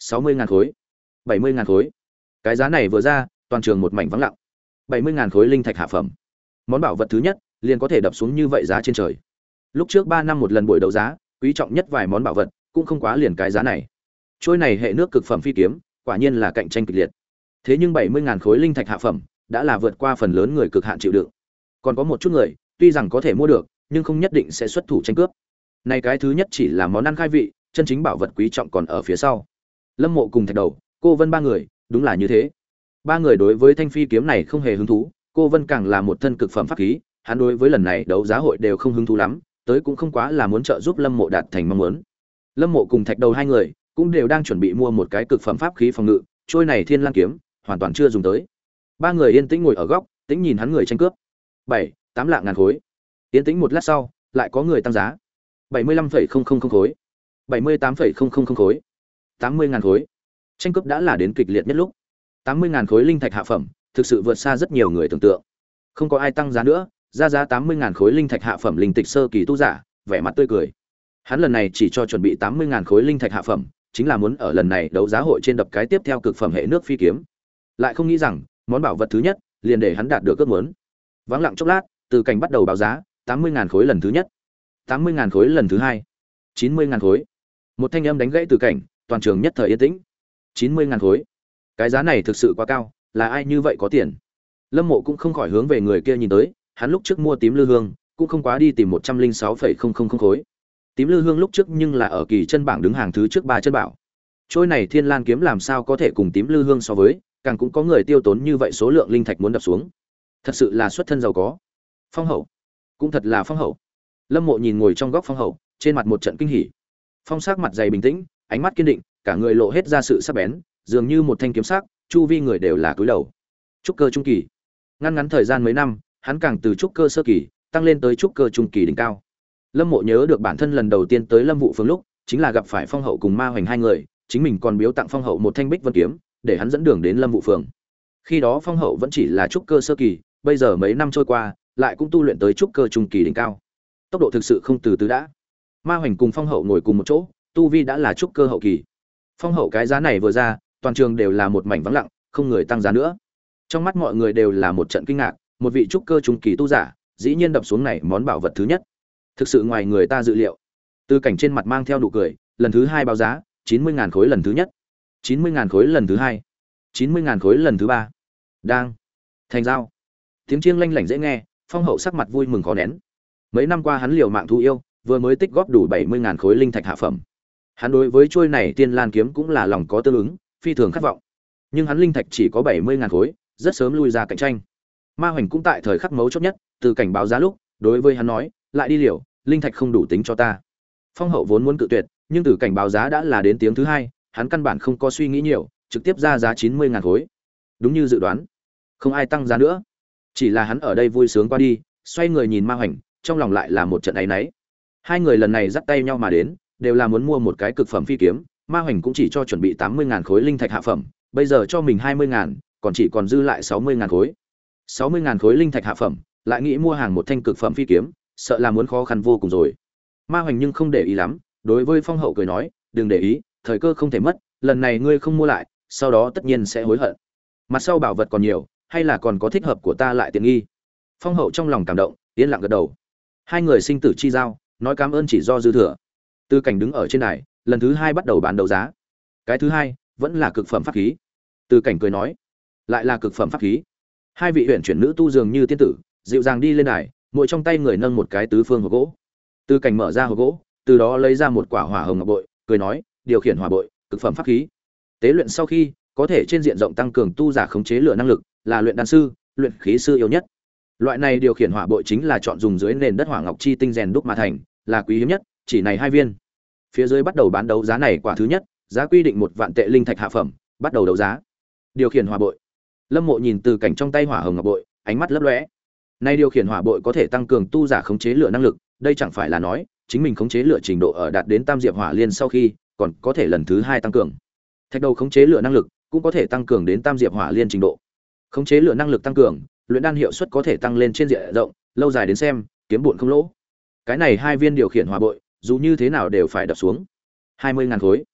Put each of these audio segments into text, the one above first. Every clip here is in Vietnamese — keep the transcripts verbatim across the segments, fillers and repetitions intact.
sáu mươi ngàn khối, bảy mươi ngàn khối. Cái giá này vừa ra, toàn trường một mảnh vắng lặng. bảy mươi ngàn khối linh thạch hạ phẩm. Món bảo vật thứ nhất, liền có thể đập xuống như vậy giá trên trời. Lúc trước ba năm một lần buổi đấu giá, quý trọng nhất vài món bảo vật, cũng không quá liền cái giá này. Trôi này hệ nước cực phẩm phi kiếm, quả nhiên là cạnh tranh kịch liệt. Thế nhưng bảy mươi ngàn khối linh thạch hạ phẩm, đã là vượt qua phần lớn người cực hạn chịu đựng. Còn có một chút người, tuy rằng có thể mua được, nhưng không nhất định sẽ xuất thủ tranh cướp. Này cái thứ nhất chỉ là món ăn khai vị, chân chính bảo vật quý trọng còn ở phía sau. Lâm Mộ cùng Thạch Đầu, Cô Vân ba người, đúng là như thế. Ba người đối với thanh phi kiếm này không hề hứng thú, Cô Vân càng là một thân cực phẩm pháp khí, hắn đối với lần này đấu giá hội đều không hứng thú lắm, tới cũng không quá là muốn trợ giúp Lâm Mộ đạt thành mong muốn. Lâm Mộ cùng Thạch Đầu hai người cũng đều đang chuẩn bị mua một cái cực phẩm pháp khí phòng ngự, trôi này Thiên Lang kiếm hoàn toàn chưa dùng tới. Ba người yên tĩnh ngồi ở góc, tĩnh nhìn hắn người tranh cướp. Bảy, tám lạng ngàn khối. Yên tĩnh một lát sau, lại có người tăng giá. bảy mươi lăm phẩy không không không khối, bảy mươi tám phẩy không không không khối, tám mươi ngàn khối. Tranh cướp đã là đến kịch liệt nhất lúc. tám mươi ngàn khối linh thạch hạ phẩm, thực sự vượt xa rất nhiều người tưởng tượng. Không có ai tăng giá nữa, ra giá tám mươi ngàn khối linh thạch hạ phẩm linh tịch sơ kỳ tu giả, vẻ mặt tươi cười. Hắn lần này chỉ cho chuẩn bị tám mươi ngàn khối linh thạch hạ phẩm, chính là muốn ở lần này đấu giá hội trên đập cái tiếp theo cực phẩm hệ nước phi kiếm. Lại không nghĩ rằng, món bảo vật thứ nhất, liền để hắn đạt được ước muốn. Vắng lặng chốc lát, Từ Cảnh bắt đầu báo giá, tám mươi ngàn khối lần thứ nhất, tám mươi ngàn khối lần thứ hai, chín mươi ngàn khối. Một thanh âm đánh gãy Từ Cảnh, toàn trường nhất thời yên tĩnh. chín mươi ngàn khối. Cái giá này thực sự quá cao, là ai như vậy có tiền? Lâm Mộ cũng không khỏi hướng về người kia nhìn tới, hắn lúc trước mua tím lư hương, cũng không quá đi tìm một trăm linh sáu phẩy không không không khối. Tím lư hương lúc trước nhưng là ở kỳ chân bảng đứng hàng thứ trước ba chân bảo. Trôi này Thiên Lang kiếm làm sao có thể cùng tím lư hương so với, càng cũng có người tiêu tốn như vậy số lượng linh thạch muốn đập xuống. Thật sự là xuất thân giàu có. Phong Hậu, cũng thật là Phong Hậu. Lâm Mộ nhìn ngồi trong góc Phong Hậu, trên mặt một trận kinh hỉ. Phong sắc mặt dày bình tĩnh, ánh mắt kiên định, cả người lộ hết ra sự sắc bén, dường như một thanh kiếm sắc, chu vi người đều là cúi đầu. Trúc cơ trung kỳ. Ngắn ngắn thời gian mấy năm, hắn càng từ trúc cơ sơ kỳ tăng lên tới trúc cơ trung kỳ đỉnh cao. Lâm Mộ nhớ được bản thân lần đầu tiên tới Lâm Vũ Phường lúc, chính là gặp phải Phong Hậu cùng Ma Hoành hai người, chính mình còn biếu tặng Phong Hậu một thanh Bích Vân kiếm, để hắn dẫn đường đến Lâm Vũ Phường. Khi đó Phong Hậu vẫn chỉ là trúc cơ sơ kỳ, bây giờ mấy năm trôi qua, lại cũng tu luyện tới trúc cơ trung kỳ đỉnh cao. Tốc độ thực sự không từ từ đã. Ma Hoành cùng Phong Hậu ngồi cùng một chỗ, tu vi đã là trúc cơ hậu kỳ. Phong Hậu cái giá này vừa ra, toàn trường đều là một mảnh vắng lặng, không người tăng giá nữa. Trong mắt mọi người đều là một trận kinh ngạc, một vị trúc cơ trung kỳ tu giả, dĩ nhiên đập xuống này món bảo vật thứ nhất. Thực sự ngoài người ta dự liệu. Từ Cảnh trên mặt mang theo nụ cười, lần thứ hai báo giá, chín mươi ngàn khối lần thứ nhất, chín mươi ngàn khối lần thứ hai, chín mươi ngàn khối lần thứ ba. Đang thành giao. Tiếng chiêng lanh lảnh dễ nghe, Phong Hậu sắc mặt vui mừng khó nén. Mấy năm qua hắn liều mạng thu yêu, vừa mới tích góp đủ bảy mươi ngàn khối linh thạch hạ phẩm. Hắn đối với chuôi này Tiên Lan kiếm cũng là lòng có tương ứng, phi thường khát vọng. Nhưng hắn linh thạch chỉ có bảy mươi ngàn khối, rất sớm lui ra cạnh tranh. Ma Hoành cũng tại thời khắc mấu chốt nhất, Từ Cảnh báo giá lúc, đối với hắn nói, lại đi liều, linh thạch không đủ tính cho ta. Phong Hậu vốn muốn cự tuyệt, nhưng Từ Cảnh báo giá đã là đến tiếng thứ hai, hắn căn bản không có suy nghĩ nhiều, trực tiếp ra giá chín mươi ngàn khối. Đúng như dự đoán, không ai tăng giá nữa. Chỉ là hắn ở đây vui sướng qua đi, xoay người nhìn Ma Hoành, trong lòng lại là một trận áy náy. Hai người lần này dắt tay nhau mà đến, đều là muốn mua một cái cực phẩm phi kiếm, Ma Hoành cũng chỉ cho chuẩn bị tám mươi ngàn khối linh thạch hạ phẩm, bây giờ cho mình hai mươi ngàn, còn chỉ còn dư lại sáu mươi ngàn khối. sáu mươi ngàn khối linh thạch hạ phẩm, lại nghĩ mua hàng một thanh cực phẩm phi kiếm, sợ là muốn khó khăn vô cùng rồi. Ma Hoành nhưng không để ý lắm, đối với Phong Hậu cười nói, đừng để ý, thời cơ không thể mất, lần này ngươi không mua lại, sau đó tất nhiên sẽ hối hận. Mặt sau bảo vật còn nhiều, hay là còn có thích hợp của ta lại tiện nghi. Phong Hậu trong lòng cảm động, yên lặng gật đầu. Hai người sinh tử chi giao, nói cảm ơn chỉ do dư thừa. Từ Cảnh đứng ở trên đài, lần thứ hai bắt đầu bán đấu giá. Cái thứ hai vẫn là cực phẩm pháp khí. Từ Cảnh cười nói, lại là cực phẩm pháp khí. Hai vị huyền chuyển nữ tu dường như tiên tử, dịu dàng đi lên đài, mỗi trong tay người nâng một cái tứ phương hộp gỗ. Từ Cảnh mở ra hộp gỗ, từ đó lấy ra một quả hỏa hồng ngọc bội, cười nói, điều khiển hỏa bội, cực phẩm pháp khí. Tế luyện sau khi, có thể trên diện rộng tăng cường tu giả khống chế lửa năng lực, là luyện đan sư, luyện khí sư yêu nhất. Loại này điều khiển hỏa bội chính là chọn dùng dưới nền đất hỏa ngọc chi tinh rèn đúc mà thành, là quý hiếm nhất, chỉ này hai viên. Phía dưới bắt đầu bán đấu giá này quả thứ nhất, giá quy định một vạn tệ linh thạch hạ phẩm, bắt đầu đấu giá. Điều khiển hỏa bội. Lâm Mộ nhìn Từ Cảnh trong tay hỏa hồng ngọc bội, ánh mắt lấp lóe. Nay điều khiển hỏa bội có thể tăng cường tu giả khống chế lửa năng lực, đây chẳng phải là nói, chính mình khống chế lửa trình độ ở đạt đến tam diệp hỏa liên sau khi, còn có thể lần thứ hai tăng cường. Thạch đầu khống chế lửa năng lực cũng có thể tăng cường đến tam diệp hỏa liên trình độ. Khống chế lửa năng lực tăng cường, luyện đan hiệu suất có thể tăng lên trên diện rộng, lâu dài đến xem, kiếm bộn không lỗ. Cái này hai viên điều khiển hỏa bội, dù như thế nào đều phải đập xuống. hai mươi ngàn khối.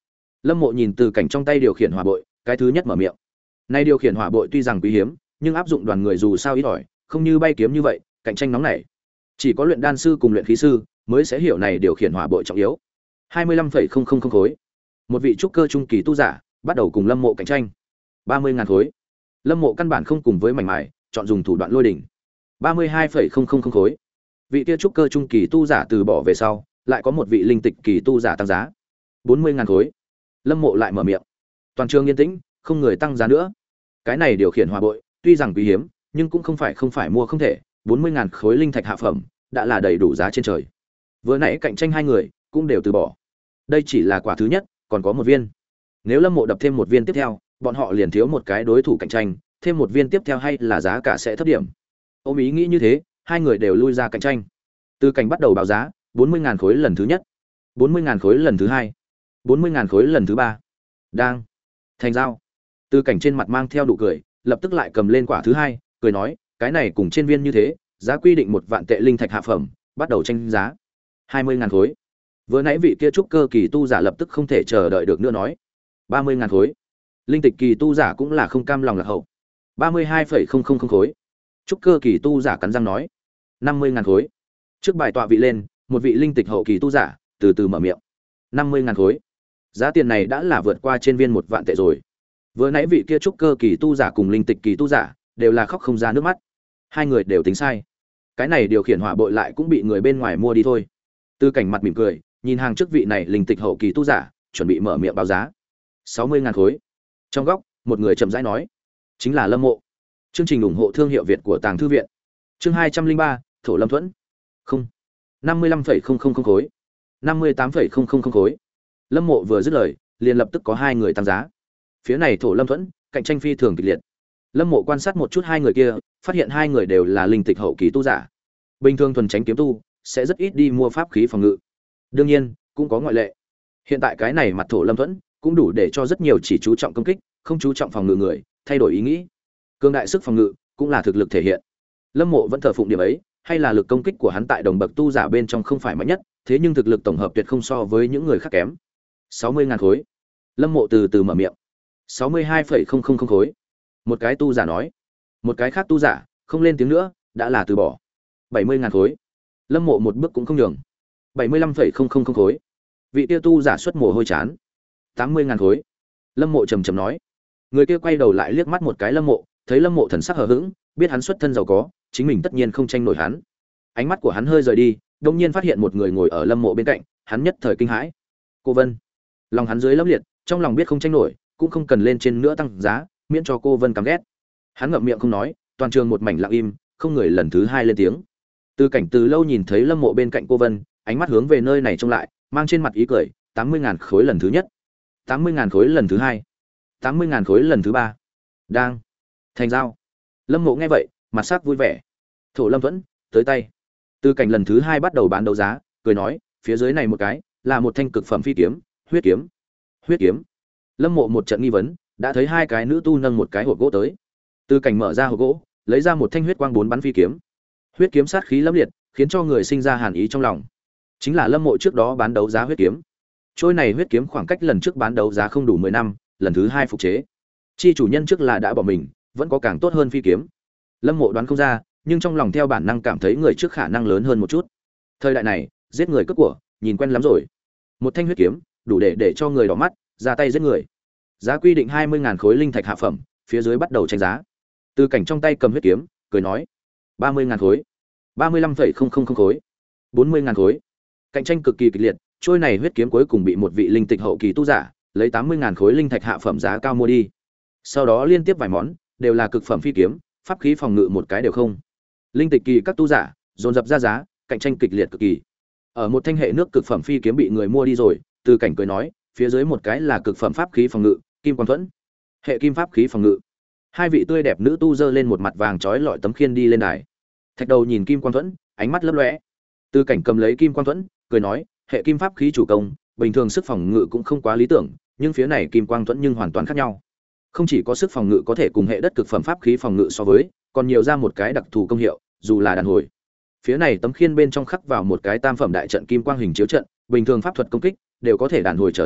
Lâm Mộ nhìn Từ Cảnh trong tay điều khiển hỏa bội, cái thứ nhất mở miệng. Nay điều khiển hỏa bội tuy rằng quý hiếm, nhưng áp dụng đoàn người dù sao ít ỏi, không như bay kiếm như vậy, cạnh tranh nóng nảy. Chỉ có luyện đan sư cùng luyện khí sư mới sẽ hiểu này điều khiển hỏa bội trọng yếu. hai mươi lăm phẩy không không không khối. Một vị trúc cơ trung kỳ tu giả bắt đầu cùng Lâm Mộ cạnh tranh. ba mươi ngàn khối. Lâm Mộ căn bản không cùng với mảnh mải, chọn dùng thủ đoạn lôi đỉnh. ba mươi hai phẩy không không không khối. Vị kia trúc cơ trung kỳ tu giả từ bỏ về sau, lại có một vị linh tịch kỳ tu giả tăng giá. bốn mươi ngàn khối. Lâm Mộ lại mở miệng. Toàn trường yên tĩnh, không người tăng giá nữa. Cái này điều khiển hỏa bội, tuy rằng quý hiếm, nhưng cũng không phải không phải mua không thể, bốn mươi ngàn khối linh thạch hạ phẩm, đã là đầy đủ giá trên trời. Vừa nãy cạnh tranh hai người, cũng đều từ bỏ. Đây chỉ là quả thứ nhất, còn có một viên. Nếu Lâm Mộ đập thêm một viên tiếp theo, bọn họ liền thiếu một cái đối thủ cạnh tranh, thêm một viên tiếp theo hay là giá cả sẽ thấp điểm. Ôm ý nghĩ như thế, hai người đều lui ra cạnh tranh. Từ Cảnh bắt đầu báo giá, bốn mươi ngàn khối lần thứ nhất, bốn mươi ngàn khối lần thứ hai, bốn mươi ngàn khối lần thứ ba. Đang thành giao. Từ Cảnh trên mặt mang theo nụ cười, lập tức lại cầm lên quả thứ hai, cười nói, cái này cùng trên viên như thế, giá quy định một vạn tệ linh thạch hạ phẩm, bắt đầu tranh giá. hai mươi ngàn khối. Vừa nãy vị kia trúc cơ kỳ tu giả lập tức không thể chờ đợi được nữa nói, ba mươi ngàn khối. Linh tịch kỳ tu giả cũng là không cam lòng lạc hậu. ba mươi hai phẩy không không không khối. Trúc cơ kỳ tu giả cắn răng nói, năm mươi ngàn khối. Trước bài tọa vị lên, một vị linh tịch hậu kỳ tu giả từ từ mở miệng, năm mươi ngàn khối. Giá tiền này đã là vượt qua trên viên một vạn tệ rồi. Vừa nãy vị kia trúc cơ kỳ tu giả cùng linh tịch kỳ tu giả đều là khóc không ra nước mắt. Hai người đều tính sai. Cái này điều khiển hỏa bội lại cũng bị người bên ngoài mua đi thôi. Từ Cảnh mặt mỉm cười, nhìn hàng trước vị này linh tịch hậu kỳ tu giả, chuẩn bị mở miệng báo giá. sáu mươi ngàn khối. Trong góc, một người chậm rãi nói, chính là Lâm Mộ. Chương trình ủng hộ thương hiệu Việt của Tàng thư viện. Chương hai trăm linh ba, Thổ Lâm Thuẫn. Không. năm mươi lăm phẩy không không không khối. năm mươi tám phẩy không không không khối. Lâm Mộ vừa dứt lời, liền lập tức có hai người tăng giá. Phía này Thổ Lâm Thuẫn, cạnh tranh phi thường kịch liệt. Lâm Mộ quan sát một chút hai người kia, phát hiện hai người đều là linh tịch hậu kỳ tu giả. Bình thường thuần tránh kiếm tu sẽ rất ít đi mua pháp khí phòng ngự. Đương nhiên, cũng có ngoại lệ. Hiện tại cái này mặt Thổ Lâm Thuẫn cũng đủ để cho rất nhiều chỉ chú trọng công kích, không chú trọng phòng ngự người thay đổi ý nghĩ. Cương đại sức phòng ngự cũng là thực lực thể hiện. Lâm Mộ vẫn thờ phụng điểm ấy, hay là lực công kích của hắn tại đồng bậc tu giả bên trong không phải mạnh nhất, thế nhưng thực lực tổng hợp tuyệt không so với những người khác kém. sáu mươi ngàn khối. Lâm Mộ từ từ mở miệng. sáu mươi hai phẩy không không không khối. Một cái tu giả nói. Một cái khác tu giả không lên tiếng nữa, đã là từ bỏ. bảy mươi ngàn khối. Lâm Mộ một bước cũng không nhường. bảy mươi lăm phẩy không không không khối. Vị kia tu giả xuất mồ hôi chán. tám mươi ngàn khối. Lâm Mộ trầm trầm nói. Người kia quay đầu lại liếc mắt một cái Lâm Mộ, thấy Lâm Mộ thần sắc hờ hững, biết hắn xuất thân giàu có, chính mình tất nhiên không tranh nổi hắn. Ánh mắt của hắn hơi rời đi, đột nhiên phát hiện một người ngồi ở Lâm Mộ bên cạnh, hắn nhất thời kinh hãi. Cô Vân. Lòng hắn dưới lấp liệt, trong lòng biết không tranh nổi, cũng không cần lên trên nữa tăng giá, miễn cho cô Vân căm ghét. Hắn ngậm miệng không nói, toàn trường một mảnh lặng im, không người lần thứ hai lên tiếng. Từ Cảnh từ lâu nhìn thấy Lâm Mộ bên cạnh cô Vân, ánh mắt hướng về nơi này trông lại, mang trên mặt ý cười, tám mươi ngàn khối lần thứ nhất, tám mươi ngàn khối lần thứ hai, tám mươi ngàn khối lần thứ ba. Đang thành giao. Lâm Mộ nghe vậy, mặt sắc vui vẻ. Thổ Lâm Thuẫn, tới tay. Từ Cảnh lần thứ hai bắt đầu bán đấu giá, cười nói, phía dưới này một cái là một thanh cực phẩm phi kiếm, huyết kiếm. Huyết kiếm. Lâm Mộ một trận nghi vấn, đã thấy hai cái nữ tu nâng một cái hộp gỗ tới. Từ Cảnh mở ra hộp gỗ, lấy ra một thanh huyết quang bốn bắn phi kiếm. Huyết kiếm sát khí lẫm liệt, khiến cho người sinh ra hàn ý trong lòng. Chính là Lâm Mộ trước đó bán đấu giá huyết kiếm. Trôi này huyết kiếm khoảng cách lần trước bán đấu giá không đủ mười năm, lần thứ hai phục chế. Chi chủ nhân trước là đã bỏ mình, vẫn có càng tốt hơn phi kiếm. Lâm Mộ đoán không ra, nhưng trong lòng theo bản năng cảm thấy người trước khả năng lớn hơn một chút. Thời đại này, giết người cướp của, nhìn quen lắm rồi. Một thanh huyết kiếm, đủ để để cho người đỏ mắt, ra tay giết người. Giá quy định hai mươi ngàn khối linh thạch hạ phẩm, phía dưới bắt đầu tranh giá. Từ Cảnh trong tay cầm huyết kiếm, cười nói, ba mươi ngàn khối, ba mươi lăm phẩy không không không khối, bốn mươi ngàn khối. Cạnh tranh cực kỳ kịch liệt, trôi này huyết kiếm cuối cùng bị một vị linh tịch hậu kỳ tu giả lấy tám mươi ngàn khối linh thạch hạ phẩm giá cao mua đi. Sau đó liên tiếp vài món đều là cực phẩm phi kiếm, pháp khí phòng ngự một cái đều không. Linh tịch kỳ các tu giả dồn dập ra giá, cạnh tranh kịch liệt cực kỳ. Ở một thanh hệ nước cực phẩm phi kiếm bị người mua đi rồi, Từ Cảnh cười nói, phía dưới một cái là cực phẩm pháp khí phòng ngự, kim quang thuẫn. Hệ kim pháp khí phòng ngự. Hai vị tươi đẹp nữ tu giơ lên một mặt vàng chói lọi tấm khiên đi lên đài. Thạch Đầu nhìn kim quang thuẫn, ánh mắt lấp lóe. Từ Cảnh cầm lấy kim quang thuẫn, cười nói, hệ kim pháp khí chủ công, bình thường sức phòng ngự cũng không quá lý tưởng, nhưng phía này kim quang thuẫn nhưng hoàn toàn khác nhau. Không chỉ có sức phòng ngự có thể cùng hệ đất cực phẩm pháp khí phòng ngự so với, còn nhiều ra một cái đặc thù công hiệu, dù là đàn hồi. Phía này tấm khiên bên trong khắc vào một cái tam phẩm đại trận kim quang hình chiếu trận, bình thường pháp thuật công kích đều có thể đàn hồi trở lại,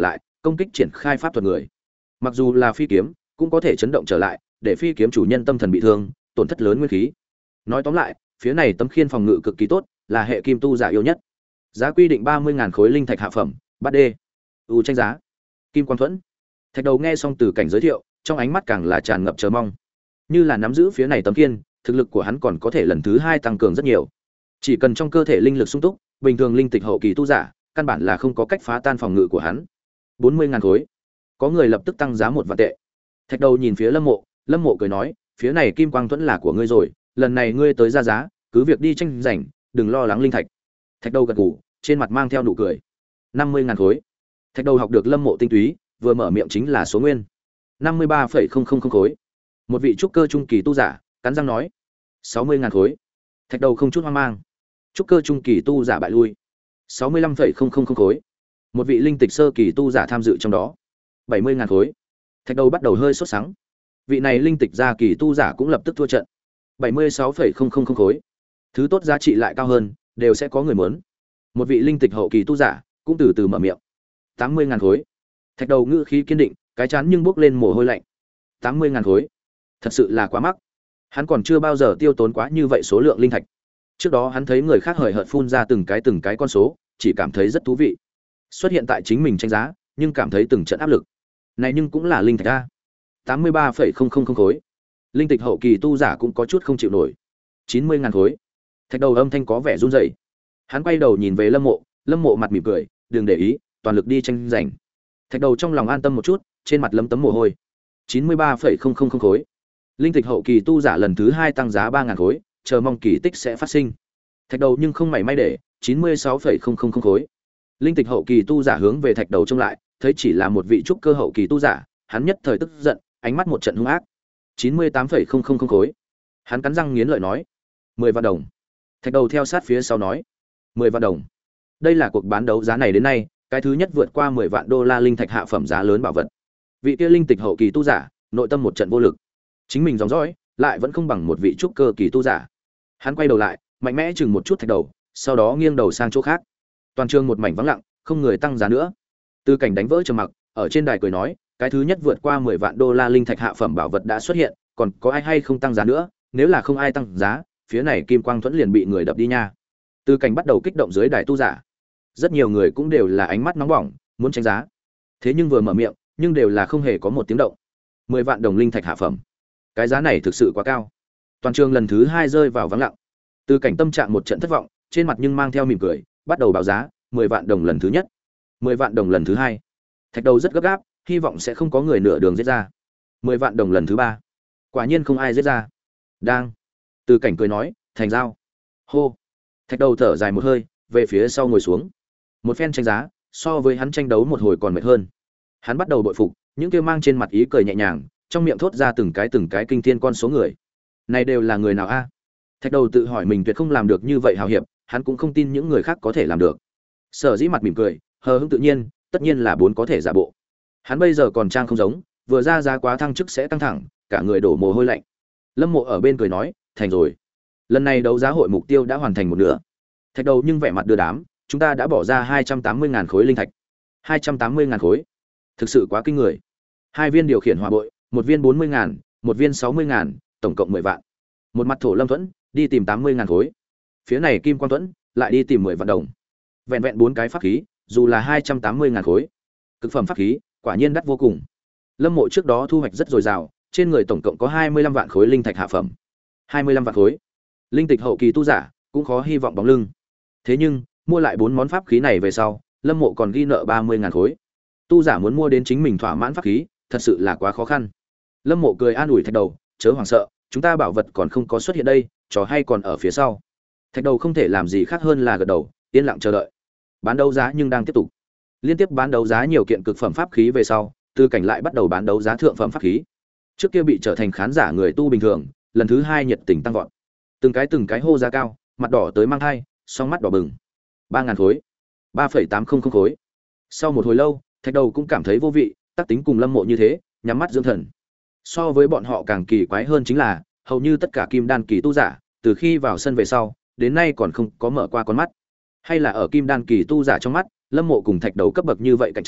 công kích triển khai pháp thuật người. Mặc dù là phi kiếm, cũng có thể chấn động trở lại, để phi kiếm chủ nhân tâm thần bị thương, tổn thất lớn nguyên khí. Nói tóm lại, phía này tấm khiên phòng ngự cực kỳ tốt, là hệ kim tu giả yêu nhất. Giá quy định ba mươi ngàn khối linh thạch hạ phẩm, bát đê. U tranh giá. Kim Quang Thuẫn. Thạch Đầu nghe xong Từ Cảnh giới thiệu, trong ánh mắt càng là tràn ngập chờ mong. Như là nắm giữ phía này tấm khiên, thực lực của hắn còn có thể lần thứ hai tăng cường rất nhiều. Chỉ cần trong cơ thể linh lực sung túc, bình thường linh tịch hậu kỳ tu giả, căn bản là không có cách phá tan phòng ngự của hắn. bốn mươi ngàn khối. Có người lập tức tăng giá một vạn tệ. Thạch Đầu nhìn phía Lâm Mộ, Lâm Mộ cười nói, phía này Kim Quang Thuẫn là của ngươi rồi, lần này ngươi tới ra giá, cứ việc đi tranh giành, đừng lo lắng linh thạch. Thạch Đầu gật gù, trên mặt mang theo nụ cười. năm mươi ngàn khối. Thạch Đầu học được Lâm Mộ tinh túy, vừa mở miệng chính là số nguyên. năm mươi ba phẩy không không không khối. Một vị trúc cơ trung kỳ tu giả, cắn răng nói, sáu mươi ngàn khối. Thạch Đầu không chút hoang mang. Trúc cơ trung kỳ tu giả bại lui. sáu mươi lăm phẩy không không không khối. Một vị linh tịch sơ kỳ tu giả tham dự trong đó. bảy mươi ngàn khối. Thạch Đầu bắt đầu hơi sốt sắng. Vị này linh tịch gia kỳ tu giả cũng lập tức thua trận. bảy mươi sáu phẩy không không không khối. Thứ tốt giá trị lại cao hơn, đều sẽ có người muốn. Một vị linh tịch hậu kỳ tu giả cũng từ từ mở miệng. tám mươi ngàn khối. Thạch Đầu ngữ khí kiên định, cái chán nhưng bốc lên mồ hôi lạnh. tám mươi ngàn khối. Thật sự là quá mắc. Hắn còn chưa bao giờ tiêu tốn quá như vậy số lượng linh thạch. Trước đó hắn thấy người khác hời hợt phun ra từng cái từng cái con số, chỉ cảm thấy rất thú vị. Xuất hiện tại chính mình tranh giá, nhưng cảm thấy từng trận áp lực. Này nhưng cũng là linh thạch a. tám mươi ba phẩy không không không khối. Linh tịch hậu kỳ tu giả cũng có chút không chịu nổi. chín mươi ngàn khối. Thạch Đầu âm thanh có vẻ run rẩy. Hắn quay đầu nhìn về Lâm Mộ, Lâm Mộ mặt mỉm cười, đừng để ý, toàn lực đi tranh giành. Thạch Đầu trong lòng an tâm một chút, trên mặt lấm tấm mồ hôi. chín mươi ba phẩy không không không khối. Linh tịch hậu kỳ tu giả lần thứ hai tăng giá ba ngàn khối, chờ mong kỳ tích sẽ phát sinh. Thạch Đầu nhưng không mảy may để, chín mươi sáu phẩy không không không khối. Linh tịch hậu kỳ tu giả hướng về Thạch Đầu trông lại, thấy chỉ là một vị trúc cơ hậu kỳ tu giả, hắn nhất thời tức giận, ánh mắt một trận hung ác. chín mươi tám phẩy không không không khối. Hắn cắn răng nghiến lợi nói, mười vạn đồng. Thạch Đầu theo sát phía sau nói, mười vạn đồng. Đây là cuộc bán đấu giá này đến nay, cái thứ nhất vượt qua mười vạn đô la linh thạch hạ phẩm giá lớn bảo vật. Vị kia linh tịch hậu kỳ tu giả, nội tâm một trận vô lực. Chính mình dòng dõi, lại vẫn không bằng một vị trúc cơ kỳ tu giả. Hắn quay đầu lại, mạnh mẽ chừng một chút Thạch Đầu, sau đó nghiêng đầu sang chỗ khác. Toàn trường một mảnh vắng lặng, không người tăng giá nữa. Từ Cảnh đánh vỡ trầm mặc, ở trên đài cười nói, cái thứ nhất vượt qua mười vạn đô la linh thạch hạ phẩm bảo vật đã xuất hiện, còn có ai hay không tăng giá nữa, nếu là không ai tăng giá, phía này Kim Quang Thuẫn liền bị người đập đi nha. Từ Cảnh bắt đầu kích động dưới đài tu giả. Rất nhiều người cũng đều là ánh mắt nóng bỏng, muốn tranh giá. Thế nhưng vừa mở miệng, nhưng đều là không hề có một tiếng động. mười vạn đồng linh thạch hạ phẩm. Cái giá này thực sự quá cao. Toàn trường lần thứ hai rơi vào vắng lặng. Từ Cảnh tâm trạng một trận thất vọng, trên mặt nhưng mang theo mỉm cười, bắt đầu báo giá, mười vạn đồng lần thứ nhất, mười vạn đồng lần thứ hai. Thạch Đầu rất gấp gáp, hy vọng sẽ không có người nửa đường giết ra. mười vạn đồng lần thứ ba. Quả nhiên không ai giết ra. Đang. Từ Cảnh cười nói, thành giao. Hô. Thạch Đầu thở dài một hơi, về phía sau ngồi xuống. Một phen tranh giá, so với hắn tranh đấu một hồi còn mệt hơn. Hắn bắt đầu bội phục, những kia mang trên mặt ý cười nhẹ nhàng, trong miệng thốt ra từng cái từng cái kinh thiên con số người. Này đều là người nào a? Thạch Đầu tự hỏi mình tuyệt không làm được như vậy hào hiệp, hắn cũng không tin những người khác có thể làm được. Sở Dĩ mặt mỉm cười, hờ hững tự nhiên, tất nhiên là bốn có thể giả bộ. Hắn bây giờ còn trang không giống, vừa ra giá quá thăng chức sẽ căng thẳng, cả người đổ mồ hôi lạnh. Lâm Mộ ở bên cười nói, thành rồi. Lần này đấu giá hội mục tiêu đã hoàn thành một nửa. Thạch Đầu nhưng vẻ mặt đưa đám, chúng ta đã bỏ ra hai trăm tám mươi ngàn khối linh thạch. hai trăm tám mươi ngàn khối. Thực sự quá kinh người. Hai viên điều khiển hỏa bội, một viên bốn mươi ngàn, một viên sáu mươi ngàn, tổng cộng mười vạn. Một mặt thổ lâm thuẫn, đi tìm tám mươi ngàn khối. Phía này Kim Quang Thuẫn, lại đi tìm mười vạn đồng. Vẹn vẹn bốn cái pháp khí, dù là hai trăm tám mươi ngàn khối. Cực phẩm pháp khí, quả nhiên đắt vô cùng. Lâm Mộ trước đó thu hoạch rất dồi dào, trên người tổng cộng có hai mươi lăm vạn khối linh thạch hạ phẩm. hai mươi lăm vạn khối. Linh tịch hậu kỳ tu giả, cũng khó hy vọng bóng lưng. Thế nhưng, mua lại bốn món pháp khí này về sau, Lâm Mộ còn ghi nợ ba mươi ngàn khối. Tu giả muốn mua đến chính mình thỏa mãn pháp khí, thật sự là quá khó khăn. Lâm Mộ cười an ủi Thạch Đầu, chớ hoảng sợ, chúng ta bảo vật còn không có xuất hiện đây, trò hay còn ở phía sau. Thạch Đầu không thể làm gì khác hơn là gật đầu, yên lặng chờ đợi. Bán đấu giá nhưng đang tiếp tục. Liên tiếp bán đấu giá nhiều kiện cực phẩm pháp khí về sau, Từ Cảnh lại bắt đầu bán đấu giá thượng phẩm pháp khí. Trước kia bị trở thành khán giả người tu bình thường, lần thứ hai nhiệt tình tăng vọt. Từng cái từng cái hô giá cao, mặt đỏ tới mang hai, song mắt đỏ bừng. ba ngàn khối, ba phẩy tám không không khối. Sau một hồi lâu, Thạch Đầu cũng cảm thấy vô vị, tác tính cùng Lâm Mộ như thế, nhắm mắt dưỡng thần. So với bọn họ càng kỳ quái hơn chính là, hầu như tất cả kim đan kỳ tu giả, từ khi vào sân về sau, đến nay còn không có mở qua con mắt. Hay là ở kim đan kỳ tu giả trong mắt, Lâm Mộ cùng Thạch Đầu cấp bậc như vậy cạnh tranh,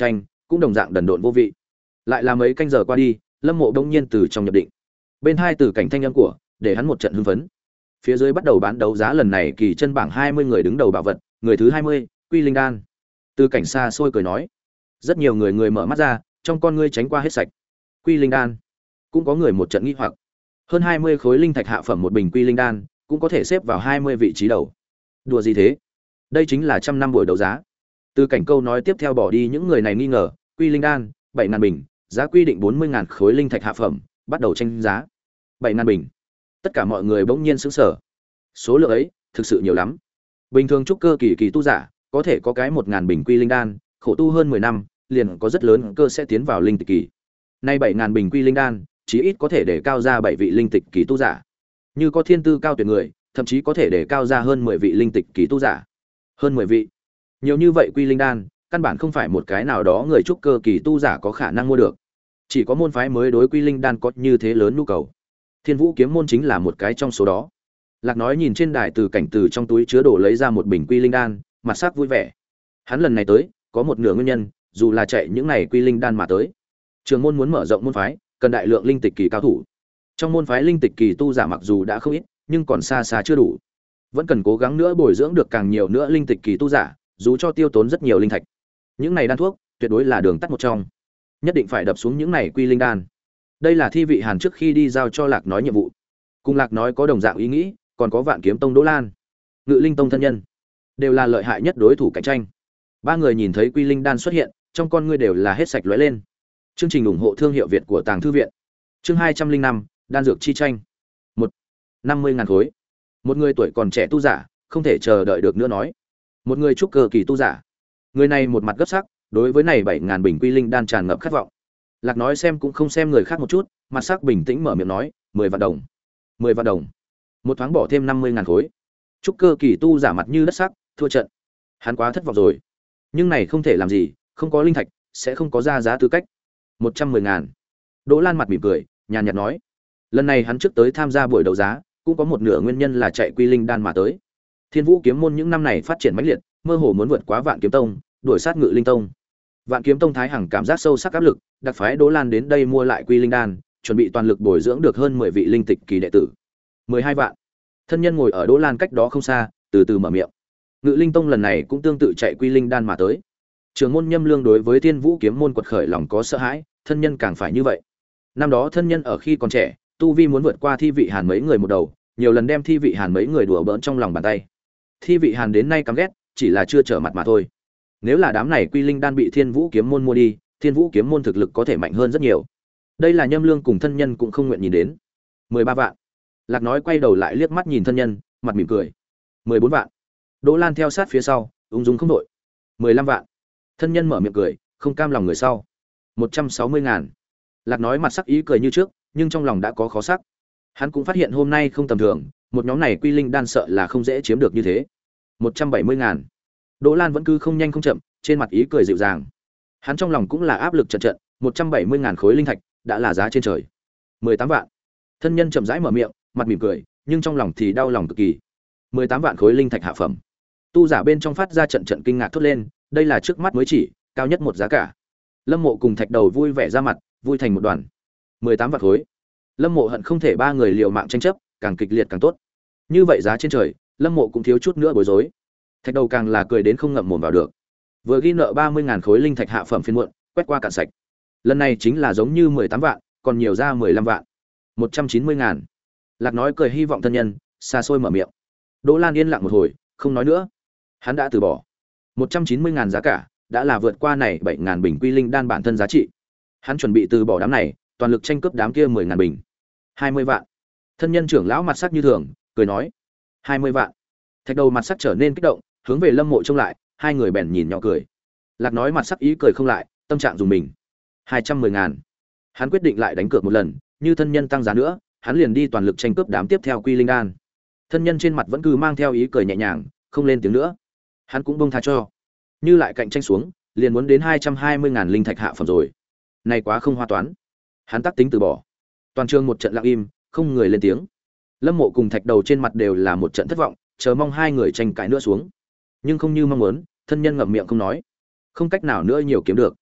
cũng đồng dạng đần độn vô vị. Lại là mấy canh giờ qua đi, Lâm Mộ bỗng nhiên từ trong nhập định. Bên hai từ cảnh thanh âm của, để hắn một trận hưng phấn. Phía dưới bắt đầu bán đấu giá lần này kỳ chân bảng hai mươi người đứng đầu bảo vật, người thứ hai mươi, Quy Linh đan. Từ cảnh xa xôi cười nói. Rất nhiều người người mở mắt ra, trong con ngươi tránh qua hết sạch. Quy Linh đan. Cũng có người một trận nghi hoặc. Hơn hai mươi khối linh thạch hạ phẩm một bình Quy Linh đan, cũng có thể xếp vào hai mươi vị trí đầu. Đùa gì thế? Đây chính là trăm năm buổi đấu giá. Từ cảnh câu nói tiếp theo bỏ đi những người này nghi ngờ, Quy Linh đan, bảy ngàn bình, giá quy định bốn mươi ngàn khối linh thạch hạ phẩm, bắt đầu tranh giá. bảy ngàn bình. Tất cả mọi người bỗng nhiên sững sờ. Số lượng ấy, thực sự nhiều lắm. Bình thường trúc cơ kỳ kỳ tu giả, có thể có cái một ngàn bình Quy Linh đan, khổ tu hơn mười năm, liền có rất lớn cơ sẽ tiến vào linh tịch kỳ. Nay bảy ngàn bình Quy Linh đan, chí ít có thể để cao ra bảy vị linh tịch kỳ tu giả. Như có thiên tư cao tuyệt người, thậm chí có thể để cao ra hơn mười vị linh tịch kỳ tu giả. Hơn mười vị. Nhiều như vậy Quy Linh đan, căn bản không phải một cái nào đó người trúc cơ kỳ tu giả có khả năng mua được. Chỉ có môn phái mới đối Quy Linh đan có như thế lớn nhu cầu. Thiên Vũ kiếm môn chính là một cái trong số đó. Lạc nói nhìn trên đài từ cảnh từ trong túi chứa đồ lấy ra một bình Quy Linh đan, mặt sắc vui vẻ. Hắn lần này tới, có một nửa nguyên nhân, dù là chạy những này Quy Linh đan mà tới. Trường môn muốn mở rộng môn phái, cần đại lượng linh tịch kỳ cao thủ. Trong môn phái linh tịch kỳ tu giả mặc dù đã không ít, nhưng còn xa xa chưa đủ. Vẫn cần cố gắng nữa bồi dưỡng được càng nhiều nữa linh tịch kỳ tu giả, dù cho tiêu tốn rất nhiều linh thạch. Những này đan thuốc, tuyệt đối là đường tắt một trong. Nhất định phải đập xuống những này Quy Linh đan. Đây là thi vị Hàn trước khi đi giao cho Lạc nói nhiệm vụ. Cùng Lạc nói có đồng dạng ý nghĩ, còn có Vạn Kiếm Tông Đỗ Lan, Ngự Linh Tông thân nhân, đều là lợi hại nhất đối thủ cạnh tranh. Ba người nhìn thấy Quy Linh đan xuất hiện, trong con ngươi đều là hết sạch lóe lên. Chương trình ủng hộ thương hiệu Việt của Tàng thư viện. Chương hai trăm linh năm, đan dược chi tranh. một năm mươi ngàn khối. Một người tuổi còn trẻ tu giả, không thể chờ đợi được nữa nói. Một người trúc cơ kỳ tu giả. Người này một mặt gấp sắc, đối với này bảy ngàn bình Quy Linh đan tràn ngập khát vọng. Lạc nói xem cũng không xem người khác một chút, mặt sắc bình tĩnh mở miệng nói, mười vạn đồng. Mười vạn đồng. Một thoáng bỏ thêm năm mươi ngàn khối. Trúc cơ kỳ tu giả mặt như đất sắc, thua trận. Hắn quá thất vọng rồi. Nhưng này không thể làm gì, không có linh thạch, sẽ không có ra giá tư cách. Một trăm mười ngàn. Đỗ Lan mặt mỉm cười, nhàn nhạt nói, lần này hắn trước tới tham gia buổi đấu giá, cũng có một nửa nguyên nhân là chạy Quy Linh đan mà tới. Thiên Vũ kiếm môn những năm này phát triển mãnh liệt, mơ hồ muốn vượt quá Vạn Kiếm Tông, đuổi sát Ngự Linh Tông. Vạn Kiếm Tông Thái Hằng cảm giác sâu sắc áp lực, đặc phái Đỗ Lan đến đây mua lại Quy Linh đan, chuẩn bị toàn lực bồi dưỡng được hơn mười vị linh tịch kỳ đệ tử. mười hai vạn. Thân nhân ngồi ở Đỗ Lan cách đó không xa, từ từ mở miệng. Ngự Linh Tông lần này cũng tương tự chạy Quy Linh đan mà tới. Trường môn Nhâm Lương đối với Thiên Vũ kiếm môn quật khởi lòng có sợ hãi, thân nhân càng phải như vậy. Năm đó thân nhân ở khi còn trẻ, tu vi muốn vượt qua Thi vị Hàn mấy người một đầu, nhiều lần đem Thi vị Hàn mấy người đùa bỡn trong lòng bàn tay. Thi vị Hàn đến nay căm ghét, chỉ là chưa trở mặt mà thôi. Nếu là đám này Quy Linh đan bị Thiên Vũ kiếm môn mua đi, Thiên Vũ kiếm môn thực lực có thể mạnh hơn rất nhiều. Đây là Nhâm Lương cùng thân nhân cũng không nguyện nhìn đến. mười ba vạn. Lạc nói quay đầu lại liếc mắt nhìn thân nhân, mặt mỉm cười. mười bốn vạn. Đỗ Lan theo sát phía sau, ung dung không đội. mười lăm vạn. Thân nhân mở miệng cười, không cam lòng người sau. một trăm sáu mươi ngàn. Lạc nói mặt sắc ý cười như trước, nhưng trong lòng đã có khó sắc. Hắn cũng phát hiện hôm nay không tầm thường, một nhóm này Quy Linh đan sợ là không dễ chiếm được như thế. một trăm bảy mươi ngàn. Đỗ Lan vẫn cứ không nhanh không chậm, trên mặt ý cười dịu dàng. Hắn trong lòng cũng là áp lực trận trận, một trăm bảy mươi ngàn khối linh thạch, đã là giá trên trời. mười tám vạn. Thân nhân chậm rãi mở miệng, mặt mỉm cười, nhưng trong lòng thì đau lòng cực kỳ. mười tám vạn khối linh thạch hạ phẩm. Tu giả bên trong phát ra trận trận kinh ngạc thốt lên, đây là trước mắt mới chỉ, cao nhất một giá cả. Lâm Mộ cùng Thạch Đầu vui vẻ ra mặt, vui thành một đoàn. mười tám vạn khối. Lâm Mộ hận không thể ba người liều mạng tranh chấp, càng kịch liệt càng tốt. Như vậy giá trên trời, Lâm Mộ cũng thiếu chút nữa bối rối. Thạch Đầu càng là cười đến không ngậm mồm vào được. Vừa ghi nợ ba mươi ngàn khối linh thạch hạ phẩm phiên muộn, quét qua cạn sạch. Lần này chính là giống như mười tám vạn, còn nhiều ra mười lăm vạn. một trăm chín mươi ngàn. Lạc nói cười hy vọng thân nhân, xa xôi mở miệng. Đỗ Lan yên lặng một hồi, không nói nữa. Hắn đã từ bỏ. một trăm chín mươi ngàn giá cả, đã là vượt qua này bảy ngàn bình Quy Linh đan bản thân giá trị. Hắn chuẩn bị từ bỏ đám này, toàn lực tranh cướp đám kia mười ngàn bình. hai mươi vạn. Thân nhân trưởng lão mặt sắc như thường, cười nói, hai mươi vạn. Thạch Đầu mặt sắc trở nên kích động, hướng về Lâm Mộ trông lại, hai người bèn nhìn nhỏ cười. Lạc nói mặt sắc ý cười không lại, tâm trạng dùng mình. hai trăm mười ngàn. Hắn quyết định lại đánh cược một lần, như thân nhân tăng giá nữa, hắn liền đi toàn lực tranh cướp đám tiếp theo Quy Linh đan. Thân nhân trên mặt vẫn cứ mang theo ý cười nhẹ nhàng, không lên tiếng nữa. Hắn cũng buông tha cho. Như lại cạnh tranh xuống, liền muốn đến hai trăm hai mươi ngàn linh thạch hạ phẩm rồi. Này quá không hoa toán. Hắn tác tính từ bỏ. Toàn trường một trận lặng im, không người lên tiếng. Lâm Mộ cùng Thạch Đầu trên mặt đều là một trận thất vọng, chờ mong hai người tranh cãi nữa xuống. Nhưng không như mong muốn, thân nhân ngậm miệng không nói. Không cách nào nữa nhiều kiếm được.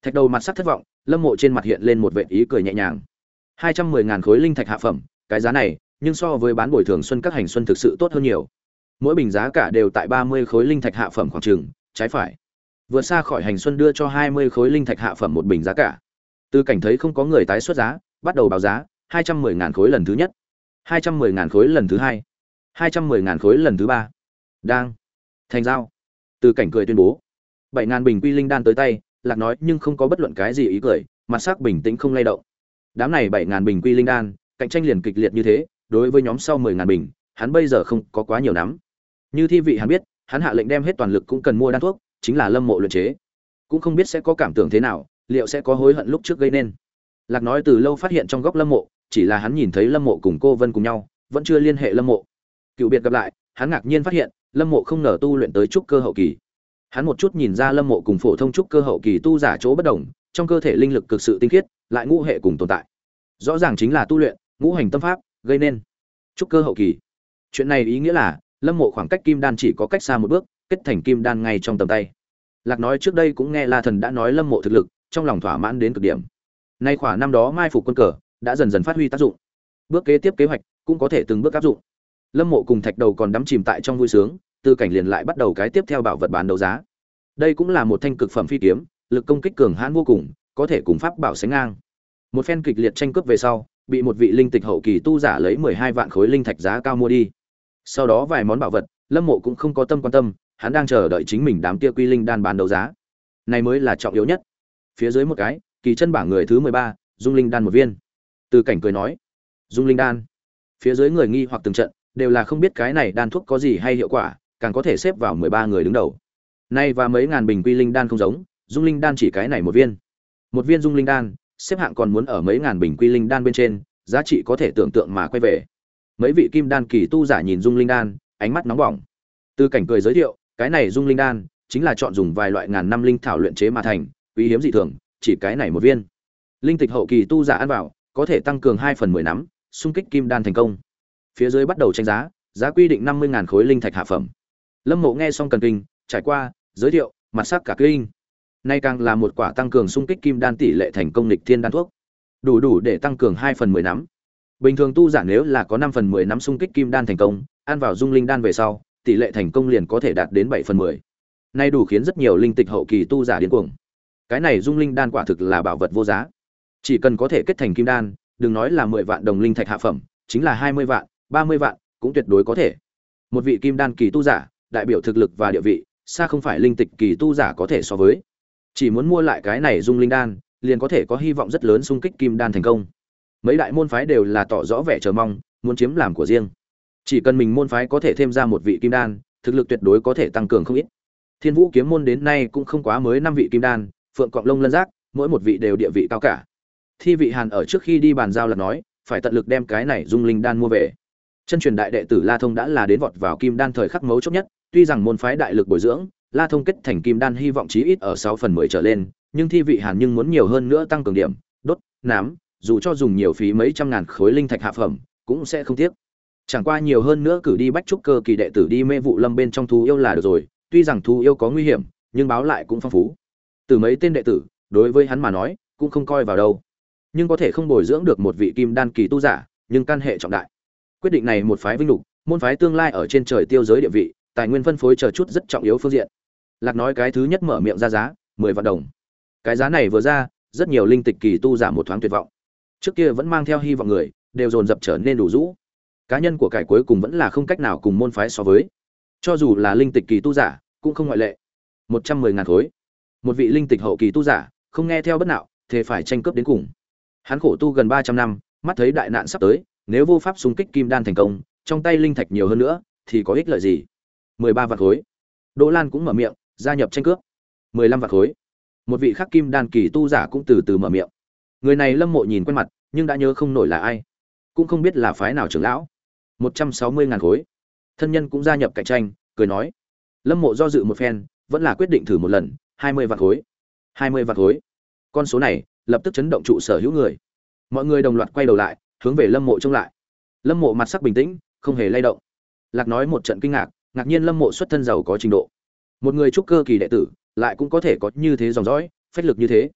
Thạch Đầu mặt sắc thất vọng, Lâm Mộ trên mặt hiện lên một vệt ý cười nhẹ nhàng. hai trăm mười ngàn khối linh thạch hạ phẩm, cái giá này, nhưng so với bán bồi thường xuân các hành xuân thực sự tốt hơn nhiều. Mỗi bình giá cả đều tại ba mươi khối linh thạch hạ phẩm khoảng chừng, trái phải. Vượt xa khỏi hành xuân đưa cho hai mươi khối linh thạch hạ phẩm một bình giá cả. Từ cảnh thấy không có người tái xuất giá, bắt đầu báo giá, hai trăm mười ngàn khối lần thứ nhất, hai trăm mười ngàn khối lần thứ hai, hai trăm mười ngàn khối lần thứ ba. Đang thành giao. Từ cảnh cười tuyên bố, bảy ngàn bình quy linh đan tới tay, Lạc nói nhưng không có bất luận cái gì ý cười, mặt sắc bình tĩnh không lay động. Đám này bảy ngàn bình quy linh đan, cạnh tranh liền kịch liệt như thế, đối với nhóm sau mười ngàn bình, hắn bây giờ không có quá nhiều nắm. Như thi vị hắn biết, hắn hạ lệnh đem hết toàn lực cũng cần mua đan thuốc, chính là Lâm Mộ luyện chế. Cũng không biết sẽ có cảm tưởng thế nào, liệu sẽ có hối hận lúc trước gây nên. Lạc nói từ lâu phát hiện trong góc Lâm Mộ, chỉ là hắn nhìn thấy Lâm Mộ cùng cô Vân cùng nhau, vẫn chưa liên hệ Lâm Mộ. Cựu biệt gặp lại, hắn ngạc nhiên phát hiện, Lâm Mộ không ngờ tu luyện tới trúc cơ hậu kỳ. Hắn một chút nhìn ra Lâm Mộ cùng phổ thông trúc cơ hậu kỳ tu giả chỗ bất đồng, trong cơ thể linh lực cực sự tinh khiết, lại ngũ hệ cùng tồn tại. Rõ ràng chính là tu luyện ngũ hành tâm pháp gây nên trúc cơ hậu kỳ. Chuyện này ý nghĩa là Lâm Mộ khoảng cách kim đan chỉ có cách xa một bước, kết thành kim đan ngay trong tầm tay. Lạc nói trước đây cũng nghe La Thần đã nói Lâm Mộ thực lực, trong lòng thỏa mãn đến cực điểm. Nay khoảng năm đó mai phục quân cờ đã dần dần phát huy tác dụng. Bước kế tiếp kế hoạch cũng có thể từng bước áp dụng. Lâm Mộ cùng Thạch Đầu còn đắm chìm tại trong vui sướng, Tư Cảnh liền lại bắt đầu cái tiếp theo bảo vật bán đấu giá. Đây cũng là một thanh cực phẩm phi kiếm, lực công kích cường hãn vô cùng, có thể cùng pháp bảo sánh ngang. Một phen kịch liệt tranh cướp về sau, bị một vị linh tịch hậu kỳ tu giả lấy mười hai vạn khối linh thạch giá cao mua đi. Sau đó vài món bảo vật, Lâm Mộ cũng không có tâm quan tâm, hắn đang chờ đợi chính mình đám kia quy linh đan bán đấu giá. Này mới là trọng yếu nhất. Phía dưới một cái, kỳ chân bảng người thứ mười ba, Dung Linh đan một viên. Từ Cảnh cười nói, Dung Linh đan. Phía dưới người nghi hoặc từng trận, đều là không biết cái này đan thuốc có gì hay hiệu quả, càng có thể xếp vào mười ba người đứng đầu. Nay và mấy ngàn bình quy linh đan không giống, Dung Linh đan chỉ cái này một viên. Một viên Dung Linh đan, xếp hạng còn muốn ở mấy ngàn bình quy linh đan bên trên, giá trị có thể tưởng tượng mà quay về. Mấy vị kim đan kỳ tu giả nhìn Dung Linh đan, ánh mắt nóng bỏng. Từ Cảnh cười giới thiệu, cái này Dung Linh đan chính là chọn dùng vài loại ngàn năm linh thảo luyện chế mà thành, quý hiếm dị thường, chỉ cái này một viên. Linh tịch hậu kỳ tu giả ăn vào, có thể tăng cường hai phần mười nắm, xung kích kim đan thành công. Phía dưới bắt đầu tranh giá, giá quy định năm mươi ngàn khối linh thạch hạ phẩm. Lâm Mộ nghe xong cần kinh, trải qua, giới thiệu, mặt sắc cả kinh. Nay càng là một quả tăng cường xung kích kim đan tỷ lệ thành công nghịch thiên đan thuốc. Đủ đủ để tăng cường hai phần mười nắm. Bình thường tu giả nếu là có năm phần mười nắm xung kích kim đan thành công, ăn vào Dung Linh đan về sau, tỷ lệ thành công liền có thể đạt đến bảy phần mười. Nay đủ khiến rất nhiều linh tịch hậu kỳ tu giả điên cuồng. Cái này Dung Linh đan quả thực là bảo vật vô giá. Chỉ cần có thể kết thành kim đan, đừng nói là mười vạn đồng linh thạch hạ phẩm, chính là hai mươi vạn, ba mươi vạn, cũng tuyệt đối có thể. Một vị kim đan kỳ tu giả, đại biểu thực lực và địa vị, xa không phải linh tịch kỳ tu giả có thể so với. Chỉ muốn mua lại cái này Dung Linh đan, liền có thể có hy vọng rất lớn xung kích kim đan thành công. Mấy đại môn phái đều là tỏ rõ vẻ chờ mong, muốn chiếm làm của riêng. Chỉ cần mình môn phái có thể thêm ra một vị kim đan, thực lực tuyệt đối có thể tăng cường không ít. Thiên Vũ kiếm môn đến nay cũng không quá mới năm vị kim đan, Phượng Cọng Lông Lân Giác, mỗi một vị đều địa vị cao cả. Thi vị Hàn ở trước khi đi bàn giao là nói, phải tận lực đem cái này Dung Linh đan mua về. Chân truyền đại đệ tử La Thông đã là đến vọt vào kim đan thời khắc mấu chốt nhất, tuy rằng môn phái đại lực bồi dưỡng, La Thông kết thành kim đan hy vọng chí ít ở sáu phần mười trở lên, nhưng thi vị Hàn nhưng muốn nhiều hơn nữa tăng cường điểm, đốt, nám, dù cho dùng nhiều phí mấy trăm ngàn khối linh thạch hạ phẩm, cũng sẽ không tiếc. Chẳng qua nhiều hơn nữa cử đi bách trúc cơ kỳ đệ tử đi mê vụ lâm bên trong thú yêu là được rồi, tuy rằng thú yêu có nguy hiểm, nhưng báo lại cũng phong phú. Từ mấy tên đệ tử, đối với hắn mà nói, cũng không coi vào đâu. Nhưng có thể không bồi dưỡng được một vị kim đan kỳ tu giả, nhưng căn hệ trọng đại. Quyết định này một phái vinh lục, môn phái tương lai ở trên trời tiêu giới địa vị, tài nguyên phân phối chờ chút rất trọng yếu phương diện. Lạc nói cái thứ nhất mở miệng ra giá, mười vạn đồng. Cái giá này vừa ra, rất nhiều linh tịch kỳ tu giả một thoáng tuyệt vọng. Trước kia vẫn mang theo hy vọng người, đều dồn dập trở nên đủ rũ. Cá nhân của cải cuối cùng vẫn là không cách nào cùng môn phái so với. Cho dù là linh tịch kỳ tu giả, cũng không ngoại lệ. Một trăm mười ngàn khối. Một vị linh tịch hậu kỳ tu giả, không nghe theo bất nạo, thế phải tranh cướp đến cùng. Hắn khổ tu gần ba trăm năm, mắt thấy đại nạn sắp tới, nếu vô pháp xung kích kim đan thành công, trong tay linh thạch nhiều hơn nữa, thì có ích lợi gì? mười ba vạn khối. Đỗ Lan cũng mở miệng, gia nhập tranh cướp. mười lăm vạn khối. Một vị khác kim đan kỳ tu giả cũng từ từ mở miệng. Người này Lâm Mộ nhìn quen mặt, nhưng đã nhớ không nổi là ai, cũng không biết là phái nào trưởng lão. một trăm sáu mươi ngàn khối. Thân nhân cũng gia nhập cạnh tranh, cười nói. Lâm Mộ do dự một phen, vẫn là quyết định thử một lần, hai mươi vạn khối. hai mươi vạn khối. Con số này lập tức chấn động trụ sở hữu người. Mọi người đồng loạt quay đầu lại, hướng về Lâm Mộ trông lại. Lâm Mộ mặt sắc bình tĩnh, không hề lay động. Lạc nói một trận kinh ngạc, ngạc nhiên Lâm Mộ xuất thân giàu có trình độ. Một người trúc cơ kỳ đệ tử, lại cũng có thể có như thế dòng dõi, phách lực như thế.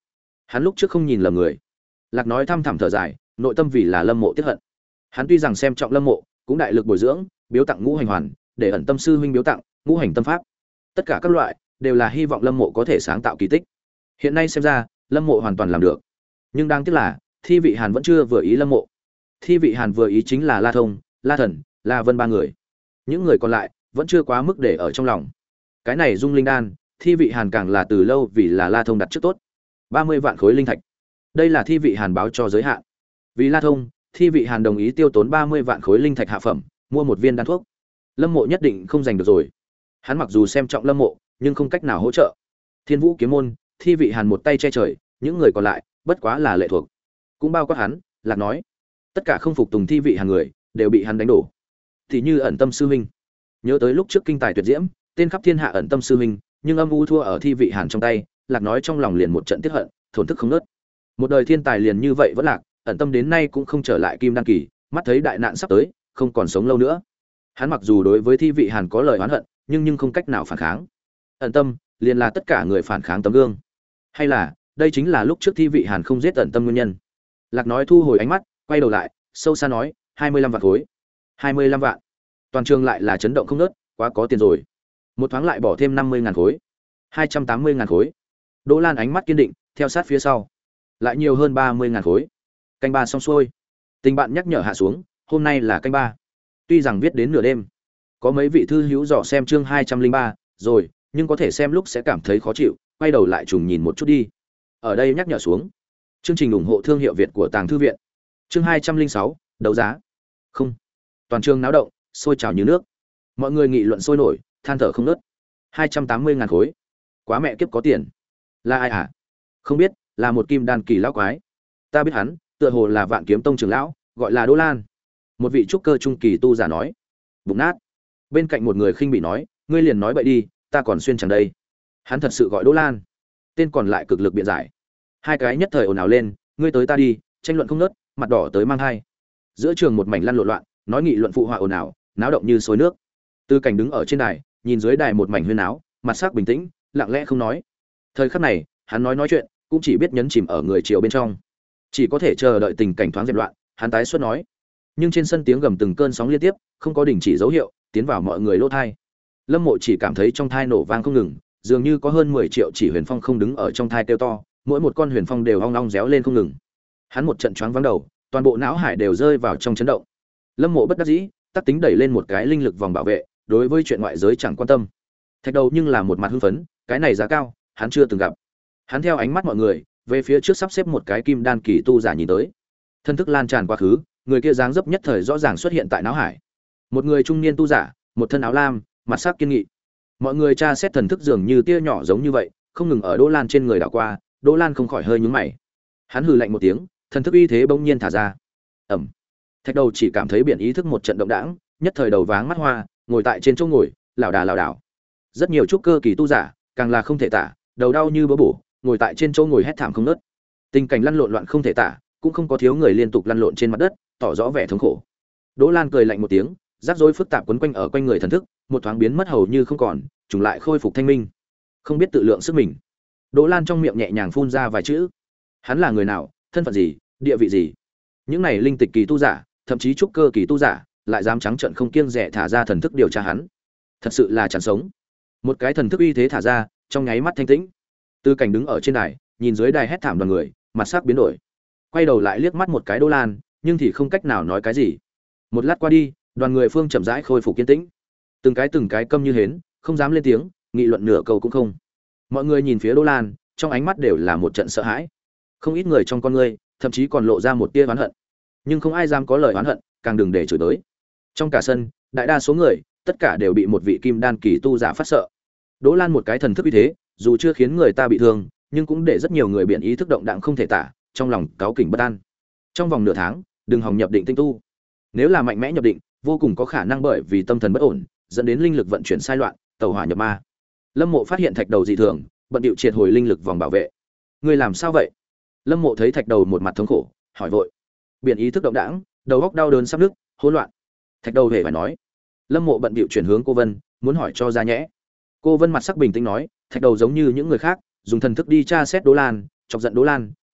Hắn lúc trước không nhìn lầm người. Lạc nói thăm thẳm thở dài, nội tâm vì là Lâm Mộ tiếc hận. Hắn tuy rằng xem trọng Lâm Mộ, cũng đại lực bồi dưỡng, biếu tặng ngũ hành hoàn, để ẩn tâm sư huynh biếu tặng ngũ hành tâm pháp. Tất cả các loại đều là hy vọng Lâm Mộ có thể sáng tạo kỳ tích. Hiện nay xem ra, Lâm Mộ hoàn toàn làm được. Nhưng đáng tiếc là, Thi Vị Hàn vẫn chưa vừa ý Lâm Mộ. Thi Vị Hàn vừa ý chính là La Thông, La Thần, La Vân ba người. Những người còn lại vẫn chưa quá mức để ở trong lòng. Cái này Dung Linh đan, Thi Vị Hàn càng là từ lâu vì là La Thông đặt trước tốt. ba mươi vạn khối linh thạch. Đây là Thi Vị Hàn báo cho giới hạn. Vì La Thông, Thi Vị Hàn đồng ý tiêu tốn ba mươi vạn khối linh thạch hạ phẩm, mua một viên đan thuốc. Lâm Mộ nhất định không giành được rồi. Hắn mặc dù xem trọng Lâm Mộ, nhưng không cách nào hỗ trợ. Thiên Vũ kiếm môn, Thi Vị Hàn một tay che trời, những người còn lại bất quá là lệ thuộc. Cũng bao quát hắn, Lạc nói, tất cả không phục tùng Thi Vị Hàn người đều bị hắn đánh đổ. Thì như ẩn tâm sư huynh, nhớ tới lúc trước kinh tài tuyệt diễm, tên khắp thiên hạ ẩn tâm sư huynh, nhưng âm u thua ở Thi Vị Hàn trong tay, Lạc nói trong lòng liền một trận tiếc hận, thổn thức không ngớt. Một đời thiên tài liền như vậy vẫn lạc, ẩn tâm đến nay cũng không trở lại kim đan kỳ, mắt thấy đại nạn sắp tới, không còn sống lâu nữa. Hắn mặc dù đối với Thi Vị Hàn có lời oán hận, nhưng nhưng không cách nào phản kháng. Ẩn tâm liền là tất cả người phản kháng tấm gương. Hay là, đây chính là lúc trước Thi Vị Hàn không giết ẩn tâm nguyên nhân. Lạc nói thu hồi ánh mắt, quay đầu lại, sâu xa nói, hai mươi lăm vạn khối. hai mươi lăm vạn. Toàn trường lại là chấn động không ngớt, quá có tiền rồi. Một thoáng lại bỏ thêm năm mươi ngàn khối. hai trăm tám mươi ngàn khối. Đỗ Lan ánh mắt kiên định, theo sát phía sau. Lại nhiều hơn ba mươi ngàn khối. Canh ba xong xuôi. Tình bạn nhắc nhở hạ xuống, hôm nay là canh ba. Tuy rằng viết đến nửa đêm, có mấy vị thư hữu dò xem chương hai trăm linh ba rồi, nhưng có thể xem lúc sẽ cảm thấy khó chịu, quay đầu lại trùng nhìn một chút đi. Ở đây nhắc nhở xuống. Chương trình ủng hộ thương hiệu Việt của Tàng Thư viện. Chương hai trăm linh sáu, đấu giá. Không. Toàn trường náo động, sôi trào như nước. Mọi người nghị luận sôi nổi, than thở không ngớt. hai trăm tám mươi ngàn khối. Quá mẹ kiếp có tiền. Là ai à? Không biết, là một kim đan kỳ lão quái. Ta biết hắn, tựa hồ là Vạn Kiếm Tông trưởng lão, gọi là Đỗ Lan. Một vị trúc cơ trung kỳ tu giả nói. Bụng nát. Bên cạnh một người khinh bị nói, ngươi liền nói bậy đi, ta còn xuyên chẳng đây. Hắn thật sự gọi Đỗ Lan. Tên còn lại cực lực biện giải. Hai cái nhất thời ồn ào lên, ngươi tới ta đi, tranh luận không ngớt, mặt đỏ tới mang hai. Giữa trường một mảnh lăn lộn loạn, nói nghị luận phụ họa ồn ào, náo động như suối nước. Tư Cảnh đứng ở trên đài, nhìn dưới đài một mảnh huyên náo, mặt sắc bình tĩnh, lặng lẽ không nói. Thời khắc này, hắn nói nói chuyện, cũng chỉ biết nhấn chìm ở người chiều bên trong, chỉ có thể chờ đợi tình cảnh thoáng dẹp loạn, hắn tái xuất nói. Nhưng trên sân tiếng gầm từng cơn sóng liên tiếp, không có đình chỉ dấu hiệu, tiến vào mọi người lỗ thai. Lâm Mộ chỉ cảm thấy trong thai nổ vang không ngừng, dường như có hơn mười triệu chỉ huyền phong không đứng ở trong thai kêu to, mỗi một con huyền phong đều ong ong réo lên không ngừng. Hắn một trận choáng váng đầu, toàn bộ não hải đều rơi vào trong chấn động. Lâm Mộ bất đắc dĩ, tác tính đẩy lên một cái linh lực vòng bảo vệ, đối với chuyện ngoại giới chẳng quan tâm. Thạch Đầu nhưng là một mặt hưng phấn, cái này giá cao, hắn chưa từng gặp. Hắn theo ánh mắt mọi người, về phía trước sắp xếp một cái kim đan kỳ tu giả nhìn tới. Thân thức lan tràn quá khứ, người kia dáng dấp nhất thời rõ ràng xuất hiện tại não hải. Một người trung niên tu giả, một thân áo lam, mặt sắc kiên nghị. Mọi người tra xét thần thức dường như tia nhỏ giống như vậy, không ngừng ở Đỗ Lan trên người đảo qua, Đỗ Lan không khỏi hơi nhướng mày. Hắn hừ lạnh một tiếng, thần thức uy thế bỗng nhiên thả ra. Ầm. Thạch Đầu chỉ cảm thấy biển ý thức một trận động đãng, nhất thời đầu váng mắt hoa, ngồi tại trên chỗ ngồi, lảo đà lảo đảo. Rất nhiều trúc cơ kỳ tu giả, càng là không thể tả, đầu đau như búa bổ, ngồi tại trên chỗ ngồi hét thảm không ngớt. Tình cảnh lăn lộn loạn không thể tả, cũng không có thiếu người liên tục lăn lộn trên mặt đất, tỏ rõ vẻ thống khổ. Đỗ Lan cười lạnh một tiếng, rắc rối phức tạp quấn quanh ở quanh người thần thức, một thoáng biến mất hầu như không còn, trùng lại khôi phục thanh minh. Không biết tự lượng sức mình. Đỗ Lan trong miệng nhẹ nhàng phun ra vài chữ. Hắn là người nào, thân phận gì, địa vị gì? Những này linh tịch kỳ tu giả, thậm chí trúc cơ kỳ tu giả, lại dám trắng trợn không kiêng dè thả ra thần thức điều tra hắn. Thật sự là chẳng sống. Một cái thần thức uy thế thả ra, trong nháy mắt thanh tĩnh. Tư Cảnh đứng ở trên đài, nhìn dưới đài hét thảm đoàn người, mặt sắc biến đổi. Quay đầu lại liếc mắt một cái Đỗ Lan, nhưng thì không cách nào nói cái gì. Một lát qua đi, đoàn người phương chậm rãi khôi phục kiên tĩnh. Từng cái từng cái câm như hến, không dám lên tiếng, nghị luận nửa câu cũng không. Mọi người nhìn phía Đỗ Lan, trong ánh mắt đều là một trận sợ hãi. Không ít người trong con ngươi, thậm chí còn lộ ra một tia oán hận. Nhưng không ai dám có lời oán hận, càng đừng để chửi tới. Trong cả sân, đại đa số người, tất cả đều bị một vị kim đan kỳ tu giả phát sợ. Đỗ Lan một cái thần thức uy thế, dù chưa khiến người ta bị thương, nhưng cũng để rất nhiều người biển ý thức động đặng không thể tả, trong lòng cáu kỉnh bất an. Trong vòng nửa tháng, đừng hòng nhập định tinh tu. Nếu là mạnh mẽ nhập định, vô cùng có khả năng bởi vì tâm thần bất ổn, dẫn đến linh lực vận chuyển sai loạn, tẩu hỏa nhập ma. Lâm Mộ phát hiện Thạch Đầu dị thường, bận điệu triệt hồi linh lực vòng bảo vệ. Ngươi làm sao vậy? Lâm Mộ thấy Thạch Đầu một mặt thống khổ, hỏi vội. Biển ý thức động đãng, đầu óc đau đớn sắp nứt, hỗn loạn. Thạch Đầu hề phải nói. Lâm Mộ bận điệu chuyển hướng cô Vân, muốn hỏi cho ra nhẽ. Cô Vân mặt sắc bình tĩnh nói, Thạch Đầu giống như những người khác, dùng thần thức đi tra xét Đỗ Lan, chọc giận Đỗ Lan,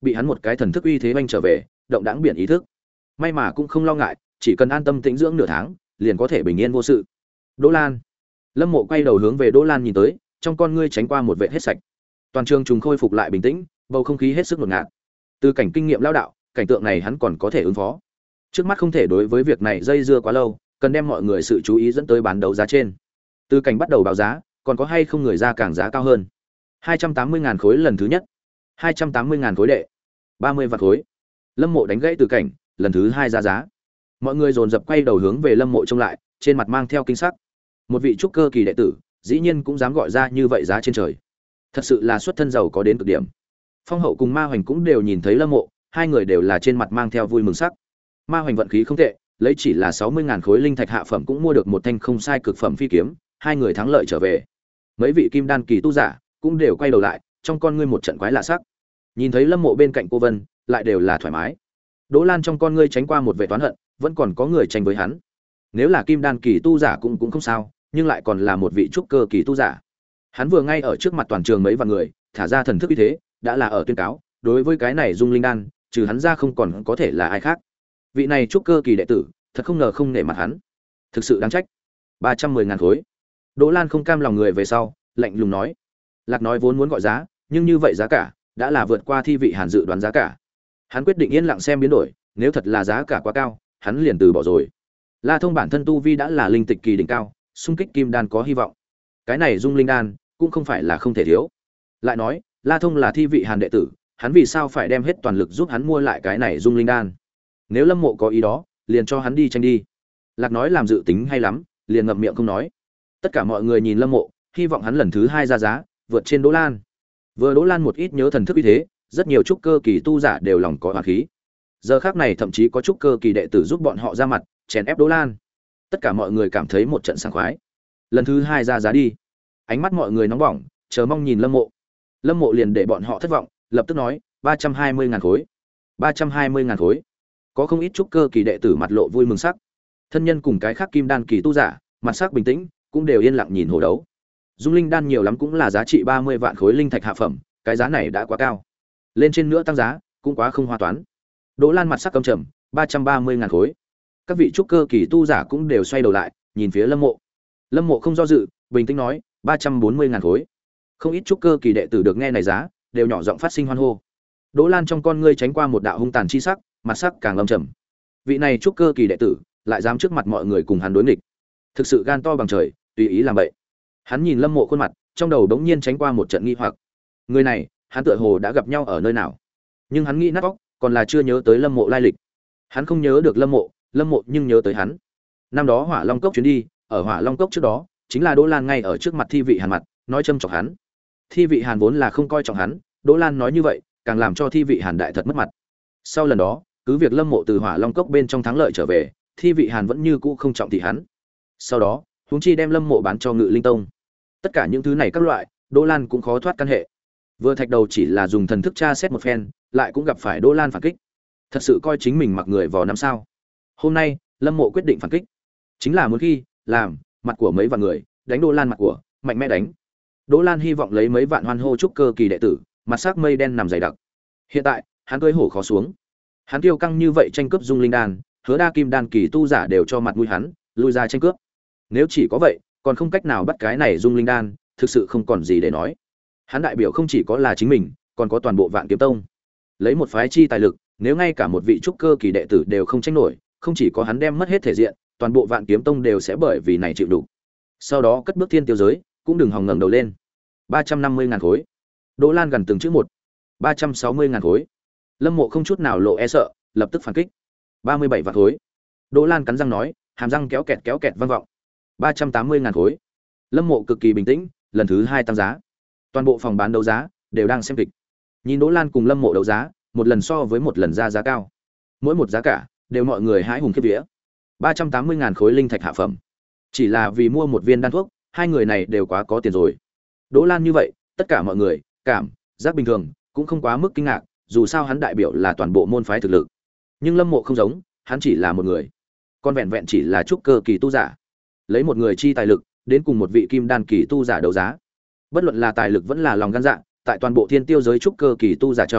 bị hắn một cái thần thức uy thế oanh trở về, động đãng biển ý thức. May mà cũng không lo ngại, chỉ cần an tâm tĩnh dưỡng nửa tháng, liền có thể bình yên vô sự. Đỗ Lan. Lâm Mộ quay đầu hướng về Đỗ Lan nhìn tới, trong con ngươi tránh qua một vệt hết sạch. Toàn trường trùng khôi phục lại bình tĩnh, bầu không khí hết sức ngột ngạt. Từ cảnh kinh nghiệm lão đạo, cảnh tượng này hắn còn có thể ứng phó. Trước mắt không thể đối với việc này dây dưa quá lâu, cần đem mọi người sự chú ý dẫn tới bán đấu giá trên. Từ cảnh bắt đầu báo giá, còn có hay không người ra càng giá cao hơn. hai trăm tám mươi ngàn khối lần thứ nhất, hai trăm tám mươi ngàn khối đệ, ba mươi vạn khối. Lâm Mộ đánh gãy Từ cảnh, lần thứ hai ra giá. Mọi người dồn dập quay đầu hướng về Lâm Mộ trông lại, trên mặt mang theo kinh sắc. Một vị trúc cơ kỳ đệ tử, dĩ nhiên cũng dám gọi ra như vậy giá trên trời. Thật sự là xuất thân giàu có đến cực điểm. Phong Hậu cùng Ma Hoành cũng đều nhìn thấy Lâm Mộ, hai người đều là trên mặt mang theo vui mừng sắc. Ma Hoành vận khí không tệ, lấy chỉ là sáu mươi ngàn khối linh thạch hạ phẩm cũng mua được một thanh không sai cực phẩm phi kiếm, hai người thắng lợi trở về. Mấy vị kim đan kỳ tu giả cũng đều quay đầu lại, trong con ngươi một trận quái lạ sắc. Nhìn thấy Lâm Mộ bên cạnh cô Vân, lại đều là thoải mái. Đỗ Lan trong con ngươi tránh qua một vẻ toán hận, vẫn còn có người tranh với hắn. Nếu là kim đan kỳ tu giả cũng cũng không sao, nhưng lại còn là một vị trúc cơ kỳ tu giả. Hắn vừa ngay ở trước mặt toàn trường mấy vạn người, thả ra thần thức như thế, đã là ở tuyên cáo, đối với cái này Dung Linh đan, trừ hắn ra không còn có thể là ai khác. Vị này trúc cơ kỳ đệ tử, thật không ngờ không nể mặt hắn. Thực sự đáng trách. ba trăm mười ngàn khối. Đỗ Lan không cam lòng người về sau, lạnh lùng nói. Lạc nói vốn muốn gọi giá, nhưng như vậy giá cả đã là vượt qua thi vị Hàn dự đoán giá cả. Hắn quyết định yên lặng xem biến đổi, nếu thật là giá cả quá cao, hắn liền từ bỏ rồi. La Thông bản thân tu vi đã là linh tịch kỳ đỉnh cao, xung kích kim đan có hy vọng. Cái này Dung Linh đan cũng không phải là không thể thiếu. Lại nói, La Thông là thi vị Hàn đệ tử, hắn vì sao phải đem hết toàn lực giúp hắn mua lại cái này Dung Linh đan? Nếu Lâm Mộ có ý đó, liền cho hắn đi tranh đi. Lạc nói làm dự tính hay lắm, liền ngậm miệng không nói. Tất cả mọi người nhìn Lâm Mộ, hy vọng hắn lần thứ hai ra giá, vượt trên Đỗ Lan. Vừa Đỗ Lan một ít nhớ thần thức như thế, rất nhiều trúc cơ kỳ tu giả đều lòng có oán khí. Giờ khắc này thậm chí có trúc cơ kỳ đệ tử giúp bọn họ ra mặt, chèn ép Đỗ Lan. Tất cả mọi người cảm thấy một trận sảng khoái. Lần thứ hai ra giá đi. Ánh mắt mọi người nóng bỏng, chờ mong nhìn Lâm Mộ. Lâm Mộ liền để bọn họ thất vọng, lập tức nói, ba trăm hai mươi ngàn khối. ba trăm hai mươi ngàn khối. Có không ít trúc cơ kỳ đệ tử mặt lộ vui mừng sắc. Thân nhân cùng cái khác kim đan kỳ tu giả, mặt sắc bình tĩnh, cũng đều yên lặng nhìn hồ đấu. Dung Linh đan nhiều lắm cũng là giá trị ba mươi vạn khối linh thạch hạ phẩm, cái giá này đã quá cao. Lên trên nữa tăng giá, cũng quá không hoa toán. Đỗ Lan mặt sắc căm trầm, ba trăm ba mươi ngàn khối. Các vị trúc cơ kỳ tu giả cũng đều xoay đầu lại, nhìn phía Lâm Mộ. Lâm Mộ không do dự, bình tĩnh nói, ba trăm bốn mươi ngàn khối. Không ít trúc cơ kỳ đệ tử được nghe này giá, đều nhỏ giọng phát sinh hoan hô. Đỗ Lan trong con ngươi tránh qua một đạo hung tàn chi sắc, mặt sắc càng lâm trầm. Vị này trúc cơ kỳ đệ tử, lại dám trước mặt mọi người cùng hắn đối nghịch. Thực sự gan to bằng trời, tùy ý làm vậy. Hắn nhìn Lâm Mộ khuôn mặt, trong đầu đống nhiên tránh qua một trận nghi hoặc. Người này, hắn tựa hồ đã gặp nhau ở nơi nào. Nhưng hắn nghĩ nát óc, còn là chưa nhớ tới Lâm Mộ lai lịch. Hắn không nhớ được Lâm Mộ, Lâm Mộ nhưng nhớ tới hắn. Năm đó Hỏa Long Cốc chuyến đi, ở Hỏa Long Cốc trước đó, chính là Đỗ Lan ngay ở trước mặt thi vị Hàn mặt, nói châm chọc hắn. Thi vị Hàn vốn là không coi trọng hắn, Đỗ Lan nói như vậy, càng làm cho thi vị Hàn đại thật mất mặt. Sau lần đó, cứ việc Lâm Mộ từ Hỏa Long Cốc bên trong thắng lợi trở về, thi vị Hàn vẫn như cũ không trọng thị hắn. Sau đó, huống chi đem Lâm Mộ bán cho Ngự Linh Tông. Tất cả những thứ này các loại, Đỗ Lan cũng khó thoát căn hệ. Vừa thạch đầu chỉ là dùng thần thức tra xét một phen, lại cũng gặp phải Đỗ Lan phản kích. Thật sự coi chính mình mặc người vò năm sao? Hôm nay, Lâm Mộ quyết định phản kích, chính là muốn khi làm mặt của mấy vạn người, đánh Đỗ Lan mặt của, mạnh mẽ đánh. Đỗ Lan hy vọng lấy mấy vạn hoan hô trúc cơ kỳ đệ tử, mặt sắc mây đen nằm dày đặc. Hiện tại, hắn cưỡi hổ khó xuống. Hắn tiêu căng như vậy tranh cướp Dung Linh đan, hứa đa kim đan kỳ tu giả đều cho mặt mũi hắn, lui ra tranh cướp. Nếu chỉ có vậy, còn không cách nào bắt cái này Dung Linh đan, thực sự không còn gì để nói. Hắn đại biểu không chỉ có là chính mình, còn có toàn bộ Vạn Kiếm Tông. Lấy một phái chi tài lực, nếu ngay cả một vị trúc cơ kỳ đệ tử đều không tranh nổi, không chỉ có hắn đem mất hết thể diện, toàn bộ Vạn Kiếm Tông đều sẽ bởi vì này chịu đủ. Sau đó cất bước thiên tiêu giới, cũng đừng hòng ngẩng đầu lên. ba trăm năm mươi ngàn khối. Đỗ Lan gần từng chữ một. ba trăm sáu mươi ngàn khối. Lâm Mộ không chút nào lộ e sợ, lập tức phản kích. ba mươi bảy vạn khối. Đỗ Lan cắn răng nói, hàm răng kéo kẹt kéo kẹt vang vọng. ba trăm tám mươi ngàn khối. Lâm Mộ cực kỳ bình tĩnh, lần thứ hai tăng giá. Toàn bộ phòng bán đấu giá đều đang xem kịch. Nhìn Đỗ Lan cùng Lâm Mộ đấu giá, một lần so với một lần ra giá cao. Mỗi một giá cả đều mọi người hãi hùng khiếp vía. ba trăm tám mươi ngàn khối linh thạch hạ phẩm. Chỉ là vì mua một viên đan thuốc, hai người này đều quá có tiền rồi. Đỗ Lan như vậy, tất cả mọi người cảm giác bình thường, cũng không quá mức kinh ngạc, dù sao hắn đại biểu là toàn bộ môn phái thực lực. Nhưng Lâm Mộ không giống, hắn chỉ là một người, còn vẹn vẹn chỉ là trúc cơ kỳ tu giả. Lấy một người chi tài lực, đến cùng một vị kim đan kỳ tu giả đấu giá. Bất luận là tài lực vẫn là lòng gan dạ, tại toàn bộ thiên tiêu giới trúc cơ kỳ tu giả trong,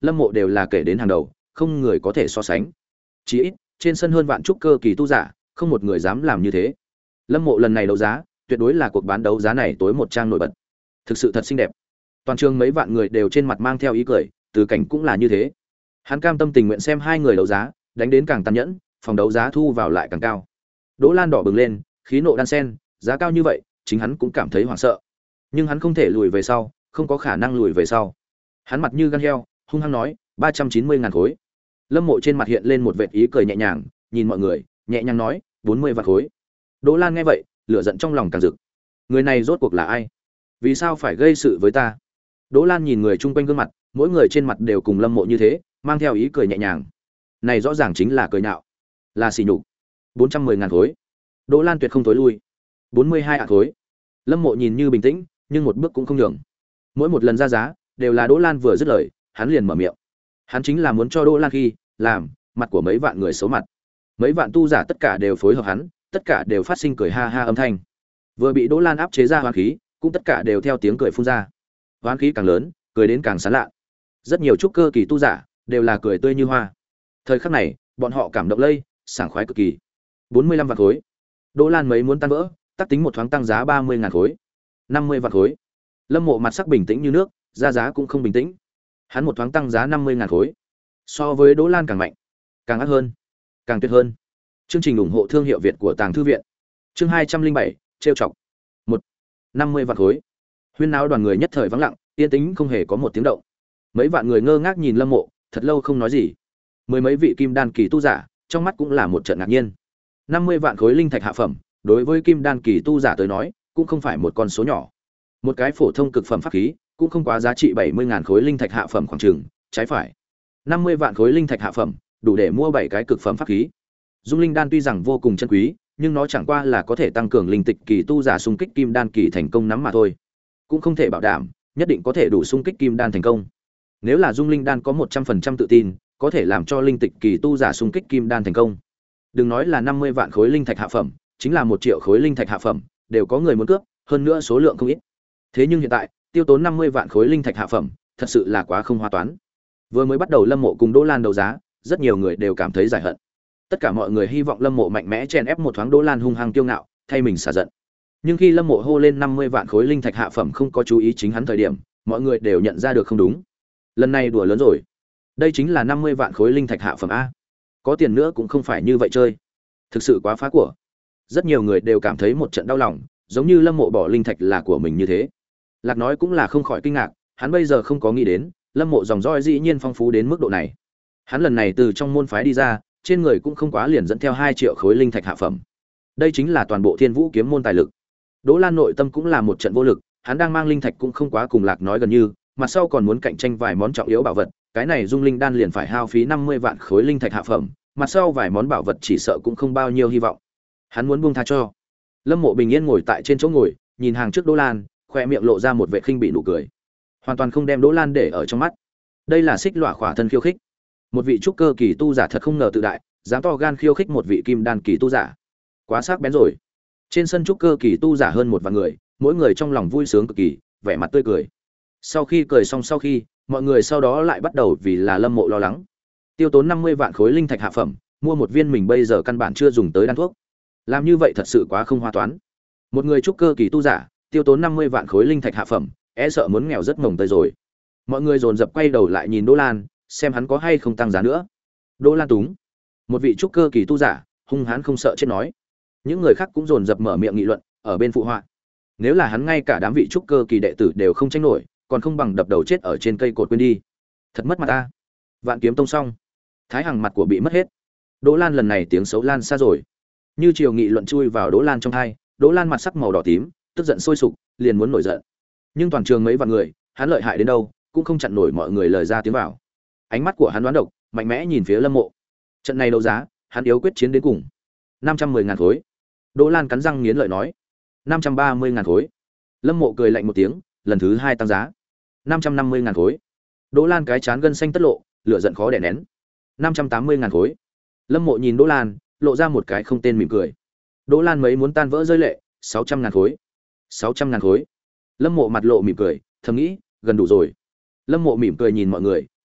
Lâm Mộ đều là kể đến hàng đầu, không người có thể so sánh. Chỉ ít, trên sân hơn vạn trúc cơ kỳ tu giả, không một người dám làm như thế. Lâm Mộ lần này đấu giá, tuyệt đối là cuộc bán đấu giá này tối một trang nổi bật. Thực sự thật xinh đẹp. Toàn trường mấy vạn người đều trên mặt mang theo ý cười, Từ Cảnh cũng là như thế. Hắn cam tâm tình nguyện xem hai người đấu giá, đánh đến càng tàn nhẫn, phòng đấu giá thu vào lại càng cao. Đỗ Lan đỏ bừng lên, khí nộ đan sen, giá cao như vậy, chính hắn cũng cảm thấy hoảng sợ. Nhưng hắn không thể lùi về sau, không có khả năng lùi về sau. Hắn mặt như gan heo, hung hăng nói, ba trăm chín mươi ngàn khối. Lâm Mộ trên mặt hiện lên một vệt ý cười nhẹ nhàng, nhìn mọi người, nhẹ nhàng nói, bốn mươi vạn khối. Đỗ Lan nghe vậy, lửa giận trong lòng càng rực. Người này rốt cuộc là ai? Vì sao phải gây sự với ta? Đỗ Lan nhìn người chung quanh gương mặt, mỗi người trên mặt đều cùng Lâm Mộ như thế, mang theo ý cười nhẹ nhàng. Này rõ ràng chính là cười nhạo, là sỉ nhục. bốn trăm mười ngàn khối. Đỗ Lan tuyệt không tối lui. bốn mươi hai ạn khối. Lâm Mộ nhìn như bình tĩnh, nhưng một bước cũng không nhường. Mỗi một lần ra giá, đều là Đỗ Lan vừa dứt lời, hắn liền mở miệng. Hắn chính là muốn cho Đỗ Lan khi làm mặt của mấy vạn người xấu mặt. Mấy vạn tu giả tất cả đều phối hợp hắn, tất cả đều phát sinh cười ha ha âm thanh. Vừa bị Đỗ Lan áp chế ra hoán khí, cũng tất cả đều theo tiếng cười phun ra. Hoán khí càng lớn, cười đến càng sán lạ. Rất nhiều trúc cơ kỳ tu giả đều là cười tươi như hoa. Thời khắc này, bọn họ cảm động lây, sảng khoái cực kỳ. bốn mươi lăm vạn khối. Đỗ Lan mấy muốn tan vỡ, tác tính một thoáng tăng giá ba mươi ngàn khối. năm mươi vạn khối. Lâm Mộ mặt sắc bình tĩnh như nước, ra giá cũng không bình tĩnh. Hắn một thoáng tăng giá năm mươi ngàn khối. So với Đỗ Lan càng mạnh, càng ác hơn, càng tuyệt hơn. Chương trình ủng hộ thương hiệu Việt của Tàng Thư viện. Chương hai trăm linh bảy, trêu chọc. một. năm mươi vạn khối. Huyên náo đoàn người nhất thời vắng lặng, yên tĩnh không hề có một tiếng động. Mấy vạn người ngơ ngác nhìn Lâm Mộ, thật lâu không nói gì. Mười mấy vị kim đan kỳ tu giả, trong mắt cũng là một trận ngạc nhiên. năm mươi vạn khối linh thạch hạ phẩm, đối với kim đan kỳ tu giả tới nói, cũng không phải một con số nhỏ. Một cái phổ thông cực phẩm pháp khí, cũng không quá giá trị bảy mươi ngàn khối linh thạch hạ phẩm khoảng chừng, trái phải. năm mươi vạn khối linh thạch hạ phẩm, đủ để mua bảy cái cực phẩm pháp khí. Dung linh đan tuy rằng vô cùng chân quý, nhưng nó chẳng qua là có thể tăng cường linh tịch kỳ tu giả xung kích kim đan kỳ thành công nắm mà thôi, cũng không thể bảo đảm nhất định có thể đủ xung kích kim đan thành công. Nếu là dung linh đan có một trăm phần trăm tự tin, có thể làm cho linh tịch kỳ tu giả xung kích kim đan thành công. Đừng nói là năm mươi vạn khối linh thạch hạ phẩm, chính là một triệu khối linh thạch hạ phẩm, đều có người muốn cướp, hơn nữa số lượng không ít. Thế nhưng hiện tại, tiêu tốn năm mươi vạn khối linh thạch hạ phẩm, thật sự là quá không hoa toán. Vừa mới bắt đầu Lâm Mộ cùng Đỗ Lan đấu giá, rất nhiều người đều cảm thấy giải hận. Tất cả mọi người hy vọng Lâm Mộ mạnh mẽ chen ép một thoáng Đỗ Lan hung hăng kiêu ngạo, thay mình xả giận. Nhưng khi Lâm Mộ hô lên năm mươi vạn khối linh thạch hạ phẩm không có chú ý chính hắn thời điểm, mọi người đều nhận ra được không đúng. Lần này đùa lớn rồi. Đây chính là năm mươi vạn khối linh thạch hạ phẩm a. Có tiền nữa cũng không phải như vậy chơi. Thực sự quá phá của. Rất nhiều người đều cảm thấy một trận đau lòng, giống như Lâm Mộ bỏ linh thạch là của mình như thế. Lạc nói cũng là không khỏi kinh ngạc, hắn bây giờ không có nghĩ đến, Lâm Mộ dòng dõi dĩ nhiên phong phú đến mức độ này. Hắn lần này từ trong môn phái đi ra, trên người cũng không quá liền dẫn theo hai triệu khối linh thạch hạ phẩm. Đây chính là toàn bộ Thiên Vũ kiếm môn tài lực. Đỗ Lan nội tâm cũng là một trận vô lực, hắn đang mang linh thạch cũng không quá cùng Lạc nói gần như, mặt sau còn muốn cạnh tranh vài món trọng yếu bảo vật, cái này dung linh đan liền phải hao phí năm mươi vạn khối linh thạch hạ phẩm, mặt sau vài món bảo vật chỉ sợ cũng không bao nhiêu hy vọng. Hắn muốn buông tha cho. Lâm Mộ bình yên ngồi tại trên chỗ ngồi, nhìn hàng trước Đỗ Lan, khoe miệng lộ ra một vẻ khinh bị nụ cười, hoàn toàn không đem Đỗ Lan để ở trong mắt. Đây là xích lọa khỏa thân khiêu khích. Một vị trúc cơ kỳ tu giả thật không ngờ tự đại, dám to gan khiêu khích một vị kim đan kỳ tu giả, quá sắc bén rồi. Trên sân trúc cơ kỳ tu giả hơn một vạn người, mỗi người trong lòng vui sướng cực kỳ, vẻ mặt tươi cười. Sau khi cười xong sau khi, mọi người sau đó lại bắt đầu vì là Lâm Mộ lo lắng. Tiêu tốn năm mươi vạn khối linh thạch hạ phẩm, mua một viên mình bây giờ căn bản chưa dùng tới đan thuốc. Làm như vậy thật sự quá không hoa toán. Một người trúc cơ kỳ tu giả, tiêu tốn năm mươi vạn khối linh thạch hạ phẩm, e sợ muốn nghèo rất mồng tơi rồi. Mọi người dồn dập quay đầu lại nhìn Đỗ Lan, xem hắn có hay không tăng giá nữa. Đỗ Lan túng. Một vị trúc cơ kỳ tu giả, hung hãn không sợ chết nói. Những người khác cũng dồn dập mở miệng nghị luận, ở bên phụ họa. Nếu là hắn ngay cả đám vị trúc cơ kỳ đệ tử đều không tranh nổi, còn không bằng đập đầu chết ở trên cây cột quên đi. Thật mất mặt ta. Vạn kiếm tông xong, Thái Hằng mặt của bị mất hết. Đỗ Lan lần này tiếng xấu lan xa rồi. Như chiều nghị luận chui vào Đỗ Lan trong hai, Đỗ Lan mặt sắc màu đỏ tím, tức giận sôi sục, liền muốn nổi giận. Nhưng toàn trường mấy vạn người, hắn lợi hại đến đâu, cũng không chặn nổi mọi người lời ra tiếng vào. Ánh mắt của hắn đoán độc, mạnh mẽ nhìn phía Lâm Mộ. Trận này đấu giá, hắn yếu quyết chiến đến cùng. năm trăm mười ngàn khối. Đỗ Lan cắn răng nghiến lợi nói. năm trăm ba mươi ngàn khối. Lâm Mộ cười lạnh một tiếng, lần thứ hai tăng giá. năm trăm năm mươi ngàn khối. Đỗ Lan cái chán gân xanh tất lộ, lửa giận khó đè nén. năm trăm tám mươi ngàn khối. Lâm Mộ nhìn Đỗ Lan, lộ ra một cái không tên mỉm cười. Đỗ Lan mấy muốn tan vỡ rơi lệ. sáu trăm ngàn khối. sáu trăm ngàn khối. Lâm Mộ mặt lộ mỉm cười, thầm nghĩ, gần đủ rồi. Lâm Mộ mỉm cười nhìn mọi người,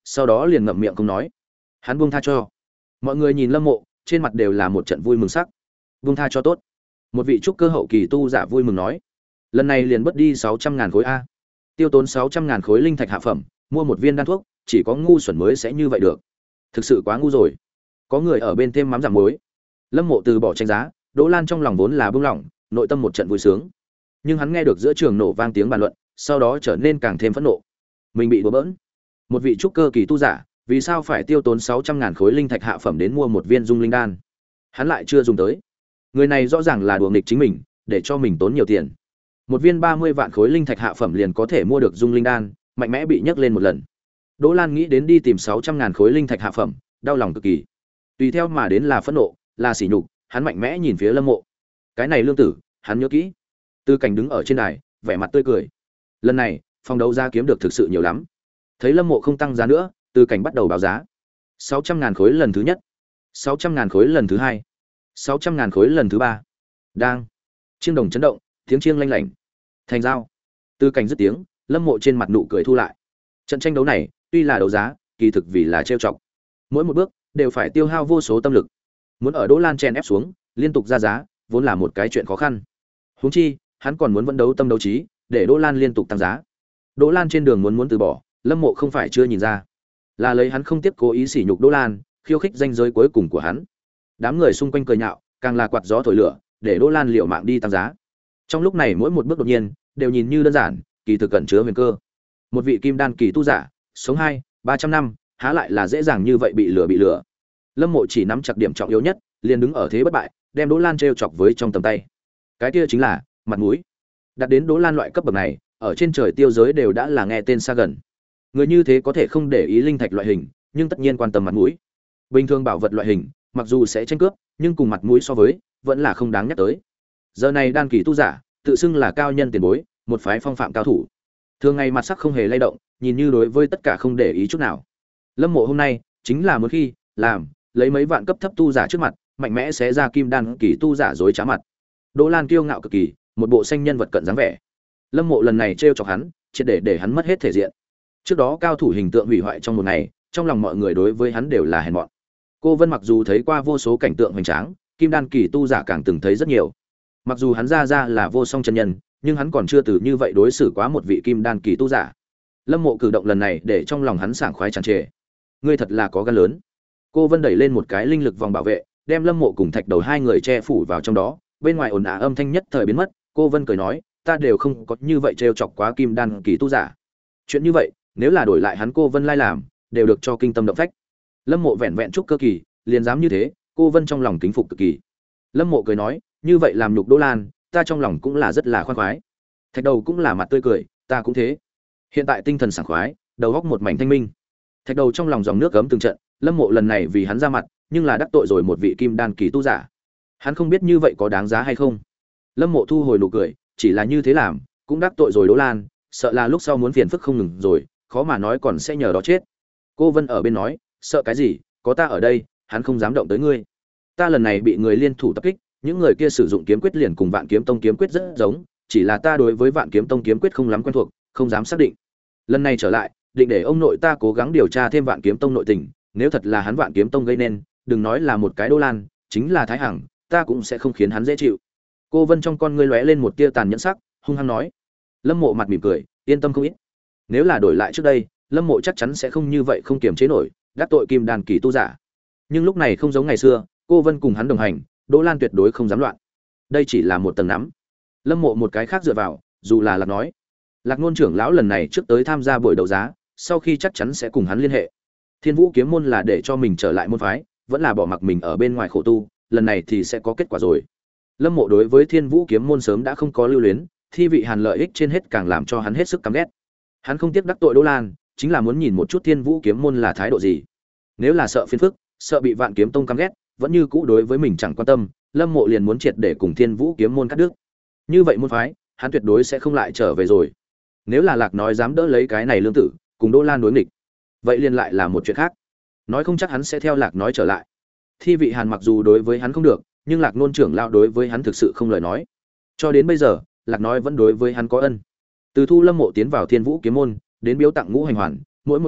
sau đó liền ngậm miệng không nói. Hắn buông tha cho. Mọi người nhìn Lâm Mộ, trên mặt đều là một trận vui mừng sắc. Buông tha cho tốt. Một vị trúc cơ hậu kỳ tu giả vui mừng nói. Lần này liền bớt đi sáu trăm ngàn khối a. Tiêu tốn sáu trăm ngàn khối linh thạch hạ phẩm, mua một viên đan thuốc, chỉ có ngu xuẩn mới sẽ như vậy được. Thực sự quá ngu rồi. Có người ở bên thêm mắm giảm muối. Lâm Mộ từ bỏ tranh giá, Đỗ Lan trong lòng vốn là bưng lỏng, nội tâm một trận vui sướng. Nhưng hắn nghe được giữa trường nổ vang tiếng bàn luận, sau đó trở nên càng thêm phẫn nộ. Mình bị đùa bỡn. Một vị trúc cơ kỳ tu giả, vì sao phải tiêu tốn sáu trăm ngàn khối linh thạch hạ phẩm đến mua một viên dung linh đan? Hắn lại chưa dùng tới. Người này rõ ràng là đùa nghịch chính mình, để cho mình tốn nhiều tiền. Một viên ba mươi vạn khối linh thạch hạ phẩm liền có thể mua được dung linh đan, mạnh mẽ bị nhấc lên một lần. Đỗ Lan nghĩ đến đi tìm sáu trăm ngàn khối linh thạch hạ phẩm, đau lòng cực kỳ. Tùy theo mà đến là phẫn nộ, là sỉ nhục, hắn mạnh mẽ nhìn phía Lâm Mộ. Cái này lương tử, hắn nhớ kỹ. Tư Cảnh đứng ở trên đài, vẻ mặt tươi cười. Lần này, phòng đấu giá kiếm được thực sự nhiều lắm. Thấy Lâm Mộ không tăng giá nữa, Tư Cảnh bắt đầu báo giá. sáu trăm ngàn khối lần thứ nhất, sáu trăm ngàn khối lần thứ hai, sáu trăm ngàn khối lần thứ ba. Đang. Chiêng đồng chấn động, tiếng chiêng lanh lảnh. Thành giao. Tư Cảnh dứt tiếng, Lâm Mộ trên mặt nụ cười thu lại. Trận tranh đấu này, tuy là đấu giá, kỳ thực vì là trêu chọc. Mỗi một bước đều phải tiêu hao vô số tâm lực. Muốn ở Đỗ Lan chèn ép xuống, liên tục ra giá, vốn là một cái chuyện khó khăn. Huống chi, hắn còn muốn vận đấu tâm đấu trí, để Đỗ Lan liên tục tăng giá. Đỗ Lan trên đường muốn muốn từ bỏ, Lâm Mộ không phải chưa nhìn ra, là lấy hắn không tiếp cố ý sỉ nhục Đỗ Lan, khiêu khích danh giới cuối cùng của hắn. Đám người xung quanh cười nhạo, càng là quạt gió thổi lửa, để Đỗ Lan liều mạng đi tăng giá. Trong lúc này mỗi một bước đột nhiên đều nhìn như đơn giản, kỳ thực cẩn chứa huyền cơ. Một vị kim đan kỳ tu giả, sống hai, ba trăm năm, há lại là dễ dàng như vậy bị lừa bị lừa. Lâm Mộ chỉ nắm chặt điểm trọng yếu nhất, liền đứng ở thế bất bại, đem Đỗ Lan trêu chọc với trong tầm tay. Cái kia chính là mặt mũi. Đặt đến Đỗ Lan loại cấp bậc này, ở trên trời tiêu giới đều đã là nghe tên xa gần. Người như thế có thể không để ý linh thạch loại hình, nhưng tất nhiên quan tâm mặt mũi. Bình thường bảo vật loại hình, mặc dù sẽ tranh cướp, nhưng cùng mặt mũi so với, vẫn là không đáng nhắc tới. Giờ này đan kỳ tu giả, tự xưng là cao nhân tiền bối, một phái phong phạm cao thủ. Thường ngày mặt sắc không hề lay động, nhìn như đối với tất cả không để ý chút nào. Lâm Mộ hôm nay chính là muốn khi làm, lấy mấy vạn cấp thấp tu giả trước mặt, mạnh mẽ xé ra kim đan kỳ tu giả dối trá mặt. Đỗ Lan kiêu ngạo cực kỳ, một bộ xanh nhân vật cận dáng vẻ. Lâm Mộ lần này trêu chọc hắn, triệt để để hắn mất hết thể diện. Trước đó cao thủ hình tượng hủy hoại trong một ngày, trong lòng mọi người đối với hắn đều là hèn mọn. Cô Vân mặc dù thấy qua vô số cảnh tượng hoành tráng, kim đan kỳ tu giả càng từng thấy rất nhiều. Mặc dù hắn ra ra là vô song chân nhân, nhưng hắn còn chưa từ như vậy đối xử quá một vị kim đan kỳ tu giả. Lâm Mộ cử động lần này để trong lòng hắn sảng khoái tràn trề. Ngươi thật là có gan lớn. Cô Vân đẩy lên một cái linh lực vòng bảo vệ, đem Lâm Mộ cùng Thạch Đầu hai người che phủ vào trong đó, bên ngoài ồn ào âm thanh nhất thời biến mất. Cô Vân cười nói, ta đều không có như vậy trêu chọc quá kim đan kỳ tu giả. Chuyện như vậy, nếu là đổi lại hắn Cô Vân lai làm, đều được cho kinh tâm động phách. Lâm Mộ vẹn vẹn trúc cơ kỳ, liền dám như thế, Cô Vân trong lòng kính phục cực kỳ. Lâm Mộ cười nói, như vậy làm nhục Đỗ Lan, ta trong lòng cũng là rất là khoan khoái. Thạch Đầu cũng là mặt tươi cười, ta cũng thế. Hiện tại tinh thần sảng khoái, đầu óc một mảnh thanh minh. Thạch Đầu trong lòng dòng nước gấm từng trận, Lâm Mộ lần này vì hắn ra mặt, nhưng là đắc tội rồi một vị kim đan kỳ tu giả. Hắn không biết như vậy có đáng giá hay không. Lâm Mộ thu hồi nụ cười, chỉ là như thế làm, cũng đắc tội rồi Đỗ Lan, sợ là lúc sau muốn phiền phức không ngừng rồi, khó mà nói còn sẽ nhờ đó chết. Cô Vân ở bên nói, sợ cái gì, có ta ở đây, hắn không dám động tới ngươi. Ta lần này bị người liên thủ tập kích, những người kia sử dụng kiếm quyết liền cùng Vạn Kiếm Tông kiếm quyết rất giống, chỉ là ta đối với Vạn Kiếm Tông kiếm quyết không lắm quen thuộc, không dám xác định. Lần này trở lại, định để ông nội ta cố gắng điều tra thêm Vạn Kiếm Tông nội tình, nếu thật là hắn Vạn Kiếm Tông gây nên, đừng nói là một cái Đỗ Lan, chính là Thái Hằng, ta cũng sẽ không khiến hắn dễ chịu. Cô Vân trong con ngươi lóe lên một tia tàn nhẫn sắc, hung hăng nói. Lâm Mộ mặt mỉm cười, yên tâm không ít. Nếu là đổi lại trước đây, Lâm Mộ chắc chắn sẽ không như vậy không kiềm chế nổi, đắc tội kim đan kỳ tu giả. Nhưng lúc này không giống ngày xưa, cô Vân cùng hắn đồng hành, Đỗ Lan tuyệt đối không dám loạn. Đây chỉ là một tầng nắm. Lâm Mộ một cái khác dựa vào, dù là Lạc nói, Lạc Nôn trưởng lão lần này trước tới tham gia buổi đấu giá, sau khi chắc chắn sẽ cùng hắn liên hệ. Thiên Vũ kiếm môn là để cho mình trở lại môn phái, vẫn là bỏ mặc mình ở bên ngoài khổ tu, lần này thì sẽ có kết quả rồi. Lâm Mộ đối với Thiên Vũ kiếm môn sớm đã không có lưu luyến, thi vị Hàn lợi ích trên hết càng làm cho hắn hết sức căm ghét. Hắn không tiếc đắc tội Đỗ Lan, chính là muốn nhìn một chút Thiên Vũ kiếm môn là thái độ gì. Nếu là sợ phiền phức, sợ bị Vạn Kiếm Tông căm ghét, vẫn như cũ đối với mình chẳng quan tâm, Lâm Mộ liền muốn triệt để cùng Thiên Vũ kiếm môn cắt đứt. Như vậy môn phái, hắn tuyệt đối sẽ không lại trở về rồi. Nếu là Lạc nói dám đỡ lấy cái này lương tử, cùng Đỗ Lan đối nghịch, vậy liền lại là một chuyện khác. Nói không chắc hắn sẽ theo Lạc nói trở lại. Thi vị Hàn mặc dù đối với hắn không được, nhưng Lạc Nôn trưởng lão đối với hắn thực sự không lời nói. Cho đến bây giờ, Lạc nói vẫn đối với hắn có ân. Từ thu Lâm Mộ tiến vào Thiên Vũ kiếm môn, đến biếu tặng ngũ hành hoàn, mỗi một chuyện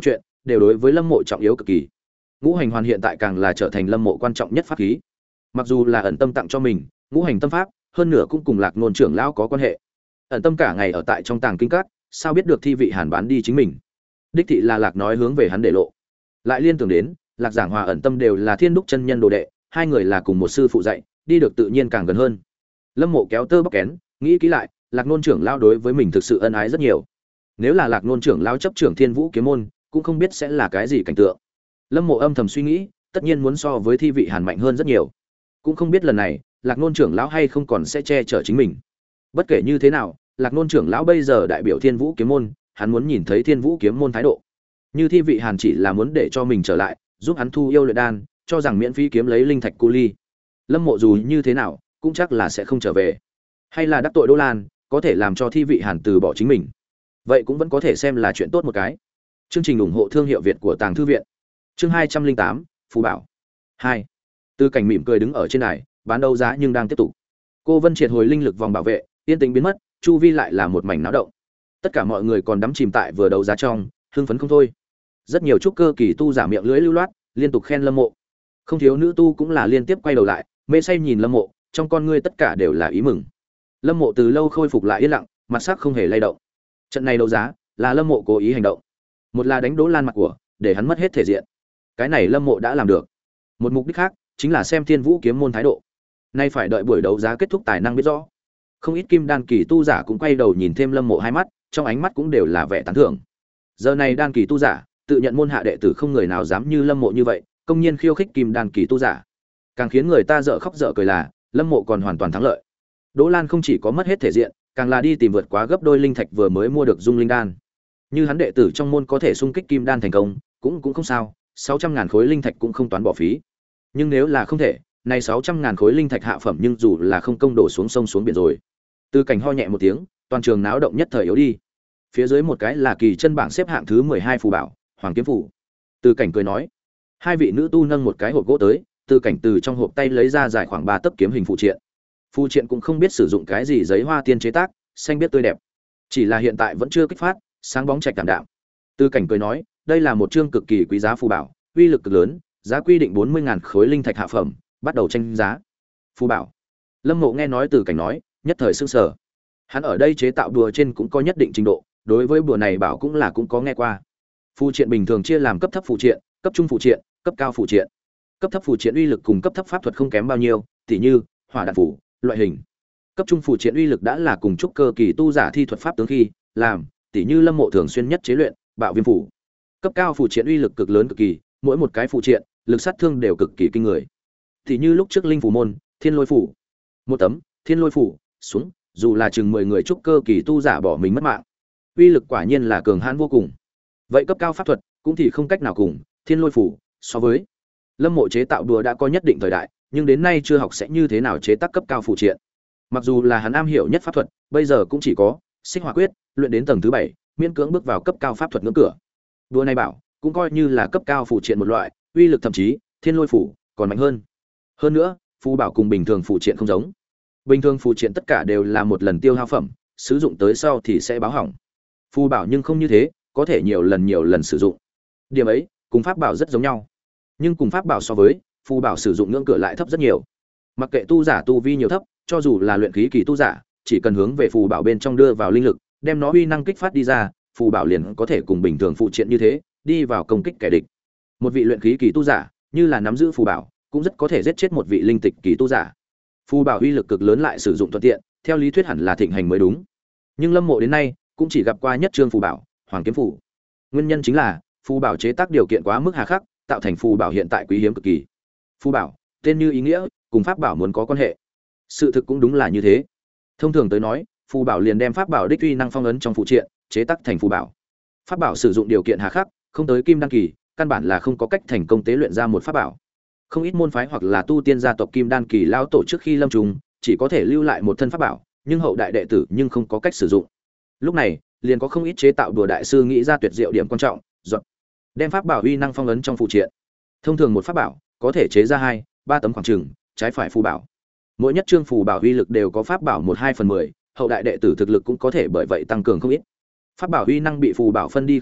đều đối với Lâm Mộ trọng yếu cực kỳ. Ngũ hành hoàn hiện tại càng là trở thành Lâm Mộ quan trọng nhất pháp khí. Mặc dù là ẩn tâm tặng cho mình, ngũ hành tâm pháp, hơn nữa cũng cùng Lạc Nôn trưởng lão có quan hệ. Ẩn tâm cả ngày ở tại trong tàng kinh các, sao biết được thi vị Hàn bán đi chính mình. Đích thị là Lạc nói hướng về hắn để lộ. Lại liên tưởng đến, Lạc Giảng Hòa ẩn tâm đều là Thiên Đúc chân nhân đồ đệ, hai người là cùng một sư phụ dạy, đi được tự nhiên càng gần hơn. Lâm Mộ kéo tơ bóc kén, nghĩ kỹ lại, Lạc Nôn trưởng lão đối với mình thực sự ân ái rất nhiều. Nếu là Lạc Nôn trưởng lão chấp trưởng Thiên Vũ kiếm môn, cũng không biết sẽ là cái gì cảnh tượng. Lâm Mộ âm thầm suy nghĩ, tất nhiên muốn so với thi vị Hàn mạnh hơn rất nhiều. Cũng không biết lần này, Lạc Nôn trưởng lão hay không còn sẽ che chở chính mình. Bất kể như thế nào, Lạc Nôn trưởng lão bây giờ đại biểu Thiên Vũ kiếm môn, hắn muốn nhìn thấy Thiên Vũ kiếm môn thái độ. Như thi vị Hàn chỉ là muốn để cho mình trở lại, giúp hắn thu yêu luyện đan, cho rằng miễn phí kiếm lấy linh thạch cu ly. Lâm Mộ dù như thế nào, cũng chắc là sẽ không trở về. Hay là đắc tội Đỗ Lan, có thể làm cho thi vị Hàn từ bỏ chính mình. Vậy cũng vẫn có thể xem là chuyện tốt một cái. Chương trình ủng hộ thương hiệu Việt của Tàng Thư viện. Chương hai trăm linh tám, phù bảo. hai. Tư Cảnh mỉm cười đứng ở trên đài, bán đấu giá nhưng đang tiếp tục. Cô Vân triệt hồi linh lực vòng bảo vệ, yên tĩnh biến mất, chu vi lại là một mảnh náo động. Tất cả mọi người còn đắm chìm tại vừa đấu giá trong, hưng phấn không thôi. Rất nhiều trúc cơ kỳ tu giả miệng lưỡi lưu loát, liên tục khen Lâm Mộ. Không thiếu nữ tu cũng là liên tiếp quay đầu lại, mê say nhìn Lâm Mộ, trong con ngươi tất cả đều là ý mừng. Lâm Mộ từ lâu khôi phục lại yên lặng, mặt sắc không hề lay động. Trận này đấu giá là Lâm Mộ cố ý hành động. Một là đánh Đỗ Lan mặt của, để hắn mất hết thể diện. Cái này Lâm Mộ đã làm được. Một mục đích khác chính là xem Thiên Vũ kiếm môn thái độ. Nay phải đợi buổi đấu giá kết thúc tài năng biết rõ. Không ít kim đan kỳ tu giả cũng quay đầu nhìn thêm Lâm Mộ hai mắt, trong ánh mắt cũng đều là vẻ tán thưởng. Giờ này đan kỳ tu giả, tự nhận môn hạ đệ tử không người nào dám như Lâm Mộ như vậy, công nhiên khiêu khích kim đan kỳ tu giả. Càng khiến người ta dở khóc dở cười là, Lâm Mộ còn hoàn toàn thắng lợi. Đỗ Lan không chỉ có mất hết thể diện, càng là đi tìm vượt quá gấp đôi linh thạch vừa mới mua được dung linh đan. Như hắn đệ tử trong môn có thể xung kích kim đan thành công, cũng cũng không sao, sáu trăm ngàn khối linh thạch cũng không toán bỏ phí. Nhưng nếu là không thể, này sáu trăm ngàn khối linh thạch hạ phẩm nhưng dù là không công đổ xuống sông xuống biển rồi. Từ Cảnh ho nhẹ một tiếng, toàn trường náo động nhất thời yếu đi. Phía dưới một cái là kỳ chân bảng xếp hạng thứ mười hai phù bảo, Hoàng kiếm phù. Từ Cảnh cười nói, hai vị nữ tu nâng một cái hộp gỗ tới, Từ Cảnh từ trong hộp tay lấy ra dài khoảng ba tấc kiếm hình phụ triện. Phụ triện cũng không biết sử dụng cái gì giấy hoa tiên chế tác, xanh biết tươi đẹp. Chỉ là hiện tại vẫn chưa kích phát, sáng bóng trạch cảm đạm. Từ Cảnh cười nói, đây là một chương cực kỳ quý giá phù bảo, uy lực cực lớn, giá quy định bốn mươi ngàn khối linh thạch hạ phẩm, bắt đầu tranh giá. Phù bảo. Lâm Mộ nghe nói Từ Cảnh nói, nhất thời sửng sở. Hắn ở đây chế tạo đùa trên cũng có nhất định trình độ, đối với bùa này bảo cũng là cũng có nghe qua. Phù triện bình thường chia làm cấp thấp phù triện, cấp trung phù triện, cấp cao phù triện. Cấp thấp phù triện uy lực cùng cấp thấp pháp thuật không kém bao nhiêu, tỉ như hỏa đạn phù, loại hình. Cấp trung phù triện uy lực đã là cùng trúc cơ kỳ tu giả thi thuật pháp tướng khi làm, tỉ như Lâm Mộ thường xuyên nhất chế luyện, bạo viêm phù. Cấp cao phù triện uy lực cực lớn cực kỳ, mỗi một cái phù triện, lực sát thương đều cực kỳ kinh người. Tỉ như lúc trước linh phù môn, Thiên Lôi phù. Một tấm Thiên Lôi phù xuống, dù là chừng mười người trúc cơ kỳ tu giả bỏ mình mất mạng. Uy lực quả nhiên là cường hãn vô cùng. Vậy cấp cao pháp thuật cũng thì không cách nào cùng Thiên Lôi phù so với. Lâm Mộ chế tạo đùa đã có nhất định thời đại, nhưng đến nay chưa học sẽ như thế nào chế tác cấp cao phù triện. Mặc dù là hắn am hiểu nhất pháp thuật, bây giờ cũng chỉ có Xích Hỏa Quyết, luyện đến tầng thứ bảy, miễn cưỡng bước vào cấp cao pháp thuật ngưỡng cửa. Đùa này bảo, cũng coi như là cấp cao phù triện một loại, uy lực thậm chí Thiên Lôi phù còn mạnh hơn. Hơn nữa, phù bảo cùng bình thường phù triện không giống. Bình thường phù triện tất cả đều là một lần tiêu hao phẩm, sử dụng tới sau thì sẽ báo hỏng. Phù bảo nhưng không như thế, có thể nhiều lần nhiều lần sử dụng. Điểm ấy, cùng pháp bảo rất giống nhau. Nhưng cùng pháp bảo so với, phù bảo sử dụng ngưỡng cửa lại thấp rất nhiều. Mặc kệ tu giả tu vi nhiều thấp, cho dù là luyện khí kỳ tu giả, chỉ cần hướng về phù bảo bên trong đưa vào linh lực, đem nó uy năng kích phát đi ra, phù bảo liền có thể cùng bình thường phụ triện như thế, đi vào công kích kẻ địch. Một vị luyện khí kỳ tu giả, như là nắm giữ phù bảo, cũng rất có thể giết chết một vị linh tịch kỳ tu giả. Phù bảo uy lực cực lớn lại sử dụng thuận tiện, theo lý thuyết hẳn là thịnh hành mới đúng. Nhưng Lâm Mộ đến nay cũng chỉ gặp qua nhất trương phù bảo, Hoàng kiếm phù. Nguyên nhân chính là phù bảo chế tác điều kiện quá mức hà khắc, tạo thành phù bảo hiện tại quý hiếm cực kỳ. Phù bảo, tên như ý nghĩa, cùng pháp bảo muốn có quan hệ. Sự thực cũng đúng là như thế. Thông thường tới nói, phù bảo liền đem pháp bảo đích uy năng phong ấn trong phụ triện, chế tác thành phù bảo. Pháp bảo sử dụng điều kiện hà khắc, không tới kim đan kỳ, căn bản là không có cách thành công tế luyện ra một pháp bảo. Không ít môn phái hoặc là tu tiên gia tộc kim đan kỳ lao tổ trước khi lâm trùng, chỉ có thể lưu lại một thân pháp bảo, nhưng hậu đại đệ tử nhưng không có cách sử dụng. Lúc này, liền có không ít chế tạo đùa đại sư nghĩ ra tuyệt diệu điểm quan trọng, dọn đem pháp bảo uy năng phong ấn trong phụ triện. Thông thường một pháp bảo có thể chế ra hai, ba tấm khoảng trừng, trái phải phù bảo. Mỗi nhất chương phù bảo uy lực đều có pháp bảo một hai phần mười, hậu đại đệ tử thực lực cũng có thể bởi vậy tăng cường không ít. Pháp bảo uy năng bị phù bảo phân đi không ít,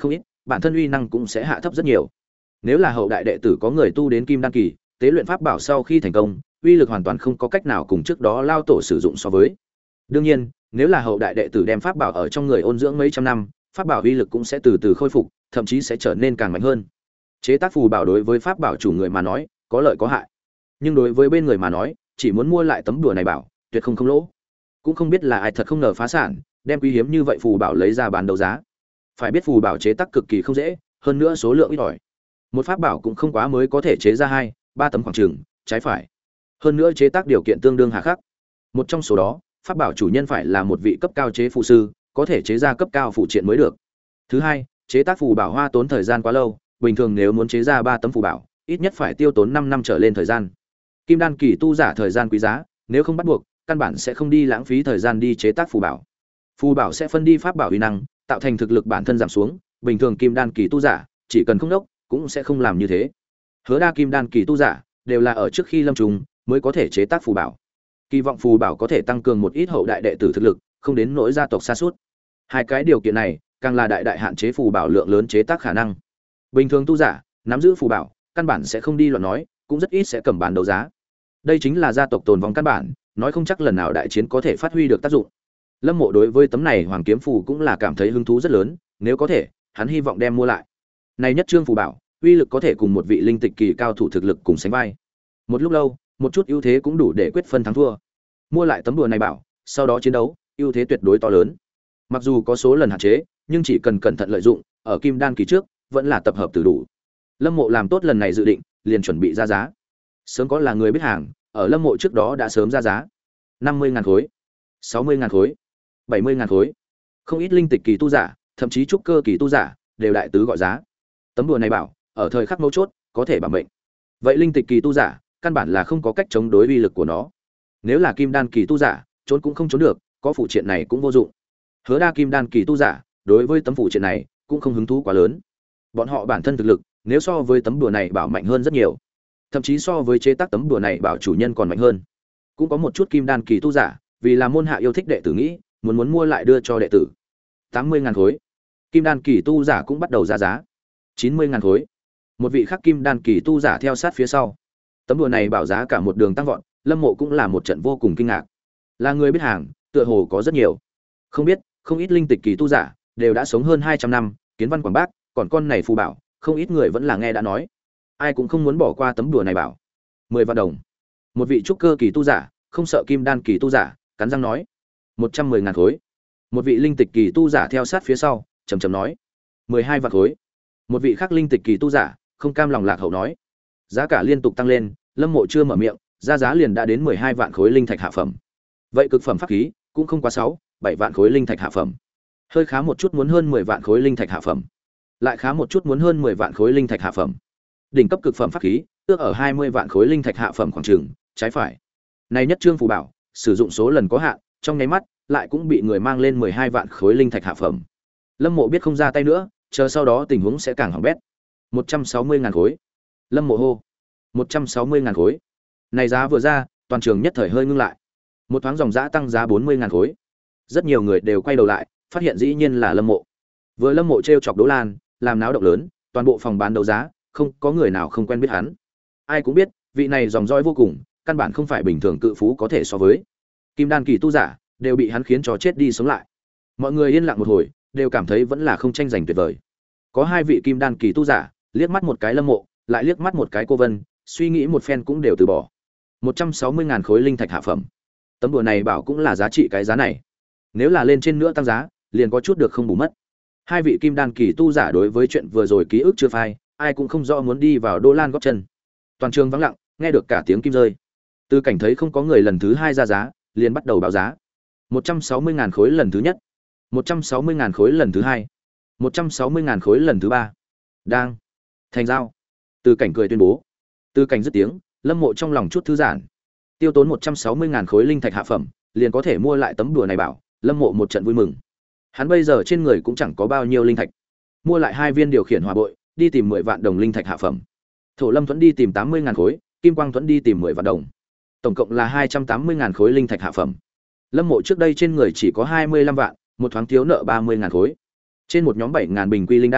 bản thân uy năng cũng sẽ hạ thấp rất nhiều. Nếu là hậu đại đệ tử có người tu đến kim đan kỳ, tế luyện pháp bảo sau khi thành công, uy lực hoàn toàn không có cách nào cùng trước đó lao tổ sử dụng so với. Đương nhiên, nếu là hậu đại đệ tử đem pháp bảo ở trong người ôn dưỡng mấy trăm năm, pháp bảo uy lực cũng sẽ từ từ khôi phục, thậm chí sẽ trở nên càng mạnh hơn. Chế tác phù bảo đối với pháp bảo chủ người mà nói, có lợi có hại. Nhưng đối với bên người mà nói, chỉ muốn mua lại tấm đùa này bảo, tuyệt không không lỗ. Cũng không biết là ai thật không ngờ phá sản, đem quý hiếm như vậy phù bảo lấy ra bán đấu giá. Phải biết phù bảo chế tác cực kỳ không dễ, hơn nữa số lượng ít ỏi. Một pháp bảo cũng không quá mới có thể chế ra hai, ba tấm khoảng chừng, trái phải. Hơn nữa chế tác điều kiện tương đương hà khắc. Một trong số đó, pháp bảo chủ nhân phải là một vị cấp cao chế phù sư, có thể chế ra cấp cao phụ triện mới được. Thứ hai, chế tác phù bảo hoa tốn thời gian quá lâu, bình thường nếu muốn chế ra ba tấm phù bảo, ít nhất phải tiêu tốn năm năm trở lên thời gian. Kim đan kỳ tu giả thời gian quý giá, nếu không bắt buộc, căn bản sẽ không đi lãng phí thời gian đi chế tác phù bảo. Phù bảo sẽ phân đi pháp bảo uy năng, tạo thành thực lực bản thân giảm xuống, bình thường kim đan kỳ tu giả, chỉ cần không đốc, cũng sẽ không làm như thế. Hứa đa kim đan kỳ tu giả đều là ở trước khi lâm trùng mới có thể chế tác phù bảo. Kỳ vọng phù bảo có thể tăng cường một ít hậu đại đệ tử thực lực, không đến nỗi gia tộc sa sút. Hai cái điều kiện này, càng là đại đại hạn chế phù bảo lượng lớn chế tác khả năng. Bình thường tu giả nắm giữ phù bảo, căn bản sẽ không đi loạn nói, cũng rất ít sẽ cầm bán đấu giá. Đây chính là gia tộc tồn vong căn bản, nói không chắc lần nào đại chiến có thể phát huy được tác dụng. Lâm Mộ đối với tấm này hoàng kiếm phù cũng là cảm thấy hứng thú rất lớn, nếu có thể, hắn hy vọng đem mua lại. Này nhất trương phù bảo, uy lực có thể cùng một vị linh tịch kỳ cao thủ thực lực cùng sánh vai. Một lúc lâu, một chút ưu thế cũng đủ để quyết phân thắng thua. Mua lại tấm đùa này bảo, sau đó chiến đấu, ưu thế tuyệt đối to lớn. Mặc dù có số lần hạn chế, nhưng chỉ cần cẩn thận lợi dụng, ở kim đan kỳ trước, vẫn là tập hợp từ đủ. Lâm Mộ làm tốt lần này dự định, liền chuẩn bị ra giá. Sớm có là người biết hàng, ở Lâm Mộ trước đó đã sớm ra giá. năm mươi ngàn khối, sáu mươi ngàn khối, bảy mươi ngàn khối. Không ít linh tịch kỳ tu giả, thậm chí trúc cơ kỳ tu giả, đều đại tứ gọi giá. Tấm đùa này bảo, ở thời khắc mấu chốt, có thể bảo mệnh. Vậy linh tịch kỳ tu giả, căn bản là không có cách chống đối uy lực của nó. Nếu là kim đan kỳ tu giả, trốn cũng không trốn được, có phụ triện này cũng vô dụng. Hứa đa kim đan kỳ tu giả, đối với tấm phụ triện này, cũng không hứng thú quá lớn. Bọn họ bản thân thực lực, nếu so với tấm đùa này bảo mạnh hơn rất nhiều, thậm chí so với chế tác tấm đùa này bảo chủ nhân còn mạnh hơn. Cũng có một chút kim đan kỳ tu giả, vì là môn hạ yêu thích đệ tử nghĩ, muốn muốn mua lại đưa cho đệ tử. tám mươi ngàn khối. Kim đan kỳ tu giả cũng bắt đầu ra giá. chín mươi ngàn khối. Một vị khác kim đan kỳ tu giả theo sát phía sau. Tấm đùa này bảo giá cả một đường tăng vọt, Lâm Mộ cũng là một trận vô cùng kinh ngạc. Là người biết hàng, tựa hồ có rất nhiều. Không biết, không ít linh tịch kỳ tu giả đều đã sống hơn hai trăm năm, kiến văn quảng bác, còn con này phù bảo, không ít người vẫn là nghe đã nói. Ai cũng không muốn bỏ qua tấm đùa này bảo. mười vạn đồng. Một vị trúc cơ kỳ tu giả, không sợ kim đan kỳ tu giả, cắn răng nói. một trăm mười ngàn khối. Một vị linh tịch kỳ tu giả theo sát phía sau, trầm trầm nói. mười hai vạn khối. Một vị khác linh tịch kỳ tu giả, không cam lòng lạc hậu nói. Giá cả liên tục tăng lên, Lâm Mộ chưa mở miệng, giá giá liền đã đến mười hai vạn khối linh thạch hạ phẩm. Vậy cực phẩm pháp khí, cũng không quá sáu, bảy vạn khối linh thạch hạ phẩm. Hơi khá một chút muốn hơn mười vạn khối linh thạch hạ phẩm. Lại khá một chút muốn hơn mười vạn khối linh thạch hạ phẩm. Đỉnh cấp cực phẩm pháp khí, ước ở hai mươi vạn khối linh thạch hạ phẩm khoảng chừng, trái phải. Này nhất trương phù bảo, sử dụng số lần có hạn, trong nháy mắt lại cũng bị người mang lên mười hai vạn khối linh thạch hạ phẩm. Lâm Mộ biết không ra tay nữa, chờ sau đó tình huống sẽ càng hỏng bét. một trăm sáu mươi ngàn khối. Lâm Mộ hô. một trăm sáu mươi ngàn khối. Này giá vừa ra, toàn trường nhất thời hơi ngưng lại. Một thoáng dòng giá tăng giá bốn mươi ngàn khối. Rất nhiều người đều quay đầu lại, phát hiện dĩ nhiên là Lâm Mộ. Vừa Lâm Mộ trêu chọc Đỗ Lan, làm náo động lớn, toàn bộ phòng bán đấu giá, không có người nào không quen biết hắn. Ai cũng biết, vị này dòng dõi vô cùng, căn bản không phải bình thường cự phú có thể so với. Kim đan kỳ tu giả đều bị hắn khiến cho chết đi sống lại. Mọi người yên lặng một hồi, đều cảm thấy vẫn là không tranh giành tuyệt vời. Có hai vị kim đan kỳ tu giả, liếc mắt một cái Lâm Mộ, lại liếc mắt một cái Cô Vân, suy nghĩ một phen cũng đều từ bỏ. một trăm sáu mươi ngàn khối linh thạch hạ phẩm. Tấm đùa này bảo cũng là giá trị cái giá này. Nếu là lên trên nữa tăng giá, liền có chút được không bù mất. Hai vị kim đan kỳ tu giả đối với chuyện vừa rồi ký ức chưa phai, ai cũng không rõ muốn đi vào Đỗ Lan góp chân. Toàn trường vắng lặng, nghe được cả tiếng kim rơi. Từ cảnh thấy không có người lần thứ hai ra giá, liền bắt đầu báo giá. một trăm sáu mươi ngàn khối lần thứ nhất, một trăm sáu mươi ngàn khối lần thứ hai, một trăm sáu mươi ngàn khối lần thứ ba. Đang thành giao. Từ cảnh cười tuyên bố. Từ cảnh dứt tiếng, Lâm Mộ trong lòng chút thư giãn. Tiêu tốn một trăm sáu mươi ngàn khối linh thạch hạ phẩm, liền có thể mua lại tấm đùa này bảo, Lâm Mộ một trận vui mừng. Hắn bây giờ trên người cũng chẳng có bao nhiêu linh thạch. Mua lại hai viên điều khiển hỏa bội, đi tìm mười vạn đồng linh thạch hạ phẩm. Thổ Lâm Thuẫn đi tìm tám mươi ngàn khối, Kim Quang Thuẫn đi tìm mười vạn đồng. Tổng cộng là hai trăm tám mươi ngàn khối linh thạch hạ phẩm. Lâm Mộ trước đây trên người chỉ có hai mươi lăm vạn, một thoáng thiếu nợ ba mươi ngàn khối. Trên một nhóm bảy ngàn bình quy linh đan,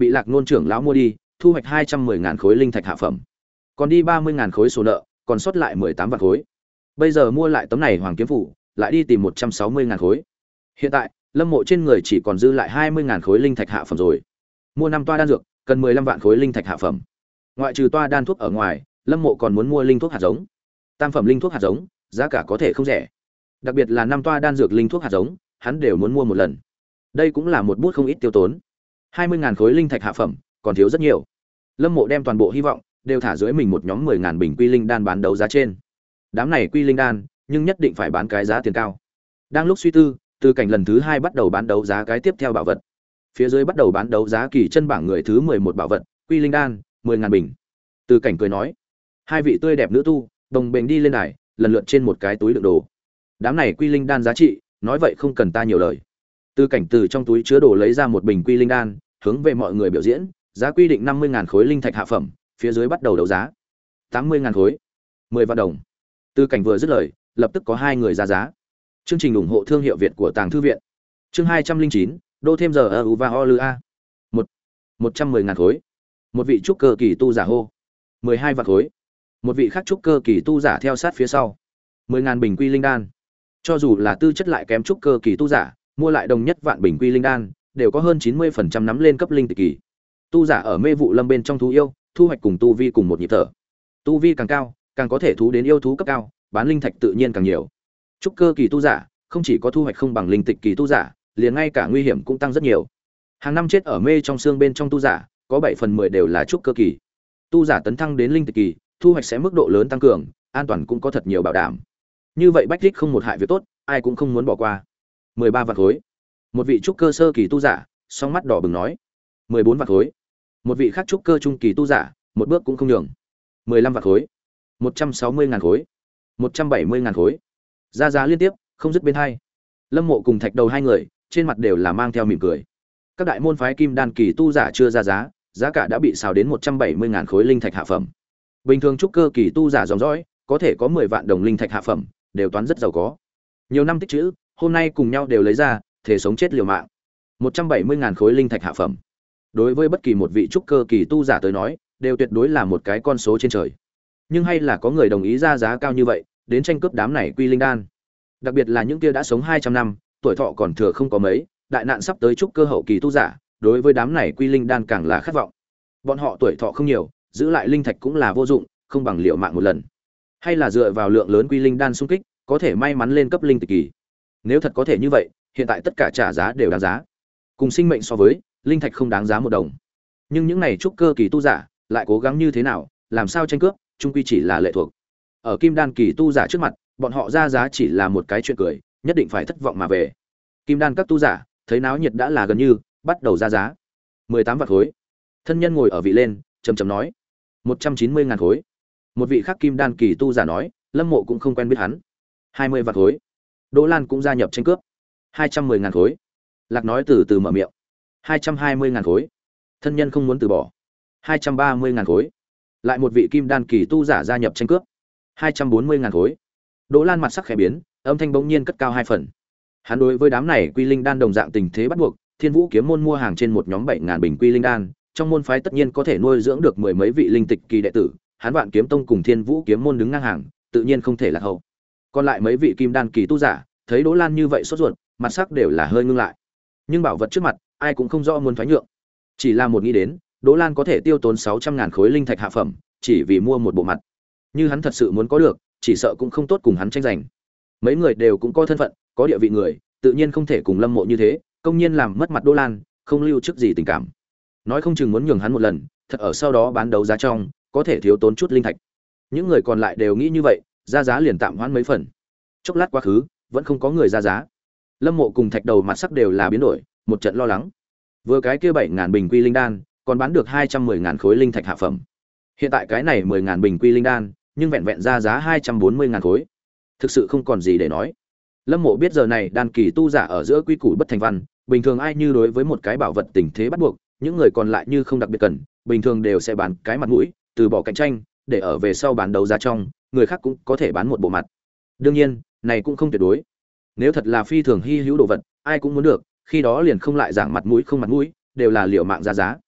bị Lạc Nôn trưởng lão mua đi, thu hoạch hai trăm mười ngàn khối linh thạch hạ phẩm. Còn đi ba mươi ngàn khối sổ nợ, còn sót lại mười tám vạn khối. Bây giờ mua lại tấm này hoàng kiếm phủ, lại đi tìm một trăm sáu mươi ngàn khối. Hiện tại, Lâm Mộ trên người chỉ còn dư lại hai mươi ngàn khối linh thạch hạ phẩm rồi. Mua năm toa đan dược, cần mười lăm vạn khối linh thạch hạ phẩm. Ngoại trừ toa đan thuốc ở ngoài, Lâm Mộ còn muốn mua linh thuốc hạt giống. Tam phẩm linh thuốc hạt giống, giá cả có thể không rẻ. Đặc biệt là năm toa đan dược linh thuốc hạt giống, hắn đều muốn mua một lần. Đây cũng là một bút không ít tiêu tốn. hai mươi ngàn khối linh thạch hạ phẩm, còn thiếu rất nhiều. Lâm Mộ đem toàn bộ hy vọng đều thả dưới mình một nhóm mười ngàn bình quy linh đan bán đấu giá trên. Đám này quy linh đan, nhưng nhất định phải bán cái giá tiền cao. Đang lúc suy tư, từ cảnh lần thứ hai bắt đầu bán đấu giá cái tiếp theo bảo vật. Phía dưới bắt đầu bán đấu giá kỳ chân bảng người thứ mười một bảo vật, quy linh đan, mười ngàn bình. Từ cảnh cười nói, hai vị tươi đẹp nữ tu, đồng bền đi lên đài, lần lượt trên một cái túi đựng đồ. Đám này quy linh đan giá trị, nói vậy không cần ta nhiều lời. Từ cảnh từ trong túi chứa đồ lấy ra một bình quy linh đan, hướng về mọi người biểu diễn, giá quy định năm mươi ngàn khối linh thạch hạ phẩm, phía dưới bắt đầu đấu giá. tám mươi ngàn khối, mười vạn đồng. Từ cảnh vừa dứt lời, lập tức có hai người ra giá. Chương trình ủng hộ thương hiệu Việt của Tàng Thư viện. Chương hai trăm linh chín, đô thêm giờ ở Uva Olua. một. một trăm mười ngàn khối. Một vị trúc cơ kỳ tu giả hô. mười hai vạn khối. Một vị khác trúc cơ kỳ tu giả theo sát phía sau. mười ngàn bình quy linh đan. Cho dù là tư chất lại kém trúc cơ kỳ tu giả, mua lại đồng nhất vạn bình quy linh đan, đều có hơn chín mươi phần trăm nắm lên cấp linh tịch kỳ. Tu giả ở mê vụ lâm bên trong thú yêu, thu hoạch cùng tu vi cùng một nhịp thở. Tu vi càng cao, càng có thể thú đến yêu thú cấp cao, bán linh thạch tự nhiên càng nhiều. Trúc cơ kỳ tu giả, không chỉ có thu hoạch không bằng linh tịch kỳ tu giả, liền ngay cả nguy hiểm cũng tăng rất nhiều. Hàng năm chết ở mê trong xương bên trong tu giả, có bảy phần mười đều là trúc cơ kỳ. Tu giả tấn thăng đến linh tịch kỳ, thu hoạch sẽ mức độ lớn tăng cường, an toàn cũng có thật nhiều bảo đảm. Như vậy bách đích không một hại việc tốt, ai cũng không muốn bỏ qua. mười ba vạn khối. Một vị trúc cơ sơ kỳ tu giả, song mắt đỏ bừng nói. mười bốn vạn khối. Một vị khác trúc cơ trung kỳ tu giả, một bước cũng không nhường. mười lăm vạn khối. một trăm sáu mươi ngàn khối. một trăm bảy mươi ngàn khối. Ra giá liên tiếp, không dứt bên hai. Lâm Mộ cùng Thạch Đầu hai người, trên mặt đều là mang theo mỉm cười. Các đại môn phái kim đan kỳ tu giả chưa ra giá, giá cả đã bị xào đến một trăm bảy mươi ngàn khối linh thạch hạ phẩm. Bình thường trúc cơ kỳ tu giả dòng dõi, có thể có mười vạn đồng linh thạch hạ phẩm, đều toán rất giàu có. Nhiều năm tích trữ, hôm nay cùng nhau đều lấy ra, thể sống chết liều mạng. một trăm bảy mươi ngàn khối linh thạch hạ phẩm. Đối với bất kỳ một vị trúc cơ kỳ tu giả tới nói, đều tuyệt đối là một cái con số trên trời. Nhưng hay là có người đồng ý ra giá cao như vậy, đến tranh cướp đám này quy linh đan. Đặc biệt là những kia đã sống hai trăm năm, tuổi thọ còn thừa không có mấy, đại nạn sắp tới trúc cơ hậu kỳ tu giả, đối với đám này quy linh đan càng là khát vọng. Bọn họ tuổi thọ không nhiều, giữ lại linh thạch cũng là vô dụng, không bằng liều mạng một lần. Hay là dựa vào lượng lớn quy linh đan xung kích, có thể may mắn lên cấp linh tịch kỳ. Nếu thật có thể như vậy, hiện tại tất cả trả giá đều đáng giá. Cùng sinh mệnh so với, linh thạch không đáng giá một đồng. Nhưng những này trúc cơ kỳ tu giả, lại cố gắng như thế nào, làm sao tranh cướp, chung quy chỉ là lệ thuộc. Ở kim đan kỳ tu giả trước mặt, bọn họ ra giá chỉ là một cái chuyện cười, nhất định phải thất vọng mà về. Kim đan các tu giả, thấy náo nhiệt đã là gần như, bắt đầu ra giá. mười tám vạn khối. Thân nhân ngồi ở vị lên, trầm trầm nói, một trăm chín mươi ngàn khối. Một vị khác kim đan kỳ tu giả nói, Lâm Mộ cũng không quen biết hắn. hai mươi vạn khối. Đỗ Lan cũng gia nhập tranh cướp. hai trăm mười ngàn khối. Lạc nói từ từ mở miệng. hai trăm hai mươi ngàn khối. Thân nhân không muốn từ bỏ. hai trăm ba mươi ngàn khối. Lại một vị kim đan kỳ tu giả gia nhập tranh cướp. hai trăm bốn mươi ngàn khối. Đỗ Lan mặt sắc khẽ biến, âm thanh bỗng nhiên cất cao hai phần. Hắn đối với đám này quy linh đan đồng dạng tình thế bắt buộc, Thiên Vũ kiếm môn mua hàng trên một nhóm bảy ngàn bình quy linh đan, trong môn phái tất nhiên có thể nuôi dưỡng được mười mấy vị linh tịch kỳ đệ tử, hắn Vạn Kiếm Tông cùng Thiên Vũ kiếm môn đứng ngang hàng, tự nhiên không thể lạc hậu. Còn lại mấy vị kim đan kỳ tu giả, thấy Đỗ Lan như vậy sốt ruột, mặt sắc đều là hơi ngưng lại. Nhưng bảo vật trước mặt, ai cũng không rõ muốn thoái nhượng. Chỉ là một nghĩ đến, Đỗ Lan có thể tiêu tốn sáu trăm ngàn khối linh thạch hạ phẩm, chỉ vì mua một bộ mặt. Như hắn thật sự muốn có được, chỉ sợ cũng không tốt cùng hắn tranh giành. Mấy người đều cũng có thân phận, có địa vị người, tự nhiên không thể cùng Lâm Mộ như thế, công nhiên làm mất mặt Đỗ Lan, không lưu trước gì tình cảm. Nói không chừng muốn nhường hắn một lần, thật ở sau đó bán đấu giá trong, có thể thiếu tốn chút linh thạch. Những người còn lại đều nghĩ như vậy, ra giá liền tạm hoãn mấy phần. Chốc lát quá khứ, vẫn không có người ra giá. Lâm Mộ cùng Thạch Đầu mặt sắc đều là biến đổi, một trận lo lắng. Vừa cái kia bảy ngàn bình quy linh đan, còn bán được hai trăm mười ngàn khối linh thạch hạ phẩm. Hiện tại cái này mười ngàn bình quy linh đan, nhưng vẹn vẹn ra giá hai trăm bốn mươi ngàn khối. Thực sự không còn gì để nói. Lâm Mộ biết giờ này đan kỳ tu giả ở giữa quy củ bất thành văn, bình thường ai như đối với một cái bảo vật tình thế bắt buộc, những người còn lại như không đặc biệt cần, bình thường đều sẽ bán cái mặt mũi, từ bỏ cạnh tranh, để ở về sau bán đấu giá trong, người khác cũng có thể bán một bộ mặt. Đương nhiên, này cũng không tuyệt đối. Nếu thật là phi thường hi hữu đồ vật, ai cũng muốn được, khi đó liền không lại giảng mặt mũi không mặt mũi, đều là liều mạng ra giá.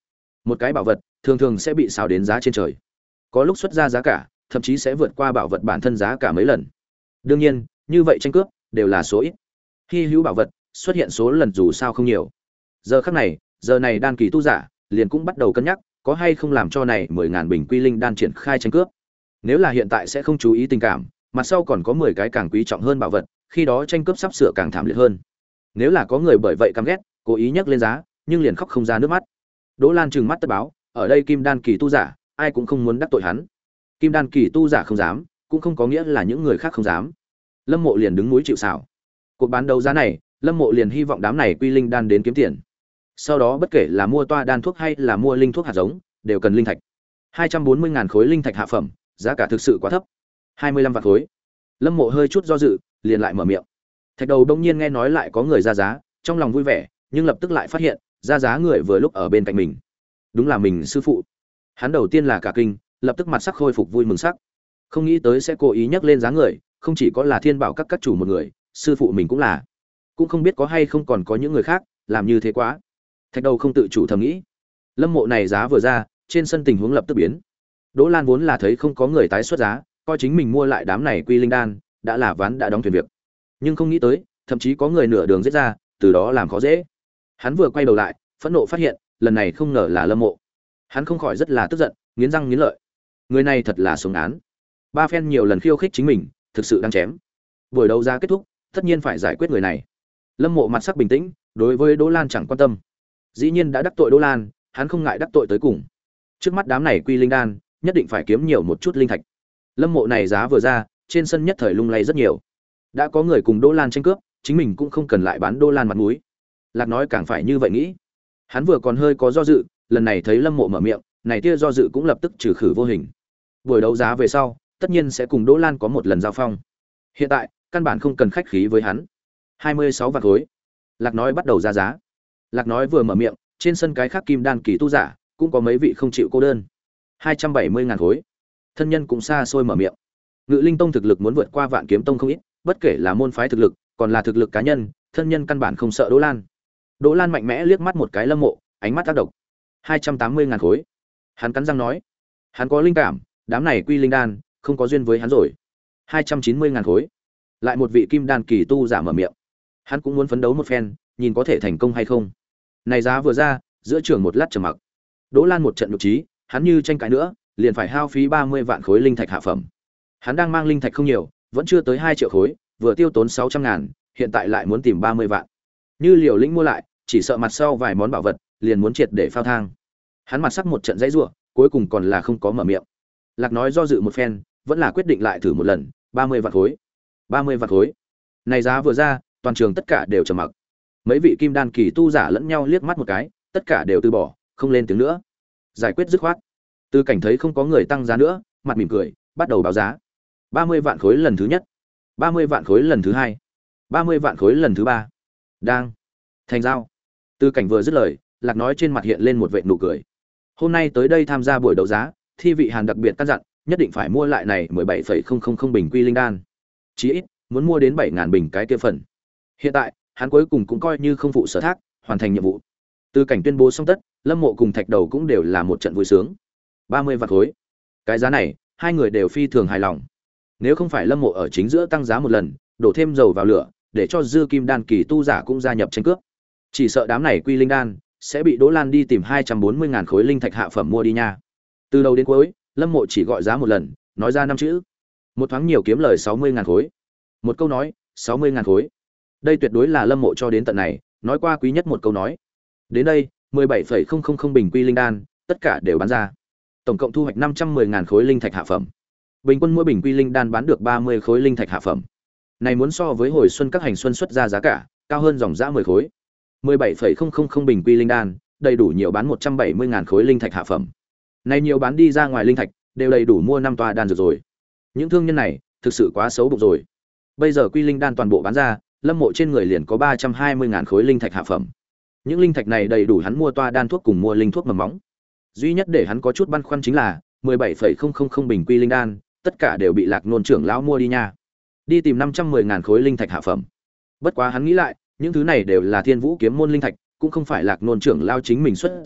Một cái bảo vật thường thường sẽ bị xào đến giá trên trời, có lúc xuất ra giá cả thậm chí sẽ vượt qua bảo vật bản thân giá cả mấy lần. Đương nhiên như vậy tranh cướp đều là số ít, hy hữu bảo vật xuất hiện số lần dù sao không nhiều. Giờ khắc này, giờ này đan kỳ tu giả liền cũng bắt đầu cân nhắc có hay không làm cho này mười ngàn bình quy linh đan triển khai tranh cướp. Nếu là hiện tại sẽ không chú ý tình cảm, mặt sau còn có mười cái càng quý trọng hơn bảo vật, khi đó tranh cướp sắp sửa càng thảm liệt hơn. Nếu là có người bởi vậy căm ghét, cố ý nhắc lên giá, nhưng liền khóc không ra nước mắt. Đỗ Lan trừng mắt tất báo, ở đây kim đan kỳ tu giả, ai cũng không muốn đắc tội hắn. Kim đan kỳ tu giả không dám, cũng không có nghĩa là những người khác không dám. Lâm Mộ liền đứng núi chịu sào. Cuộc bán đấu giá này, Lâm Mộ liền hy vọng đám này quy linh đan đến kiếm tiền. Sau đó bất kể là mua toa đan thuốc hay là mua linh thuốc hạt giống, đều cần linh thạch. hai trăm bốn mươi ngàn khối linh thạch hạ phẩm, giá cả thực sự quá thấp. hai mươi lăm vạn khối. Lâm Mộ hơi chút do dự, liền lại mở miệng. Thạch Đầu đông nhiên nghe nói lại có người ra giá, trong lòng vui vẻ, nhưng lập tức lại phát hiện, ra giá người vừa lúc ở bên cạnh mình. Đúng là mình sư phụ. Hắn đầu tiên là cả kinh, lập tức mặt sắc khôi phục vui mừng sắc. Không nghĩ tới sẽ cố ý nhắc lên giá người, không chỉ có là Thiên Bảo các các chủ một người, sư phụ mình cũng là. Cũng không biết có hay không còn có những người khác làm như thế quá. Thạch Đầu không tự chủ thầm nghĩ. Lâm Mộ này giá vừa ra, trên sân tình huống lập tức biến. Đỗ Lan vốn là thấy không có người tái xuất giá, coi chính mình mua lại đám này quy linh đan, đã là ván đã đóng thuyền việc. Nhưng không nghĩ tới, thậm chí có người nửa đường giết ra, từ đó làm khó dễ. Hắn vừa quay đầu lại, phẫn nộ phát hiện, lần này không ngờ là Lâm Mộ. Hắn không khỏi rất là tức giận, nghiến răng nghiến lợi. Người này thật là sống án. Ba phen nhiều lần khiêu khích chính mình, thực sự đang chém. Buổi đấu giá kết thúc, tất nhiên phải giải quyết người này. Lâm Mộ mặt sắc bình tĩnh, đối với Đỗ Lan chẳng quan tâm. Dĩ nhiên đã đắc tội Đỗ Lan, hắn không ngại đắc tội tới cùng. Trước mắt đám này quy linh đan, nhất định phải kiếm nhiều một chút linh thạch. Lâm Mộ này giá vừa ra, trên sân nhất thời lung lay rất nhiều. Đã có người cùng Đỗ Lan tranh cướp, chính mình cũng không cần lại bán Đỗ Lan mặt mũi. Lạc nói càng phải như vậy nghĩ. Hắn vừa còn hơi có do dự, lần này thấy Lâm Mộ mở miệng, này tia do dự cũng lập tức trừ khử vô hình. Buổi đấu giá về sau, tất nhiên sẽ cùng Đỗ Lan có một lần giao phong. Hiện tại, căn bản không cần khách khí với hắn. hai mươi sáu vạn khối. Lạc nói bắt đầu ra giá. Lạc nói vừa mở miệng, trên sân cái khác kim đan kỳ tu giả, cũng có mấy vị không chịu cô đơn. hai trăm bảy mươi ngàn khối. Thân nhân cũng xa xôi mở miệng. Ngự Linh Tông thực lực muốn vượt qua Vạn Kiếm Tông không ít, bất kể là môn phái thực lực, còn là thực lực cá nhân, thân nhân căn bản không sợ Đỗ Lan. Đỗ Lan mạnh mẽ liếc mắt một cái Lâm Mộ, ánh mắt tác động. hai trăm tám mươi ngàn khối. Hắn cắn răng nói, hắn có linh cảm, đám này quy linh đan, không có duyên với hắn rồi. hai trăm chín mươi ngàn khối. Lại một vị kim đan kỳ tu giả mở miệng. Hắn cũng muốn phấn đấu một phen, nhìn có thể thành công hay không. Này giá vừa ra, giữa trường một lát trầm mặc. Đỗ Lan một trận nhục trí, hắn như tranh cãi nữa, liền phải hao phí ba mươi vạn khối linh thạch hạ phẩm. Hắn đang mang linh thạch không nhiều, vẫn chưa tới hai triệu khối, vừa tiêu tốn sáu trăm ngàn, hiện tại lại muốn tìm ba mươi vạn. Như Liều Lĩnh mua lại, chỉ sợ mặt sau vài món bảo vật, liền muốn triệt để phao thang. Hắn mặt sắc một trận dãy rủa, cuối cùng còn là không có mở miệng. Lạc nói do dự một phen, vẫn là quyết định lại thử một lần, ba mươi vạn khối. ba mươi vạn khối. Này giá vừa ra, toàn trường tất cả đều trầm mặc. Mấy vị kim đan kỳ tu giả lẫn nhau liếc mắt một cái, tất cả đều từ bỏ, không lên tiếng nữa. Giải quyết dứt khoát. Tư Cảnh thấy không có người tăng giá nữa, mặt mỉm cười, bắt đầu báo giá. ba mươi vạn khối lần thứ nhất, ba mươi vạn khối lần thứ hai, ba mươi vạn khối lần thứ ba. Đang thành giao. Tư Cảnh vừa dứt lời, Lạc nói trên mặt hiện lên một vệt nụ cười. Hôm nay tới đây tham gia buổi đấu giá, thi vị Hàn đặc biệt căn dặn, nhất định phải mua lại này mười bảy phẩy không không không bình quy linh đan. Chí ít muốn mua đến bảy ngàn bình cái kia phần. Hiện tại, hắn cuối cùng cũng coi như không phụ sở thác, hoàn thành nhiệm vụ. Tư Cảnh tuyên bố xong tất, Lâm Mộ cùng Thạch Đầu cũng đều là một trận vui sướng. ba mươi vạn khối. Cái giá này, hai người đều phi thường hài lòng. Nếu không phải Lâm Mộ ở chính giữa tăng giá một lần, đổ thêm dầu vào lửa, để cho dư kim đan kỳ tu giả cũng gia nhập tranh cướp, chỉ sợ đám này quy linh đan sẽ bị Đỗ Lan đi tìm hai trăm bốn mươi ngàn khối linh thạch hạ phẩm mua đi nha. Từ đầu đến cuối, Lâm Mộ chỉ gọi giá một lần, nói ra năm chữ. Một thoáng nhiều kiếm lời sáu mươi ngàn khối. Một câu nói, sáu mươi ngàn khối. Đây tuyệt đối là Lâm Mộ cho đến tận này, nói qua quý nhất một câu nói. Đến đây, mười bảy phẩy không không không bình quy linh đan, tất cả đều bán ra. Tổng cộng thu hoạch năm trăm mười ngàn khối linh thạch hạ phẩm. Bình quân mỗi bình quy linh đan bán được ba mươi khối linh thạch hạ phẩm. Này muốn so với hồi xuân các hành xuân xuất ra giá cả, cao hơn dòng giá mười khối. mười bảy phẩy không không không bình quy linh đan, đầy đủ nhiều bán một trăm bảy mươi ngàn khối linh thạch hạ phẩm. Này nhiều bán đi ra ngoài linh thạch, đều đầy đủ mua năm toa đan dược rồi. Những thương nhân này, thực sự quá xấu bụng rồi. Bây giờ quy linh đan toàn bộ bán ra, Lâm Mộ trên người liền có ba trăm hai mươi ngàn khối linh thạch hạ phẩm. Những linh thạch này đầy đủ hắn mua toa đan thuốc cùng mua linh thuốc mầm móng. Duy nhất để hắn có chút băn khoăn chính là mười bảy phẩy không không không bình quy linh đan, tất cả đều bị Lạc Nôn trưởng lão mua đi nha. Đi tìm năm trăm mười ngàn khối linh thạch hạ phẩm. Bất quá hắn nghĩ lại, những thứ này đều là Thiên Vũ kiếm môn linh thạch, cũng không phải Lạc Nôn trưởng lão chính mình xuất ra,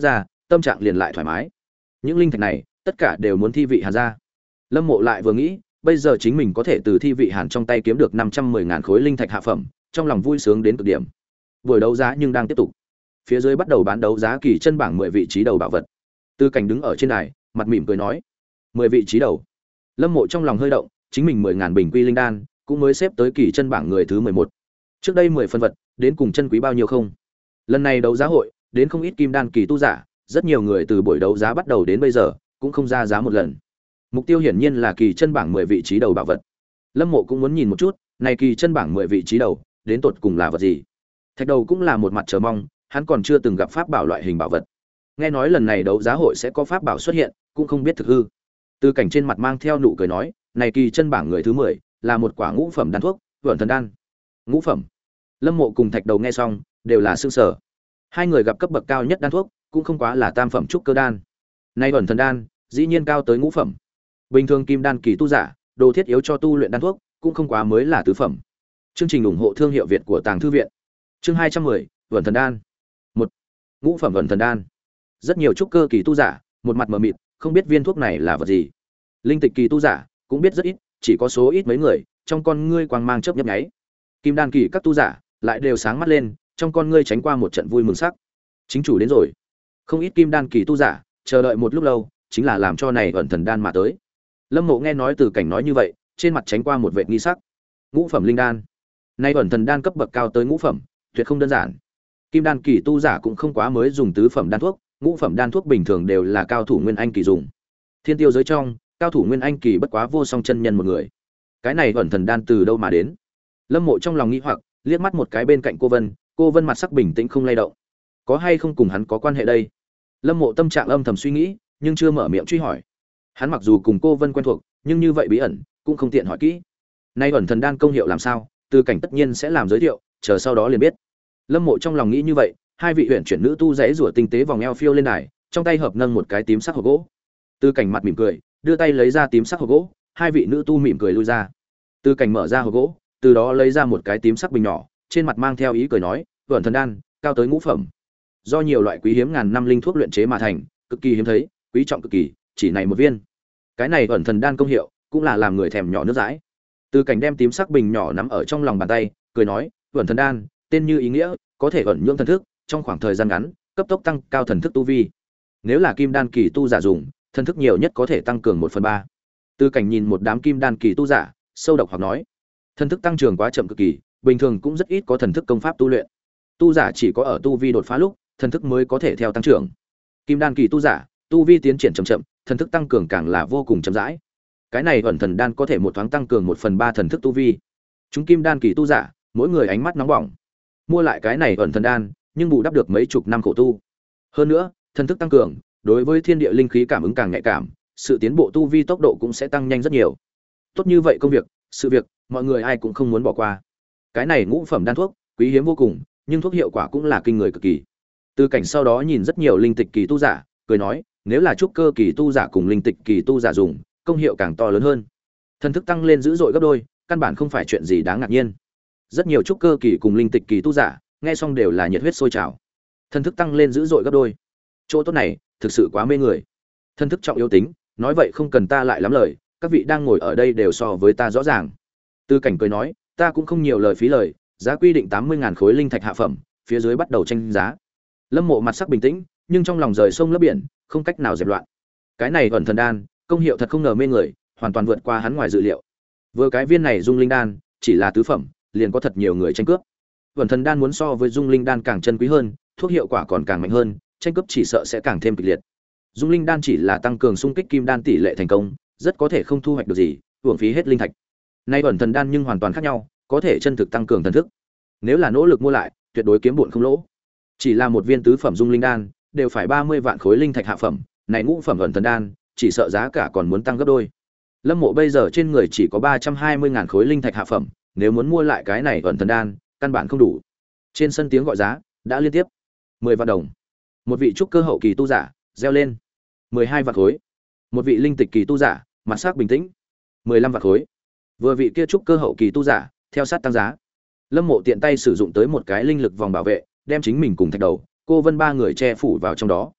tâm trạng liền lại thoải mái. Những linh thạch này tất cả đều muốn thi vị Hàn ra. Lâm Mộ lại vừa nghĩ, bây giờ chính mình có thể từ thi vị Hàn trong tay kiếm được năm trăm mười ngàn khối linh thạch hạ phẩm, trong lòng vui sướng đến cực điểm. Buổi đấu giá nhưng đang tiếp tục. Phía dưới bắt đầu bán đấu giá kỳ chân bảng mười vị trí đầu bảo vật. Tư Cảnh đứng ở trên đài, mặt mỉm cười nói: mười vị trí đầu. Lâm Mộ trong lòng hơi động, chính mình mười ngàn bình quy linh đan, cũng mới xếp tới kỳ chân bảng người thứ mười một. Trước đây mười phân vật, đến cùng chân quý bao nhiêu không? Lần này đấu giá hội, đến không ít kim đan kỳ tu giả, rất nhiều người từ buổi đấu giá bắt đầu đến bây giờ, cũng không ra giá một lần. Mục tiêu hiển nhiên là kỳ chân bảng mười vị trí đầu bảo vật. Lâm Mộ cũng muốn nhìn một chút, này kỳ chân bảng mười vị trí đầu, đến tột cùng là vật gì. Thạch Đầu cũng là một mặt chờ mong, hắn còn chưa từng gặp pháp bảo loại hình bảo vật. Nghe nói lần này đấu giá hội sẽ có pháp bảo xuất hiện, cũng không biết thực hư. Tư Cảnh trên mặt mang theo nụ cười nói, này kỳ chân bảng người thứ mười, là một quả ngũ phẩm đan thuốc, Vượn Thần đan. Ngũ phẩm. Lâm Mộ cùng Thạch Đầu nghe xong, đều là sửng sở. Hai người gặp cấp bậc cao nhất đan thuốc, cũng không quá là tam phẩm trúc cơ đan. Nay Vượn Thần đan, dĩ nhiên cao tới ngũ phẩm. Bình thường kim đan kỳ tu giả, đồ thiết yếu cho tu luyện đan thuốc, cũng không quá mới là tứ phẩm. Chương trình ủng hộ thương hiệu Việt của Tàng thư viện. Chương hai trăm mười, Vượn Thần đan. Một, ngũ phẩm Vượn Thần đan. Rất nhiều trúc cơ kỳ tu giả, một mặt mờ mịt, không biết viên thuốc này là vật gì. Linh tịch kỳ tu giả cũng biết rất ít, chỉ có số ít mấy người, trong con ngươi quang mang chớp nhấp nháy. Kim đan kỳ các tu giả lại đều sáng mắt lên, trong con ngươi tránh qua một trận vui mừng sắc. Chính chủ đến rồi. Không ít kim đan kỳ tu giả chờ đợi một lúc lâu, chính là làm cho này Vượn Thần đan mà tới. Lâm Mộ nghe nói Từ Cảnh nói như vậy, trên mặt tránh qua một vệt nghi sắc. Ngũ phẩm linh đan. Nay Vượn Thần đan cấp bậc cao tới ngũ phẩm, tuyệt không đơn giản. Kim đan kỳ tu giả cũng không quá mới dùng tứ phẩm đan thuốc, ngũ phẩm đan thuốc bình thường đều là cao thủ nguyên anh kỳ dùng. Thiên tiêu giới trong, cao thủ nguyên anh kỳ bất quá vô song chân nhân một người. Cái này Vượn Thần đan từ đâu mà đến? Lâm Mộ trong lòng nghi hoặc, liếc mắt một cái bên cạnh cô Vân, cô Vân mặt sắc bình tĩnh không lay động. Có hay không cùng hắn có quan hệ đây? Lâm Mộ tâm trạng âm thầm suy nghĩ, nhưng chưa mở miệng truy hỏi. Hắn mặc dù cùng cô Vân quen thuộc, nhưng như vậy bí ẩn, cũng không tiện hỏi kỹ. Nay Vượn Thần đan công hiệu làm sao, Từ Cảnh tất nhiên sẽ làm giới thiệu, chờ sau đó liền biết. Lâm Mộ trong lòng nghĩ như vậy, hai vị huyền chuyển nữ tu rẽ rủa tinh tế vòng eo phiêu lên đài, trong tay hợp nâng một cái tím sắc hộp gỗ. Từ Cảnh mặt mỉm cười, đưa tay lấy ra tím sắc hộp gỗ, hai vị nữ tu mỉm cười lui ra. Từ Cảnh mở ra hộp gỗ, từ đó lấy ra một cái tím sắc bình nhỏ, trên mặt mang theo ý cười nói, Vượn Thần đan, cao tới ngũ phẩm. Do nhiều loại quý hiếm ngàn năm linh thuốc luyện chế mà thành, cực kỳ hiếm thấy, quý trọng cực kỳ, chỉ này một viên. Cái này Vượn Thần đan công hiệu, cũng là làm người thèm nhỏ nước dãi. Từ Cảnh đem tím sắc bình nhỏ nắm ở trong lòng bàn tay, cười nói, Vượn Thần đan, tên như ý nghĩa, có thể ẩn nhưỡng thần thức, trong khoảng thời gian ngắn, cấp tốc tăng cao thần thức tu vi. Nếu là kim đan kỳ tu giả dùng, thần thức nhiều nhất có thể tăng cường một phần ba. Từ Cảnh nhìn một đám kim đan kỳ tu giả, sâu độc hoặc nói, thần thức tăng trưởng quá chậm cực kỳ, bình thường cũng rất ít có thần thức công pháp tu luyện. Tu giả chỉ có ở tu vi đột phá lúc, thần thức mới có thể theo tăng trưởng. Kim đan kỳ tu giả, tu vi tiến triển chậm chậm, thần thức tăng cường càng là vô cùng chậm rãi. Cái này Vượn Thần đan có thể một thoáng tăng cường một phần ba thần thức tu vi. Chúng kim đan kỳ tu giả, mỗi người ánh mắt nóng bỏng. Mua lại cái này Vượn Thần đan, nhưng bù đắp được mấy chục năm khổ tu. Hơn nữa, thần thức tăng cường, đối với thiên địa linh khí cảm ứng càng nhạy cảm, sự tiến bộ tu vi tốc độ cũng sẽ tăng nhanh rất nhiều. Tốt như vậy công việc, sự việc, mọi người ai cũng không muốn bỏ qua. Cái này ngũ phẩm đan thuốc, quý hiếm vô cùng, nhưng thuốc hiệu quả cũng là kinh người cực kỳ. Từ Cảnh sau đó nhìn rất nhiều linh tịch kỳ tu giả, cười nói, nếu là trúc cơ kỳ tu giả cùng linh tịch kỳ tu giả dùng, công hiệu càng to lớn hơn. Thần thức tăng lên dữ dội gấp đôi, căn bản không phải chuyện gì đáng ngạc nhiên. Rất nhiều trúc cơ kỳ cùng linh tịch kỳ tu giả, nghe xong đều là nhiệt huyết sôi trào. Thần thức tăng lên dữ dội gấp đôi. Chỗ tốt này, thực sự quá mê người. Thần thức trọng yếu tính, nói vậy không cần ta lại lắm lời, các vị đang ngồi ở đây đều so với ta rõ ràng. Tư Cảnh cười nói, ta cũng không nhiều lời phí lời, giá quy định tám mươi ngàn khối linh thạch hạ phẩm, phía dưới bắt đầu tranh giá. Lâm Mộ mặt sắc bình tĩnh, nhưng trong lòng rời sông lấp biển, không cách nào dẹp loạn. Cái này Vượn Thần đan, công hiệu thật không ngờ mê người, hoàn toàn vượt qua hắn ngoài dự liệu. Vừa cái viên này dung linh đan, chỉ là tứ phẩm, liền có thật nhiều người tranh cướp. Vượn Thần đan muốn so với dung linh đan càng chân quý hơn, thuốc hiệu quả còn càng mạnh hơn, tranh cướp chỉ sợ sẽ càng thêm kịch liệt. Dung linh đan chỉ là tăng cường xung kích kim đan tỷ lệ thành công, rất có thể không thu hoạch được gì, uổng phí hết linh thạch. Nay Vượn Thần đan nhưng hoàn toàn khác nhau, có thể chân thực tăng cường thần thức. Nếu là nỗ lực mua lại, tuyệt đối kiếm bộn không lỗ. Chỉ là một viên tứ phẩm dung linh đan, đều phải ba mươi vạn khối linh thạch hạ phẩm, này ngũ phẩm Vượn Thần đan, chỉ sợ giá cả còn muốn tăng gấp đôi. Lâm Mộ bây giờ trên người chỉ có ba trăm hai mươi ngàn khối linh thạch hạ phẩm, nếu muốn mua lại cái này Vượn Thần đan, căn bản không đủ. Trên sân tiếng gọi giá đã liên tiếp. mười vạn đồng. Một vị trúc cơ hậu kỳ tu giả reo lên. mười hai vạn khối. Một vị linh tịch kỳ tu giả, mặt sắc bình tĩnh. mười lăm vạn khối. Vừa vị kia trúc cơ hậu kỳ tu giả, theo sát tăng giá. Lâm Mộ tiện tay sử dụng tới một cái linh lực vòng bảo vệ, đem chính mình cùng Thạch Đầu, cô Vân ba người che phủ vào trong đó.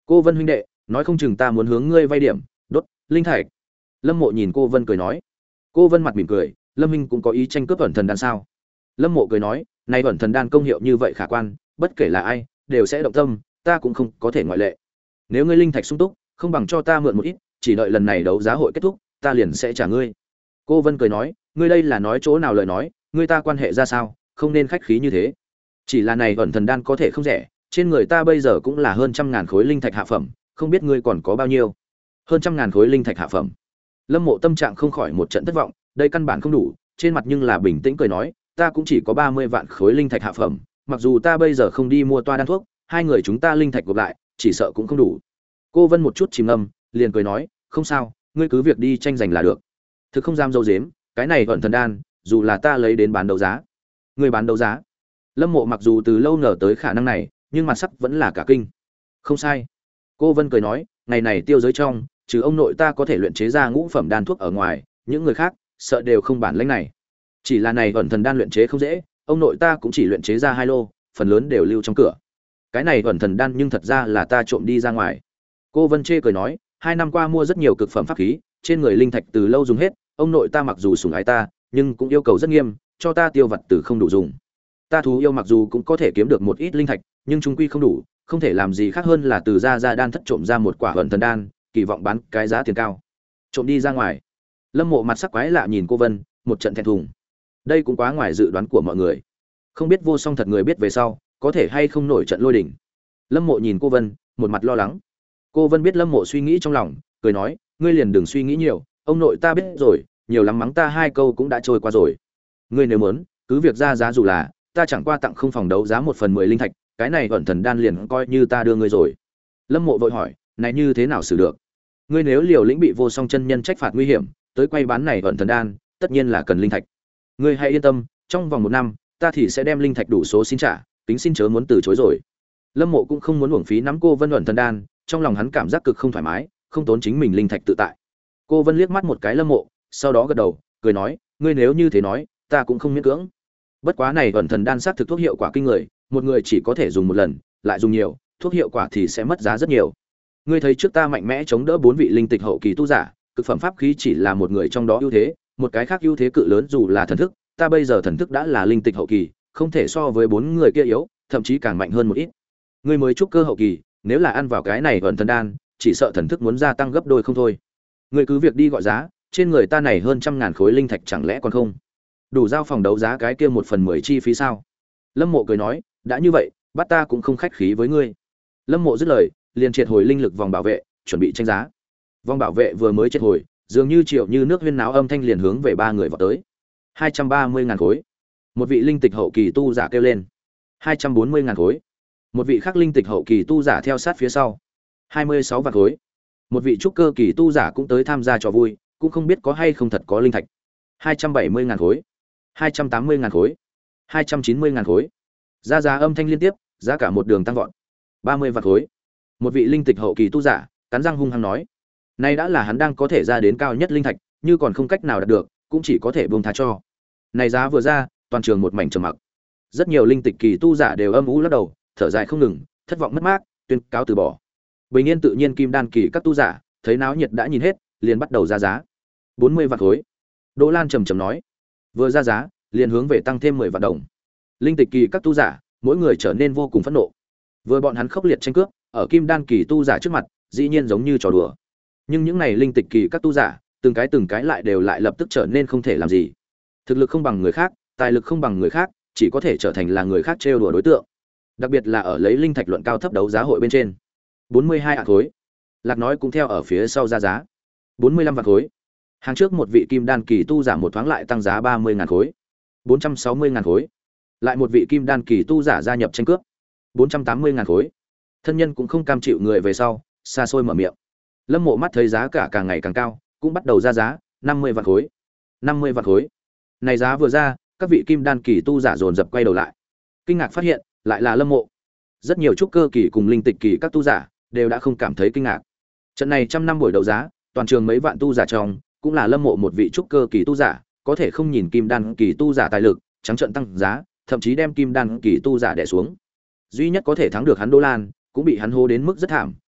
Cô Vân huynh đệ, nói không chừng ta muốn hướng ngươi vay điểm, đốt, linh thạch. Lâm Mộ nhìn cô Vân cười nói. Cô Vân mặt mỉm cười, Lâm huynh cũng có ý tranh cướp ẩn thần đan sao? Lâm Mộ cười nói, này ẩn thần đan công hiệu như vậy khả quan, bất kể là ai, đều sẽ động tâm, ta cũng không có thể ngoại lệ. Nếu ngươi linh thạch sung túc, không bằng cho ta mượn một ít, chỉ đợi lần này đấu giá hội kết thúc, ta liền sẽ trả ngươi. Cô Vân cười nói, ngươi đây là nói chỗ nào lời nói, ngươi ta quan hệ ra sao, không nên khách khí như thế. Chỉ là này ẩn thần đan có thể không rẻ, trên người ta bây giờ cũng là hơn trăm ngàn khối linh thạch hạ phẩm, không biết ngươi còn có bao nhiêu. Hơn trăm ngàn khối linh thạch hạ phẩm. Lâm Mộ tâm trạng không khỏi một trận thất vọng, đây căn bản không đủ, trên mặt nhưng là bình tĩnh cười nói, ta cũng chỉ có ba mươi vạn khối linh thạch hạ phẩm, mặc dù ta bây giờ không đi mua toa đan thuốc, hai người chúng ta linh thạch gộp lại, chỉ sợ cũng không đủ. Cô Vân một chút chìm ngâm, liền cười nói, không sao, ngươi cứ việc đi tranh giành là được. Thực không dám dâu dếm, cái này ẩn thần đan, dù là ta lấy đến bán đấu giá. Ngươi bán đấu giá? Lâm Mộ mặc dù từ lâu ngờ tới khả năng này, nhưng mặt sắc vẫn là cả kinh. Không sai. Cô Vân cười nói, ngày này tiêu giới trong, trừ ông nội ta có thể luyện chế ra ngũ phẩm đan thuốc ở ngoài, những người khác sợ đều không bản lĩnh này. Chỉ là này ẩn thần đan luyện chế không dễ, ông nội ta cũng chỉ luyện chế ra hai lô, phần lớn đều lưu trong cửa. Cái này ẩn thần đan nhưng thật ra là ta trộm đi ra ngoài. Cô Vân chê cười nói, hai năm qua mua rất nhiều cực phẩm pháp khí, trên người linh thạch từ lâu dùng hết, ông nội ta mặc dù sủng ái ta, nhưng cũng yêu cầu rất nghiêm, cho ta tiêu vặt từ không đủ dùng. Ta thú yêu mặc dù cũng có thể kiếm được một ít linh thạch, nhưng chung quy không đủ, không thể làm gì khác hơn là từ ra ra đan thất trộm ra một quả ẩn thần đan, kỳ vọng bán cái giá tiền cao. Trộm đi ra ngoài. Lâm Mộ mặt sắc quái lạ nhìn cô Vân, một trận thẹn thùng. Đây cũng quá ngoài dự đoán của mọi người. Không biết Vô Song thật người biết về sau, có thể hay không nổi trận lôi đình. Lâm Mộ nhìn cô Vân, một mặt lo lắng. Cô Vân biết Lâm Mộ suy nghĩ trong lòng, cười nói, ngươi liền đừng suy nghĩ nhiều, ông nội ta biết rồi, nhiều lắm mắng ta hai câu cũng đã trôi qua rồi. Ngươi nếu muốn, cứ việc ra giá dù là, ta chẳng qua tặng không phòng đấu giá một phần mười linh thạch, cái này ẩn thần đan liền coi như ta đưa ngươi rồi. Lâm Mộ vội hỏi, này như thế nào xử được? Ngươi nếu liều lĩnh bị Vô Song chân nhân trách phạt nguy hiểm, tới quay bán này ẩn thần đan, tất nhiên là cần linh thạch. Ngươi hãy yên tâm, trong vòng một năm, ta thì sẽ đem linh thạch đủ số xin trả, tính xin chớ muốn từ chối rồi. Lâm Mộ cũng không muốn uổng phí nắm cô Vân ẩn thần đan, trong lòng hắn cảm giác cực không thoải mái, không tốn chính mình linh thạch tự tại. Cô Vân liếc mắt một cái Lâm Mộ, sau đó gật đầu, cười nói, ngươi nếu như thế nói, ta cũng không miễn cưỡng. Bất quá này ẩn thần đan xác thực thuốc hiệu quả kinh người, một người chỉ có thể dùng một lần, lại dùng nhiều, thuốc hiệu quả thì sẽ mất giá rất nhiều. Ngươi thấy trước ta mạnh mẽ chống đỡ bốn vị linh tịch hậu kỳ tu giả, cực phẩm pháp khí chỉ là một người trong đó ưu thế, một cái khác ưu thế cự lớn dù là thần thức, ta bây giờ thần thức đã là linh tịch hậu kỳ, không thể so với bốn người kia yếu, thậm chí càng mạnh hơn một ít. Ngươi mới trúc cơ hậu kỳ, nếu là ăn vào cái này ẩn thần đan, chỉ sợ thần thức muốn gia tăng gấp đôi không thôi. Ngươi cứ việc đi gọi giá, trên người ta này hơn trăm ngàn khối linh thạch chẳng lẽ còn không đủ giao phòng đấu giá cái kia một phần mười chi phí sao? Lâm Mộ cười nói, đã như vậy, bắt ta cũng không khách khí với ngươi. Lâm Mộ dứt lời, liền triệt hồi linh lực vòng bảo vệ, chuẩn bị tranh giá. Vòng bảo vệ vừa mới triệt hồi, dường như triệu như nước huyên náo âm thanh liền hướng về ba người vào tới. Hai trăm ba mươi ngàn khối. Một vị linh tịch hậu kỳ tu giả kêu lên. Hai trăm bốn mươi ngàn khối. Một vị khác linh tịch hậu kỳ tu giả theo sát phía sau. Hai mươi sáu vạn khối. Một vị trúc cơ kỳ tu giả cũng tới tham gia trò vui, cũng không biết có hay không thật có linh thạch. Hai trăm bảy mươi ngàn khối. Hai trăm tám mươi ngàn khối. Hai trăm chín mươi ngàn khối. Giá giá âm thanh liên tiếp, giá cả một đường tăng vọt. Ba mươi vạn khối. Một vị linh tịch hậu kỳ tu giả cắn răng hung hăng nói, nay đã là hắn đang có thể ra đến cao nhất linh thạch, như còn không cách nào đạt được, cũng chỉ có thể buông tha cho. Này giá vừa ra, toàn trường một mảnh trầm mặc. Rất nhiều linh tịch kỳ tu giả đều âm u lắc đầu, thở dài không ngừng, thất vọng mất mát, tuyên cáo từ bỏ. Bình yên tự nhiên kim đan kỳ các tu giả, thấy náo nhiệt đã nhìn hết, liền bắt đầu ra giá. bốn mươi vạn khối. Đỗ Lan trầm trầm nói, vừa ra giá, liền hướng về tăng thêm mười vạn đồng. Linh tịch kỳ các tu giả, mỗi người trở nên vô cùng phẫn nộ. Vừa bọn hắn khốc liệt tranh cướp, ở kim đan kỳ tu giả trước mặt, dĩ nhiên giống như trò đùa. Nhưng những này linh tịch kỳ các tu giả, từng cái từng cái lại đều lại lập tức trở nên không thể làm gì. Thực lực không bằng người khác, tài lực không bằng người khác, chỉ có thể trở thành là người khác trêu đùa đối tượng. Đặc biệt là ở lấy linh thạch luận cao thấp đấu giá hội bên trên. bốn mươi hai ạc khối. Lạc nói cũng theo ở phía sau ra giá. bốn mươi lăm vạn khối. Hàng trước một vị kim đan kỳ tu giả một thoáng lại tăng giá ba mươi ngàn khối. bốn trăm sáu mươi ngàn khối. Lại một vị kim đan kỳ tu giả gia nhập tranh cướp. bốn trăm tám mươi ngàn khối. Thân nhân cũng không cam chịu người về sau, xa xôi mở miệng. Lâm Mộ mắt thấy giá cả càng ngày càng cao, cũng bắt đầu ra giá, năm mươi vạn khối. năm mươi vạn khối. Này giá vừa ra, các vị kim đan kỳ tu giả dồn dập quay đầu lại. Kinh ngạc phát hiện, lại là Lâm Mộ. Rất nhiều trúc cơ kỳ cùng linh tịch kỳ các tu giả đều đã không cảm thấy kinh ngạc. Trận này trăm năm buổi đấu giá, toàn trường mấy vạn tu giả trong, cũng là Lâm Mộ một vị trúc cơ kỳ tu giả, có thể không nhìn kim đan kỳ tu giả tài lực, trắng trợn tăng giá, thậm chí đem kim đan kỳ tu giả đè xuống. Duy nhất có thể thắng được hắn Đỗ Lan, cũng bị hắn hô đến mức rất thảm,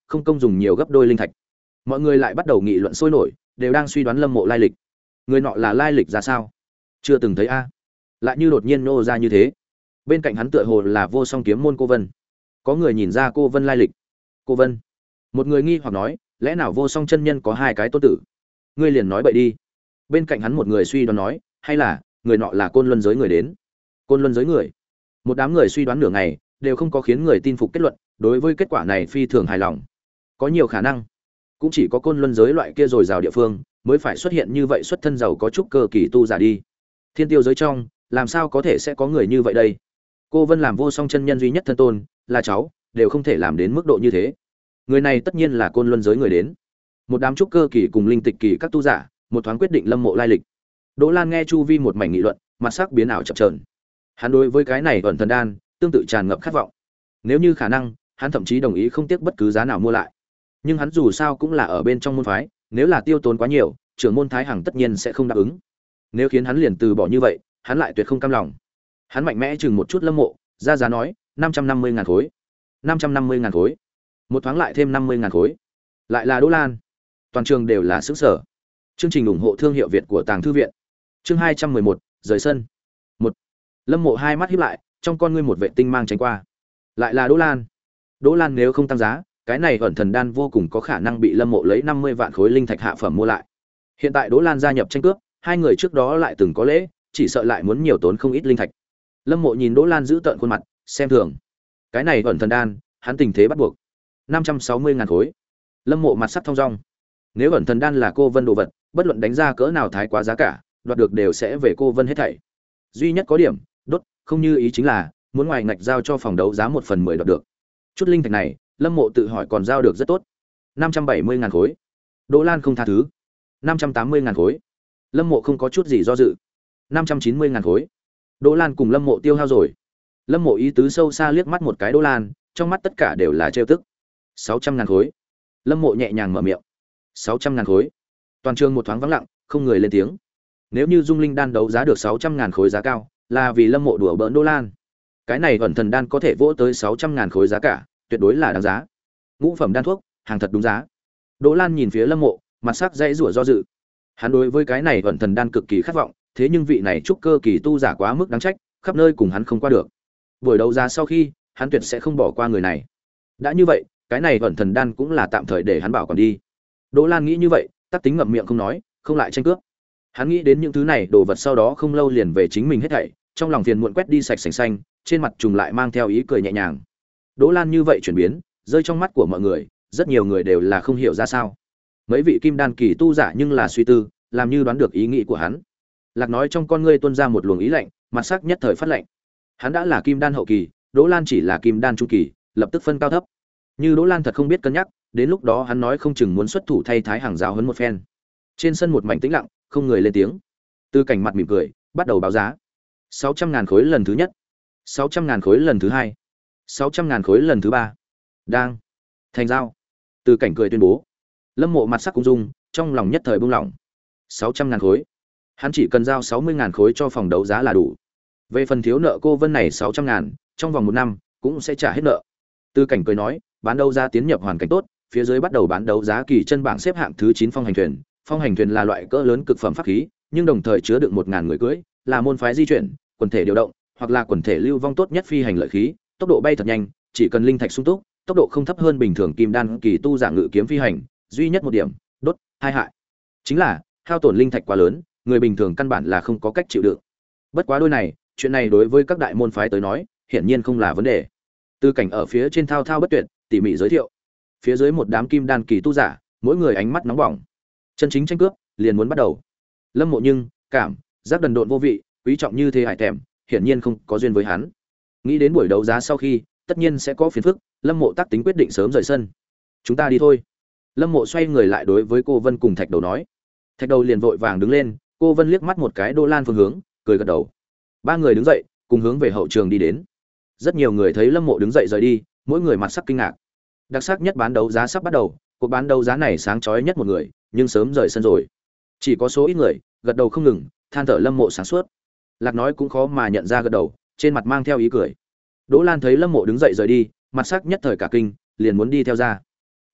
không công dùng nhiều gấp đôi linh thạch. Mọi người lại bắt đầu nghị luận sôi nổi, đều đang suy đoán Lâm Mộ lai lịch. Người nọ là lai lịch ra sao? Chưa từng thấy a. Lại như đột nhiên nô ra như thế. Bên cạnh hắn tựa hồ là Vô Song kiếm môn cô Vân. Có người nhìn ra cô Vân lai lịch. Cô Vân? Một người nghi hoặc nói, lẽ nào Vô Song chân nhân có hai cái tôn tử? Ngươi liền nói bậy đi. Bên cạnh hắn một người suy đoán nói, hay là người nọ là Côn Luân giới người đến? Côn Luân giới người? Một đám người suy đoán nửa ngày, đều không có khiến người tin phục kết luận, đối với kết quả này phi thường hài lòng. Có nhiều khả năng, cũng chỉ có Côn Luân giới loại kia rồi rào địa phương mới phải xuất hiện như vậy xuất thân giàu có chút cơ kỳ tu giả đi. Thiên Tiêu giới trong, làm sao có thể sẽ có người như vậy đây? Cô Vân làm Vô Song chân nhân duy nhất thân tôn, là cháu, đều không thể làm đến mức độ như thế. Người này tất nhiên là Côn Luân giới người đến. Một đám trúc cơ kỳ cùng linh tịch kỳ các tu giả, một thoáng quyết định Lâm Mộ lai lịch. Đỗ Lan nghe chu vi một mảnh nghị luận, mặt sắc biến ảo chập chờn. Hắn đối với cái này ẩn thần đan, tương tự tràn ngập khát vọng. Nếu như khả năng, hắn thậm chí đồng ý không tiếc bất cứ giá nào mua lại. Nhưng hắn dù sao cũng là ở bên trong môn phái, nếu là tiêu tốn quá nhiều, trưởng môn Thái Hằng tất nhiên sẽ không đáp ứng. Nếu khiến hắn liền từ bỏ như vậy, hắn lại tuyệt không cam lòng. Hắn mạnh mẽ chừng một chút Lâm Mộ, ra giá nói, năm trăm năm mươi ngàn khối. năm trăm năm mươi ngàn khối. Một thoáng lại thêm năm mươi ngàn khối. Lại là Đỗ Lan. Toàn trường đều là sửng sở. Chương trình ủng hộ thương hiệu Việt của Tàng thư viện. Chương hai trăm mười một, rời sân. Một. Lâm Mộ hai mắt híp lại, trong con ngươi một vệ tinh mang tránh qua. Lại là Đỗ Lan. Đỗ Lan nếu không tăng giá, cái này ẩn thần đan vô cùng có khả năng bị Lâm Mộ lấy năm mươi vạn khối linh thạch hạ phẩm mua lại. Hiện tại Đỗ Lan gia nhập tranh cướp, hai người trước đó lại từng có lễ, chỉ sợ lại muốn nhiều tốn không ít linh thạch. Lâm Mộ nhìn Đỗ Lan giữ tợn khuôn mặt, xem thường. Cái này ẩn thần đan, hắn tình thế bắt buộc. năm trăm sáu mươi ngàn khối. Lâm Mộ mặt sắc thong dong. Nếu ẩn thần đan là cô Vân đồ vật, bất luận đánh ra cỡ nào thái quá giá cả, đoạt được đều sẽ về cô Vân hết thảy. Duy nhất có điểm, đốt, không như ý chính là muốn ngoài ngạch giao cho phòng đấu giá một phần mười đoạt được. Chút linh thạch này, Lâm Mộ tự hỏi còn giao được rất tốt. năm trăm bảy mươi ngàn khối. Đỗ Lan không tha thứ. năm trăm tám mươi ngàn khối. Lâm Mộ không có chút gì do dự. năm trăm chín mươi ngàn khối. Đỗ Lan cùng Lâm Mộ tiêu hao rồi. Lâm Mộ ý tứ sâu xa liếc mắt một cái Đỗ Lan, trong mắt tất cả đều là trêu tức. sáu trăm ngàn khối. Lâm Mộ nhẹ nhàng mở miệng. sáu trăm ngàn khối. Toàn trường một thoáng vắng lặng, không người lên tiếng. Nếu như Dung Linh đan đấu giá được sáu trăm ngàn khối giá cao, là vì Lâm Mộ đùa bỡn Đỗ Lan. Cái này ẩn thần đan có thể vỗ tới sáu trăm ngàn khối giá cả, tuyệt đối là đáng giá. Ngũ phẩm đan thuốc, hàng thật đúng giá. Đỗ Lan nhìn phía Lâm Mộ, mặt sắc dãy rủa do dự. Hắn đối với cái này ẩn thần đan cực kỳ khát vọng, thế nhưng vị này trúc cơ kỳ tu giả quá mức đáng trách, khắp nơi cùng hắn không qua được. Buổi đấu giá sau khi, hắn tuyệt sẽ không bỏ qua người này. Đã như vậy, cái này ẩn thần đan cũng là tạm thời để hắn bảo còn đi. Đỗ Lan nghĩ như vậy, tắc tính ngậm miệng không nói, không lại tranh cướp. Hắn nghĩ đến những thứ này đồ vật sau đó không lâu liền về chính mình hết thảy, trong lòng phiền muộn quét đi sạch sành xanh, trên mặt trùng lại mang theo ý cười nhẹ nhàng. Đỗ Lan như vậy chuyển biến, rơi trong mắt của mọi người, rất nhiều người đều là không hiểu ra sao. Mấy vị kim đan kỳ tu giả nhưng là suy tư, làm như đoán được ý nghĩ của hắn. Lạc nói trong con ngươi tuôn ra một luồng ý lạnh, mặt sắc nhất thời phát lạnh. Hắn đã là kim đan hậu kỳ, Đỗ Lan chỉ là kim đan trung kỳ, lập tức phân cao thấp. Như Đỗ Lan thật không biết cân nhắc, đến lúc đó hắn nói không chừng muốn xuất thủ thay Thái Hằng giáo huấn một phen. Trên sân một mảnh tĩnh lặng, không người lên tiếng. Tư Cảnh mặt mỉm cười, bắt đầu báo giá. sáu trăm ngàn khối lần thứ nhất, sáu trăm ngàn khối lần thứ hai, sáu trăm ngàn khối lần thứ ba. Đang thành giao. Tư Cảnh cười tuyên bố. Lâm Mộ mặt sắc cung dung, trong lòng nhất thời buông lỏng. sáu trăm ngàn khối. Hắn chỉ cần giao sáu mươi ngàn khối cho phòng đấu giá là đủ. Về phần thiếu nợ cô Vân này sáu trăm ngàn, trong vòng một năm cũng sẽ trả hết nợ. Tư Cảnh cười nói, bán đấu giá tiến nhập hoàn cảnh tốt, phía dưới bắt đầu bán đấu giá kỳ chân bảng xếp hạng thứ chín phong hành thuyền. Phong hành thuyền là loại cỡ lớn cực phẩm pháp khí, nhưng đồng thời chứa đựng một ngàn người cưỡi, là môn phái di chuyển, quần thể điều động, hoặc là quần thể lưu vong tốt nhất phi hành lợi khí, tốc độ bay thật nhanh, chỉ cần linh thạch sung túc, tốc độ không thấp hơn bình thường kim đan kỳ tu giả ngự kiếm phi hành, duy nhất một điểm, đốt, hai hại. Chính là, hao tổn linh thạch quá lớn, người bình thường căn bản là không có cách chịu đựng. Bất quá đôi này, chuyện này đối với các đại môn phái tới nói, hiển nhiên không là vấn đề. Tư Cảnh ở phía trên thao thao bất tuyệt, tỉ mỉ giới thiệu. Phía dưới một đám kim đan kỳ tu giả, mỗi người ánh mắt nóng bỏng. Chân chính tranh cướp, liền muốn bắt đầu. Lâm Mộ nhưng cảm giác đần độn vô vị, quý trọng như thế hải thèm, hiển nhiên không có duyên với hắn. Nghĩ đến buổi đấu giá sau khi, tất nhiên sẽ có phiền phức, Lâm Mộ tác tính quyết định sớm rời sân. Chúng ta đi thôi. Lâm Mộ xoay người lại đối với cô Vân cùng Thạch Đầu nói. Thạch Đầu liền vội vàng đứng lên, cô Vân liếc mắt một cái Đỗ Lan phương hướng, cười gật đầu. Ba người đứng dậy, cùng hướng về hậu trường đi đến. Rất nhiều người thấy Lâm Mộ đứng dậy rời đi, mỗi người mặt sắc kinh ngạc. Đặc sắc nhất bán đấu giá sắp bắt đầu, cuộc bán đấu giá này sáng chói nhất một người, nhưng sớm rời sân rồi. Chỉ có số ít người gật đầu không ngừng, than thở Lâm Mộ sáng suốt. Lạc nói cũng khó mà nhận ra gật đầu, trên mặt mang theo ý cười. Đỗ Lan thấy Lâm Mộ đứng dậy rời đi, mặt sắc nhất thời cả kinh, liền muốn đi theo ra.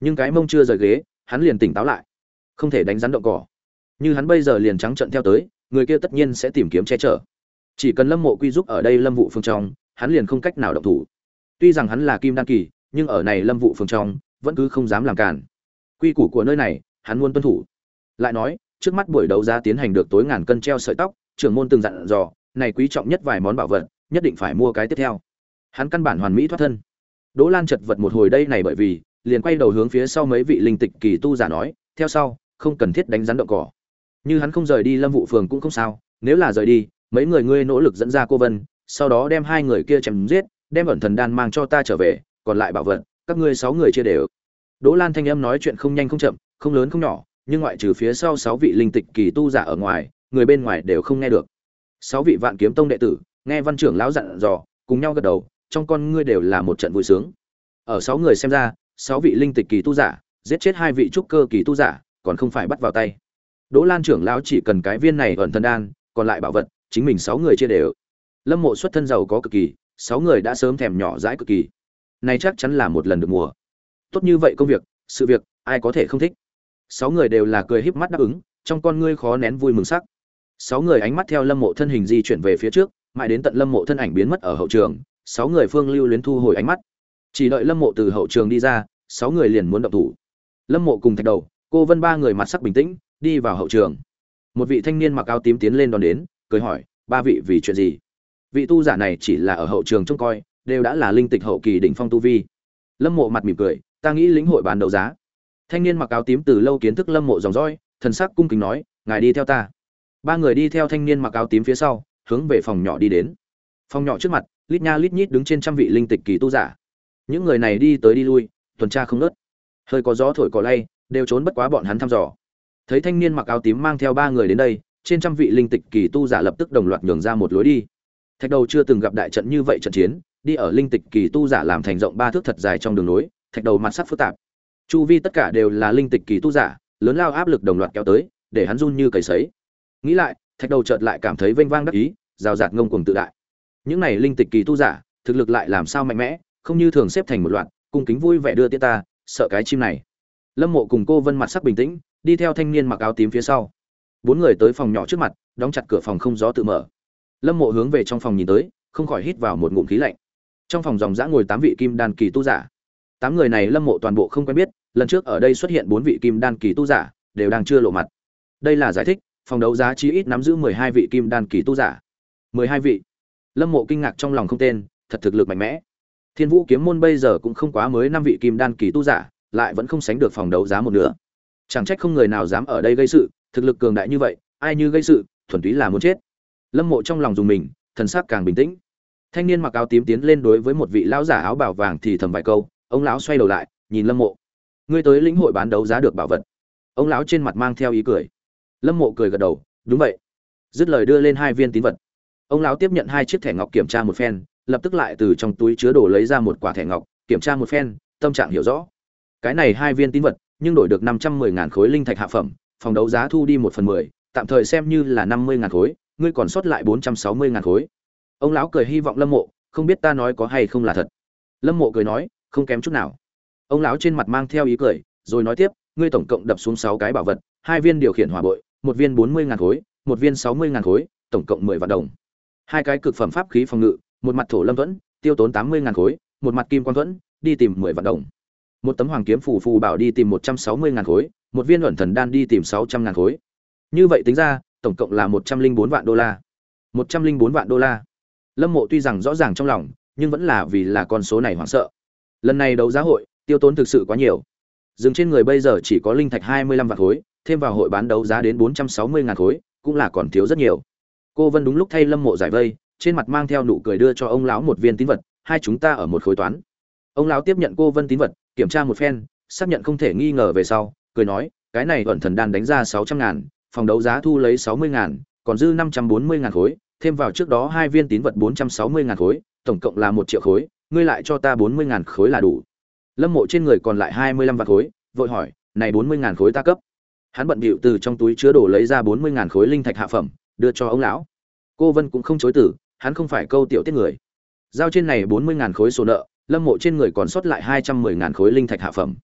Nhưng cái mông chưa rời ghế, hắn liền tỉnh táo lại. Không thể đánh rắn động cỏ. Như hắn bây giờ liền trắng trợn theo tới, người kia tất nhiên sẽ tìm kiếm che chở. Chỉ cần Lâm Mộ Quy giúp ở đây Lâm vụ phương trong, hắn liền không cách nào động thủ. Tuy rằng hắn là kim đan kỳ, nhưng ở này Lâm vụ phương trong, vẫn cứ không dám làm cản. Quy củ của nơi này, hắn muốn tuân thủ. Lại nói, trước mắt buổi đấu giá tiến hành được tối ngàn cân treo sợi tóc, trưởng môn từng dặn dò, này quý trọng nhất vài món bảo vật, nhất định phải mua cái tiếp theo. Hắn căn bản hoàn mỹ thoát thân. Đỗ Lan chật vật một hồi đây này bởi vì, liền quay đầu hướng phía sau mấy vị linh tịch kỳ tu giả nói, theo sau, không cần thiết đánh rắn động cỏ. Như hắn không rời đi Lâm vụ phường cũng không sao, nếu là rời đi, mấy người ngươi nỗ lực dẫn ra cô Vân, sau đó đem hai người kia chém giết, đem ẩn thần đan mang cho ta trở về, còn lại bảo vật, các ngươi sáu người chia đều. Đỗ Lan thanh âm nói chuyện không nhanh không chậm, không lớn không nhỏ, nhưng ngoại trừ phía sau sáu vị linh tịch kỳ tu giả ở ngoài, người bên ngoài đều không nghe được. Sáu vị Vạn Kiếm Tông đệ tử, nghe Văn trưởng lão dặn dò, cùng nhau gật đầu, trong con ngươi đều là một trận vui sướng. Ở sáu người xem ra, sáu vị linh tịch kỳ tu giả, giết chết hai vị trúc cơ kỳ tu giả, còn không phải bắt vào tay. Đỗ Lan trưởng lão chỉ cần cái viên này ẩn thần đan, còn lại bảo vật, chính mình sáu người chia đều. Lâm Mộ xuất thân giàu có cực kỳ, sáu người đã sớm thèm nhỏ dãi cực kỳ. Này chắc chắn là một lần được mùa. Tốt như vậy công việc, sự việc, ai có thể không thích. Sáu người đều là cười híp mắt đáp ứng, trong con ngươi khó nén vui mừng sắc. Sáu người ánh mắt theo Lâm Mộ thân hình di chuyển về phía trước, mãi đến tận Lâm Mộ thân ảnh biến mất ở hậu trường, sáu người phương lưu luyến thu hồi ánh mắt. Chỉ đợi Lâm Mộ từ hậu trường đi ra, sáu người liền muốn động thủ. Lâm Mộ cùng Thạch Đầu, Cô Vân ba người mặt sắc bình tĩnh, đi vào hậu trường. Một vị thanh niên mặc áo tím tiến lên đón đến, cười hỏi, ba vị vì chuyện gì? Vị tu giả này chỉ là ở hậu trường trông coi, đều đã là linh tịch hậu kỳ đỉnh phong tu vi. Lâm Mộ mặt mỉm cười, ta nghĩ lĩnh hội bán đấu giá. Thanh niên mặc áo tím từ lâu kiến thức Lâm Mộ dòng dõi, thần sắc cung kính nói, ngài đi theo ta. Ba người đi theo thanh niên mặc áo tím phía sau, hướng về phòng nhỏ đi đến. Phòng nhỏ trước mặt, lít nha lít nhít đứng trên trăm vị linh tịch kỳ tu giả. Những người này đi tới đi lui, tuần tra không ngớt. Hơi có gió thổi cỏ lay, đều trốn bất quá bọn hắn thăm dò. Thấy thanh niên mặc áo tím mang theo ba người đến đây, trên trăm vị linh tịch kỳ tu giả lập tức đồng loạt nhường ra một lối đi. Thạch Đầu chưa từng gặp đại trận như vậy trận chiến, đi ở linh tịch kỳ tu giả làm thành rộng ba thước thật dài trong đường nối, Thạch Đầu mặt sắc phức tạp. Chu vi tất cả đều là linh tịch kỳ tu giả, lớn lao áp lực đồng loạt kéo tới, để hắn run như cầy sấy. Nghĩ lại, Thạch Đầu chợt lại cảm thấy vênh vang đắc ý, rào rạt ngông cuồng tự đại. Những này linh tịch kỳ tu giả, thực lực lại làm sao mạnh mẽ, không như thường xếp thành một loạt, cung kính vui vẻ đưa tiễn ta, sợ cái chim này. Lâm Mộ cùng Cô Vân mặt sắc bình tĩnh, đi theo thanh niên mặc áo tím phía sau. Bốn người tới phòng nhỏ trước mặt, đóng chặt cửa phòng không gió tự mở. Lâm Mộ hướng về trong phòng nhìn tới, không khỏi hít vào một ngụm khí lạnh. Trong phòng dòng dã ngồi tám vị kim đan kỳ tu giả. Tám người này Lâm Mộ toàn bộ không quen biết, lần trước ở đây xuất hiện bốn vị kim đan kỳ tu giả, đều đang chưa lộ mặt. Đây là giải thích, phòng đấu giá chí ít nắm giữ mười hai vị kim đan kỳ tu giả. mười hai vị. Lâm Mộ kinh ngạc trong lòng không tên, thật thực lực mạnh mẽ. Thiên Vũ kiếm môn bây giờ cũng không quá mới năm vị kim đan kỳ tu giả, lại vẫn không sánh được phòng đấu giá một nửa. Chẳng trách không người nào dám ở đây gây sự, thực lực cường đại như vậy, ai như gây sự, thuần túy là muốn chết. Lâm Mộ trong lòng dùng mình, thần sắc càng bình tĩnh. Thanh niên mặc áo tím tiến lên đối với một vị lão giả áo bào vàng thì thầm vài câu, ông lão xoay đầu lại, nhìn Lâm Mộ. Ngươi tới lĩnh hội bán đấu giá được bảo vật. Ông lão trên mặt mang theo ý cười. Lâm Mộ cười gật đầu, đúng vậy. Dứt lời đưa lên hai viên tín vật. Ông lão tiếp nhận hai chiếc thẻ ngọc kiểm tra một phen, lập tức lại từ trong túi chứa đồ lấy ra một quả thẻ ngọc, kiểm tra một phen, tâm trạng hiểu rõ. Cái này hai viên tín vật, nhưng đổi được năm trăm mười ngàn khối linh thạch hạ phẩm, phòng đấu giá thu đi một phần mười, tạm thời xem như là năm mươi ngàn khối, ngươi còn sót lại bốn trăm sáu mươi ngàn khối. Ông lão cười hy vọng Lâm Mộ, không biết ta nói có hay không là thật. Lâm Mộ cười nói, không kém chút nào. Ông lão trên mặt mang theo ý cười, rồi nói tiếp, ngươi tổng cộng đập xuống sáu cái bảo vật, hai viên điều khiển hỏa bội, một viên bốn mươi ngàn khối, một viên sáu mươi ngàn khối, tổng cộng mười vạn đồng. Hai cái cực phẩm pháp khí phòng ngự, một mặt thổ lâm thuẫn, tiêu tốn tám mươi ngàn khối, một mặt kim quan thuẫn, đi tìm mười vạn đồng. Một tấm hoàng kiếm phù phù bảo đi tìm một trăm sáu mươi ngàn khối, một viên ẩn thần đan đi tìm sáu trăm ngàn khối. Như vậy tính ra, tổng cộng là một trăm linh bốn vạn đô la. một trăm linh bốn vạn đô la. Lâm Mộ tuy rằng rõ ràng trong lòng, nhưng vẫn là vì là con số này hoảng sợ. Lần này đấu giá hội, tiêu tốn thực sự quá nhiều. Dừng trên người bây giờ chỉ có linh thạch hai mươi lăm vạn khối, thêm vào hội bán đấu giá đến bốn trăm sáu mươi ngàn khối, cũng là còn thiếu rất nhiều. Cô Vân đúng lúc thay Lâm Mộ giải vây, trên mặt mang theo nụ cười đưa cho ông lão một viên tín vật, hai chúng ta ở một khối toán. Ông lão tiếp nhận Cô Vân tín vật, kiểm tra một phen, xác nhận không thể nghi ngờ về sau, cười nói, cái này ẩn thần đan đánh ra sáu trăm ngàn, phòng đấu giá thu lấy sáu mươi ngàn, còn dư năm trăm bốn mươi ngàn khối, thêm vào trước đó hai viên tín vật bốn trăm sáu mươi ngàn khối, tổng cộng là một triệu khối, ngươi lại cho ta bốn mươi ngàn khối là đủ. Lâm Mộ trên người còn lại hai mươi lăm vạn khối, vội hỏi, này bốn mươi ngàn khối ta cấp. Hắn bận bịu từ trong túi chứa đồ lấy ra bốn mươi ngàn khối linh thạch hạ phẩm, đưa cho ông lão. Cô Vân cũng không chối từ, hắn không phải câu tiểu tiết người. Giao trên này bốn mươi ngàn khối sổ nợ, Lâm Mộ trên người còn sót lại hai trăm mười ngàn khối linh thạch hạ phẩm.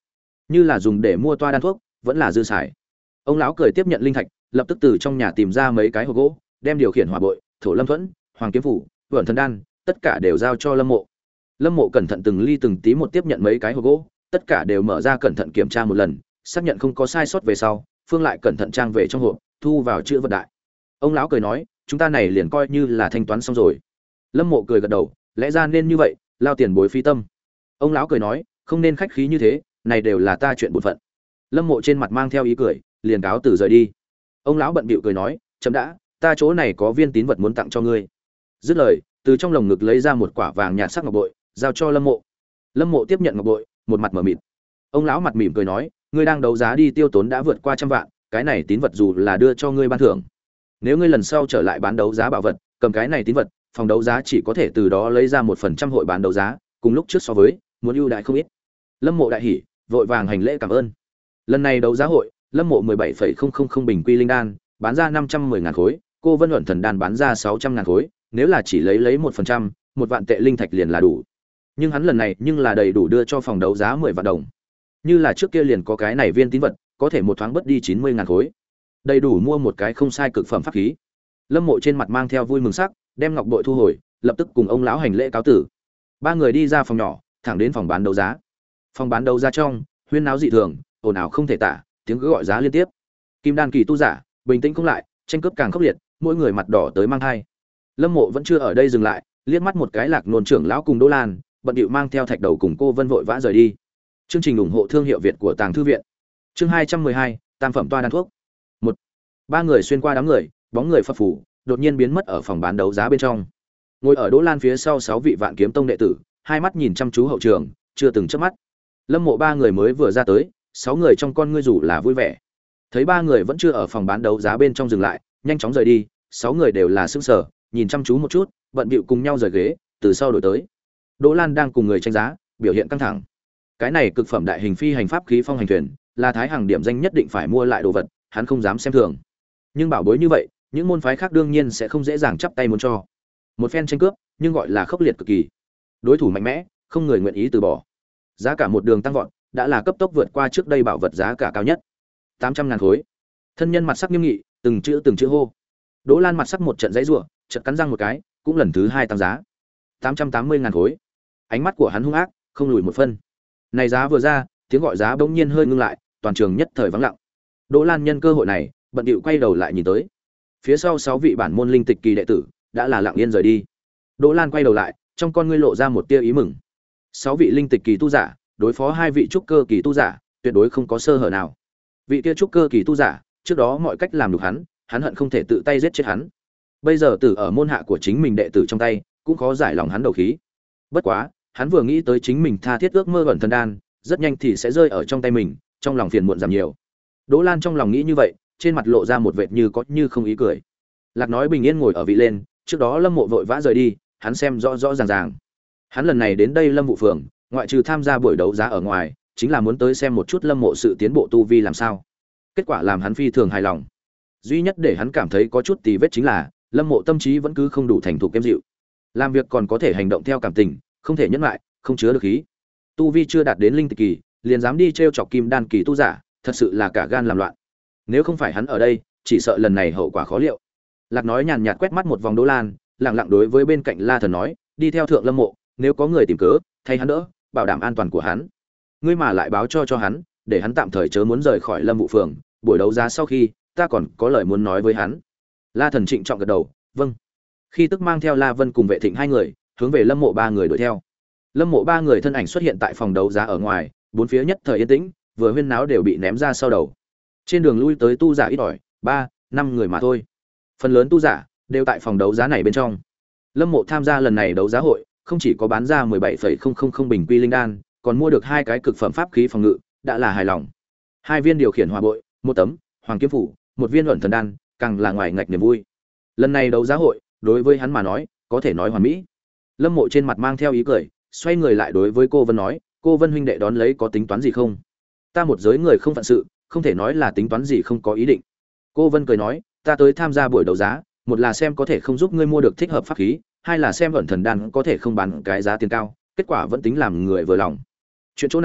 như là dùng để mua toa đan thuốc vẫn là dư xài. Ông lão cười tiếp nhận linh thạch, lập tức từ trong nhà tìm ra mấy cái hộp gỗ, đem điều khiển hỏa bội, thổ lâm thuẫn, hoàng kiếm phủ, vẩn thần đan, tất cả đều giao cho Lâm Mộ. Lâm Mộ cẩn thận từng ly từng tí một tiếp nhận mấy cái hộp gỗ, tất cả đều mở ra cẩn thận kiểm tra một lần, xác nhận không có sai sót về sau, phương lại cẩn thận trang về trong hộp, thu vào chữ vật đại. Ông lão cười nói, chúng ta này liền coi như là thanh toán xong rồi. Lâm Mộ cười gật đầu, lẽ ra nên như vậy, lao tiền bối phí tâm. Ông lão cười nói, không nên khách khí như thế, này đều là ta chuyện bổn phận. Lâm Mộ trên mặt mang theo ý cười, liền cáo từ rời đi. Ông lão bận bịu cười nói, chấm đã, ta chỗ này có viên tín vật muốn tặng cho ngươi. Dứt lời, từ trong lồng ngực lấy ra một quả vàng nhạt sắc ngọc bội, giao cho Lâm Mộ. Lâm Mộ tiếp nhận ngọc bội, một mặt mở mịt. Ông lão mặt mỉm cười nói, ngươi đang đấu giá đi tiêu tốn đã vượt qua trăm vạn, cái này tín vật dù là đưa cho ngươi ban thưởng. Nếu ngươi lần sau trở lại bán đấu giá bảo vật, cầm cái này tín vật, phòng đấu giá chỉ có thể từ đó lấy ra một phần trăm hội bán đấu giá, cùng lúc trước so với, muốn ưu đại không ít. Lâm Mộ đại hỉ, vội vàng hành lễ cảm ơn. Lần này đấu giá hội, Lâm Mộ mười bảy phẩy không không không bình quy linh đan, bán ra năm trăm mười ngàn khối, cô Vân Luận Thần đan bán ra sáu trăm ngàn khối, nếu là chỉ lấy lấy một phần trăm, một vạn tệ linh thạch liền là đủ. Nhưng hắn lần này nhưng là đầy đủ đưa cho phòng đấu giá mười vạn đồng. Như là trước kia liền có cái này viên tín vật, có thể một thoáng bớt đi chín mươi ngàn khối. Đầy đủ mua một cái không sai cực phẩm pháp khí. Lâm Mộ trên mặt mang theo vui mừng sắc, đem ngọc bội thu hồi, lập tức cùng ông lão hành lễ cáo tử. Ba người đi ra phòng nhỏ, thẳng đến phòng bán đấu giá. Phòng bán đấu giá trong, huyên náo dị thường, ồn ào không thể tả, tiếng gọi giá liên tiếp. Kim đan kỳ tu giả, bình tĩnh không lại, tranh cướp càng khốc liệt, mỗi người mặt đỏ tới mang hai. Lâm Mộ vẫn chưa ở đây dừng lại, liếc mắt một cái Lạc Nôn trưởng lão cùng Đỗ Lan, bận điệu mang theo thạch đầu cùng cô Vân vội vã rời đi. Chương trình ủng hộ thương hiệu Việt của Tàng thư viện. Chương hai trăm mười hai, tam phẩm toa đan thuốc. Một. Ba người xuyên qua đám người, bóng người phập phù, đột nhiên biến mất ở phòng bán đấu giá bên trong. Ngồi ở Đỗ Lan phía sau sáu vị Vạn Kiếm Tông đệ tử, hai mắt nhìn chăm chú hậu trường, chưa từng chớp mắt. Lâm Mộ ba người mới vừa ra tới, sáu người trong con ngươi rủ là vui vẻ. Thấy ba người vẫn chưa ở phòng bán đấu giá bên trong dừng lại, nhanh chóng rời đi, sáu người đều là sững sờ, nhìn chăm chú một chút, bận bịu cùng nhau rời ghế, từ sau đổi tới. Đỗ Lan đang cùng người tranh giá, biểu hiện căng thẳng. Cái này cực phẩm đại hình phi hành pháp khí phong hành thuyền, là thái hàng điểm danh nhất định phải mua lại đồ vật, hắn không dám xem thường. Nhưng bảo bối như vậy, những môn phái khác đương nhiên sẽ không dễ dàng chắp tay muốn cho. Một phen tranh cướp, nhưng gọi là khốc liệt cực kỳ. Đối thủ mạnh mẽ, không người nguyện ý từ bỏ. Giá cả một đường tăng vọt, đã là cấp tốc vượt qua trước đây bảo vật giá cả cao nhất. tám trăm ngàn khối. Thân nhân mặt sắc nghiêm nghị, từng chữ từng chữ hô. Đỗ Lan mặt sắc một trận dãy rủa, chợt cắn răng một cái, cũng lần thứ hai tăng giá. tám trăm tám mươi ngàn khối. Ánh mắt của hắn hung ác, không lùi một phân. Này giá vừa ra, tiếng gọi giá bỗng nhiên hơi ngưng lại, toàn trường nhất thời vắng lặng. Đỗ Lan nhân cơ hội này, bận điệu quay đầu lại nhìn tới. Phía sau sáu vị bản môn linh tịch kỳ đệ tử đã là lặng yên rời đi. Đỗ Lan quay đầu lại, trong con ngươi lộ ra một tia ý mừng. Sáu vị linh tịch kỳ tu giả, đối phó hai vị trúc cơ kỳ tu giả, tuyệt đối không có sơ hở nào. Vị kia trúc cơ kỳ tu giả, trước đó mọi cách làm được hắn, hắn hận không thể tự tay giết chết hắn. Bây giờ tử ở môn hạ của chính mình đệ tử trong tay, cũng khó giải lòng hắn đầu khí. Bất quá, hắn vừa nghĩ tới chính mình tha thiết ước mơ Vẩn Thần đan, rất nhanh thì sẽ rơi ở trong tay mình, trong lòng phiền muộn giảm nhiều. Đỗ Lan trong lòng nghĩ như vậy, trên mặt lộ ra một vệt như có như không ý cười. Lạc nói bình yên ngồi ở vị lên, trước đó Lâm Mộ vội vã rời đi, hắn xem rõ rõ ràng ràng. Hắn lần này đến đây Lâm Vũ phường, ngoại trừ tham gia buổi đấu giá ở ngoài, chính là muốn tới xem một chút Lâm Mộ sự tiến bộ tu vi làm sao. Kết quả làm hắn phi thường hài lòng. Duy nhất để hắn cảm thấy có chút tì vết chính là, Lâm Mộ tâm trí vẫn cứ không đủ thành thục êm dịu. Làm việc còn có thể hành động theo cảm tình, không thể nhẫn lại, không chứa được khí. Tu vi chưa đạt đến linh tịch kỳ, liền dám đi trêu chọc kim đan kỳ tu giả, thật sự là cả gan làm loạn. Nếu không phải hắn ở đây, chỉ sợ lần này hậu quả khó liệu. Lạc nói nhàn nhạt quét mắt một vòng Đỗ Lan, lặng lặng đối với bên cạnh La Thần nói, đi theo thượng Lâm Mộ, nếu có người tìm cớ, thay hắn đỡ, bảo đảm an toàn của hắn. Ngươi mà lại báo cho cho hắn, để hắn tạm thời chớ muốn rời khỏi Lâm Vũ phường, buổi đấu giá sau khi, ta còn có lời muốn nói với hắn. La Thần trịnh trọng gật đầu, vâng. Khi tức mang theo La Vân cùng Vệ Thịnh hai người, hướng về Lâm Mộ ba người đuổi theo. Lâm Mộ ba người thân ảnh xuất hiện tại phòng đấu giá ở ngoài, bốn phía nhất thời yên tĩnh, vừa huyên náo đều bị ném ra sau đầu. Trên đường lui tới tu giả ít ỏi, ba, năm người mà thôi. Phần lớn tu giả đều tại phòng đấu giá này bên trong. Lâm Mộ tham gia lần này đấu giá hội, không chỉ có bán ra mười bảy phẩy không không không bình quy linh đan, còn mua được hai cái cực phẩm pháp khí phòng ngự, đã là hài lòng. Hai viên điều khiển hỏa bội, một tấm hoàng kiếm phủ, một viên luận thần đan, càng là ngoài ngạch niềm vui. Lần này đấu giá hội, đối với hắn mà nói, có thể nói hoàn mỹ. Lâm Mộ trên mặt mang theo ý cười, xoay người lại đối với cô Vân nói, cô Vân huynh đệ đón lấy có tính toán gì không? Ta một giới người không phận sự, không thể nói là tính toán gì không có ý định. Cô Vân cười nói, ta tới tham gia buổi đấu giá, một là xem có thể không giúp ngươi mua được thích hợp pháp khí, hai là xem Vẩn Thần đan có thể không bán cái giá tiền cao, kết quả vẫn tính làm người vừa lòng. Chuyện chỗ này,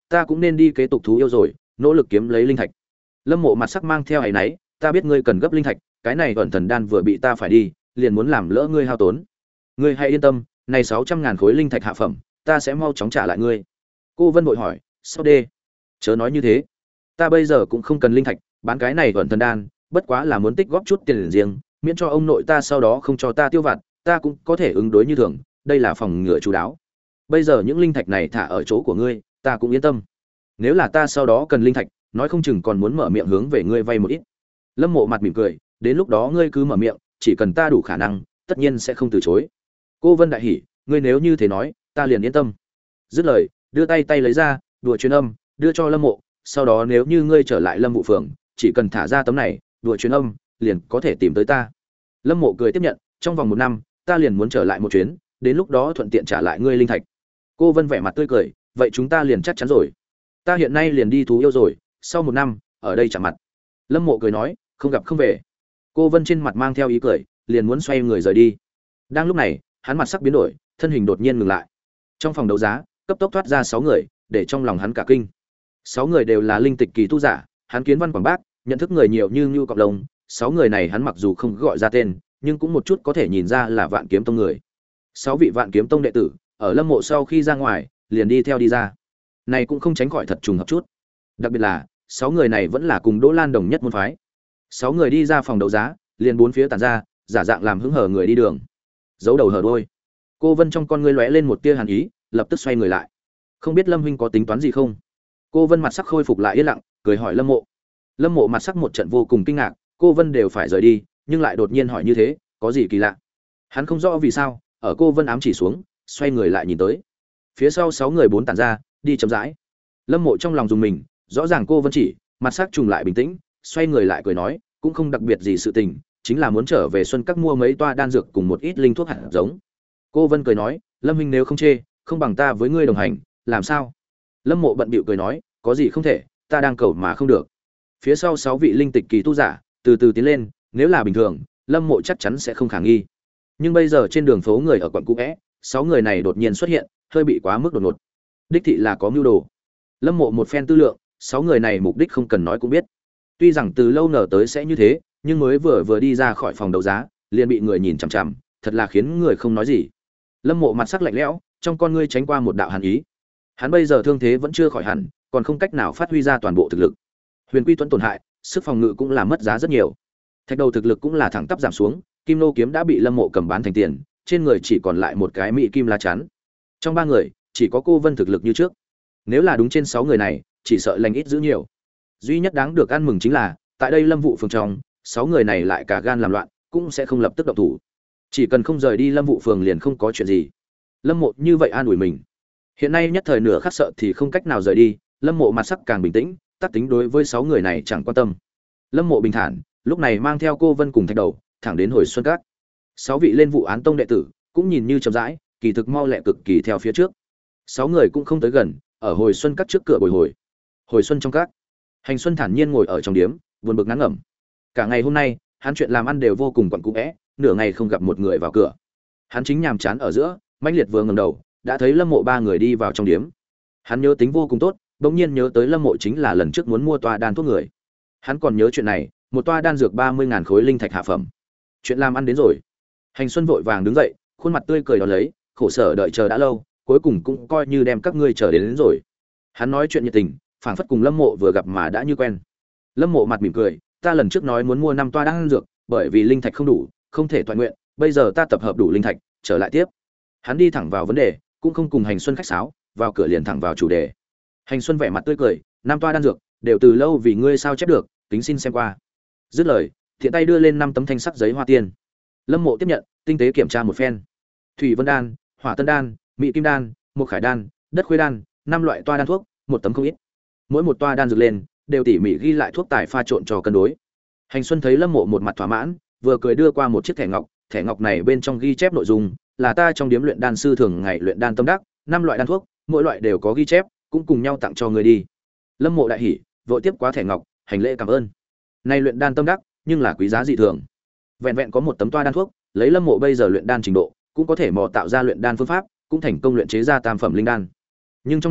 ta cũng nên đi kế tục thú yêu rồi, nỗ lực kiếm lấy linh thạch. Lâm Mộ mặt sắc mang theo áy náy, ta biết ngươi cần gấp linh thạch, cái này ẩn thần đan vừa bị ta phải đi, liền muốn làm lỡ ngươi hao tốn. Ngươi hãy yên tâm, này sáu trăm ngàn khối linh thạch hạ phẩm, ta sẽ mau chóng trả lại ngươi. Cô Vân vội hỏi, sao đê? Chớ nói như thế, ta bây giờ cũng không cần linh thạch, bán cái này ẩn thần đan, bất quá là muốn tích góp chút tiền riêng, miễn cho ông nội ta sau đó không cho ta tiêu vặt, ta cũng có thể ứng đối như thường, đây là phòng ngừa chú đáo. Bây giờ những linh thạch này thả ở chỗ của ngươi, ta cũng yên tâm. Nếu là ta sau đó cần linh thạch, nói không chừng còn muốn mở miệng hướng về ngươi vay một ít. Lâm Mộ mặt mỉm cười, đến lúc đó ngươi cứ mở miệng, chỉ cần ta đủ khả năng, tất nhiên sẽ không từ chối. Cô Vân đại hỉ, ngươi nếu như thế nói, ta liền yên tâm. Dứt lời, đưa tay tay lấy ra, đùa truyền âm, đưa cho Lâm Mộ, sau đó nếu như ngươi trở lại Lâm Vũ phường, chỉ cần thả ra tấm này, đùa truyền âm, liền có thể tìm tới ta. Lâm Mộ cười tiếp nhận, trong vòng một năm, ta liền muốn trở lại một chuyến, đến lúc đó thuận tiện trả lại ngươi linh thạch. Cô Vân vẻ mặt tươi cười, vậy chúng ta liền chắc chắn rồi. Ta hiện nay liền đi thú yêu rồi, sau một năm, ở đây chạm mặt. Lâm Mộ cười nói, không gặp không về. Cô Vân trên mặt mang theo ý cười, liền muốn xoay người rời đi. Đang lúc này, hắn mặt sắc biến đổi, thân hình đột nhiên ngừng lại. Trong phòng đấu giá, cấp tốc thoát ra sáu người, để trong lòng hắn cả kinh. Sáu người đều là linh tịch kỳ tu giả, hắn kiến văn quảng bác, nhận thức người nhiều như như cọp lông, sáu người này hắn mặc dù không gọi ra tên, nhưng cũng một chút có thể nhìn ra là Vạn Kiếm Tông người. Sáu vị Vạn Kiếm Tông đệ tử, ở Lâm Mộ sau khi ra ngoài, liền đi theo đi ra. Này cũng không tránh khỏi thật trùng hợp chút. Đặc biệt là, sáu người này vẫn là cùng Đỗ Lan đồng nhất môn phái. Sáu người đi ra phòng đấu giá, liền bốn phía tản ra, giả dạng làm hứng hở người đi đường. Giấu đầu hở đuôi. Cô Vân trong con ngươi lóe lên một tia hàn ý, lập tức xoay người lại. Không biết Lâm huynh có tính toán gì không? Cô Vân mặt sắc khôi phục lại yên lặng, cười hỏi Lâm Mộ. Lâm Mộ mặt sắc một trận vô cùng kinh ngạc, cô Vân đều phải rời đi, nhưng lại đột nhiên hỏi như thế, có gì kỳ lạ? Hắn không rõ vì sao, ở cô Vân ám chỉ xuống, xoay người lại nhìn tới. Phía sau sáu người bốn tản ra, đi chậm rãi. Lâm Mộ trong lòng dùng mình, rõ ràng cô Vân chỉ, mặt sắc trùng lại bình tĩnh, xoay người lại cười nói, cũng không đặc biệt gì sự tình, chính là muốn trở về Xuân Các mua mấy toa đan dược cùng một ít linh thuốc hạt giống. Cô Vân cười nói, Lâm huynh nếu không chê, không bằng ta với ngươi đồng hành, làm sao? Lâm Mộ bận bịu cười nói, có gì không thể, ta đang cầu mà không được. Phía sau sáu vị linh tịch kỳ tu giả từ từ tiến lên, nếu là bình thường, Lâm Mộ chắc chắn sẽ không khả nghi. Nhưng bây giờ trên đường phố người ở quận cũ é, sáu người này đột nhiên xuất hiện, hơi bị quá mức đột ngột. Đích thị là có mưu đồ. Lâm Mộ một phen tư lượng, sáu người này mục đích không cần nói cũng biết. Tuy rằng từ lâu ngờ tới sẽ như thế, nhưng mới vừa vừa đi ra khỏi phòng đấu giá, liền bị người nhìn chằm chằm, thật là khiến người không nói gì. Lâm Mộ mặt sắc lạnh lẽo, trong con ngươi tránh qua một đạo hàn ý. Hắn bây giờ thương thế vẫn chưa khỏi hẳn, còn không cách nào phát huy ra toàn bộ thực lực. Huyền Quy Tuấn tổn hại, sức phòng ngự cũng là mất giá rất nhiều. Thạch đầu thực lực cũng là thẳng tắp giảm xuống, Kim Nô kiếm đã bị Lâm Mộ cầm bán thành tiền, trên người chỉ còn lại một cái mỹ kim lá chắn. Trong ba người, chỉ có cô Vân thực lực như trước. Nếu là đúng trên sáu người này, chỉ sợ lành ít giữ nhiều. Duy nhất đáng được ăn mừng chính là, tại đây Lâm Vũ phường trong, sáu người này lại cả gan làm loạn, cũng sẽ không lập tức động thủ. Chỉ cần không rời đi Lâm Vũ phường liền không có chuyện gì. Lâm Mộ như vậy an ủi mình. Hiện nay nhất thời nửa khắc sợ thì không cách nào rời đi, Lâm Mộ mặt sắc càng bình tĩnh, tác tính đối với sáu người này chẳng quan tâm. Lâm Mộ bình thản, lúc này mang theo cô Vân cùng Thạch Đầu, thẳng đến Hồi Xuân Các. Sáu vị lên vụ án tông đệ tử, cũng nhìn như chậm rãi, kỳ thực mau lẹ cực kỳ theo phía trước. Sáu người cũng không tới gần, ở Hồi Xuân Các trước cửa bồi hồi. Hồi Xuân trong các, Hành Xuân thản nhiên ngồi ở trong điếm, buồn bực ngán ngẩm. Cả ngày hôm nay, hắn chuyện làm ăn đều vô cùng quặn cũ é, nửa ngày không gặp một người vào cửa. Hắn chính nhàm chán ở giữa, mãnh liệt vừa ngẩng đầu, đã thấy Lâm Mộ ba người đi vào trong điếm. Hắn nhớ tính vô cùng tốt, bỗng nhiên nhớ tới Lâm Mộ chính là lần trước muốn mua toa đan thuốc người. Hắn còn nhớ chuyện này, một toa đan dược ba mươi ngàn khối linh thạch hạ phẩm. Chuyện làm ăn đến rồi. Hành Xuân vội vàng đứng dậy, khuôn mặt tươi cười đón lấy, khổ sở đợi chờ đã lâu, cuối cùng cũng coi như đem các ngươi chờ đến, đến rồi. Hắn nói chuyện nhiệt tình, phảng phất cùng Lâm Mộ vừa gặp mà đã như quen. Lâm Mộ mặt mỉm cười, ta lần trước nói muốn mua năm toa đan dược, bởi vì linh thạch không đủ, không thể toàn nguyện, bây giờ ta tập hợp đủ linh thạch, trở lại tiếp. Hắn đi thẳng vào vấn đề, cũng không cùng Hành Xuân khách sáo, vào cửa liền thẳng vào chủ đề. Hành Xuân vẻ mặt tươi cười, năm toa đan dược, đều từ lâu vì ngươi sao chép được, kính xin xem qua. Dứt lời, thiện tay đưa lên năm tấm thanh sắc giấy hoa tiên. Lâm Mộ tiếp nhận, tinh tế kiểm tra một phen. Thủy Vân đan, Hỏa Tân đan, Mị Kim đan, Mộc Khải đan, Đất Khuê đan, năm loại toa đan thuốc, một tấm không ít. Mỗi một toa đan dược lên, đều tỉ mỉ ghi lại thuốc tài pha trộn cho cân đối. Hành Xuân thấy Lâm Mộ một mặt thỏa mãn, vừa cười đưa qua một chiếc thẻ ngọc, thẻ ngọc này bên trong ghi chép nội dung là ta trong điếm luyện đan sư thường ngày luyện đan tâm đắc, năm loại đan thuốc, mỗi loại đều có ghi chép, cũng cùng nhau tặng cho người đi. Lâm Mộ đại hỉ, vội tiếp quá thẻ ngọc, hành lễ cảm ơn. Này luyện đan tâm đắc, nhưng là quý giá dị thường. Vẹn vẹn có một tấm toa đan thuốc, lấy Lâm Mộ bây giờ luyện đan trình độ, cũng có thể mò tạo ra luyện đan phương pháp, cũng thành công luyện chế ra tam phẩm linh đan. Nhưng trong này,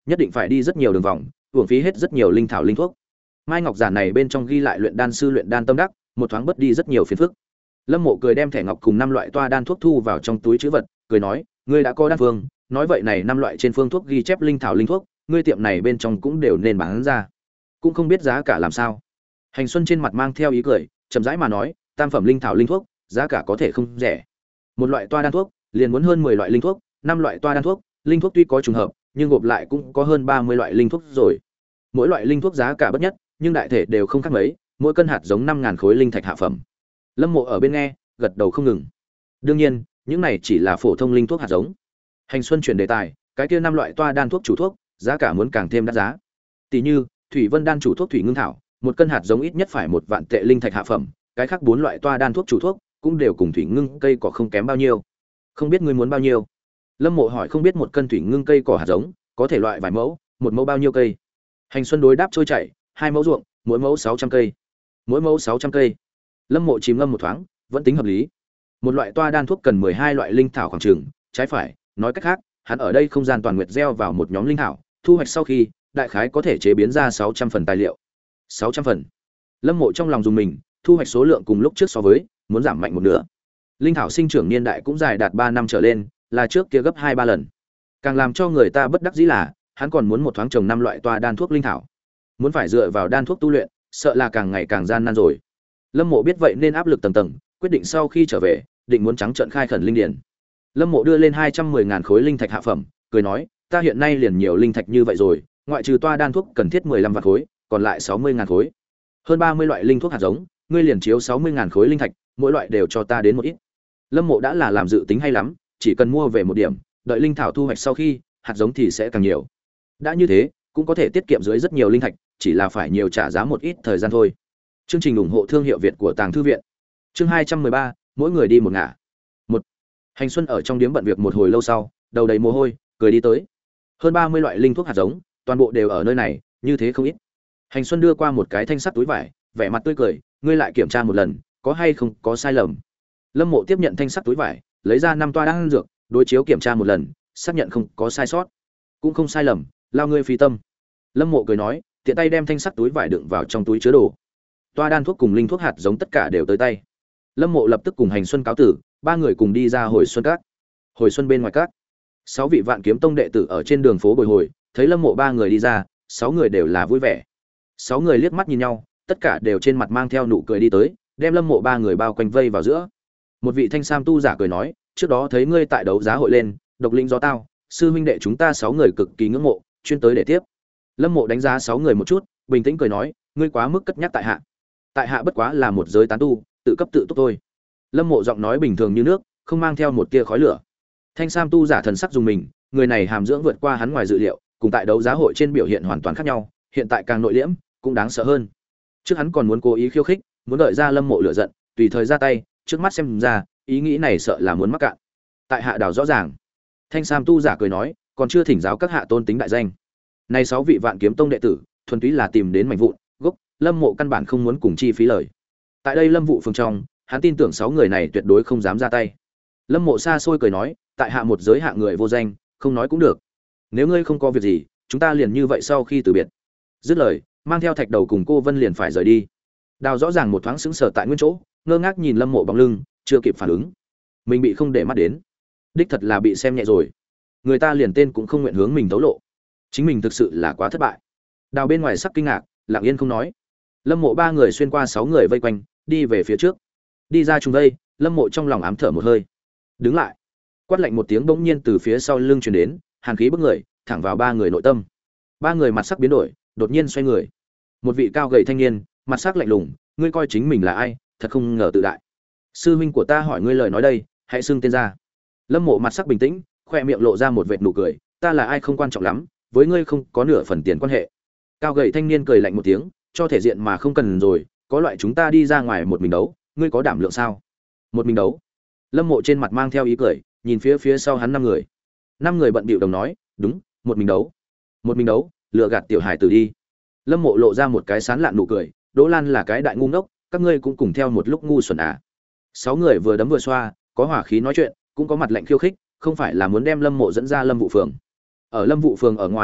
nhất định phải đi rất nhiều đường vòng, uổng phí hết rất nhiều linh thảo linh thuốc. Mai ngọc giản này bên trong ghi lại luyện đan sư luyện đan tâm đắc, một thoáng bớt đi rất nhiều phiền phức. Lâm Mộ cười đem thẻ ngọc cùng năm loại toa đan thuốc thu vào trong túi trữ vật, cười nói, ngươi đã có đan phương, nói vậy này năm loại trên phương thuốc ghi chép linh thảo linh thuốc, ngươi tiệm này bên trong cũng đều nên bán ra. Cũng không biết giá cả làm sao. Hành Xuân trên mặt mang theo ý cười, chậm rãi mà nói, tam phẩm linh thảo linh thuốc, giá cả có thể không rẻ. Một loại toa đan thuốc, liền muốn hơn mười loại linh thuốc, năm loại toa đan thuốc, linh thuốc tuy có trùng hợp, nhưng gộp lại cũng có hơn ba mươi loại linh thuốc rồi. Mỗi loại linh thuốc giá cả bất nhất, nhưng đại thể đều không khác mấy, mỗi cân hạt giống năm ngàn khối linh thạch hạ phẩm. Lâm Mộ ở bên nghe, gật đầu không ngừng. Đương nhiên, những này chỉ là phổ thông linh thuốc hạt giống. Hành Xuân chuyển đề tài, cái kia năm loại toa đan thuốc chủ thuốc, giá cả muốn càng thêm đắt giá. Tỷ như, Thủy Vân đan chủ thuốc thủy ngưng thảo, một cân hạt giống ít nhất phải một vạn tệ linh thạch hạ phẩm, cái khác bốn loại toa đan thuốc chủ thuốc cũng đều cùng thủy ngưng cây cỏ không kém bao nhiêu. Không biết ngươi muốn bao nhiêu? Lâm Mộ hỏi, không biết một cân thủy ngưng cây cỏ hạt giống có thể loại vài mẫu, một mẫu bao nhiêu cây? Hành Xuân đối đáp trôi chảy, hai mẫu ruộng, mỗi mẫu sáu trăm cây. Mỗi mẫu sáu trăm cây. Lâm Mộ chìm ngâm một thoáng, vẫn tính hợp lý. Một loại toa đan thuốc cần mười hai loại linh thảo khoảng chừng, trái phải, nói cách khác, hắn ở đây không gian toàn nguyệt gieo vào một nhóm linh thảo, thu hoạch sau khi, đại khái có thể chế biến ra sáu trăm phần tài liệu. sáu trăm phần. Lâm Mộ trong lòng dùng mình, thu hoạch số lượng cùng lúc trước so với, muốn giảm mạnh một nửa. Linh thảo sinh trưởng niên đại cũng dài đạt ba năm trở lên, là trước kia gấp hai ba lần. Càng làm cho người ta bất đắc dĩ là, hắn còn muốn một thoáng trồng năm loại toa đan thuốc linh thảo. Muốn phải dựa vào đan thuốc tu luyện, sợ là càng ngày càng gian nan rồi. Lâm Mộ biết vậy nên áp lực tầng tầng, quyết định sau khi trở về, định muốn trắng trợn khai khẩn linh điển. Lâm Mộ đưa lên hai trăm mười ngàn khối linh thạch hạ phẩm, cười nói, ta hiện nay liền nhiều linh thạch như vậy rồi, ngoại trừ toa đan thuốc cần thiết mười lăm vạn khối, còn lại sáu mươi ngàn khối. Hơn ba mươi loại linh thuốc hạt giống, ngươi liền chiếu sáu mươi ngàn khối linh thạch, mỗi loại đều cho ta đến một ít. Lâm Mộ đã là làm dự tính hay lắm, chỉ cần mua về một điểm, đợi linh thảo thu hoạch sau khi, hạt giống thì sẽ càng nhiều. Đã như thế, cũng có thể tiết kiệm dưới rất nhiều linh thạch, chỉ là phải nhiều trả giá một ít thời gian thôi. Chương trình ủng hộ thương hiệu Việt của Tàng thư viện. Chương hai trăm mười ba, mỗi người đi một ngả. Một. Hành Xuân ở trong điếm bận việc một hồi lâu sau, đầu đầy mồ hôi, cười đi tới. Hơn ba mươi loại linh thuốc hạt giống, toàn bộ đều ở nơi này, như thế không ít. Hành Xuân đưa qua một cái thanh sắt túi vải, vẻ mặt tươi cười, ngươi lại kiểm tra một lần, có hay không có sai lầm. Lâm Mộ tiếp nhận thanh sắt túi vải, lấy ra năm toa đan dược, đối chiếu kiểm tra một lần, xác nhận không có sai sót, cũng không sai lầm, lao ngươi phí tâm. Lâm Mộ cười nói, tiện tay đem thanh sắt túi vải đựng vào trong túi chứa đồ. Toa đan thuốc cùng linh thuốc hạt giống tất cả đều tới tay. Lâm Mộ lập tức cùng Hành Xuân cáo tử, ba người cùng đi ra Hồi Xuân Các. Hồi Xuân bên ngoài các, sáu vị Vạn Kiếm Tông đệ tử ở trên đường phố bồi hồi, thấy Lâm Mộ ba người đi ra, sáu người đều là vui vẻ. Sáu người liếc mắt nhìn nhau, tất cả đều trên mặt mang theo nụ cười đi tới, đem Lâm Mộ ba người bao quanh vây vào giữa. Một vị thanh sam tu giả cười nói, trước đó thấy ngươi tại đấu giá hội lên, độc linh do tao, sư huynh đệ chúng ta sáu người cực kỳ ngưỡng mộ, chuyên tới để tiếp. Lâm Mộ đánh giá sáu người một chút, bình tĩnh cười nói, ngươi quá mức cất nhắc tại hạ. Tại hạ bất quá là một giới tán tu, tự cấp tự túc thôi. Lâm Mộ giọng nói bình thường như nước, không mang theo một tia khói lửa. Thanh sam tu giả thần sắc dùng mình, người này hàm dưỡng vượt qua hắn ngoài dự liệu, cùng tại đấu giá hội trên biểu hiện hoàn toàn khác nhau, hiện tại càng nội liễm, cũng đáng sợ hơn. Trước hắn còn muốn cố ý khiêu khích, muốn đợi ra Lâm Mộ lửa giận, tùy thời ra tay, trước mắt xem ra, ý nghĩ này sợ là muốn mắc cạn. Tại hạ đào rõ ràng. Thanh sam tu giả cười nói, còn chưa thỉnh giáo các hạ tôn tính đại danh. Này sáu vị Vạn Kiếm Tông đệ tử, thuần túy là tìm đến mảnh vụn, gốc, Lâm Mộ căn bản không muốn cùng chi phí lời. Tại đây Lâm Vụ phường trong, hắn tin tưởng sáu người này tuyệt đối không dám ra tay. Lâm Mộ xa xôi cười nói, tại hạ một giới hạ người vô danh, không nói cũng được. Nếu ngươi không có việc gì, chúng ta liền như vậy sau khi từ biệt. Dứt lời, mang theo Thạch Đầu cùng cô Vân liền phải rời đi. Đào rõ ràng một thoáng sững sờ tại nguyên chỗ, ngơ ngác nhìn Lâm Mộ bóng lưng, chưa kịp phản ứng. Mình bị không để mắt đến, đích thật là bị xem nhẹ rồi. Người ta liền tên cũng không nguyện hướng mình tấu lộ, chính mình thực sự là quá thất bại. Đào bên ngoài sắc kinh ngạc, lặng yên không nói. Lâm Mộ ba người xuyên qua sáu người vây quanh, đi về phía trước. Đi ra trung vây, Lâm Mộ trong lòng ám thở một hơi. Đứng lại. Quát lạnh một tiếng bỗng nhiên từ phía sau lưng truyền đến, hàn khí bức người, thẳng vào ba người nội tâm. Ba người mặt sắc biến đổi, đột nhiên xoay người. Một vị cao gầy thanh niên, mặt sắc lạnh lùng, ngươi coi chính mình là ai, thật không ngờ tự đại. Sư huynh của ta hỏi ngươi lời nói đây, hãy xưng tên ra. Lâm Mộ mặt sắc bình tĩnh, khoe miệng lộ ra một vệt nụ cười, ta là ai không quan trọng lắm, với ngươi không có nửa phần tiền quan hệ. Cao gầy thanh niên cười lạnh một tiếng, cho thể diện mà không cần rồi, có loại chúng ta đi ra ngoài một mình đấu, ngươi có đảm lượng sao? Một mình đấu? Lâm Mộ trên mặt mang theo ý cười, nhìn phía phía sau hắn năm người. Năm người bận bịu đồng nói, đúng, một mình đấu. Một mình đấu, lừa gạt tiểu hải tử đi. Lâm Mộ lộ ra một cái sán lạn nụ cười, Đỗ Lan là cái đại ngu ngốc, các ngươi cũng cùng theo một lúc ngu xuẩn à? Sáu người vừa đấm vừa xoa, có hỏa khí nói chuyện, cũng có mặt lạnh khiêu khích, không phải là muốn đem Lâm Mộ dẫn ra Lâm Vụ phường. Ở Lâm Vụ phường ở ngoài,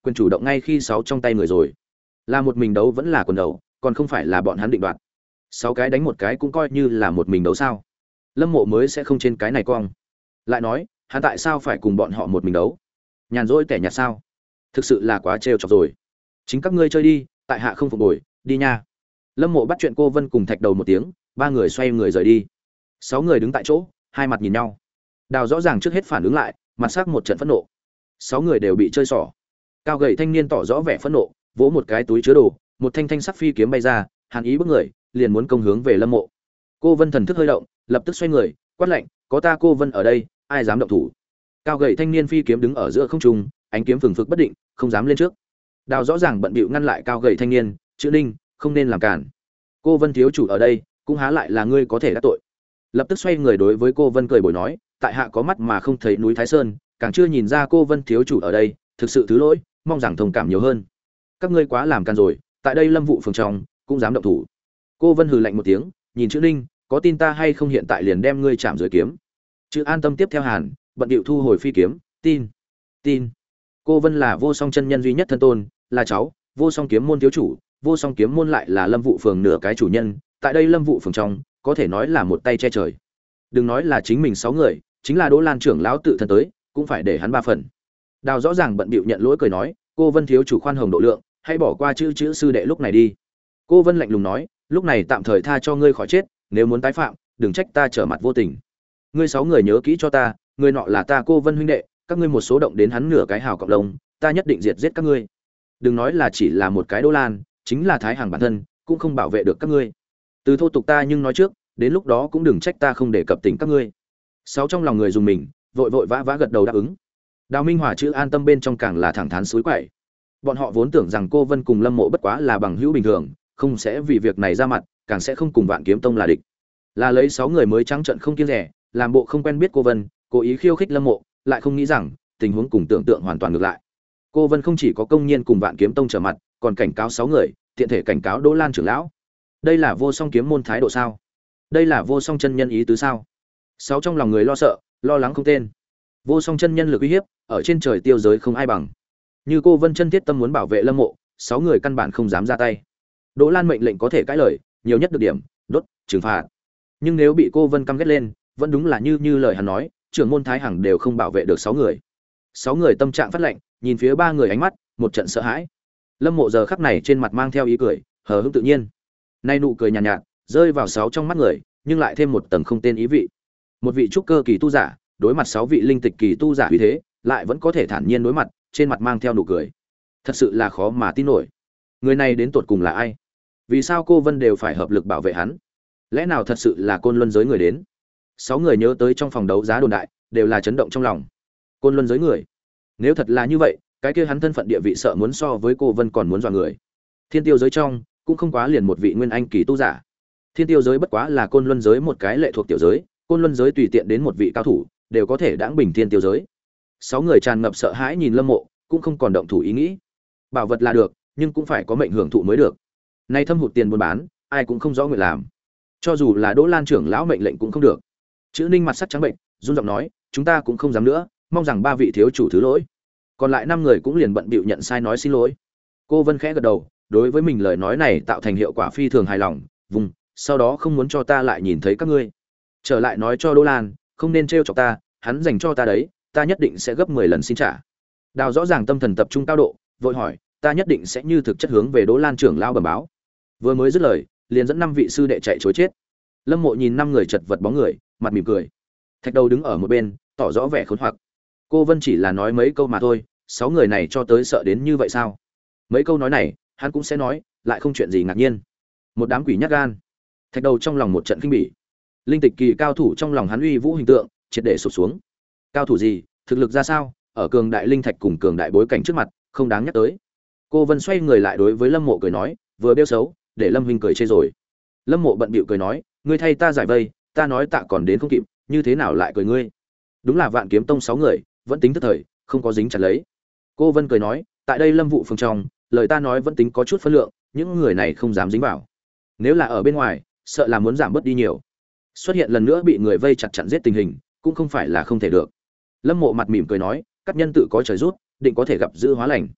quyền chủ động ngay khi sáu trong tay người rồi. Là một mình đấu vẫn là quần đầu, còn không phải là bọn hắn định đoạt. Sáu cái đánh một cái cũng coi như là một mình đấu sao? Lâm Mộ mới sẽ không trên cái này cong. Lại nói, hắn tại sao phải cùng bọn họ một mình đấu? Nhàn rỗi tẻ nhạt sao? Thực sự là quá trêu chọc rồi. Chính các ngươi chơi đi, tại hạ không phục bồi, đi nha. Lâm Mộ bắt chuyện cô Vân cùng Thạch Đầu một tiếng, ba người xoay người rời đi. Sáu người đứng tại chỗ, hai mặt nhìn nhau. Đào rõ ràng trước hết phản ứng lại, mặt sắc một trận phẫn nộ. Sáu người đều bị chơi xỏ. Cao gầy thanh niên tỏ rõ vẻ phẫn nộ, vỗ một cái túi chứa đồ, một thanh thanh sắc phi kiếm bay ra, hàn ý bước người, liền muốn công hướng về Lâm Mộ. Cô Vân thần thức hơi động, lập tức xoay người, quát lạnh, có ta cô Vân ở đây, ai dám động thủ? Cao gầy thanh niên phi kiếm đứng ở giữa không trung, ánh kiếm phừng phực bất định, không dám lên trước. Đào rõ ràng bận bịu ngăn lại cao gầy thanh niên, chữ Ninh, không nên làm cản. Cô Vân thiếu chủ ở đây, cũng há lại là ngươi có thể đắc tội. Lập tức xoay người đối với cô Vân cười bồi nói, tại hạ có mắt mà không thấy núi Thái Sơn, càng chưa nhìn ra cô Vân thiếu chủ ở đây, thực sự thứ lỗi, mong rằng thông cảm nhiều hơn. Các ngươi quá làm càn rồi, tại đây Lâm vụ phường trong, cũng dám động thủ. Cô Vân hừ lạnh một tiếng, nhìn chữ Ninh, có tin ta hay không hiện tại liền đem ngươi chạm dưới kiếm. Chữ An Tâm tiếp theo hàn, bận điệu thu hồi phi kiếm, tin, tin. Cô Vân là Vô Song chân nhân duy nhất thân tôn, là cháu, Vô Song kiếm môn thiếu chủ, Vô Song kiếm môn lại là Lâm vụ phường nửa cái chủ nhân, tại đây Lâm vụ phường trong, có thể nói là một tay che trời. Đừng nói là chính mình sáu người, chính là Đỗ Lan trưởng lão tự thân tới, cũng phải để hắn ba phần. Đào rõ ràng bận bịu nhận lỗi cười nói, cô Vân thiếu chủ khoan hồng độ lượng, hãy bỏ qua chữ chữ sư đệ lúc này đi. Cô Vân lạnh lùng nói, lúc này tạm thời tha cho ngươi khỏi chết, nếu muốn tái phạm, đừng trách ta trở mặt vô tình. Ngươi sáu người nhớ kỹ cho ta, người nọ là ta cô Vân huynh đệ, các ngươi một số động đến hắn nửa cái hào cộng đồng, ta nhất định diệt giết các ngươi. Đừng nói là chỉ là một cái Đỗ Lan, chính là Thái Hàng bản thân, cũng không bảo vệ được các ngươi. Từ thô tục ta nhưng nói trước, đến lúc đó cũng đừng trách ta không để cập tỉnh các ngươi. Sáu trong lòng người dùng mình, vội vội vã vã gật đầu đáp ứng. Đào Minh Hòa chữ An Tâm bên trong càng là thẳng thắn suối quậy. Bọn họ vốn tưởng rằng cô Vân cùng Lâm Mộ bất quá là bằng hữu bình thường, không sẽ vì việc này ra mặt, càng sẽ không cùng Vạn Kiếm Tông là địch. Là lấy sáu người mới trắng trợn không kiêng rẻ, làm bộ không quen biết cô Vân, cố ý khiêu khích Lâm Mộ, lại không nghĩ rằng tình huống cùng tưởng tượng hoàn toàn ngược lại. Cô Vân không chỉ có công nhiên cùng Vạn Kiếm Tông trở mặt, còn cảnh cáo sáu người, tiện thể cảnh cáo Đỗ Lan trưởng lão. Đây là Vô Song kiếm môn thái độ sao? Đây là Vô Song chân nhân ý tứ sao? Sáu trong lòng người lo sợ, lo lắng không tên. Vô Song chân nhân lực uy hiếp, ở trên trời tiêu giới không ai bằng. Như cô Vân chân thiết tâm muốn bảo vệ Lâm Mộ, sáu người căn bản không dám ra tay. Đỗ Lan mệnh lệnh có thể cãi lời, nhiều nhất được điểm, đốt, trừng phạt. Nhưng nếu bị cô Vân căm ghét lên, vẫn đúng là như như lời hắn nói, trưởng môn Thái Hằng đều không bảo vệ được sáu người. Sáu người tâm trạng phát lạnh, nhìn phía ba người ánh mắt, một trận sợ hãi. Lâm Mộ giờ khắc này trên mặt mang theo ý cười, hờ hững tự nhiên. Nay nụ cười nhàn nhạt, nhạt, rơi vào sáu trong mắt người, nhưng lại thêm một tầng không tên ý vị. Một vị trúc cơ kỳ tu giả, đối mặt sáu vị linh tịch kỳ tu giả như thế, lại vẫn có thể thản nhiên đối mặt, trên mặt mang theo nụ cười. Thật sự là khó mà tin nổi. Người này đến tột cùng là ai? Vì sao cô Vân đều phải hợp lực bảo vệ hắn? Lẽ nào thật sự là Côn Luân giới người đến? Sáu người nhớ tới trong phòng đấu giá đồn đại, đều là chấn động trong lòng. Côn Luân giới người? Nếu thật là như vậy, cái kia hắn thân phận địa vị sợ muốn so với cô Vân còn muốn dọa người. Thiên Tiêu giới trong, cũng không quá liền một vị nguyên anh kỳ tu giả. Thiên Tiêu giới bất quá là Côn Luân giới một cái lệ thuộc tiểu giới, Côn Luân giới tùy tiện đến một vị cao thủ, đều có thể đãng bình Thiên Tiêu giới. Sáu người tràn ngập sợ hãi nhìn Lâm Mộ, cũng không còn động thủ ý nghĩ. Bảo vật là được, nhưng cũng phải có mệnh hưởng thụ mới được. Nay thâm hụt tiền buôn bán, ai cũng không rõ người làm. Cho dù là Đỗ Lan trưởng lão mệnh lệnh cũng không được. Chữ Ninh mặt sắc trắng bệnh, run giọng nói, chúng ta cũng không dám nữa, mong rằng ba vị thiếu chủ thứ lỗi. Còn lại năm người cũng liền bận bịu nhận sai nói xin lỗi. Cô Vân khẽ gật đầu, đối với mình lời nói này tạo thành hiệu quả phi thường hài lòng, vùng, sau đó không muốn cho ta lại nhìn thấy các ngươi. Trở lại nói cho Đỗ Lan, không nên trêu chọc ta, hắn dành cho ta đấy, ta nhất định sẽ gấp mười lần xin trả. Đào rõ ràng tâm thần tập trung cao độ, vội hỏi, ta nhất định sẽ như thực chất hướng về Đỗ Lan trưởng lão bẩm báo. Vừa mới dứt lời, liền dẫn năm vị sư đệ chạy trối chết. Lâm Mộ nhìn năm người chật vật bóng người, mặt mỉm cười. Thạch Đầu đứng ở một bên, tỏ rõ vẻ khốn hoặc. Cô Vân chỉ là nói mấy câu mà thôi, sáu người này cho tới sợ đến như vậy sao? Mấy câu nói này, hắn cũng sẽ nói, lại không chuyện gì ngạc nhiên. Một đám quỷ nhát gan. Thạch Đầu trong lòng một trận kinh bỉ. Linh tịch kỳ cao thủ trong lòng hắn uy vũ hình tượng, triệt để sụp xuống. Cao thủ gì, thực lực ra sao, ở cường đại linh thạch cùng cường đại bối cảnh trước mặt, không đáng nhắc tới. Cô Vân xoay người lại đối với Lâm Mộ cười nói, vừa bêu xấu, để Lâm huynh cười chê rồi. Lâm Mộ bận bịu cười nói, ngươi thay ta giải vây, ta nói tạ còn đến không kịp, như thế nào lại cười ngươi? Đúng là Vạn Kiếm Tông sáu người, vẫn tính tức thời, không có dính chặt lấy. Cô Vân cười nói, tại đây Lâm vụ phường trong, lời ta nói vẫn tính có chút phân lượng, những người này không dám dính vào. Nếu là ở bên ngoài, sợ là muốn giảm bớt đi nhiều. Xuất hiện lần nữa bị người vây chặt chặn giết tình hình, cũng không phải là không thể được. Lâm Mộ mặt mỉm cười nói, các nhân tự có trời rút, định có thể gặp dữ hóa lành.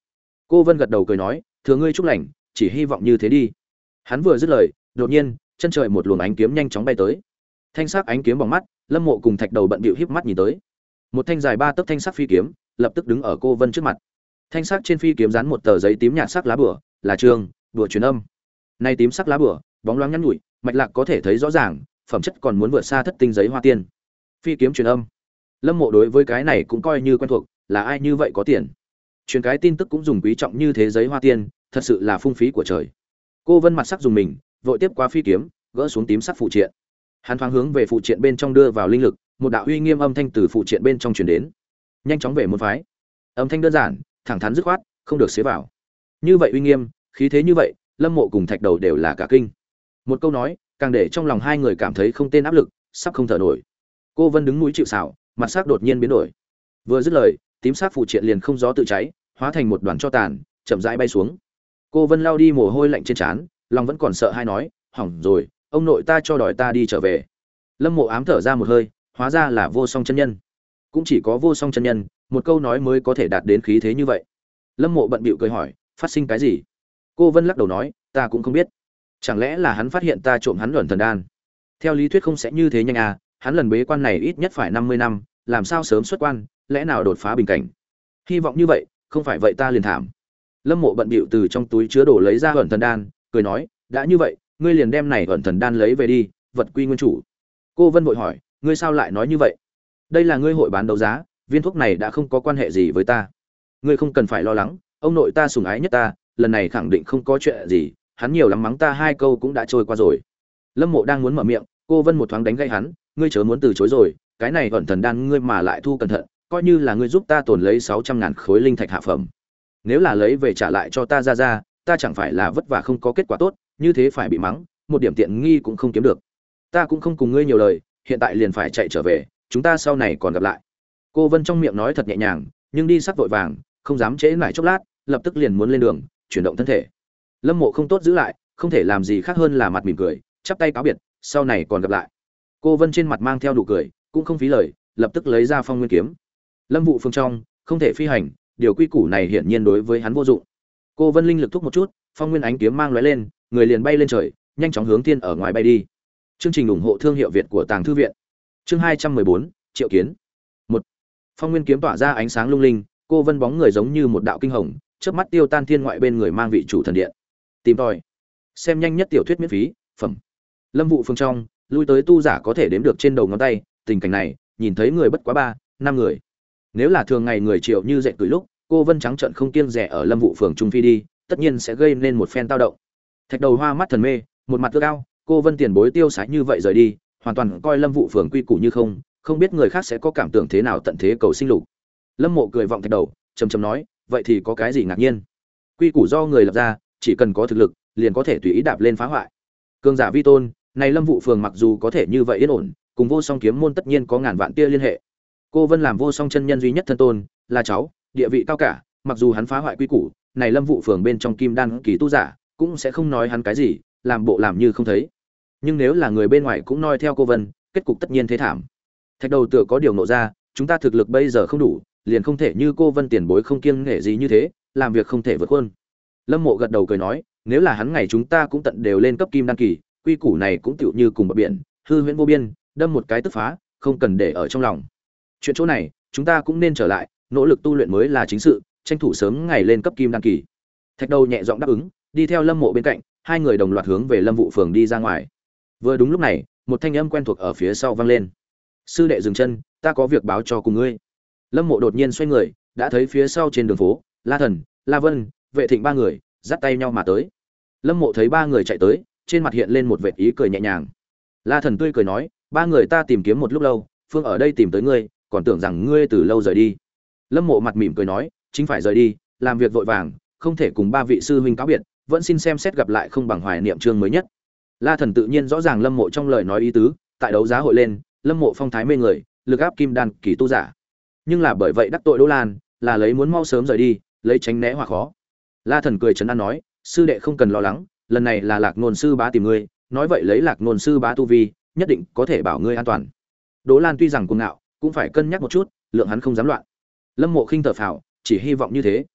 Cô Vân gật đầu cười nói, thừa ngươi chúc lành, chỉ hy vọng như thế đi. Hắn vừa dứt lời, đột nhiên, chân trời một luồng ánh kiếm nhanh chóng bay tới. Thanh sắc ánh kiếm bỏng mắt, Lâm Mộ cùng Thạch Đầu bận bịu híp mắt nhìn tới. Một thanh dài ba tấc thanh sắc phi kiếm, lập tức đứng ở cô Vân trước mặt. Thanh sắc trên phi kiếm dán một tờ giấy tím nhạt sắc lá bùa, là trường, bùa truyền âm. Nay tím sắc lá bùa, bóng loáng nhắn nhủi, mạch lạc có thể thấy rõ ràng, phẩm chất còn muốn vượt xa thất tinh giấy hoa tiên. Phi kiếm truyền âm. Lâm Mộ đối với cái này cũng coi như quen thuộc, là ai như vậy có tiền. Truyền cái tin tức cũng dùng quý trọng như thế giấy hoa tiên, thật sự là phung phí của trời. Cô Vân mặt sắc dùng mình, vội tiếp qua phi kiếm, gỡ xuống tím sắc phụ triện. Hắn thoáng hướng về phụ triện bên trong đưa vào linh lực, một đạo uy nghiêm âm thanh từ phụ triện bên trong truyền đến. Nhanh chóng về môn phái. Âm thanh đơn giản, thẳng thắn dứt khoát, không được xế vào. Như vậy uy nghiêm, khí thế như vậy, Lâm Mộ cùng Thạch Đầu đều là cả kinh. Một câu nói, càng để trong lòng hai người cảm thấy không tên áp lực, sắp không thở nổi. Cô Vân đứng núi chịu sào, mặt sắc đột nhiên biến đổi. Vừa dứt lời, tím sắc phụ triện liền không gió tự cháy, hóa thành một đoàn tro tàn, chậm rãi bay xuống. Cô Vân lao đi mồ hôi lạnh trên trán, lòng vẫn còn sợ hai nói, hỏng rồi, ông nội ta cho đòi ta đi trở về. Lâm Mộ ám thở ra một hơi, hóa ra là Vô Song chân nhân. Cũng chỉ có Vô Song chân nhân, một câu nói mới có thể đạt đến khí thế như vậy. Lâm Mộ bận bịu cười hỏi, phát sinh cái gì? Cô Vân lắc đầu nói, ta cũng không biết. Chẳng lẽ là hắn phát hiện ta trộm hắn luận thần đan? Theo lý thuyết không sẽ như thế nhanh à, hắn lần bế quan này ít nhất phải năm mươi năm, làm sao sớm xuất quan, lẽ nào đột phá bình cảnh? Hy vọng như vậy, không phải vậy ta liền thảm. Lâm Mộ bận bịu từ trong túi chứa đồ lấy ra luận thần đan, cười nói, đã như vậy, ngươi liền đem này luận thần đan lấy về đi, vật quy nguyên chủ. Cô Vân vội hỏi, ngươi sao lại nói như vậy? Đây là ngươi hội bán đấu giá, viên thuốc này đã không có quan hệ gì với ta. Ngươi không cần phải lo lắng, ông nội ta sủng ái nhất ta, lần này khẳng định không có chuyện gì, hắn nhiều lắm mắng ta hai câu cũng đã trôi qua rồi. Lâm Mộ đang muốn mở miệng, cô Vân một thoáng đánh gãy hắn, ngươi chớ muốn từ chối rồi, cái này ẩn thần đan ngươi mà lại thu cẩn thận, coi như là ngươi giúp ta tồn lấy sáu trăm ngàn khối linh thạch hạ phẩm. Nếu là lấy về trả lại cho ta ra ra, ta chẳng phải là vất vả không có kết quả tốt, như thế phải bị mắng, một điểm tiện nghi cũng không kiếm được. Ta cũng không cùng ngươi nhiều lời, hiện tại liền phải chạy trở về, chúng ta sau này còn gặp lại. Cô Vân trong miệng nói thật nhẹ nhàng, nhưng đi sắc vội vàng, không dám trễ nải chốc lát, lập tức liền muốn lên đường, chuyển động thân thể. Lâm Mộ không tốt giữ lại, không thể làm gì khác hơn là mặt mỉm cười, chắp tay cáo biệt, sau này còn gặp lại. Cô Vân trên mặt mang theo nụ cười, cũng không phí lời, lập tức lấy ra Phong Nguyên kiếm. Lâm Vụ Phương trong, không thể phi hành, điều quy củ này hiển nhiên đối với hắn vô dụng. Cô Vân linh lực thúc một chút, Phong Nguyên ánh kiếm mang lóe lên, người liền bay lên trời, nhanh chóng hướng thiên ở ngoài bay đi. Chương trình ủng hộ thương hiệu Việt của Tàng thư viện. Chương hai trăm mười bốn, Triệu Kiến. Một. Phong Nguyên kiếm tỏa ra ánh sáng lung linh, cô Vân bóng người giống như một đạo kinh hồng, chớp mắt tiêu tan thiên ngoại bên người mang vị chủ thần điện. Tìm tòi. Xem nhanh nhất tiểu thuyết miễn phí, phẩm. Lâm Vụ Phương trong, lui tới tu giả có thể đếm được trên đầu ngón tay, tình cảnh này, nhìn thấy người bất quá ba, năm người. Nếu là thường ngày người triệu như dệt tuổi lúc, cô Vân trắng trợn không kiêng dè ở Lâm Vụ Phường trung phi đi, tất nhiên sẽ gây nên một phen tao động. Thạch Đầu hoa mắt thần mê, một mặt ước ao, cô Vân tiền bối tiêu sái như vậy rời đi, hoàn toàn coi Lâm Vụ Phường quy củ như không, không biết người khác sẽ có cảm tưởng thế nào tận thế cầu sinh lục. Lâm Mộ cười vọng Thạch Đầu, trầm trầm nói, vậy thì có cái gì ngạc nhiên? Quy củ do người lập ra, chỉ cần có thực lực, liền có thể tùy ý đạp lên phá hoại. Cường giả vi tôn, này Lâm Vụ Phường mặc dù có thể như vậy yên ổn, cùng Vô Song kiếm môn tất nhiên có ngàn vạn tia liên hệ. Cô Vân làm Vô Song chân nhân duy nhất thân tôn, là cháu, địa vị cao cả, mặc dù hắn phá hoại quy củ, này Lâm Vụ Phường bên trong kim đan kỳ tu giả, cũng sẽ không nói hắn cái gì, làm bộ làm như không thấy. Nhưng nếu là người bên ngoài cũng noi theo cô Vân, kết cục tất nhiên thế thảm. Thạch Đầu tựa có điều nộ ra, chúng ta thực lực bây giờ không đủ, liền không thể như cô Vân tiền bối không kiêng nể gì như thế, làm việc không thể vượt khuôn. Lâm Mộ gật đầu cười nói, nếu là hắn ngày chúng ta cũng tận đều lên cấp kim đan kỳ, quy củ này cũng tựu như cùng bờ biển, hư huyễn vô biên, đâm một cái tức phá, không cần để ở trong lòng. Chuyện chỗ này, chúng ta cũng nên trở lại, nỗ lực tu luyện mới là chính sự, tranh thủ sớm ngày lên cấp kim đan kỳ. Thạch Đầu nhẹ giọng đáp ứng, đi theo Lâm Mộ bên cạnh, hai người đồng loạt hướng về Lâm Vụ Phường đi ra ngoài. Vừa đúng lúc này, một thanh âm quen thuộc ở phía sau vang lên. Sư đệ dừng chân, ta có việc báo cho cùng ngươi. Lâm Mộ đột nhiên xoay người, đã thấy phía sau trên đường phố, La Thần, La Vân, Vệ Thịnh ba người dắt tay nhau mà tới. Lâm Mộ thấy ba người chạy tới, trên mặt hiện lên một vệt ý cười nhẹ nhàng. La Thần tươi cười nói, ba người ta tìm kiếm một lúc lâu, phương ở đây tìm tới ngươi, còn tưởng rằng ngươi từ lâu rời đi. Lâm Mộ mặt mỉm cười nói, chính phải rời đi, làm việc vội vàng, không thể cùng ba vị sư huynh cáo biệt, vẫn xin xem xét gặp lại không bằng hoài niệm chương mới nhất. La Thần tự nhiên rõ ràng Lâm Mộ trong lời nói ý tứ, tại đấu giá hội lên, Lâm Mộ phong thái mê người, lực áp kim đan kỳ tu giả. Nhưng là bởi vậy đắc tội Đỗ Lan, là lấy muốn mau sớm rời đi, lấy tránh né hoặc khó. La Thần cười trấn an nói, sư đệ không cần lo lắng, lần này là Lạc Nôn sư bá tìm ngươi, nói vậy lấy Lạc Nôn sư bá tu vi, nhất định có thể bảo ngươi an toàn. Đỗ Lan tuy rằng cuồng ngạo, cũng phải cân nhắc một chút, lượng hắn không dám loạn. Lâm Mộ khinh thở phào, chỉ hy vọng như thế.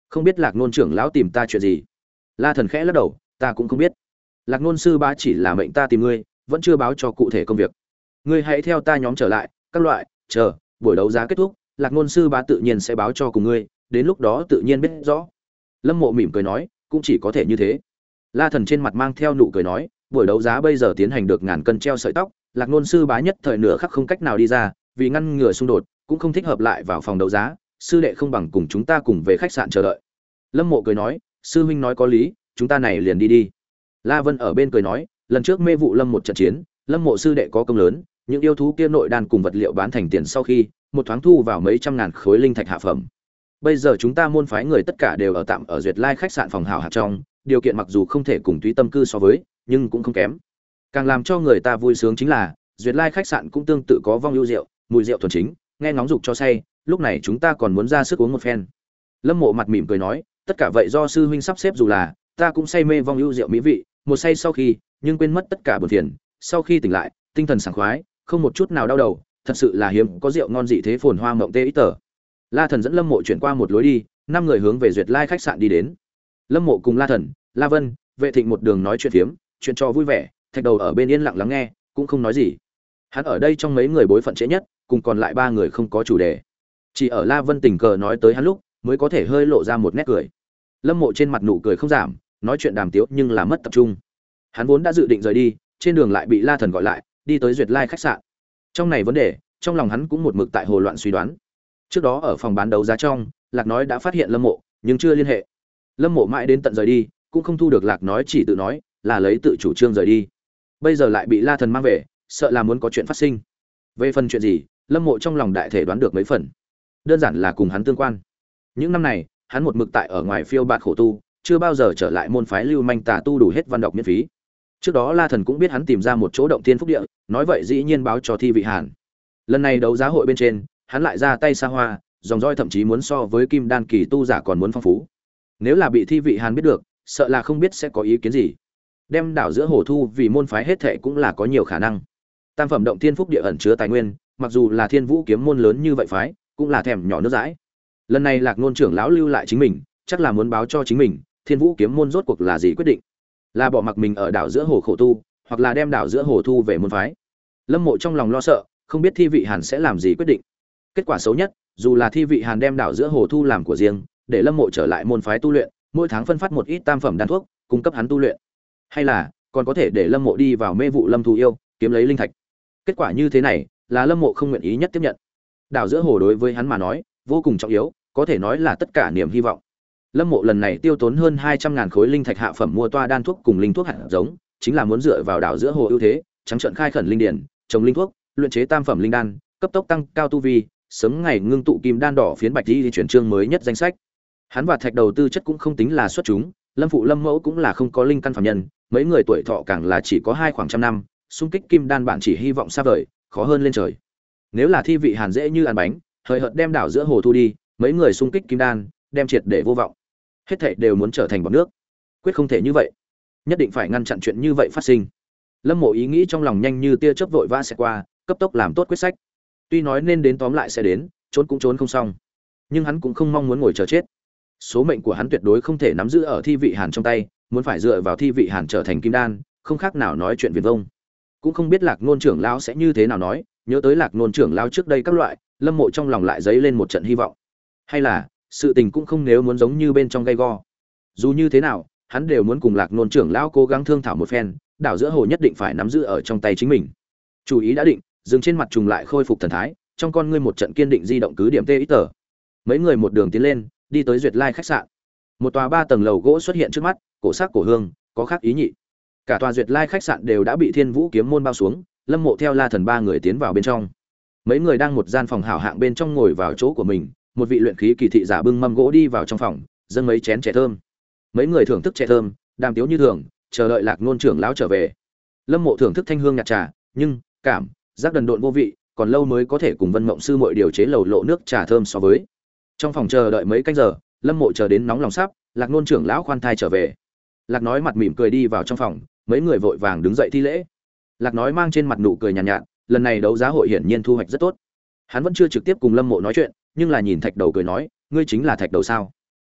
Không biết Lạc Nôn trưởng lão tìm ta chuyện gì? La Thần khẽ lắc đầu, ta cũng không biết. Lạc Nôn sư bá chỉ là mệnh ta tìm ngươi, vẫn chưa báo cho cụ thể công việc. Ngươi hãy theo ta nhóm trở lại, các loại, chờ buổi đấu giá kết thúc, Lạc Nôn sư bá tự nhiên sẽ báo cho cùng ngươi, đến lúc đó tự nhiên biết rõ. Lâm Mộ mỉm cười nói, cũng chỉ có thể như thế. La Thần trên mặt mang theo nụ cười nói, buổi đấu giá bây giờ tiến hành được ngàn cân treo sợi tóc, Lạc Nôn sư bá nhất thời nửa khắc không cách nào đi ra, vì ngăn ngừa xung đột, cũng không thích hợp lại vào phòng đấu giá, sư đệ không bằng cùng chúng ta cùng về khách sạn chờ đợi. Lâm Mộ cười nói, sư huynh nói có lý, chúng ta này liền đi đi. La Vân ở bên cười nói, lần trước mê vụ Lâm một trận chiến, Lâm Mộ sư đệ có công lớn, những yêu thú kia nội đan cùng vật liệu bán thành tiền sau khi, một thoáng thu vào mấy trăm ngàn khối linh thạch hạ phẩm. Bây giờ chúng ta môn phái người tất cả đều ở tạm ở Duyệt Lai khách sạn phòng hào hạt trong, điều kiện mặc dù không thể cùng Túy Tâm cư so với, nhưng cũng không kém. Càng làm cho người ta vui sướng chính là, Duyệt Lai khách sạn cũng tương tự có vong ưu rượu, mùi rượu thuần chính, nghe ngóng dục cho say, lúc này chúng ta còn muốn ra sức uống một phen. Lâm Mộ mặt mỉm cười nói, tất cả vậy do sư huynh sắp xếp, dù là ta cũng say mê vong ưu rượu mỹ vị, một say sau khi, nhưng quên mất tất cả buồn phiền, sau khi tỉnh lại, tinh thần sảng khoái, không một chút nào đau đầu, thật sự là hiếm có rượu ngon dị thế phồn hoa mộng tê ít tờ. La Thần dẫn Lâm Mộ chuyển qua một lối đi, năm người hướng về Duyệt Lai khách sạn đi đến. Lâm Mộ cùng La Thần, La Vân, Vệ Thịnh một đường nói chuyện phiếm, chuyện trò vui vẻ, Thạch Đầu ở bên yên lặng lắng nghe, cũng không nói gì. Hắn ở đây trong mấy người bối phận trễ nhất, cùng còn lại ba người không có chủ đề. Chỉ ở La Vân tình cờ nói tới hắn lúc, mới có thể hơi lộ ra một nét cười. Lâm Mộ trên mặt nụ cười không giảm, nói chuyện đàm tiếu nhưng là mất tập trung. Hắn vốn đã dự định rời đi, trên đường lại bị La Thần gọi lại, đi tới Duyệt Lai khách sạn. Trong này vấn đề, trong lòng hắn cũng một mực tại hồ loạn suy đoán. Trước đó ở phòng bán đấu giá trong, Lạc Nói đã phát hiện Lâm Mộ, nhưng chưa liên hệ. Lâm Mộ mãi đến tận rời đi, cũng không thu được Lạc Nói chỉ tự nói, là lấy tự chủ trương rời đi. Bây giờ lại bị La Thần mang về, sợ là muốn có chuyện phát sinh. Về phần chuyện gì, Lâm Mộ trong lòng đại thể đoán được mấy phần. Đơn giản là cùng hắn tương quan. Những năm này, hắn một mực tại ở ngoài phiêu bạt khổ tu, chưa bao giờ trở lại môn phái lưu manh tà tu đủ hết văn đọc miễn phí. Trước đó La Thần cũng biết hắn tìm ra một chỗ động thiên phúc địa, nói vậy dĩ nhiên báo cho Thi Vị Hàn. Lần này đấu giá hội bên trên, hắn lại ra tay xa hoa, dòng roi thậm chí muốn so với Kim Đan kỳ tu giả còn muốn phong phú. Nếu là bị Thi Vị Hàn biết được, sợ là không biết sẽ có ý kiến gì. Đem đảo giữa hồ thu vì môn phái hết thệ cũng là có nhiều khả năng. Tam phẩm động thiên phúc địa ẩn chứa tài nguyên, mặc dù là Thiên Vũ kiếm môn lớn như vậy phái, cũng là thèm nhỏ nước dãi. Lần này Lạc Nôn trưởng lão lưu lại chính mình, chắc là muốn báo cho chính mình, Thiên Vũ kiếm môn rốt cuộc là gì quyết định. Là bỏ mặc mình ở đảo giữa hồ khổ tu, hoặc là đem đảo giữa hồ thu về môn phái. Lâm Mộ trong lòng lo sợ, không biết Thi Vị Hàn sẽ làm gì quyết định. Kết quả xấu nhất, dù là Thi Vị Hàn đem đảo giữa hồ thu làm của riêng, để Lâm Mộ trở lại môn phái tu luyện, mỗi tháng phân phát một ít tam phẩm đan thuốc, cung cấp hắn tu luyện. Hay là còn có thể để Lâm Mộ đi vào mê vụ Lâm Thù yêu, kiếm lấy linh thạch. Kết quả như thế này, là Lâm Mộ không nguyện ý nhất tiếp nhận. Đảo giữa hồ đối với hắn mà nói, vô cùng trọng yếu, có thể nói là tất cả niềm hy vọng. Lâm Mộ lần này tiêu tốn hơn hai trăm ngàn khối linh thạch hạ phẩm mua toa đan thuốc cùng linh thuốc hạt giống, chính là muốn dựa vào đảo giữa hồ ưu thế, trắng trợn khai khẩn linh điển, trồng linh thuốc, luyện chế tam phẩm linh đan, cấp tốc tăng cao tu vi, sớm ngày ngưng tụ kim đan đỏ phiến bạch đi chuyển chương mới nhất danh sách. Hắn và Thạch Đầu tư chất cũng không tính là xuất chúng, Lâm phụ Lâm mẫu cũng là không có linh căn phàm nhân, mấy người tuổi thọ càng là chỉ có hai khoảng trăm năm, xung kích kim đan bạn chỉ hy vọng xa vời, khó hơn lên trời. Nếu là Thi Vị Hàn dễ như ăn bánh, hời hợt đem đảo giữa hồ thu đi, mấy người xung kích kim đan, đem triệt để vô vọng. Hết thảy đều muốn trở thành bọt nước. Quyết không thể như vậy. Nhất định phải ngăn chặn chuyện như vậy phát sinh. Lâm Mộ ý nghĩ trong lòng nhanh như tia chớp vội vã sẽ qua, cấp tốc làm tốt quyết sách. Tuy nói nên đến tóm lại sẽ đến, trốn cũng trốn không xong, nhưng hắn cũng không mong muốn ngồi chờ chết. Số mệnh của hắn tuyệt đối không thể nắm giữ ở Thi Vị Hàn trong tay, muốn phải dựa vào Thi Vị Hàn trở thành kim đan, không khác nào nói chuyện viển vông. Cũng không biết Lạc Nôn trưởng lão sẽ như thế nào nói, nhớ tới Lạc Nôn trưởng lão trước đây các loại, Lâm Mộ trong lòng lại dấy lên một trận hy vọng. Hay là, sự tình cũng không nếu muốn giống như bên trong gay go. Dù như thế nào, hắn đều muốn cùng Lạc Nôn trưởng lão cố gắng thương thảo một phen, đảo giữa hồ nhất định phải nắm giữ ở trong tay chính mình. Chủ ý đã định, dừng trên mặt trùng lại khôi phục thần thái, trong con ngươi một trận kiên định di động cứ điểm tê ít tờ. Mấy người một đường tiến lên, đi tới Duyệt Lai khách sạn. Một tòa ba tầng lầu gỗ xuất hiện trước mắt, cổ sắc cổ hương, có khác ý nhị. Cả tòa Duyệt Lai khách sạn đều đã bị Thiên Vũ kiếm môn bao xuống, Lâm Mộ theo La Thần ba người tiến vào bên trong. Mấy người đang một gian phòng hảo hạng bên trong ngồi vào chỗ của mình, một vị luyện khí kỳ thị giả bưng mâm gỗ đi vào trong phòng, dâng mấy chén chè thơm. Mấy người thưởng thức chè thơm, đàm tiếu như thường, chờ đợi Lạc Nôn trưởng lão trở về. Lâm Mộ thưởng thức thanh hương nhạt trà, nhưng cảm giác đần độn vô vị, còn lâu mới có thể cùng Vân Mộng sư muội điều chế lầu lộ nước trà thơm so với. Trong phòng chờ đợi mấy canh giờ, Lâm Mộ chờ đến nóng lòng sắp, Lạc Nôn trưởng lão khoan thai trở về. Lạc Nói mặt mỉm cười đi vào trong phòng, mấy người vội vàng đứng dậy thi lễ. Lạc Nói mang trên mặt nụ cười nhàn nhạt, nhạt, lần này đấu giá hội hiển nhiên thu hoạch rất tốt. Hắn vẫn chưa trực tiếp cùng Lâm Mộ nói chuyện, nhưng là nhìn Thạch Đầu cười nói, ngươi chính là Thạch Đầu sao?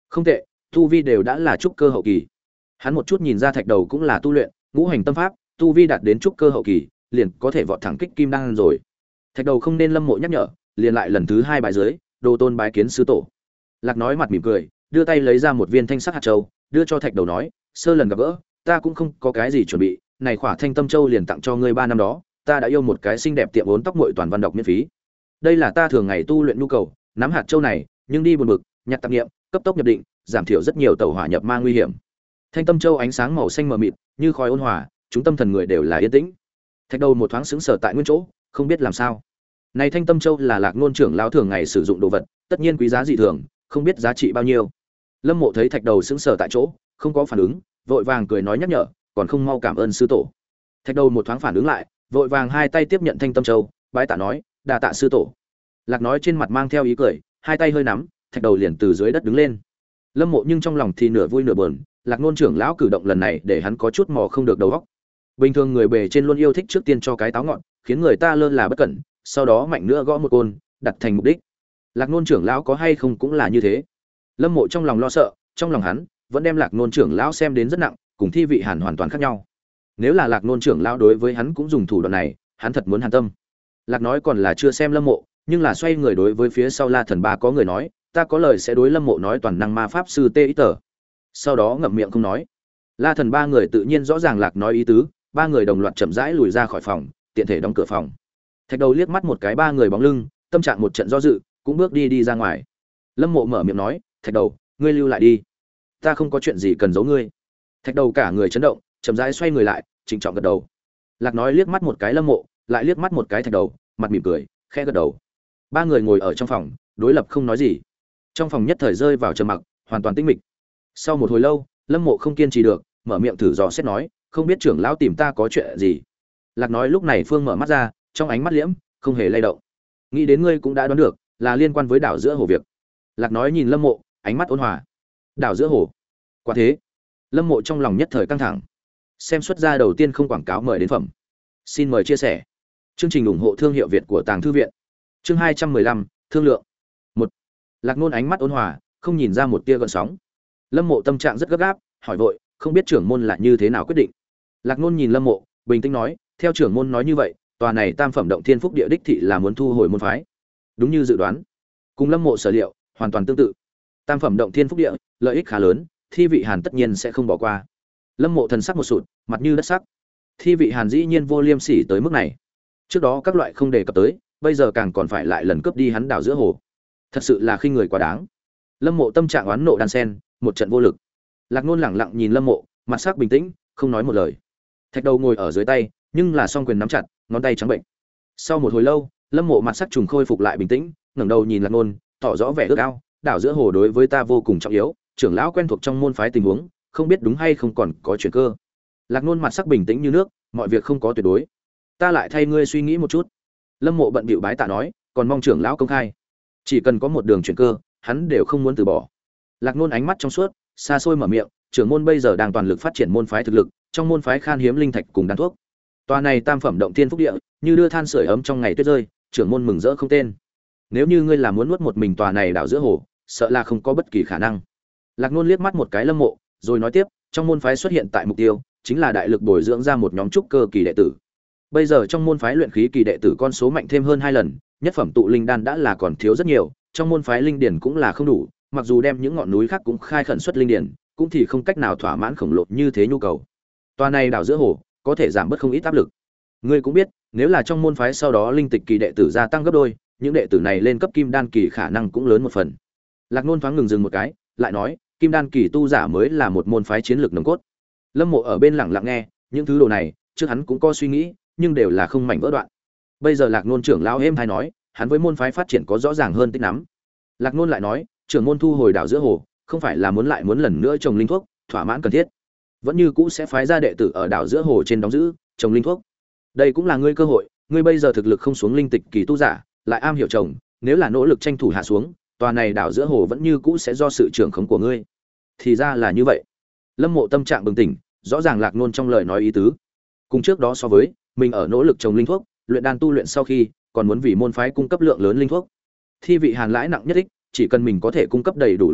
Không tệ, tu vi đều đã là trúc cơ hậu kỳ. Hắn một chút nhìn ra thạch đầu cũng là tu luyện ngũ hành tâm pháp, tu vi đạt đến trúc cơ hậu kỳ, liền có thể vọt thẳng kích kim đan rồi. Thạch đầu không nên Lâm Mộ nhắc nhở, liền lại lần thứ hai bài dưới, đồ tôn bái kiến sư tổ. Lạc nói mặt mỉm cười, đưa tay lấy ra một viên thanh sắc hạt châu, đưa cho thạch đầu nói, sơ lần gặp gỡ, ta cũng không có cái gì chuẩn bị, này khỏa thanh tâm châu liền tặng cho ngươi ba năm đó, ta đã yêu một cái xinh đẹp tiệm vốn tóc muội toàn văn đọc miễn phí. Đây là ta thường ngày tu luyện nhu cầu, nắm hạt châu này, nhưng đi buồn bực, nhặt tạp niệm, cấp tốc nhập định, giảm thiểu rất nhiều tẩu hỏa nhập ma nguy hiểm. Thanh tâm châu ánh sáng màu xanh mờ mịt, như khói ôn hòa, chúng tâm thần người đều là yên tĩnh. Thạch đầu một thoáng sững sờ tại nguyên chỗ, không biết làm sao. Này thanh tâm châu là Lạc Nôn trưởng lão thường ngày sử dụng đồ vật, tất nhiên quý giá dị thường, không biết giá trị bao nhiêu. Lâm Mộ thấy thạch đầu sững sờ tại chỗ, không có phản ứng, vội vàng cười nói nhắc nhở, còn không mau cảm ơn sư tổ. Thạch đầu một thoáng phản ứng lại, vội vàng hai tay tiếp nhận thanh tâm châu, bái tạ nói, đa tạ sư tổ. Lạc nói trên mặt mang theo ý cười, hai tay hơi nắm, thạch đầu liền từ dưới đất đứng lên. Lâm Mộ nhưng trong lòng thì nửa vui nửa buồn, Lạc Nôn trưởng lão cử động lần này để hắn có chút mò không được đầu óc. Bình thường người bề trên luôn yêu thích trước tiên cho cái táo ngọn, khiến người ta lơ là bất cẩn, sau đó mạnh nữa gõ một côn, đặt thành mục đích. Lạc Nôn trưởng lão có hay không cũng là như thế. Lâm Mộ trong lòng lo sợ, trong lòng hắn vẫn đem Lạc Nôn trưởng lão xem đến rất nặng, cùng Thi Vị Hàn hoàn toàn khác nhau. Nếu là Lạc Nôn trưởng lão đối với hắn cũng dùng thủ đoạn này, hắn thật muốn hàn tâm. Lạc nói còn là chưa xem Lâm Mộ, nhưng là xoay người đối với phía sau La Thần Ba có người nói, ta có lời sẽ đối Lâm Mộ nói toàn năng ma pháp sư Tê Ý Tở. Sau đó ngậm miệng không nói. La Thần ba người tự nhiên rõ ràng Lạc nói ý tứ, ba người đồng loạt chậm rãi lùi ra khỏi phòng, tiện thể đóng cửa phòng. Thạch đầu liếc mắt một cái ba người bóng lưng, tâm trạng một trận do dự, cũng bước đi đi ra ngoài. Lâm Mộ mở miệng nói, Thạch đầu, ngươi lưu lại đi, ta không có chuyện gì cần giấu ngươi. Thạch đầu cả người chấn động, chậm rãi xoay người lại, trịnh trọng gật đầu. Lạc nói liếc mắt một cái Lâm Mộ, lại liếc mắt một cái Thạch đầu, mặt mỉm cười, khẽ gật đầu. Ba người ngồi ở trong phòng, đối lập không nói gì. Trong phòng nhất thời rơi vào trầm mặc, hoàn toàn tĩnh mịch. Sau một hồi lâu, Lâm Mộ không kiên trì được, mở miệng thử dò xét nói, không biết trưởng lão tìm ta có chuyện gì. Lạc nói lúc này Phương mở mắt ra, trong ánh mắt liễm, không hề lay động. Nghĩ đến ngươi cũng đã đoán được, là liên quan với đảo giữa hồ việc. Lạc nói nhìn Lâm Mộ, ánh mắt ôn hòa. Đảo giữa hồ? Quả thế? Lâm Mộ trong lòng nhất thời căng thẳng. Xem xuất ra đầu tiên không quảng cáo mời đến phẩm. Xin mời chia sẻ. Chương trình ủng hộ thương hiệu Việt của Tàng Thư viện. Chương hai trăm mười lăm, thương lượng. Một. Lạc Nôn ánh mắt ôn hòa, không nhìn ra một tia gợn sóng. Lâm Mộ tâm trạng rất gấp gáp, hỏi vội, không biết trưởng môn là như thế nào quyết định. Lạc Nôn nhìn Lâm Mộ, bình tĩnh nói, theo trưởng môn nói như vậy, tòa này Tam phẩm động Thiên Phúc Địa đích thị là muốn thu hồi môn phái. Đúng như dự đoán, cùng Lâm Mộ sở liệu hoàn toàn tương tự. Tam phẩm động Thiên Phúc Địa, lợi ích khá lớn, Thi Vị Hàn tất nhiên sẽ không bỏ qua. Lâm Mộ thần sắc một sụt, mặt như đất sắc. Thi Vị Hàn dĩ nhiên vô liêm sỉ tới mức này. Trước đó các loại không đề cập tới, bây giờ càng còn phải lại lần cướp đi hắn đảo giữa hồ. Thật sự là khinh người quá đáng. Lâm Mộ tâm trạng oán nộ đan sen, một trận vô lực. Lạc Nôn lẳng lặng nhìn Lâm Mộ, mặt sắc bình tĩnh, không nói một lời. Thạch đầu ngồi ở dưới tay, nhưng là song quyền nắm chặt, ngón tay trắng bệnh. Sau một hồi lâu, Lâm Mộ mặt sắc trùng khôi phục lại bình tĩnh, ngẩng đầu nhìn Lạc Nôn, tỏ rõ vẻ ước ao, đảo giữa hồ đối với ta vô cùng trọng yếu, trưởng lão quen thuộc trong môn phái tình huống, không biết đúng hay không còn có chuyển cơ. Lạc Nôn mặt sắc bình tĩnh như nước, mọi việc không có tuyệt đối. Ta lại thay ngươi suy nghĩ một chút. Lâm Mộ bận bịu bái tạ nói, còn mong trưởng lão công khai. Chỉ cần có một đường chuyển cơ, hắn đều không muốn từ bỏ. Lạc Nôn ánh mắt trong suốt, xa xôi mở miệng, trưởng môn bây giờ đang toàn lực phát triển môn phái thực lực, trong môn phái khan hiếm linh thạch cùng đan thuốc. Tòa này Tam phẩm động Thiên Phúc Địa, như đưa than sưởi ấm trong ngày tuyết rơi, trưởng môn mừng rỡ không tên. Nếu như ngươi là muốn nuốt một mình tòa này đảo giữa hồ, sợ là không có bất kỳ khả năng. Lạc Nôn liếc mắt một cái Lâm Mộ, rồi nói tiếp, trong môn phái xuất hiện tại mục tiêu, chính là đại lực bồi dưỡng ra một nhóm trúc cơ kỳ đệ tử. Bây giờ trong môn phái luyện khí kỳ đệ tử con số mạnh thêm hơn hai lần, nhất phẩm tụ linh đan đã là còn thiếu rất nhiều, trong môn phái linh điển cũng là không đủ, mặc dù đem những ngọn núi khác cũng khai khẩn xuất linh điển, cũng thì không cách nào thỏa mãn khổng lồ như thế nhu cầu. Toa này đảo giữa hồ, có thể giảm bớt không ít áp lực. Ngươi cũng biết, nếu là trong môn phái sau đó linh tịch kỳ đệ tử gia tăng gấp đôi, những đệ tử này lên cấp kim đan kỳ khả năng cũng lớn một phần. Lạc Nôn thoáng ngừng dừng một cái, lại nói, kim đan kỳ tu giả mới là một môn phái chiến lược nòng cốt. Lâm Mộ ở bên lặng lặng nghe, những thứ đồ này, trước hắn cũng có suy nghĩ, nhưng đều là không mảnh vỡ đoạn. Bây giờ Lạc Nôn trưởng lão êm hay nói, hắn với môn phái phát triển có rõ ràng hơn tích nắm. Lạc Nôn lại nói, trưởng môn thu hồi đảo giữa hồ, không phải là muốn lại muốn lần nữa trồng linh thuốc, thỏa mãn cần thiết. Vẫn như cũ sẽ phái ra đệ tử ở đảo giữa hồ trên đóng giữ, trồng linh thuốc. Đây cũng là ngươi cơ hội, ngươi bây giờ thực lực không xuống linh tịch kỳ tu giả, lại am hiểu trồng, nếu là nỗ lực tranh thủ hạ xuống, tòa này đảo giữa hồ vẫn như cũ sẽ do sự trưởng khống của ngươi. Thì ra là như vậy. Lâm Mộ tâm trạng bừng tỉnh, rõ ràng Lạc Nôn trong lời nói ý tứ. Cùng trước đó so với, mình ở nỗ lực trồng linh thuốc, luyện đan tu luyện sau khi, còn muốn vì môn phái cung cấp lượng lớn linh thuốc. Thi Vị Hàn lãi nặng nhất ích, chỉ cần mình có thể cung cấp đầy đủ linh thuốc,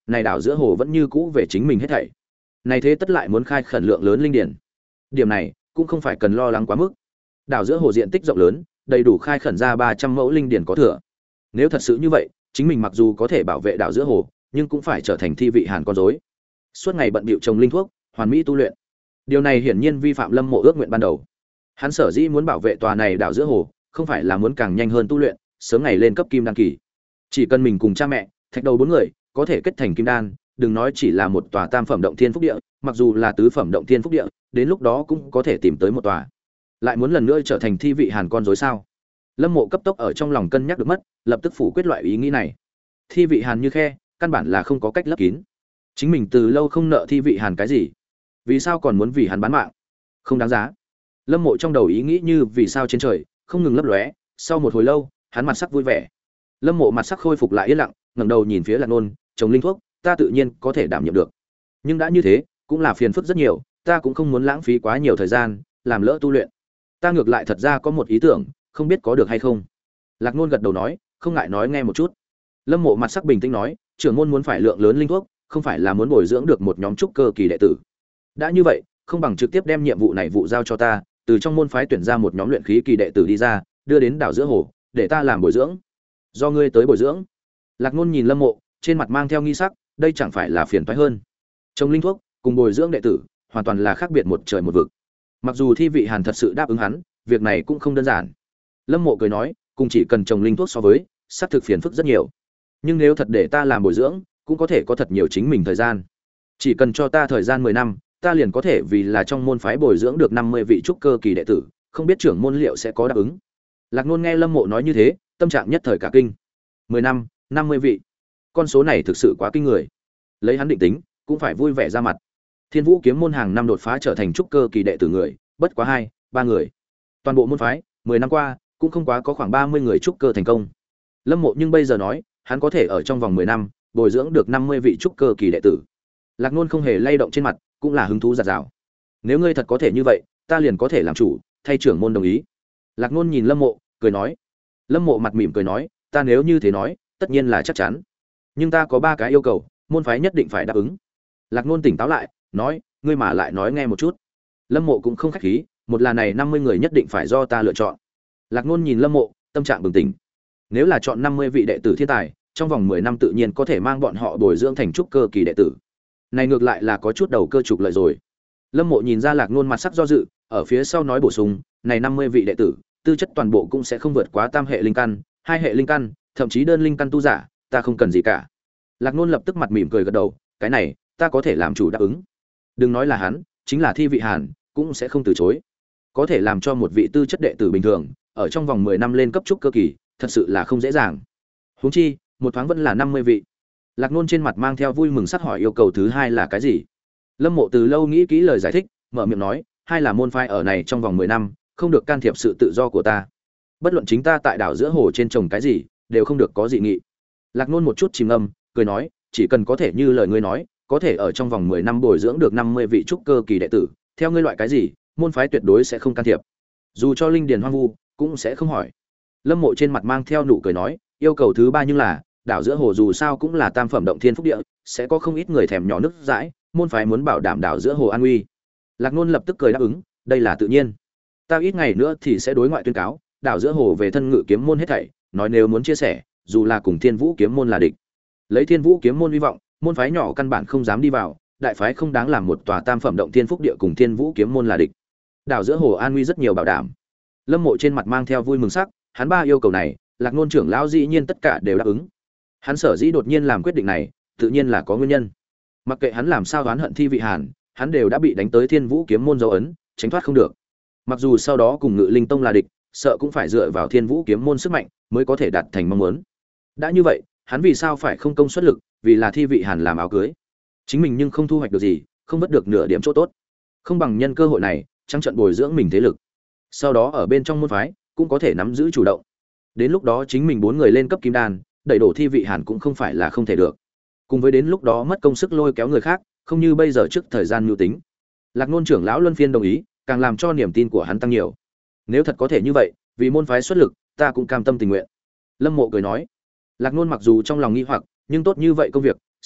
này đảo giữa hồ vẫn như cũ về chính mình hết thảy. Này thế tất lại muốn khai khẩn lượng lớn linh điển. Điểm này cũng không phải cần lo lắng quá mức. Đảo giữa hồ diện tích rộng lớn, đầy đủ khai khẩn ra ba trăm mẫu linh điển có thừa. Nếu thật sự như vậy, chính mình mặc dù có thể bảo vệ đảo giữa hồ, nhưng cũng phải trở thành thi vị hàn con rối. Suốt ngày bận bịu trồng linh thuốc, hoàn mỹ tu luyện. Điều này hiển nhiên vi phạm Lâm Mộ ước nguyện ban đầu. Hắn sở dĩ muốn bảo vệ tòa này đảo giữa hồ, không phải là muốn càng nhanh hơn tu luyện, sớm ngày lên cấp kim đan kỳ. Chỉ cần mình cùng cha mẹ, thạch đầu bốn người có thể kết thành kim đan, đừng nói chỉ là một tòa tam phẩm động thiên phúc địa, mặc dù là tứ phẩm động thiên phúc địa, đến lúc đó cũng có thể tìm tới một tòa. Lại muốn lần nữa trở thành thi vị hàn con rối sao? Lâm Mộ cấp tốc ở trong lòng cân nhắc được mất, lập tức phủ quyết loại ý nghĩ này. Thi vị hàn như khe, căn bản là không có cách lấp kín. Chính mình từ lâu không nợ thi vị hàn cái gì, vì sao còn muốn vì hắn bán mạng? Không đáng giá. Lâm Mộ trong đầu ý nghĩ như vì sao trên trời, không ngừng lấp lóe, sau một hồi lâu, hắn mặt sắc vui vẻ. Lâm Mộ mặt sắc khôi phục lại yên lặng, ngẩng đầu nhìn phía Lạc Nôn, trồng linh thuốc, ta tự nhiên có thể đảm nhiệm được. Nhưng đã như thế, cũng là phiền phức rất nhiều, ta cũng không muốn lãng phí quá nhiều thời gian, làm lỡ tu luyện. Ta ngược lại thật ra có một ý tưởng, không biết có được hay không. Lạc Nôn gật đầu nói, không ngại nói nghe một chút. Lâm Mộ mặt sắc bình tĩnh nói, trưởng môn muốn phải lượng lớn linh thuốc, không phải là muốn bồi dưỡng được một nhóm trúc cơ kỳ đệ tử. Đã như vậy, không bằng trực tiếp đem nhiệm vụ này vụ giao cho ta, từ trong môn phái tuyển ra một nhóm luyện khí kỳ đệ tử đi ra, đưa đến đảo giữa hồ, để ta làm bồi dưỡng. Do ngươi tới bồi dưỡng. Lạc Nôn nhìn Lâm Mộ, trên mặt mang theo nghi sắc, đây chẳng phải là phiền toái hơn. Trồng linh thuốc, cùng bồi dưỡng đệ tử, hoàn toàn là khác biệt một trời một vực. Mặc dù thi vị Hàn thật sự đáp ứng hắn, việc này cũng không đơn giản. Lâm Mộ cười nói, cùng chỉ cần trồng linh thuốc so với, xác thực phiền phức rất nhiều. Nhưng nếu thật để ta làm bồi dưỡng, cũng có thể có thật nhiều chính mình thời gian. Chỉ cần cho ta thời gian mười năm, ta liền có thể vì là trong môn phái bồi dưỡng được năm mươi vị trúc cơ kỳ đệ tử, không biết trưởng môn liệu sẽ có đáp ứng. Lạc Nôn nghe Lâm Mộ nói như thế, tâm trạng nhất thời cả kinh. mười năm, năm mươi vị. Con số này thực sự quá kinh người. Lấy hắn định tính, cũng phải vui vẻ ra mặt. Thiên Vũ kiếm môn hàng năm đột phá trở thành trúc cơ kỳ đệ tử người, bất quá hai, ba người. Toàn bộ môn phái, mười năm qua, cũng không quá có khoảng ba mươi người trúc cơ thành công. Lâm Mộ nhưng bây giờ nói, hắn có thể ở trong vòng mười năm, bồi dưỡng được năm mươi vị trúc cơ kỳ đệ tử. Lạc Nôn không hề lay động trên mặt, cũng là hứng thú dạt dào. Nếu ngươi thật có thể như vậy, ta liền có thể làm chủ, thay trưởng môn đồng ý. Lạc Nôn nhìn Lâm Mộ, cười nói. Lâm Mộ mặt mỉm cười nói, ta nếu như thế nói, tất nhiên là chắc chắn. Nhưng ta có ba cái yêu cầu, môn phái nhất định phải đáp ứng. Lạc Nôn tỉnh táo lại, nói, ngươi mà lại nói nghe một chút. Lâm Mộ cũng không khách khí, một là này năm mươi người nhất định phải do ta lựa chọn. Lạc Nôn nhìn Lâm Mộ, tâm trạng bừng tỉnh. Nếu là chọn năm mươi vị đệ tử thiên tài, trong vòng mười năm tự nhiên có thể mang bọn họ bồi dưỡng thành trúc cơ kỳ đệ tử. Này ngược lại là có chút đầu cơ trục lợi rồi. Lâm Mộ nhìn ra Lạc Nôn mặt sắc do dự, ở phía sau nói bổ sung, này năm mươi vị đệ tử, tư chất toàn bộ cũng sẽ không vượt quá tam hệ linh căn, hai hệ linh căn, thậm chí đơn linh căn tu giả, ta không cần gì cả. Lạc Nôn lập tức mặt mỉm cười gật đầu, cái này, ta có thể làm chủ đáp ứng. Đừng nói là hắn, chính là Thi vị Hàn, cũng sẽ không từ chối. Có thể làm cho một vị tư chất đệ tử bình thường, ở trong vòng mười năm lên cấp trúc cơ kỳ, thật sự là không dễ dàng. Huống chi, một thoáng vẫn là năm mươi vị. Lạc Nôn trên mặt mang theo vui mừng sắc hỏi yêu cầu thứ hai là cái gì. Lâm Mộ từ lâu nghĩ kỹ lời giải thích, mở miệng nói, hai là môn phái ở này trong vòng mười năm, không được can thiệp sự tự do của ta. Bất luận chính ta tại đảo giữa hồ trên trồng cái gì, đều không được có dị nghị. Lạc Nôn một chút chìm ngâm, cười nói, chỉ cần có thể như lời ngươi nói, có thể ở trong vòng mười năm bồi dưỡng được năm mươi vị trúc cơ kỳ đệ tử, theo ngươi loại cái gì, môn phái tuyệt đối sẽ không can thiệp. Dù cho linh điền hoang vu, cũng sẽ không hỏi. Lâm Mộ trên mặt mang theo nụ cười nói, yêu cầu thứ ba nhưng là, đảo giữa hồ dù sao cũng là tam phẩm động thiên phúc địa, sẽ có không ít người thèm nhỏ nước dãi, môn phái muốn bảo đảm đảo giữa hồ an uy. Lạc Nôn lập tức cười đáp ứng, đây là tự nhiên. Ta ít ngày nữa thì sẽ đối ngoại tuyên cáo, đảo giữa hồ về thân ngự kiếm môn hết thảy, nói nếu muốn chia sẻ, dù là cùng Thiên Vũ kiếm môn là địch. Lấy Thiên Vũ kiếm môn hy vọng, môn phái nhỏ căn bản không dám đi vào, đại phái không đáng làm một tòa tam phẩm động thiên phúc địa cùng Thiên Vũ kiếm môn là địch. Đảo giữa hồ an uy rất nhiều bảo đảm. Lâm Mộ trên mặt mang theo vui mừng sắc, hắn ba yêu cầu này, Lạc Nôn trưởng lão dĩ nhiên tất cả đều đáp ứng. Hắn sở dĩ đột nhiên làm quyết định này, tự nhiên là có nguyên nhân. Mặc kệ hắn làm sao oán hận Thi vị Hàn, hắn đều đã bị đánh tới Thiên Vũ kiếm môn dấu ấn, tránh thoát không được. Mặc dù sau đó cùng Ngự Linh tông là địch, sợ cũng phải dựa vào Thiên Vũ kiếm môn sức mạnh mới có thể đạt thành mong muốn. Đã như vậy, hắn vì sao phải không công xuất lực, vì là Thi vị Hàn làm áo cưới. Chính mình nhưng không thu hoạch được gì, không vớt được nửa điểm chỗ tốt. Không bằng nhân cơ hội này, trắng trận bồi dưỡng mình thế lực. Sau đó ở bên trong môn phái, cũng có thể nắm giữ chủ động. Đến lúc đó chính mình bốn người lên cấp kim đan, đẩy đổ Thi vị Hàn cũng không phải là không thể được. Cùng với đến lúc đó mất công sức lôi kéo người khác, không như bây giờ trước thời gian mưu tính. Lạc Nôn trưởng lão luân phiên đồng ý, càng làm cho niềm tin của hắn tăng nhiều. Nếu thật có thể như vậy, vì môn phái xuất lực, ta cũng cam tâm tình nguyện. Lâm Mộ cười nói. Lạc Nôn mặc dù trong lòng nghi hoặc, nhưng tốt như vậy công việc, sự việc,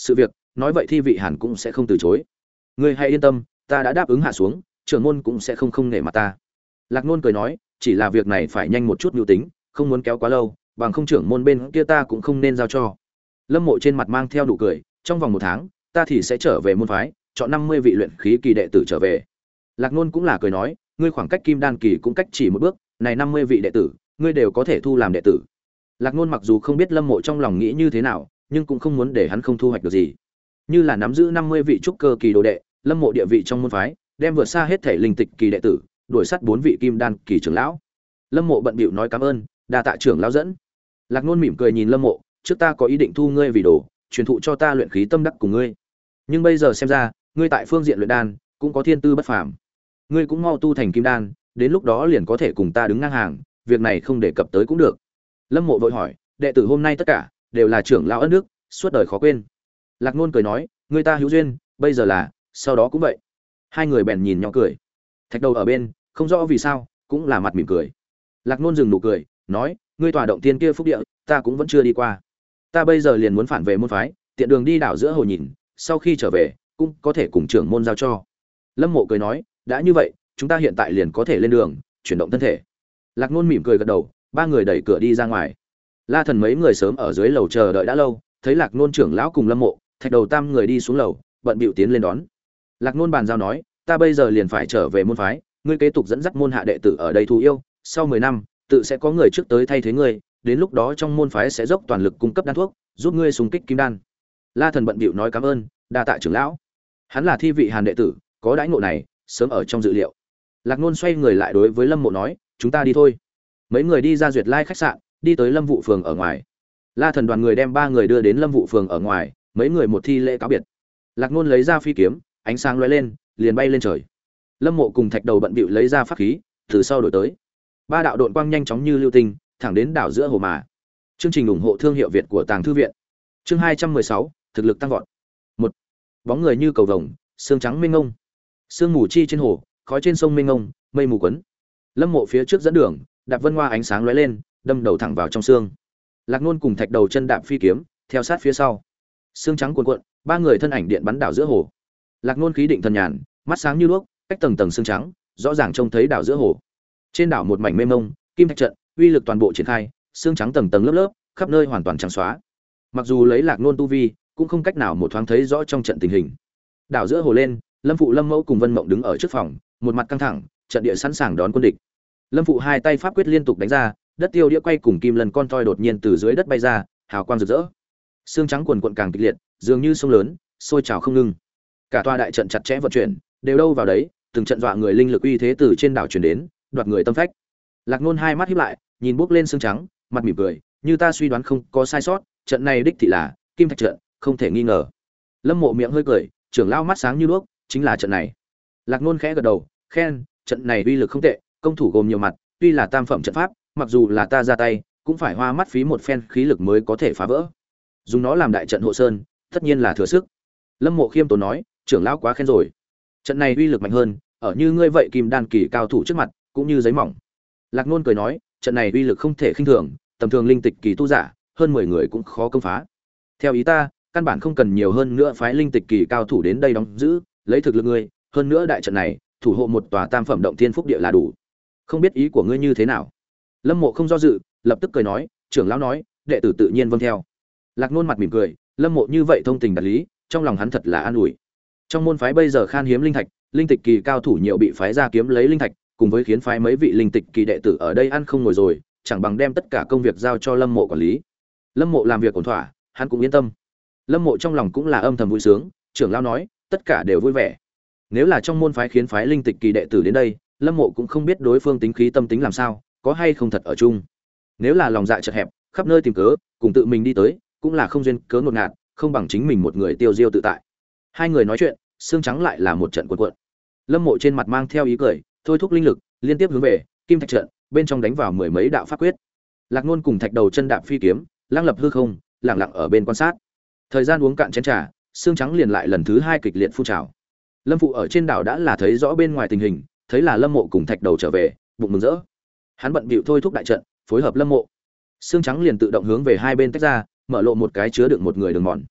nói vậy thi vị hàn cũng sẽ không từ chối. Ngươi hãy yên tâm, ta đã đáp ứng hạ xuống, trưởng môn cũng sẽ không không nể mặt ta. Lạc Nôn cười nói, chỉ là việc này phải nhanh một chút mưu tính, không muốn kéo quá lâu, bằng không trưởng môn bên kia ta cũng không nên giao cho. Lâm Mộ trên mặt mang theo nụ cười, trong vòng một tháng, ta thì sẽ trở về môn phái, chọn năm mươi vị luyện khí kỳ đệ tử trở về. Lạc Nôn cũng là cười nói, ngươi khoảng cách kim đan kỳ cũng cách chỉ một bước, này năm mươi vị đệ tử, ngươi đều có thể thu làm đệ tử. Lạc Nôn mặc dù không biết Lâm Mộ trong lòng nghĩ như thế nào, nhưng cũng không muốn để hắn không thu hoạch được gì. Như là nắm giữ năm mươi vị trúc cơ kỳ đồ đệ, Lâm Mộ địa vị trong môn phái, đem vượt xa hết thể linh tịch kỳ đệ tử, đuổi sát bốn vị kim đan kỳ trưởng lão. Lâm Mộ bận bịu nói cảm ơn, đa tạ trưởng lão dẫn. Lạc Nôn mỉm cười nhìn Lâm Mộ, trước ta có ý định thu ngươi vì đồ, truyền thụ cho ta luyện khí tâm đắc cùng ngươi. Nhưng bây giờ xem ra, ngươi tại phương diện luyện đan cũng có thiên tư bất phàm. Ngươi cũng mau tu thành kim đan, đến lúc đó liền có thể cùng ta đứng ngang hàng, việc này không đề cập tới cũng được. Lâm Mộ vội hỏi, đệ tử hôm nay tất cả đều là trưởng lão ân đức, suốt đời khó quên. Lạc Nôn cười nói, ngươi ta hữu duyên, bây giờ là, sau đó cũng vậy. Hai người bèn nhìn nhau cười. Thạch Đầu ở bên, không rõ vì sao, cũng là mặt mỉm cười. Lạc Nôn dừng nụ cười, nói, ngươi tòa động tiên kia phúc địa, ta cũng vẫn chưa đi qua. Ta bây giờ liền muốn phản về môn phái, tiện đường đi đảo giữa hồ nhìn, sau khi trở về, cũng có thể cùng trưởng môn giao cho. Lâm Mộ cười nói, đã như vậy, chúng ta hiện tại liền có thể lên đường, chuyển động thân thể. Lạc Nôn mỉm cười gật đầu, ba người đẩy cửa đi ra ngoài. La Thần mấy người sớm ở dưới lầu chờ đợi đã lâu, thấy Lạc Nôn trưởng lão cùng Lâm Mộ, Thạch Đầu tam người đi xuống lầu, bận bịu tiến lên đón. Lạc Nôn bàn giao nói, ta bây giờ liền phải trở về môn phái, ngươi kế tục dẫn dắt môn hạ đệ tử ở đây thu yêu, sau mười năm, tự sẽ có người trước tới thay thế ngươi, đến lúc đó trong môn phái sẽ dốc toàn lực cung cấp đan thuốc, giúp ngươi xung kích kim đan. La Thần bận bịu nói cảm ơn, đa tạ trưởng lão. Hắn là thi vị hàn đệ tử, có đãi ngộ này, sớm ở trong dự liệu. Lạc Nôn xoay người lại đối với Lâm Mộ nói, chúng ta đi thôi. Mấy người đi ra Duyệt Lai khách sạn, đi tới Lâm Vụ phường ở ngoài. La Thần đoàn người đem ba người đưa đến Lâm Vụ phường ở ngoài, mấy người một thi lễ cáo biệt. Lạc Nôn lấy ra phi kiếm, ánh sáng lóe lên, liền bay lên trời. Lâm Mộ cùng Thạch Đầu bận bịu lấy ra pháp khí, từ sau đổi tới. Ba đạo độn quang nhanh chóng như lưu tinh, thẳng đến đảo giữa hồ mà. Chương trình ủng hộ thương hiệu Việt của Tàng thư viện. Chương hai trăm mười sáu, thực lực tăng vọt. Một, bóng người như cầu vồng, sương trắng mênh mông. Sương mù chi trên hồ, khói trên sông mênh mông, mây mù quấn. Lâm Mộ phía trước dẫn đường, đạp vân hoa ánh sáng lóe lên, đâm đầu thẳng vào trong sương. Lạc Nôn cùng Thạch Đầu chân đạp phi kiếm, theo sát phía sau. Sương trắng cuồn cuộn, ba người thân ảnh điện bắn đảo giữa hồ. Lạc Nôn khí định thần nhàn, mắt sáng như đuốc, cách tầng tầng sương trắng, rõ ràng trông thấy đảo giữa hồ. Trên đảo một mảnh mênh mông, kim thạch trận, uy lực toàn bộ triển khai, sương trắng tầng tầng lớp lớp, khắp nơi hoàn toàn trắng xóa. Mặc dù lấy Lạc Nôn tu vi, cũng không cách nào một thoáng thấy rõ trong trận tình hình. Đảo giữa hồ lên, Lâm Phụ Lâm Mẫu cùng Vân Mộng đứng ở trước phòng, một mặt căng thẳng, trận địa sẵn sàng đón quân địch. Lâm Phụ hai tay pháp quyết liên tục đánh ra, đất tiêu đĩa quay cùng kim lần con toi đột nhiên từ dưới đất bay ra, hào quang rực rỡ. Sương trắng quần quần càng kịch liệt, dường như sông lớn, sôi trào không ngừng. Cả tòa đại trận chặt chẽ vận chuyển, đều đâu vào đấy, từng trận dọa người linh lực uy thế từ trên đảo truyền đến, đoạt người tâm phách. Lạc Nôn hai mắt híp lại, nhìn bước lên sương trắng, mặt mỉm cười, như ta suy đoán không có sai sót, trận này đích thị là kim thạch trận, không thể nghi ngờ. Lâm Mộ miệng hơi cười, trưởng lão mắt sáng như đuốc, chính là trận này. Lạc Nôn khẽ gật đầu, khen, trận này uy lực không tệ, công thủ gồm nhiều mặt, tuy là tam phẩm trận pháp, mặc dù là ta ra tay, cũng phải hoa mắt phí một phen khí lực mới có thể phá vỡ. Dùng nó làm đại trận hộ sơn, tất nhiên là thừa sức. Lâm Mộ khiêm tốn nói, trưởng lão quá khen rồi. Trận này uy lực mạnh hơn, ở như ngươi vậy kim đan kỳ cao thủ trước mặt, cũng như giấy mỏng. Lạc Nôn cười nói, trận này uy lực không thể khinh thường, tầm thường linh tịch kỳ tu giả, hơn mười người cũng khó công phá. Theo ý ta, căn bản không cần nhiều hơn nữa phái linh tịch kỳ cao thủ đến đây đóng giữ, lấy thực lực ngươi, hơn nữa đại trận này, thủ hộ một tòa tam phẩm động thiên phúc địa là đủ. Không biết ý của ngươi như thế nào? Lâm Mộ không do dự, lập tức cười nói, trưởng lão nói, đệ tử tự nhiên vâng theo. Lạc Nôn mặt mỉm cười, Lâm Mộ như vậy thông tình đạt lý, trong lòng hắn thật là an ủi. Trong môn phái bây giờ khan hiếm linh thạch, linh tịch kỳ cao thủ nhiều bị phái ra kiếm lấy linh thạch, cùng với khiến phái mấy vị linh tịch kỳ đệ tử ở đây ăn không ngồi rồi, chẳng bằng đem tất cả công việc giao cho Lâm Mộ quản lý. Lâm Mộ làm việc ổn thỏa, hắn cũng yên tâm. Lâm Mộ trong lòng cũng là âm thầm vui sướng, trưởng lão nói, tất cả đều vui vẻ. Nếu là trong môn phái khiến phái linh tịch kỳ đệ tử đến đây, Lâm Mộ cũng không biết đối phương tính khí tâm tính làm sao, có hay không thật ở chung. Nếu là lòng dạ chật hẹp, khắp nơi tìm cớ, cùng tự mình đi tới, cũng là không duyên cớ ngột ngạt, không bằng chính mình một người tiêu diêu tự tại. Hai người nói chuyện, xương trắng lại là một trận cuộn cuộn. Lâm Mộ trên mặt mang theo ý cười, thôi thúc linh lực, liên tiếp hướng về kim thạch trận, bên trong đánh vào mười mấy đạo pháp quyết. Lạc Nôn cùng Thạch Đầu chân đạp phi kiếm, lăng lập hư không, lặng lặng ở bên quan sát. Thời gian uống cạn chén trà, xương trắng liền lại lần thứ hai kịch liệt phun trào. Lâm Phụ ở trên đảo đã là thấy rõ bên ngoài tình hình, thấy là Lâm Mộ cùng Thạch Đầu trở về, bụng mừng rỡ. Hắn bận bịu thôi thúc đại trận, phối hợp Lâm Mộ. Xương trắng liền tự động hướng về hai bên tách ra, mở lộ một cái chứa đựng một người đường mòn.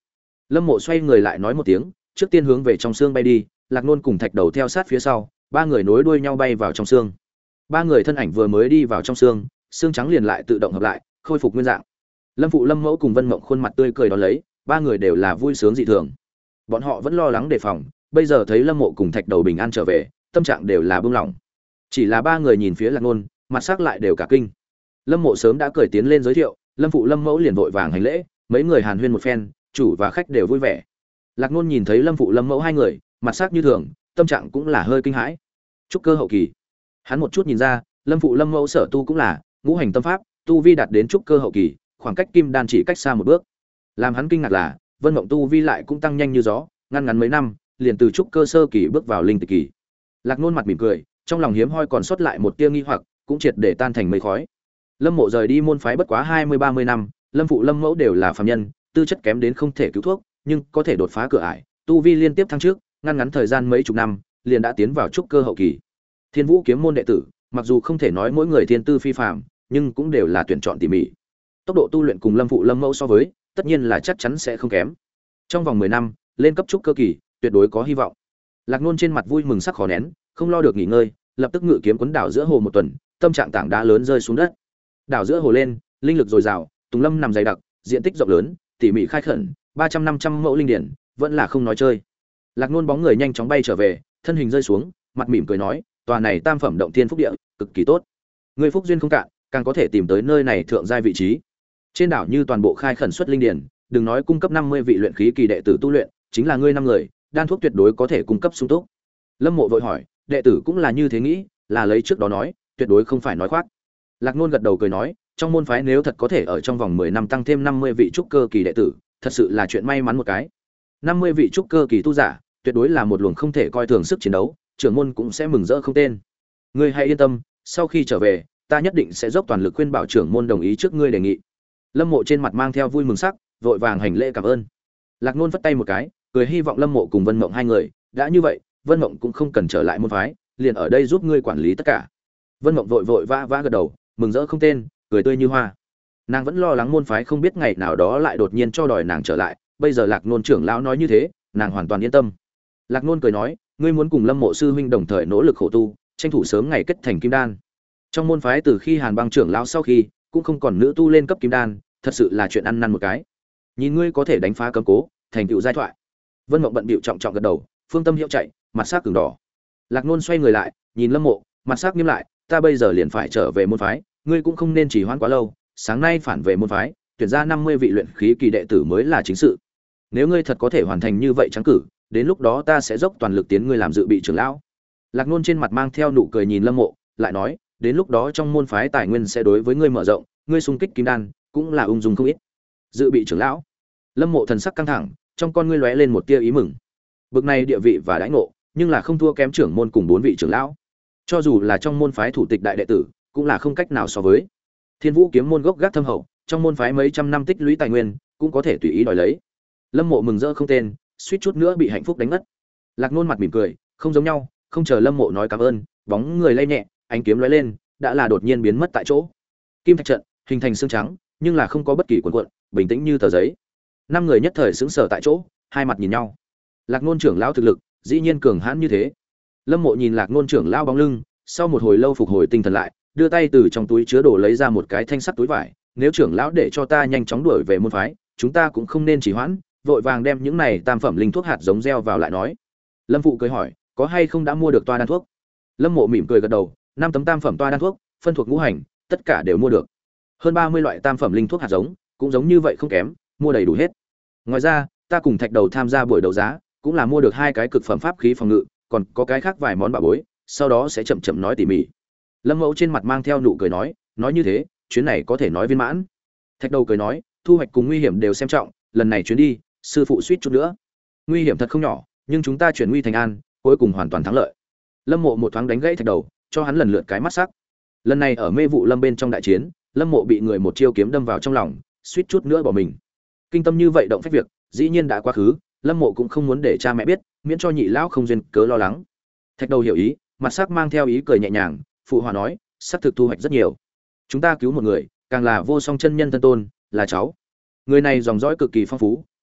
Lâm Mộ xoay người lại nói một tiếng, trước tiên hướng về trong xương bay đi, Lạc Nôn cùng Thạch Đầu theo sát phía sau, ba người nối đuôi nhau bay vào trong xương. Ba người thân ảnh vừa mới đi vào trong xương, xương trắng liền lại tự động hợp lại, khôi phục nguyên dạng. Lâm Phụ, Lâm Mẫu cùng Vân Mộng khuôn mặt tươi cười đón lấy, ba người đều là vui sướng dị thường. Bọn họ vẫn lo lắng đề phòng, bây giờ thấy Lâm Mộ cùng Thạch Đầu bình an trở về, tâm trạng đều là bừng lòng. Chỉ là ba người nhìn phía Lạc Nôn, mặt sắc lại đều cả kinh. Lâm Mộ sớm đã cười tiến lên giới thiệu, Lâm Phụ, Lâm Mẫu liền vội vàng hành lễ, mấy người hàn huyên một phen, chủ và khách đều vui vẻ. Lạc Nôn nhìn thấy Lâm Phụ, Lâm Mẫu hai người, mặt sắc như thường, tâm trạng cũng là hơi kinh hãi. Trúc cơ hậu kỳ. Hắn một chút nhìn ra, Lâm Phụ, Lâm Mẫu sở tu cũng là ngũ hành tâm pháp, tu vi đạt đến trúc cơ hậu kỳ, khoảng cách kim đan chỉ cách xa một bước. Làm hắn kinh ngạc là, Vân Mộng tu vi lại cũng tăng nhanh như gió, ngăn ngắn mấy năm, liền từ trúc cơ sơ kỳ bước vào linh tịch kỳ. Lạc Nôn mặt mỉm cười, trong lòng hiếm hoi còn sót lại một tia nghi hoặc, cũng triệt để tan thành mây khói. Lâm Mộ rời đi môn phái bất quá hai mươi ba mươi năm, Lâm Phụ, Lâm Mẫu đều là phàm nhân, tư chất kém đến không thể cứu thuốc, nhưng có thể đột phá cửa ải, tu vi liên tiếp thăng trước, ngăn ngắn thời gian mấy chục năm, liền đã tiến vào trúc cơ hậu kỳ. Thiên Vũ kiếm môn đệ tử, mặc dù không thể nói mỗi người thiên tư phi phàm, nhưng cũng đều là tuyển chọn tỉ mỉ. Tốc độ tu luyện cùng Lâm Phụ, Lâm Mẫu so với, tất nhiên là chắc chắn sẽ không kém. Trong vòng mười năm, lên cấp trúc cơ kỳ, tuyệt đối có hy vọng. Lạc Nôn trên mặt vui mừng sắc khó nén, không lo được nghỉ ngơi, lập tức ngự kiếm cuốn đảo giữa hồ một tuần, tâm trạng tảng đá lớn rơi xuống đất. Đảo giữa hồ lên, linh lực dồi dào, tùng lâm nằm dày đặc, diện tích rộng lớn, tỉ mỉ khai khẩn, ba trăm năm trăm mẫu linh điển, vẫn là không nói chơi. Lạc Nôn bóng người nhanh chóng bay trở về, thân hình rơi xuống, mặt mỉm cười nói, tòa này tam phẩm động thiên phúc địa, cực kỳ tốt. Người phúc duyên không cạn, càng có thể tìm tới nơi này thượng giai vị trí. Trên đảo như toàn bộ khai khẩn xuất linh điển, đừng nói cung cấp năm mươi vị luyện khí kỳ đệ tử tu luyện, chính là ngươi năm người, đan thuốc tuyệt đối có thể cung cấp sung túc. Lâm Mộ vội hỏi, đệ tử cũng là như thế nghĩ, là lấy trước đó nói, tuyệt đối không phải nói khoác. Lạc Nôn gật đầu cười nói, trong môn phái nếu thật có thể ở trong vòng mười năm tăng thêm năm mươi vị trúc cơ kỳ đệ tử, thật sự là chuyện may mắn một cái. năm mươi vị trúc cơ kỳ tu giả, tuyệt đối là một luồng không thể coi thường sức chiến đấu, trưởng môn cũng sẽ mừng rỡ không tên. Ngươi hãy yên tâm, sau khi trở về, ta nhất định sẽ dốc toàn lực khuyên bảo trưởng môn đồng ý trước ngươi đề nghị. Lâm Mộ trên mặt mang theo vui mừng sắc, vội vàng hành lễ cảm ơn. Lạc Nôn vất tay một cái, cười hy vọng Lâm Mộ cùng Vân Mộng hai người, đã như vậy, Vân Mộng cũng không cần trở lại môn phái, liền ở đây giúp ngươi quản lý tất cả. Vân Mộng vội vội vã vã gật đầu, mừng rỡ không tên, cười tươi như hoa. Nàng vẫn lo lắng môn phái không biết ngày nào đó lại đột nhiên cho đòi nàng trở lại, bây giờ Lạc Nôn trưởng lão nói như thế, nàng hoàn toàn yên tâm. Lạc Nôn cười nói, ngươi muốn cùng Lâm Mộ sư huynh đồng thời nỗ lực khổ tu, tranh thủ sớm ngày kết thành kim đan. Trong môn phái từ khi Hàn Băng trưởng lão sau khi, cũng không còn nữ tu lên cấp kim đan, thật sự là chuyện ăn năn một cái. Nhìn ngươi có thể đánh phá cấm cố, thành tựu giai thoại. Vân Mộng bận bịu trọng trọng gật đầu, phương tâm hiệu chạy, mặt sắc cường đỏ. Lạc Nôn xoay người lại, nhìn Lâm Mộ, mặt sắc nghiêm lại, ta bây giờ liền phải trở về môn phái, ngươi cũng không nên trì hoãn quá lâu, sáng nay phản về môn phái, tuyển ra năm mươi vị luyện khí kỳ đệ tử mới là chính sự. Nếu ngươi thật có thể hoàn thành như vậy trắng cử, đến lúc đó ta sẽ dốc toàn lực tiến ngươi làm dự bị trưởng lão. Lạc Nôn trên mặt mang theo nụ cười nhìn Lâm Mộ, lại nói, đến lúc đó trong môn phái tài nguyên sẽ đối với ngươi mở rộng, ngươi xung kích kim đan, cũng là ung dung không ít. Dự bị trưởng lão. Lâm Mộ thần sắc căng thẳng, trong con ngươi lóe lên một tia ý mừng. Bực này địa vị và đãi ngộ, nhưng là không thua kém trưởng môn cùng bốn vị trưởng lão. Cho dù là trong môn phái thủ tịch đại đệ tử, cũng là không cách nào so với. Thiên Vũ kiếm môn gốc gác thâm hậu, trong môn phái mấy trăm năm tích lũy tài nguyên, cũng có thể tùy ý đòi lấy. Lâm Mộ mừng rỡ không tên, suýt chút nữa bị hạnh phúc đánh ngất. Lạc Nôn mặt mỉm cười, không giống nhau, không chờ Lâm Mộ nói cảm ơn, bóng người lay nhẹ, ánh kiếm lóe lên, đã là đột nhiên biến mất tại chỗ. Kim thạch trận hình thành xương trắng, nhưng là không có bất kỳ cuộn cuộn, bình tĩnh như tờ giấy. Năm người nhất thời sững sờ tại chỗ, hai mặt nhìn nhau. Lạc Nôn trưởng lão thực lực, dĩ nhiên cường hãn như thế. Lâm Mộ nhìn Lạc Nôn trưởng lão bóng lưng, sau một hồi lâu phục hồi tinh thần lại, đưa tay từ trong túi chứa đồ lấy ra một cái thanh sắt túi vải, nếu trưởng lão để cho ta nhanh chóng đuổi về môn phái, chúng ta cũng không nên trì hoãn, vội vàng đem những này tam phẩm linh thuốc hạt giống gieo vào lại nói. Lâm Phụ cười hỏi, có hay không đã mua được toa đan thuốc? Lâm Mộ mỉm cười gật đầu, năm tấm tam phẩm toa đan thuốc, phân thuộc ngũ hành, tất cả đều mua được. Hơn ba mươi loại tam phẩm linh thuốc hạt giống, cũng giống như vậy không kém, mua đầy đủ hết. Ngoài ra, ta cùng Thạch Đầu tham gia buổi đấu giá, cũng là mua được hai cái cực phẩm pháp khí phòng ngự, còn có cái khác vài món bảo bối, sau đó sẽ chậm chậm nói tỉ mỉ. Lâm Mẫu trên mặt mang theo nụ cười nói, nói như thế, chuyến này có thể nói viên mãn. Thạch Đầu cười nói, thu hoạch cùng nguy hiểm đều xem trọng, lần này chuyến đi, sư phụ suýt chút nữa. Nguy hiểm thật không nhỏ, nhưng chúng ta chuyển nguy thành an, cuối cùng hoàn toàn thắng lợi. Lâm Mộ một thoáng đánh gãy Thạch Đầu, cho hắn lần lượt cái mắt sắc. Lần này ở Mê Vụ Lâm bên trong đại chiến, Lâm Mộ bị người một chiêu kiếm đâm vào trong lòng, suýt chút nữa bỏ mình. Kinh tâm như vậy động phách việc, dĩ nhiên đã quá khứ, Lâm Mộ cũng không muốn để cha mẹ biết, miễn cho nhị lão không duyên cớ lo lắng. Thạch Đầu hiểu ý, mặt sắc mang theo ý cười nhẹ nhàng, phụ hòa nói, sắc thực thu hoạch rất nhiều. Chúng ta cứu một người, càng là vô song chân nhân thân tôn, là cháu. Người này dòng dõi cực kỳ phong phú,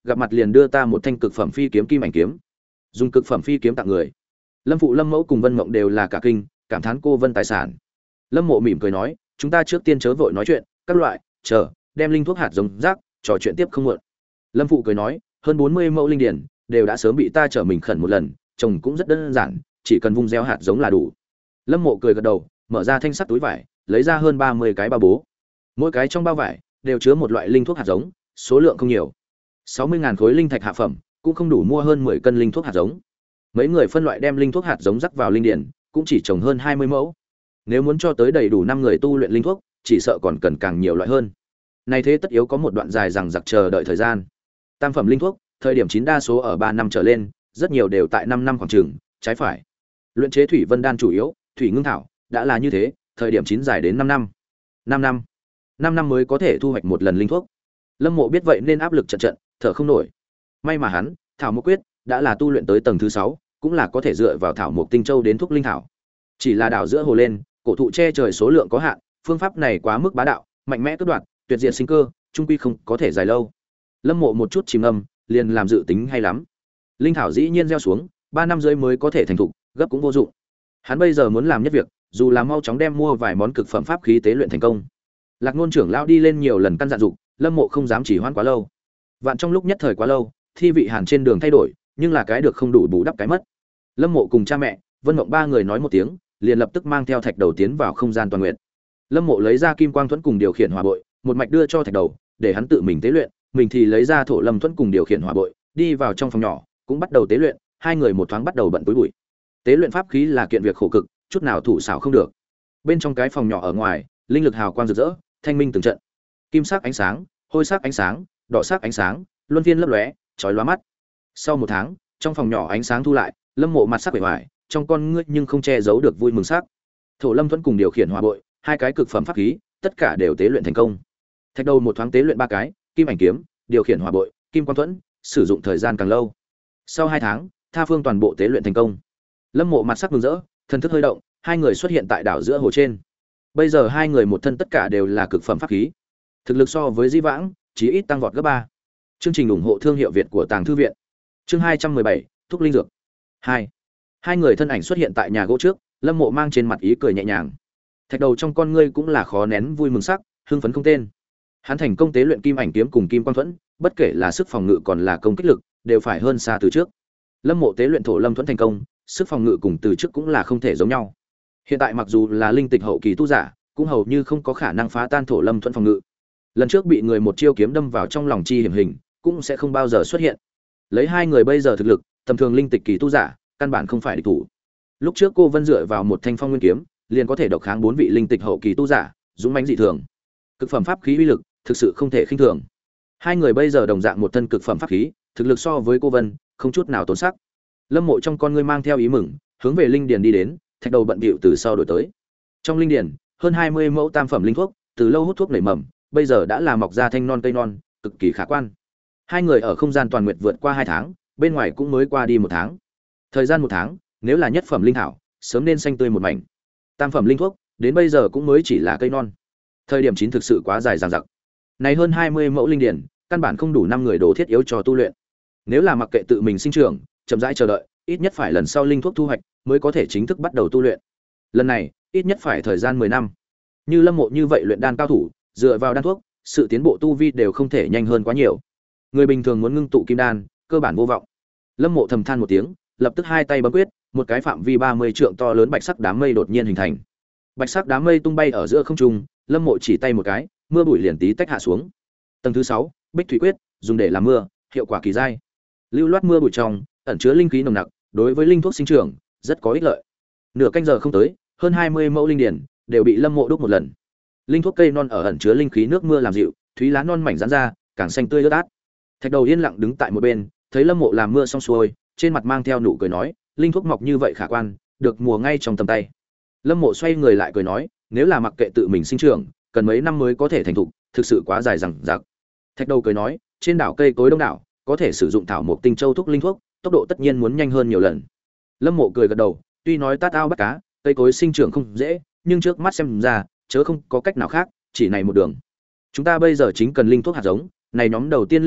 gặp mặt liền đưa ta một thanh cực phẩm phi kiếm kim ảnh kiếm. Dùng cực phẩm phi kiếm tặng người. Lâm phụ Lâm mẫu cùng Vân Mộng đều là cả kinh, cảm thán cô Vân tài sản. Lâm Mộ mỉm cười nói, chúng ta trước tiên chớ vội nói chuyện, các loại, chờ, đem linh thuốc hạt giống rác, trò chuyện tiếp không muộn. Lâm phụ cười nói, hơn bốn mươi mẫu linh điển đều đã sớm bị ta trở mình khẩn một lần, trồng cũng rất đơn giản, chỉ cần vung gieo hạt giống là đủ. Lâm Mộ cười gật đầu, mở ra thanh sắt túi vải, lấy ra hơn ba mươi cái bao bố. Mỗi cái trong bao vải đều chứa một loại linh thuốc hạt giống, số lượng không nhiều. sáu mươi ngàn khối linh thạch hạ phẩm, cũng không đủ mua hơn mười cân linh thuốc hạt giống. Mấy người phân loại đem linh thuốc hạt giống rắc vào linh điển, cũng chỉ trồng hơn hai mươi mẫu. Nếu muốn cho tới đầy đủ năm người tu luyện linh thuốc, chỉ sợ còn cần càng nhiều loại hơn. Này thế tất yếu có một đoạn dài rằng giặc chờ đợi thời gian. Tam phẩm linh thuốc, thời điểm chín đa số ở ba năm trở lên, rất nhiều đều tại năm năm khoảng chừng, trái phải. Luyện chế thủy vân đan chủ yếu, thủy ngưng thảo, đã là như thế, thời điểm chín dài đến năm năm. năm năm. năm năm mới có thể thu hoạch một lần linh thuốc. Lâm Mộ biết vậy nên áp lực trận trận, thở không nổi. May mà hắn, thảo mộc quyết đã là tu luyện tới tầng thứ sáu, cũng là có thể dựa vào thảo mộc tinh châu đến thuốc linh thảo. Chỉ là đảo giữa hồ lên, cổ thụ che trời số lượng có hạn, phương pháp này quá mức bá đạo, mạnh mẽ cướp đoạt, tuyệt diệt sinh cơ, trung quy không có thể dài lâu. Lâm Mộ một chút chìm ngâm, liền làm dự tính hay lắm. Linh thảo dĩ nhiên gieo xuống, ba năm rưỡi mới có thể thành thục, gấp cũng vô dụng. Hắn bây giờ muốn làm nhất việc, dù là mau chóng đem mua vài món cực phẩm pháp khí tế luyện thành công. Lạc Nôn trưởng lão đi lên nhiều lần căn dặn dục, Lâm Mộ không dám chỉ hoãn quá lâu. Vạn trong lúc nhất thời quá lâu, thi vị Hàn trên đường thay đổi, nhưng là cái được không đủ bù đắp cái mất. Lâm Mộ cùng cha mẹ, Vân Mộng ba người nói một tiếng, liền lập tức mang theo thạch đầu tiến vào không gian toàn nguyện. Lâm Mộ lấy ra kim quang thuẫn cùng điều khiển hỏa bội, một mạch đưa cho thạch đầu, để hắn tự mình tế luyện, mình thì lấy ra thổ lâm thuẫn cùng điều khiển hỏa bội, đi vào trong phòng nhỏ, cũng bắt đầu tế luyện, hai người một thoáng bắt đầu bận túi bụi. Tế luyện pháp khí là kiện việc khổ cực, chút nào thủ xảo không được. Bên trong cái phòng nhỏ ở ngoài, linh lực hào quang rực rỡ, thanh minh từng trận. Kim sắc ánh sáng, hôi sắc ánh sáng, đỏ sắc ánh sáng, luân phiên lấp lóe, chói lóa mắt. Sau một tháng, trong phòng nhỏ ánh sáng thu lại, Lâm Mộ mặt sắc vẻ vải, trong con ngươi nhưng không che giấu được vui mừng sắc. Thổ lâm thuẫn cùng điều khiển hỏa bội, hai cái cực phẩm pháp khí, tất cả đều tế luyện thành công. Thạch đầu một thoáng tế luyện ba cái, kim ảnh kiếm, điều khiển hỏa bội, kim quang thuẫn, sử dụng thời gian càng lâu. Sau hai tháng, tha phương toàn bộ tế luyện thành công. Lâm Mộ mặt sắc mừng rỡ, thần thức hơi động, hai người xuất hiện tại đảo giữa hồ trên. Bây giờ hai người một thân tất cả đều là cực phẩm pháp khí, thực lực so với Di Vãng chí ít tăng vọt gấp ba. Chương trình ủng hộ thương hiệu Việt của Tàng Thư viện. Chương hai trăm mười bảy, thuốc linh dược. hai. Hai người thân ảnh xuất hiện tại nhà gỗ trước, Lâm Mộ mang trên mặt ý cười nhẹ nhàng. Thạch đầu trong con ngươi cũng là khó nén vui mừng sắc, hưng phấn không tên. Hắn thành công tế luyện kim ảnh kiếm cùng kim quang thuẫn, bất kể là sức phòng ngự còn là công kích lực, đều phải hơn xa từ trước. Lâm Mộ tế luyện thổ lâm thuẫn thành công, sức phòng ngự cùng từ trước cũng là không thể giống nhau. Hiện tại mặc dù là linh tịch hậu kỳ tu giả, cũng hầu như không có khả năng phá tan thổ lâm thuẫn phòng ngự. Lần trước bị người một chiêu kiếm đâm vào trong lòng chi hiểm hình, cũng sẽ không bao giờ xuất hiện. Lấy hai người bây giờ thực lực, tầm thường linh tịch kỳ tu giả, căn bản không phải địch thủ. Lúc trước cô Vân dựa vào một thanh phong nguyên kiếm, liền có thể độc kháng bốn vị linh tịch hậu kỳ tu giả, dũng mãnh dị thường. Cực phẩm pháp khí uy lực, thực sự không thể khinh thường. Hai người bây giờ đồng dạng một thân cực phẩm pháp khí, thực lực so với cô Vân, không chút nào tốn sắc. Lâm Mộ trong con ngươi mang theo ý mừng, hướng về linh điền đi đến, thạch đầu bận bịu từ sau đổi tới. Trong linh điền, hơn hai mươi mẫu tam phẩm linh thuốc, từ lâu hút thuốc nảy mầm, bây giờ đã là mọc ra thanh non cây non, cực kỳ khả quan. Hai người ở không gian toàn nguyệt vượt qua hai tháng, bên ngoài cũng mới qua đi một tháng. Thời gian một tháng, nếu là nhất phẩm linh thảo, sớm nên xanh tươi một mảnh. Tam phẩm linh thuốc, đến bây giờ cũng mới chỉ là cây non. Thời điểm chín thực sự quá dài dằng dặc. Này hơn hai mươi mẫu linh điển, căn bản không đủ năm người đồ thiết yếu cho tu luyện. Nếu là mặc kệ tự mình sinh trưởng, chậm rãi chờ đợi, ít nhất phải lần sau linh thuốc thu hoạch mới có thể chính thức bắt đầu tu luyện. Lần này, ít nhất phải thời gian mười năm. Như Lâm Mộ như vậy luyện đan cao thủ, dựa vào đan thuốc, sự tiến bộ tu vi đều không thể nhanh hơn quá nhiều. Người bình thường muốn ngưng tụ kim đan, cơ bản vô vọng. Lâm Mộ thầm than một tiếng, lập tức hai tay bấm quyết, một cái phạm vi ba mươi trượng to lớn bạch sắc đám mây đột nhiên hình thành. Bạch sắc đám mây tung bay ở giữa không trung, Lâm Mộ chỉ tay một cái, mưa bụi liền tí tách hạ xuống. Tầng thứ sáu, Bích thủy quyết, dùng để làm mưa, hiệu quả kỳ dai. Lưu loát mưa bụi trong, ẩn chứa linh khí nồng nặc, đối với linh thuốc sinh trưởng rất có ích lợi. Nửa canh giờ không tới, hơn hai mươi mẫu linh điển đều bị Lâm Mộ đúc một lần. Linh thuốc cây non ở ẩn chứa linh khí nước mưa làm dịu, thúy lá non mảnh giãn ra, càng xanh tươi ướt át. Thạch đầu yên lặng đứng tại một bên, thấy Lâm Mộ làm mưa xong xuôi, trên mặt mang theo nụ cười nói, linh thuốc mọc như vậy khả quan, được mùa ngay trong tầm tay. Lâm Mộ xoay người lại cười nói, nếu là mặc kệ tự mình sinh trưởng, cần mấy năm mới có thể thành thục, thực sự quá dài dằng dặc. Thạch đầu cười nói, trên đảo cây cối đông đảo, có thể sử dụng thảo mộc tinh châu thuốc linh thuốc, tốc độ tất nhiên muốn nhanh hơn nhiều lần. Lâm Mộ cười gật đầu, tuy nói tát ao bắt cá, cây cối sinh trưởng không dễ, nhưng trước mắt xem ra, chớ không có cách nào khác, chỉ này một đường. Chúng ta bây giờ chính cần linh thuốc hạt giống, này nhóm đầu tiên linh thảo,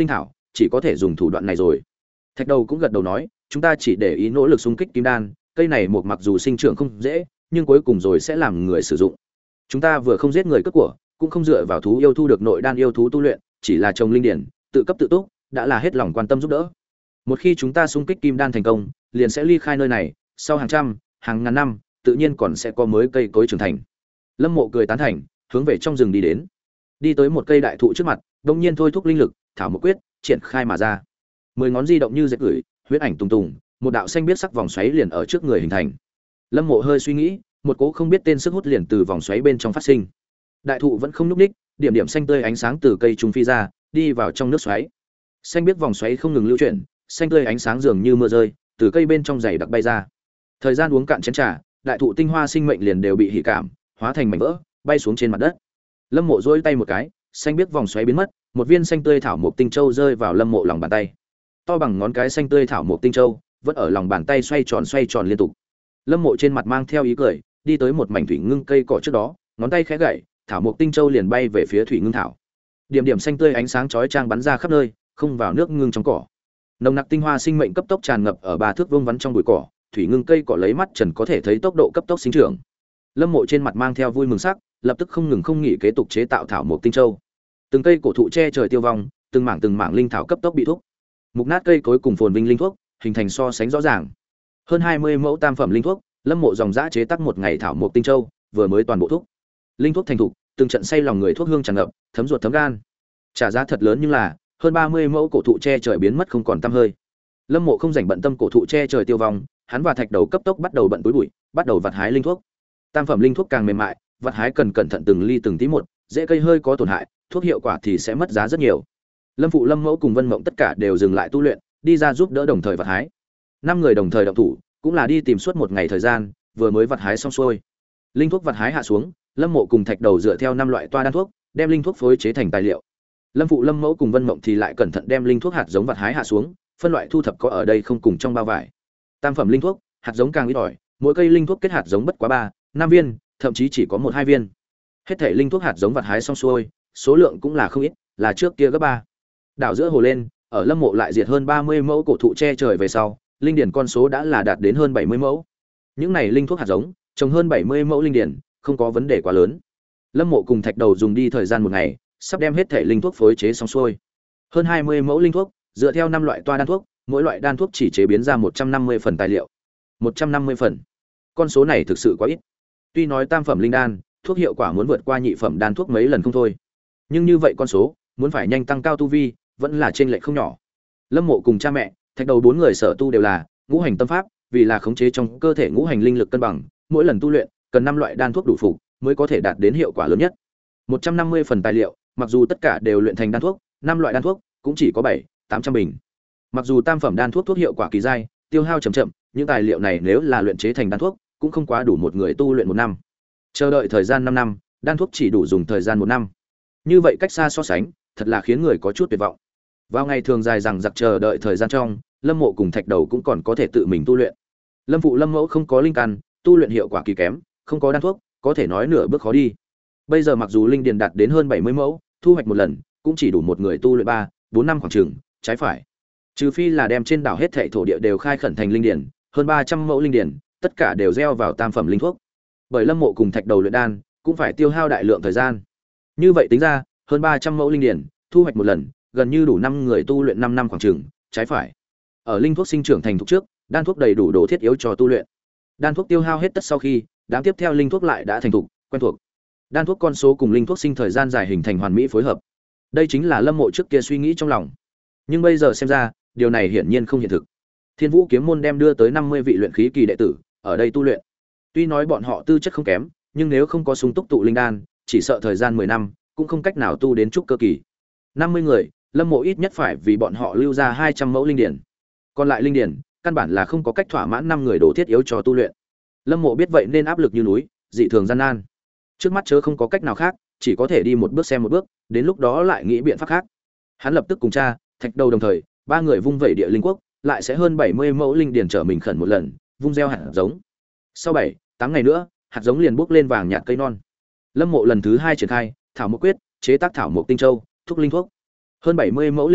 chỉ có thể dùng thủ đoạn này rồi. Thạch Đầu cũng gật đầu nói, chúng ta chỉ để ý nỗ lực xung kích kim đan, cây này một mặc dù sinh trưởng không dễ, nhưng cuối cùng rồi sẽ làm người sử dụng. Chúng ta vừa không giết người cướp của, cũng không dựa vào thú yêu thu được nội đan yêu thú tu luyện, chỉ là trồng linh điển, tự cấp tự túc, đã là hết lòng quan tâm giúp đỡ. Một khi chúng ta xung kích kim đan thành công, liền sẽ ly khai nơi này, sau hàng trăm, hàng ngàn năm, tự nhiên còn sẽ có mới cây cối trưởng thành. Lâm Mộ cười tán thành, hướng về trong rừng đi đến. Đi tới một cây đại thụ trước mặt, đột nhiên thôi thúc linh lực, thảo một quyết, triển khai mà ra. Mười ngón di động như dệt gửi, huyết ảnh tung tung, một đạo xanh biết sắc vòng xoáy liền ở trước người hình thành. Lâm Mộ hơi suy nghĩ, một cỗ không biết tên sức hút liền từ vòng xoáy bên trong phát sinh. Đại thụ vẫn không nhúc nhích, điểm điểm xanh tươi ánh sáng từ cây trùng phi ra, đi vào trong nước xoáy. Xanh biết vòng xoáy không ngừng lưu chuyển, xanh tươi ánh sáng dường như mưa rơi, từ cây bên trong dày đặc bay ra. Thời gian uống cạn chén trà, đại thụ tinh hoa sinh mệnh liền đều bị hỉ cảm, hóa thành mảnh vỡ, bay xuống trên mặt đất. Lâm Mộ duỗi tay một cái, xanh biết vòng xoáy biến mất, một viên xanh tươi thảo mộc tinh châu rơi vào Lâm Mộ lòng bàn tay. To bằng ngón cái xanh tươi thảo mộc tinh châu, vẫn ở lòng bàn tay xoay tròn xoay tròn liên tục. Lâm Mộ trên mặt mang theo ý cười, đi tới một mảnh thủy ngưng cây cỏ trước đó, ngón tay khẽ gậy, thảo mộc tinh châu liền bay về phía thủy ngưng thảo. Điểm điểm xanh tươi ánh sáng chói chang bắn ra khắp nơi, không vào nước ngưng trong cỏ. Nồng nặc tinh hoa sinh mệnh cấp tốc tràn ngập ở ba thước vuông vắn trong bụi cỏ, thủy ngưng cây cỏ lấy mắt trần có thể thấy tốc độ cấp tốc sinh trưởng. Lâm Mộ trên mặt mang theo vui mừng sắc, lập tức không ngừng không nghỉ kế tục chế tạo thảo mộc tinh châu. Từng cây cổ thụ che trời tiêu vong, từng mảng từng mảng linh thảo cấp tốc bị thúc. Mục nát cây cối cùng phồn vinh linh thuốc, hình thành so sánh rõ ràng. Hơn hai mươi mẫu tam phẩm linh thuốc, Lâm Mộ dòng dã chế tác một ngày thảo mộc tinh châu, vừa mới toàn bộ thuốc. Linh thuốc thành thục, từng trận say lòng người thuốc hương tràn ngập, thấm ruột thấm gan. Trả giá thật lớn nhưng là, hơn ba mươi mẫu cổ thụ che trời biến mất không còn tăm hơi. Lâm Mộ không rảnh bận tâm cổ thụ che trời tiêu vong, hắn và Thạch Đầu cấp tốc bắt đầu bận túi bụi, bắt đầu vặt hái linh thuốc. Tam phẩm linh thuốc càng mềm mại, vặt hái cần cẩn thận từng ly từng tí một, dễ cây hơi có tổn hại, thuốc hiệu quả thì sẽ mất giá rất nhiều. Lâm Phụ, Lâm Mẫu cùng Vân Mộng tất cả đều dừng lại tu luyện, đi ra giúp đỡ đồng thời vặt hái. Năm người đồng thời động thủ, cũng là đi tìm suốt một ngày thời gian, vừa mới vặt hái xong xuôi. Linh thuốc vặt hái hạ xuống, Lâm Mộ cùng Thạch Đầu dựa theo năm loại toa đan thuốc, đem linh thuốc phối chế thành tài liệu. Lâm Phụ, Lâm Mẫu cùng Vân Mộng thì lại cẩn thận đem linh thuốc hạt giống vặt hái hạ xuống, phân loại thu thập có ở đây không cùng trong bao vải. Tam phẩm linh thuốc, hạt giống càng ít ỏi, mỗi cây linh thuốc kết hạt giống bất quá ba, năm viên, thậm chí chỉ có một hai viên. Hết thể linh thuốc hạt giống vặt hái xong xuôi, số lượng cũng là không ít, là trước kia gấp ba. Đảo giữa hồ lên, ở Lâm Mộ lại diệt hơn ba mươi mẫu cổ thụ che trời về sau, linh điển con số đã là đạt đến hơn bảy mươi mẫu. Những này linh thuốc hạt giống, trồng hơn bảy mươi mẫu linh điển, không có vấn đề quá lớn. Lâm Mộ cùng Thạch Đầu dùng đi thời gian một ngày, sắp đem hết thể linh thuốc phối chế xong xuôi. Hơn hai mươi mẫu linh thuốc, dựa theo năm loại toa đan thuốc, mỗi loại đan thuốc chỉ chế biến ra một trăm năm mươi phần tài liệu. một trăm năm mươi phần. Con số này thực sự quá ít. Tuy nói tam phẩm linh đan, thuốc hiệu quả muốn vượt qua nhị phẩm đan thuốc mấy lần không thôi. Nhưng như vậy con số, muốn phải nhanh tăng cao tu vi, vẫn là chênh lệch không nhỏ. Lâm Mộ cùng cha mẹ, Thạch Đầu bốn người sở tu đều là ngũ hành tâm pháp, vì là khống chế trong cơ thể ngũ hành linh lực cân bằng, mỗi lần tu luyện cần năm loại đan thuốc đủ phục mới có thể đạt đến hiệu quả lớn nhất. một trăm năm mươi phần tài liệu, mặc dù tất cả đều luyện thành đan thuốc, năm loại đan thuốc cũng chỉ có bảy, tám trăm bình. Mặc dù tam phẩm đan thuốc thuốc hiệu quả kỳ dai, tiêu hao chậm chậm, những tài liệu này nếu là luyện chế thành đan thuốc, cũng không quá đủ một người tu luyện một năm. Chờ đợi thời gian năm năm, đan thuốc chỉ đủ dùng thời gian một năm. Như vậy cách xa so sánh, thật là khiến người có chút tuyệt vọng. Vào ngày thường dài rằng giặc chờ đợi thời gian trong, Lâm Mộ cùng Thạch Đầu cũng còn có thể tự mình tu luyện. Lâm Phụ, Lâm Mẫu không có linh căn, tu luyện hiệu quả kỳ kém, không có đan thuốc, có thể nói nửa bước khó đi. Bây giờ mặc dù linh điền đạt đến hơn bảy mươi mẫu, thu hoạch một lần cũng chỉ đủ một người tu luyện ba, bốn năm khoảng chừng, trái phải. Trừ phi là đem trên đảo hết thảy thổ địa đều khai khẩn thành linh điền, hơn ba trăm mẫu linh điền, tất cả đều gieo vào tam phẩm linh thuốc. Bởi Lâm Mộ cùng Thạch Đầu luyện đan, cũng phải tiêu hao đại lượng thời gian. Như vậy tính ra, hơn ba trăm mẫu linh điền, thu hoạch một lần, gần như đủ năm người tu luyện năm năm khoảng chừng, trái phải. Ở linh thuốc sinh trưởng thành thục trước, đan thuốc đầy đủ đồ thiết yếu cho tu luyện. Đan thuốc tiêu hao hết tất sau khi, đám tiếp theo linh thuốc lại đã thành thục, quen thuộc. Đan thuốc con số cùng linh thuốc sinh thời gian dài hình thành hoàn mỹ phối hợp. Đây chính là Lâm Mộ trước kia suy nghĩ trong lòng. Nhưng bây giờ xem ra, điều này hiển nhiên không hiện thực. Thiên Vũ kiếm môn đem đưa tới năm mươi vị luyện khí kỳ đệ tử ở đây tu luyện. Tuy nói bọn họ tư chất không kém, nhưng nếu không có sung túc tụ linh đan, chỉ sợ thời gian mười năm cũng không cách nào tu đến trúc cơ kỳ. năm mươi người, Lâm Mộ ít nhất phải vì bọn họ lưu ra hai trăm mẫu linh điển. Còn lại linh điển, căn bản là không có cách thỏa mãn năm người đồ thiết yếu cho tu luyện. Lâm Mộ biết vậy nên áp lực như núi, dị thường gian nan. Trước mắt chớ không có cách nào khác, chỉ có thể đi một bước xem một bước, đến lúc đó lại nghĩ biện pháp khác. Hắn lập tức cùng cha, Thạch Đầu đồng thời, ba người vung vẩy địa linh quốc, lại sẽ hơn bảy mươi mẫu linh điển trở mình khẩn một lần, vung gieo hạt giống. Sau bảy, tám ngày nữa, hạt giống liền bốc lên vàng nhạt cây non. Lâm Mộ lần thứ hai triển khai, thảo mộc quyết, chế tác thảo mộc tinh châu, thuốc linh thuốc. Hơn bảy mươi mẫu linh thuốc,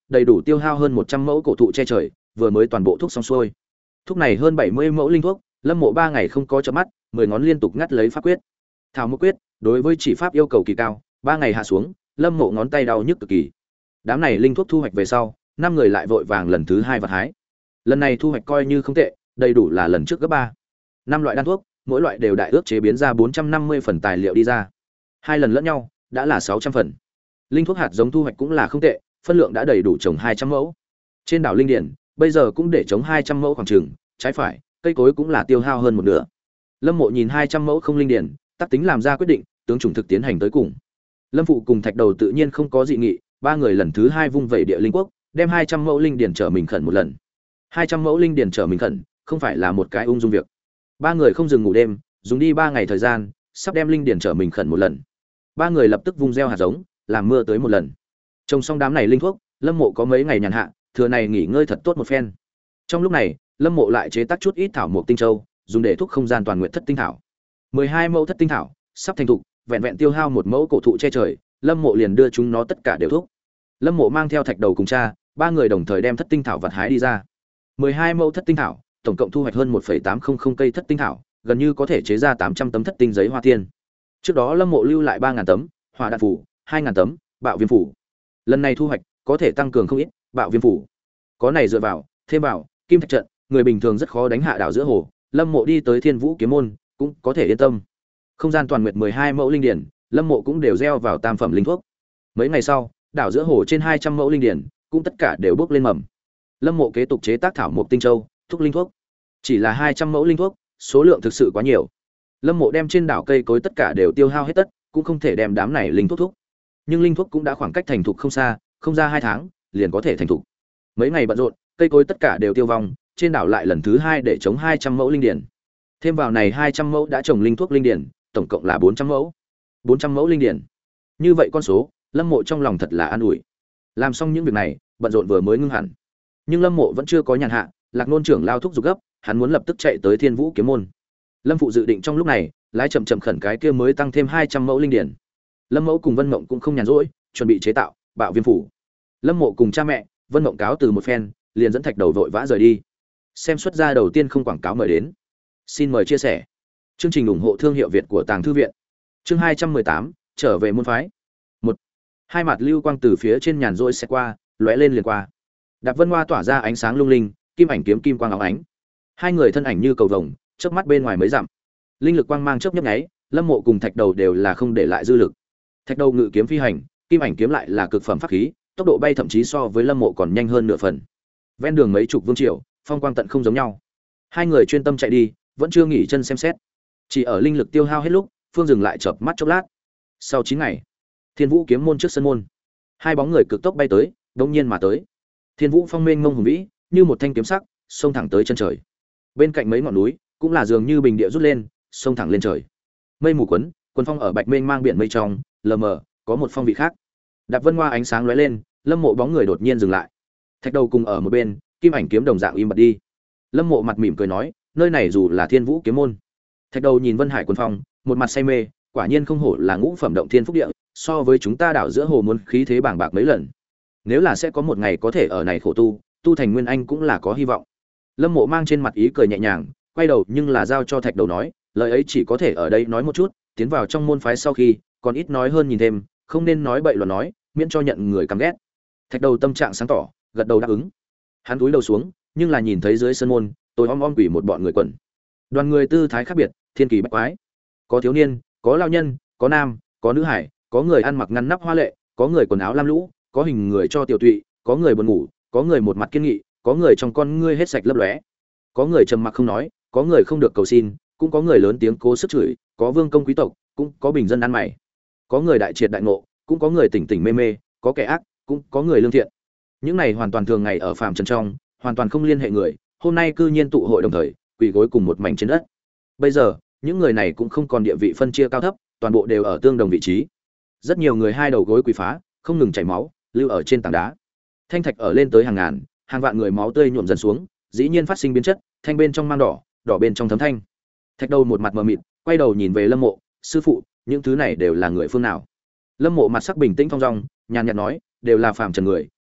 đầy đủ tiêu hao hơn một trăm mẫu cổ thụ che trời, vừa mới toàn bộ thuốc xong xuôi. Thuốc này hơn bảy mươi mẫu linh thuốc, Lâm Mộ ba ngày không có chợp mắt, mười ngón liên tục ngắt lấy pháp quyết. Thảo Mộc quyết, đối với chỉ pháp yêu cầu kỳ cao, ba ngày hạ xuống, Lâm Mộ ngón tay đau nhức cực kỳ. Đám này linh thuốc thu hoạch về sau, năm người lại vội vàng lần thứ hai vặt hái. Lần này thu hoạch coi như không tệ, đầy đủ là lần trước gấp ba. Năm loại đan thuốc, mỗi loại đều đại ước chế biến ra bốn trăm năm mươi phần tài liệu đi ra. Hai lần lẫn nhau, đã là sáu trăm phần. Linh thuốc hạt giống thu hoạch cũng là không tệ, phân lượng đã đầy đủ trồng hai trăm mẫu. Trên đảo Linh Điển, bây giờ cũng để trồng hai trăm mẫu khoảng chừng, trái phải, cây cối cũng là tiêu hao hơn một nửa. Lâm Mộ nhìn hai trăm mẫu không linh điển, tác tính làm ra quyết định, tướng chủng thực tiến hành tới cùng. Lâm Phụ cùng Thạch Đầu tự nhiên không có dị nghị, ba người lần thứ hai vung vẩy địa linh quốc, đem hai trăm mẫu linh điển trở mình khẩn một lần. hai trăm mẫu linh điển trở mình khẩn, không phải là một cái ung dung việc. Ba người không dừng ngủ đêm, dùng đi ba ngày thời gian, sắp đem linh điển trở mình khẩn một lần. Ba người lập tức vung gieo hạt giống, làm mưa tới một lần. Trồng xong đám này linh thuốc, Lâm Mộ có mấy ngày nhàn hạ, thừa này nghỉ ngơi thật tốt một phen. Trong lúc này, Lâm Mộ lại chế tác chút ít thảo mộc tinh châu, dùng để thúc không gian toàn nguyện thất tinh thảo. mười hai mẫu thất tinh thảo, sắp thành thục, vẹn vẹn tiêu hao một mẫu cổ thụ che trời, Lâm Mộ liền đưa chúng nó tất cả đều thúc. Lâm Mộ mang theo Thạch Đầu cùng cha, ba người đồng thời đem thất tinh thảo vật hái đi ra. mười hai mẫu thất tinh thảo, tổng cộng thu hoạch hơn một phẩy tám không không cây thất tinh thảo, gần như có thể chế ra tám trăm tấm thất tinh giấy hoa tiên. Trước đó Lâm Mộ lưu lại ba ngàn tấm, hỏa đạn phủ, hai ngàn tấm, bạo viêm phủ. Lần này thu hoạch có thể tăng cường không ít, bạo viêm phủ. Có này dựa vào, thêm vào kim thạch trận, người bình thường rất khó đánh hạ đảo giữa hồ, Lâm Mộ đi tới Thiên Vũ kiếm môn cũng có thể yên tâm. Không gian toàn nguyệt mười hai mẫu linh điển, Lâm Mộ cũng đều gieo vào tam phẩm linh thuốc. Mấy ngày sau, đảo giữa hồ trên hai trăm mẫu linh điển cũng tất cả đều bốc lên mầm. Lâm Mộ kế tục chế tác thảo mộc tinh châu, thúc linh thuốc. Chỉ là hai trăm mẫu linh thuốc, số lượng thực sự quá nhiều. Lâm Mộ đem trên đảo cây cối tất cả đều tiêu hao hết tất, cũng không thể đem đám này linh thuốc thúc. Nhưng linh thuốc cũng đã khoảng cách thành thục không xa, không ra hai tháng, liền có thể thành thục. Mấy ngày bận rộn, cây cối tất cả đều tiêu vong, trên đảo lại lần thứ hai để chống hai trăm mẫu linh điển. Thêm vào này hai trăm mẫu đã trồng linh thuốc linh điển, tổng cộng là bốn trăm mẫu. bốn trăm mẫu linh điển. Như vậy con số, Lâm Mộ trong lòng thật là an ủi. Làm xong những việc này, bận rộn vừa mới ngưng hẳn. Nhưng Lâm Mộ vẫn chưa có nhàn hạ, Lạc Nôn trưởng lao thúc giục gấp, hắn muốn lập tức chạy tới Thiên Vũ kiếm môn. Lâm Phụ dự định trong lúc này, lái chậm chậm khẩn cái kia mới tăng thêm hai trăm mẫu linh điển. Lâm Mẫu cùng Vân Mộng cũng không nhàn rỗi, chuẩn bị chế tạo bạo viêm phủ. Lâm Mộ cùng cha mẹ, Vân Mộng cáo từ một phen, liền dẫn Thạch Đầu vội vã rời đi. Xem xuất ra đầu tiên không quảng cáo mời đến. Xin mời chia sẻ. Chương trình ủng hộ thương hiệu Việt của Tàng thư viện. Chương hai trăm mười tám, trở về môn phái. Một. Hai mặt lưu quang từ phía trên nhàn rỗi sẽ qua, lóe lên liền qua. Đạp Vân Hoa tỏa ra ánh sáng lung linh, kim ảnh kiếm kim quang óng ánh. Hai người thân ảnh như cầu vồng, chớp mắt bên ngoài mới dặm. Linh lực quang mang chớp nhấp nháy, Lâm Mộ cùng Thạch Đầu đều là không để lại dư lực. Thạch Đầu ngự kiếm phi hành, kim ảnh kiếm lại là cực phẩm pháp khí, tốc độ bay thậm chí so với Lâm Mộ còn nhanh hơn nửa phần. Ven đường mấy chục vương triều, phong quang tận không giống nhau. Hai người chuyên tâm chạy đi, vẫn chưa nghỉ chân xem xét. Chỉ ở linh lực tiêu hao hết lúc, phương dừng lại chợp mắt chốc lát. Sau chín ngày, Thiên Vũ kiếm môn trước sân môn, hai bóng người cực tốc bay tới, đột nhiên mà tới. Thiên Vũ phong mênh mông hùng vĩ, như một thanh kiếm sắc, xông thẳng tới chân trời. Bên cạnh mấy ngọn núi, cũng là dường như bình địa rút lên, xông thẳng lên trời. Mây mù quấn, quần phong ở bạch mênh mang biển mây trong, lờ mờ, có một phong vị khác. Đạp Vân Hoa ánh sáng lóe lên, Lâm Mộ bóng người đột nhiên dừng lại. Thạch Đầu cùng ở một bên, kim ảnh kiếm đồng dạng im bặt đi. Lâm Mộ mặt mỉm cười nói, nơi này dù là Thiên Vũ kiếm môn. Thạch Đầu nhìn Vân Hải quần phong, một mặt say mê, quả nhiên không hổ là ngũ phẩm động thiên phúc địa, so với chúng ta đảo giữa hồ muốn khí thế bàng bạc mấy lần. Nếu là sẽ có một ngày có thể ở này khổ tu, tu thành nguyên anh cũng là có hy vọng. Lâm Mộ mang trên mặt ý cười nhẹ nhàng, quay đầu nhưng là giao cho Thạch Đầu nói, lời ấy chỉ có thể ở đây nói một chút, tiến vào trong môn phái sau khi, còn ít nói hơn nhìn thêm, không nên nói bậy loạn nói, miễn cho nhận người căm ghét. Thạch Đầu tâm trạng sáng tỏ, gật đầu đáp ứng. Hắn cúi đầu xuống, nhưng là nhìn thấy dưới sân môn, tối om om quỷ một bọn người quần. Đoàn người tư thái khác biệt, thiên kỳ bách quái. Có thiếu niên, có lão nhân, có nam, có nữ hải, có người ăn mặc ngăn nắp hoa lệ, có người quần áo lam lũ, có hình người cho tiểu tụy, có người buồn ngủ, có người một mặt kiên nghị, có người trong con ngươi hết sạch lấp lóe. Có người trầm mặc không nói, có người không được cầu xin, cũng có người lớn tiếng cố sức chửi, có vương công quý tộc, cũng có bình dân ăn mày. Có người đại triệt đại ngộ, cũng có người tỉnh tỉnh mê mê, có kẻ ác, cũng có người lương thiện. Những này hoàn toàn thường ngày ở phàm trần trong, hoàn toàn không liên hệ người, hôm nay cư nhiên tụ hội đồng thời, quỳ gối cùng một mảnh trên đất. Bây giờ, những người này cũng không còn địa vị phân chia cao thấp, toàn bộ đều ở tương đồng vị trí. Rất nhiều người hai đầu gối quỳ phá, không ngừng chảy máu, lưu ở trên tảng đá. Thanh thạch ở lên tới hàng ngàn, hàng vạn người máu tươi nhuộm dần xuống, dĩ nhiên phát sinh biến chất, thanh bên trong mang đỏ, đỏ bên trong thấm thanh. Thạch Đầu một mặt mờ mịt, quay đầu nhìn về Lâm Mộ, sư phụ, những thứ này đều là người phương nào? Lâm Mộ mặt sắc bình tĩnh thong dong, nhàn nhạt nói, đều là phàm trần người,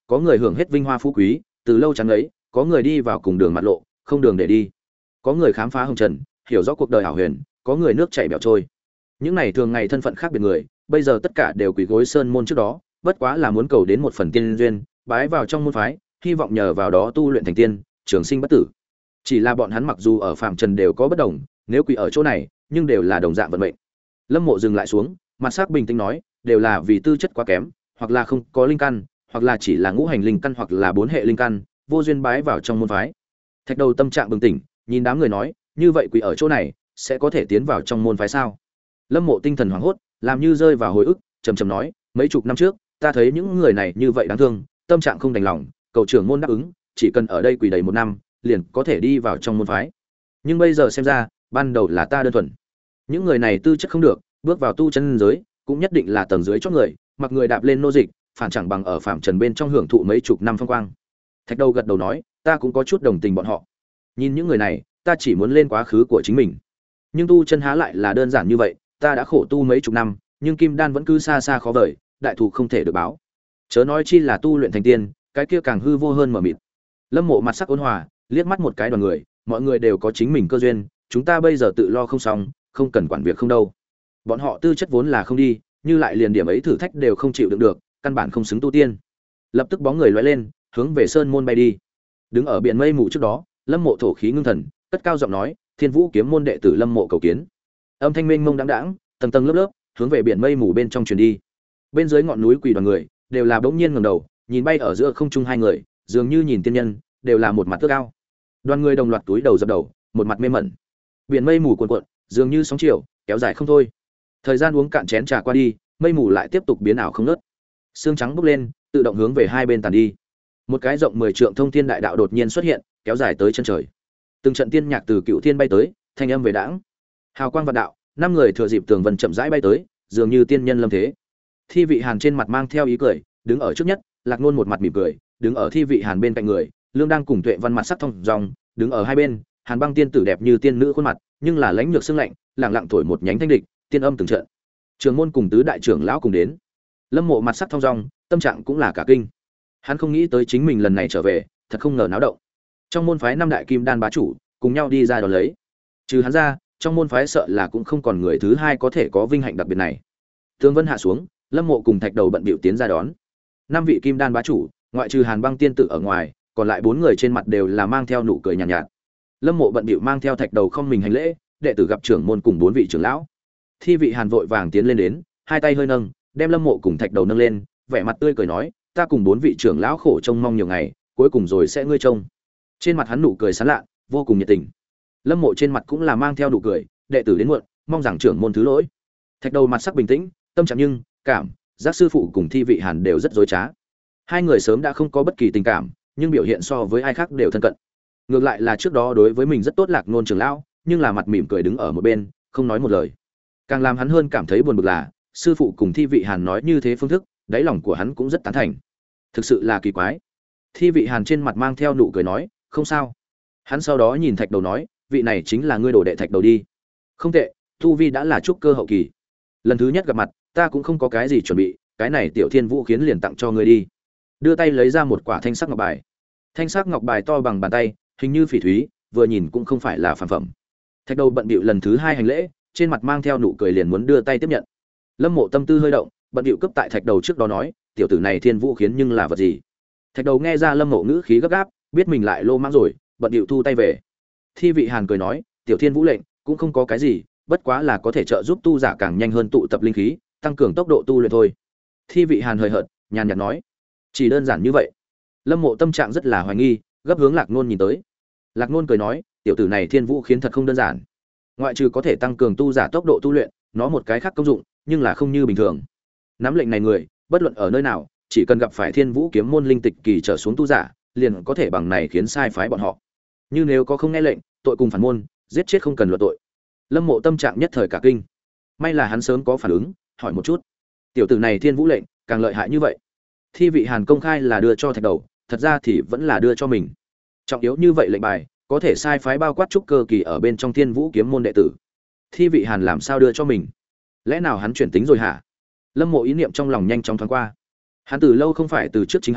có người hưởng hết vinh hoa phú quý, từ lâu chẳng ấy, có người đi vào cùng đường mặt lộ, không đường để đi. Có người khám phá hồng trần, hiểu rõ cuộc đời hảo huyền, có người nước chảy bèo trôi. Những này thường ngày thân phận khác biệt người, bây giờ tất cả đều quỳ gối sơn môn trước đó, bất quá là muốn cầu đến một phần tiên duyên, bái vào trong môn phái, hy vọng nhờ vào đó tu luyện thành tiên, trường sinh bất tử. Chỉ là bọn hắn mặc dù ở phàm trần đều có bất đồng, nếu quỳ ở chỗ này, nhưng đều là đồng dạng vận mệnh. Lâm Mộ dừng lại xuống, mặt sắc bình tĩnh nói, đều là vì tư chất quá kém, hoặc là không có linh căn, hoặc là chỉ là ngũ hành linh căn hoặc là bốn hệ linh căn, vô duyên bái vào trong môn phái. Thạch Đầu tâm trạng bừng tỉnh, nhìn đám người nói, như vậy quỳ ở chỗ này, sẽ có thể tiến vào trong môn phái sao? Lâm Mộ tinh thần hoảng hốt, làm như rơi vào hồi ức, trầm trầm nói, mấy chục năm trước, ta thấy những người này như vậy đáng thương, tâm trạng không đành lòng, cầu trưởng môn đáp ứng, chỉ cần ở đây quỳ đầy một năm, liền có thể đi vào trong môn phái. Nhưng bây giờ xem ra, ban đầu là ta đơn thuần. Những người này tư chất không được, bước vào tu chân giới, cũng nhất định là tầng dưới chót người, mặc người đạp lên nô dịch, phản chẳng bằng ở phạm trần bên trong hưởng thụ mấy chục năm phong quang. Thạch Đầu gật đầu nói, ta cũng có chút đồng tình bọn họ. Nhìn những người này, ta chỉ muốn lên quá khứ của chính mình. Nhưng tu chân há lại là đơn giản như vậy, ta đã khổ tu mấy chục năm, nhưng kim đan vẫn cứ xa xa khó vời, đại thù không thể được báo. Chớ nói chi là tu luyện thành tiên, cái kia càng hư vô hơn mờ mịt. Lâm Mộ mặt sắc ôn hòa, liếc mắt một cái đoàn người, mọi người đều có chính mình cơ duyên, chúng ta bây giờ tự lo không xong, không cần quản việc không đâu. Bọn họ tư chất vốn là không đi, như lại liền điểm ấy thử thách đều không chịu đựng được, căn bản không xứng tu tiên. Lập tức bóng người lóe lên, hướng về sơn môn bay đi. Đứng ở biển mây mù trước đó, Lâm Mộ thổ khí ngưng thần, cất cao giọng nói, Thiên Vũ kiếm môn đệ tử Lâm Mộ cầu kiến. Âm thanh mênh mông đãng đãng, tầng tầng lớp lớp, hướng về biển mây mù bên trong truyền đi. Bên dưới ngọn núi quỳ đoàn người, đều là bỗng nhiên ngẩng đầu, nhìn bay ở giữa không trung hai người, dường như nhìn tiên nhân, đều là một mặt tước cao. Đoàn người đồng loạt túi đầu dập đầu, một mặt mê mẩn. Biển mây mù cuồn cuộn, dường như sóng chiều, kéo dài không thôi. Thời gian uống cạn chén trà qua đi, mây mù lại tiếp tục biến ảo không ngớt. Sương trắng bốc lên, tự động hướng về hai bên tàn đi. Một cái rộng mười trượng thông thiên đại đạo đột nhiên xuất hiện, kéo dài tới chân trời. Từng trận tiên nhạc từ cựu thiên bay tới, thanh âm về đãng. Hào quang vạn đạo, năm người thừa dịp tường vân chậm rãi bay tới, dường như tiên nhân lâm thế. Thi Vị Hàn trên mặt mang theo ý cười, đứng ở trước nhất, Lạc Nôn một mặt mỉm cười, đứng ở Thi Vị Hàn bên cạnh người, Lương đang cùng Tuệ Văn mặt sắc thông dòng, đứng ở hai bên, Hàn Băng tiên tử đẹp như tiên nữ khuôn mặt, nhưng là lãnh nhược sương lạnh, lặng lặng thổi một nhánh thanh địch, tiên âm từng trận. Trường môn cùng tứ đại trưởng lão cùng đến. Lâm Mộ mặt sắc thông dong, tâm trạng cũng là cả kinh. Hắn không nghĩ tới chính mình lần này trở về, thật không ngờ náo động. Trong môn phái năm đại kim đan bá chủ, cùng nhau đi ra đón lấy. Trừ hắn ra, trong môn phái sợ là cũng không còn người thứ hai có thể có vinh hạnh đặc biệt này. Tướng Vân hạ xuống, Lâm Mộ cùng Thạch Đầu bận bịu tiến ra đón. Năm vị kim đan bá chủ, ngoại trừ Hàn Băng tiên tử ở ngoài, còn lại bốn người trên mặt đều là mang theo nụ cười nhàn nhạt, nhạt. Lâm Mộ bận bịu mang theo Thạch Đầu không mình hành lễ, đệ tử gặp trưởng môn cùng bốn vị trưởng lão. Thi Vị Hàn vội vàng tiến lên đến, hai tay hơi nâng, đem Lâm Mộ cùng Thạch Đầu nâng lên, vẻ mặt tươi cười nói, ta cùng bốn vị trưởng lão khổ trông mong nhiều ngày, cuối cùng rồi sẽ ngươi trông. Trên mặt hắn nụ cười sán lạ, vô cùng nhiệt tình. Lâm Mộ trên mặt cũng là mang theo nụ cười, đệ tử đến muộn, mong rằng trưởng môn thứ lỗi. Thạch Đầu mặt sắc bình tĩnh, tâm trạng nhưng cảm giác sư phụ cùng Thi Vị Hàn đều rất dối trá. Hai người sớm đã không có bất kỳ tình cảm, nhưng biểu hiện so với ai khác đều thân cận. Ngược lại là trước đó đối với mình rất tốt Lạc Nôn trưởng lão, nhưng là mặt mỉm cười đứng ở một bên, không nói một lời. Càng làm hắn hơn cảm thấy buồn bực là, sư phụ cùng Thi Vị Hàn nói như thế phương thức, đáy lòng của hắn cũng rất tán thành. Thực sự là kỳ quái. Thi Vị Hàn trên mặt mang theo nụ cười nói, không sao. Hắn sau đó nhìn Thạch Đầu nói, vị này chính là ngươi đồ đệ Thạch Đầu đi. Không tệ, tu vi đã là trúc cơ hậu kỳ. Lần thứ nhất gặp mặt, ta cũng không có cái gì chuẩn bị, cái này Tiểu Thiên Vũ khiến liền tặng cho ngươi đi. Đưa tay lấy ra một quả thanh sắc ngọc bài. Thanh sắc ngọc bài to bằng bàn tay, hình như phỉ thúy, vừa nhìn cũng không phải là phàm phẩm. Thạch Đầu bận bịu lần thứ hai hành lễ, trên mặt mang theo nụ cười liền muốn đưa tay tiếp nhận. Lâm Mộ tâm tư hơi động, bận bịu cấp tại Thạch Đầu trước đó nói, tiểu tử này Thiên Vũ khiến nhưng là vật gì? Thạch Đầu nghe ra Lâm Mộ ngữ khí gấp gáp, biết mình lại lô mãng rồi, bận bịu thu tay về. Thi Vị Hàn cười nói, tiểu Thiên Vũ lệnh cũng không có cái gì, bất quá là có thể trợ giúp tu giả càng nhanh hơn tụ tập linh khí, tăng cường tốc độ tu luyện thôi. Thi Vị Hàn hời hợt, nhàn nhạt nói, chỉ đơn giản như vậy. Lâm Mộ tâm trạng rất là hoài nghi, gấp hướng Lạc Nôn nhìn tới. Lạc Nôn cười nói, tiểu tử này Thiên Vũ khiến thật không đơn giản. Ngoại trừ có thể tăng cường tu giả tốc độ tu luyện, nó một cái khác công dụng, nhưng là không như bình thường. Nắm lệnh này người, bất luận ở nơi nào, chỉ cần gặp phải Thiên Vũ kiếm môn linh tịch kỳ trở xuống tu giả, liền có thể bằng này khiến sai phái bọn họ. Như nếu có không nghe lệnh, tội cùng phản môn, giết chết không cần luận tội. Lâm Mộ tâm trạng nhất thời cả kinh. May là hắn sớm có phản ứng, hỏi một chút. Tiểu tử này Thiên Vũ lệnh, càng lợi hại như vậy. Thi Vị Hàn công khai là đưa cho Thạch Đầu, thật ra thì vẫn là đưa cho mình. Trọng yếu như vậy lệnh bài, có thể sai phái bao quát trúc cơ kỳ ở bên trong Thiên Vũ kiếm môn đệ tử. Thi Vị Hàn làm sao đưa cho mình? Lẽ nào hắn chuyển tính rồi hả? Lâm Mộ ý niệm trong lòng nhanh chóng thoáng qua. Hắn từ lâu không phải từ trước chính hắn,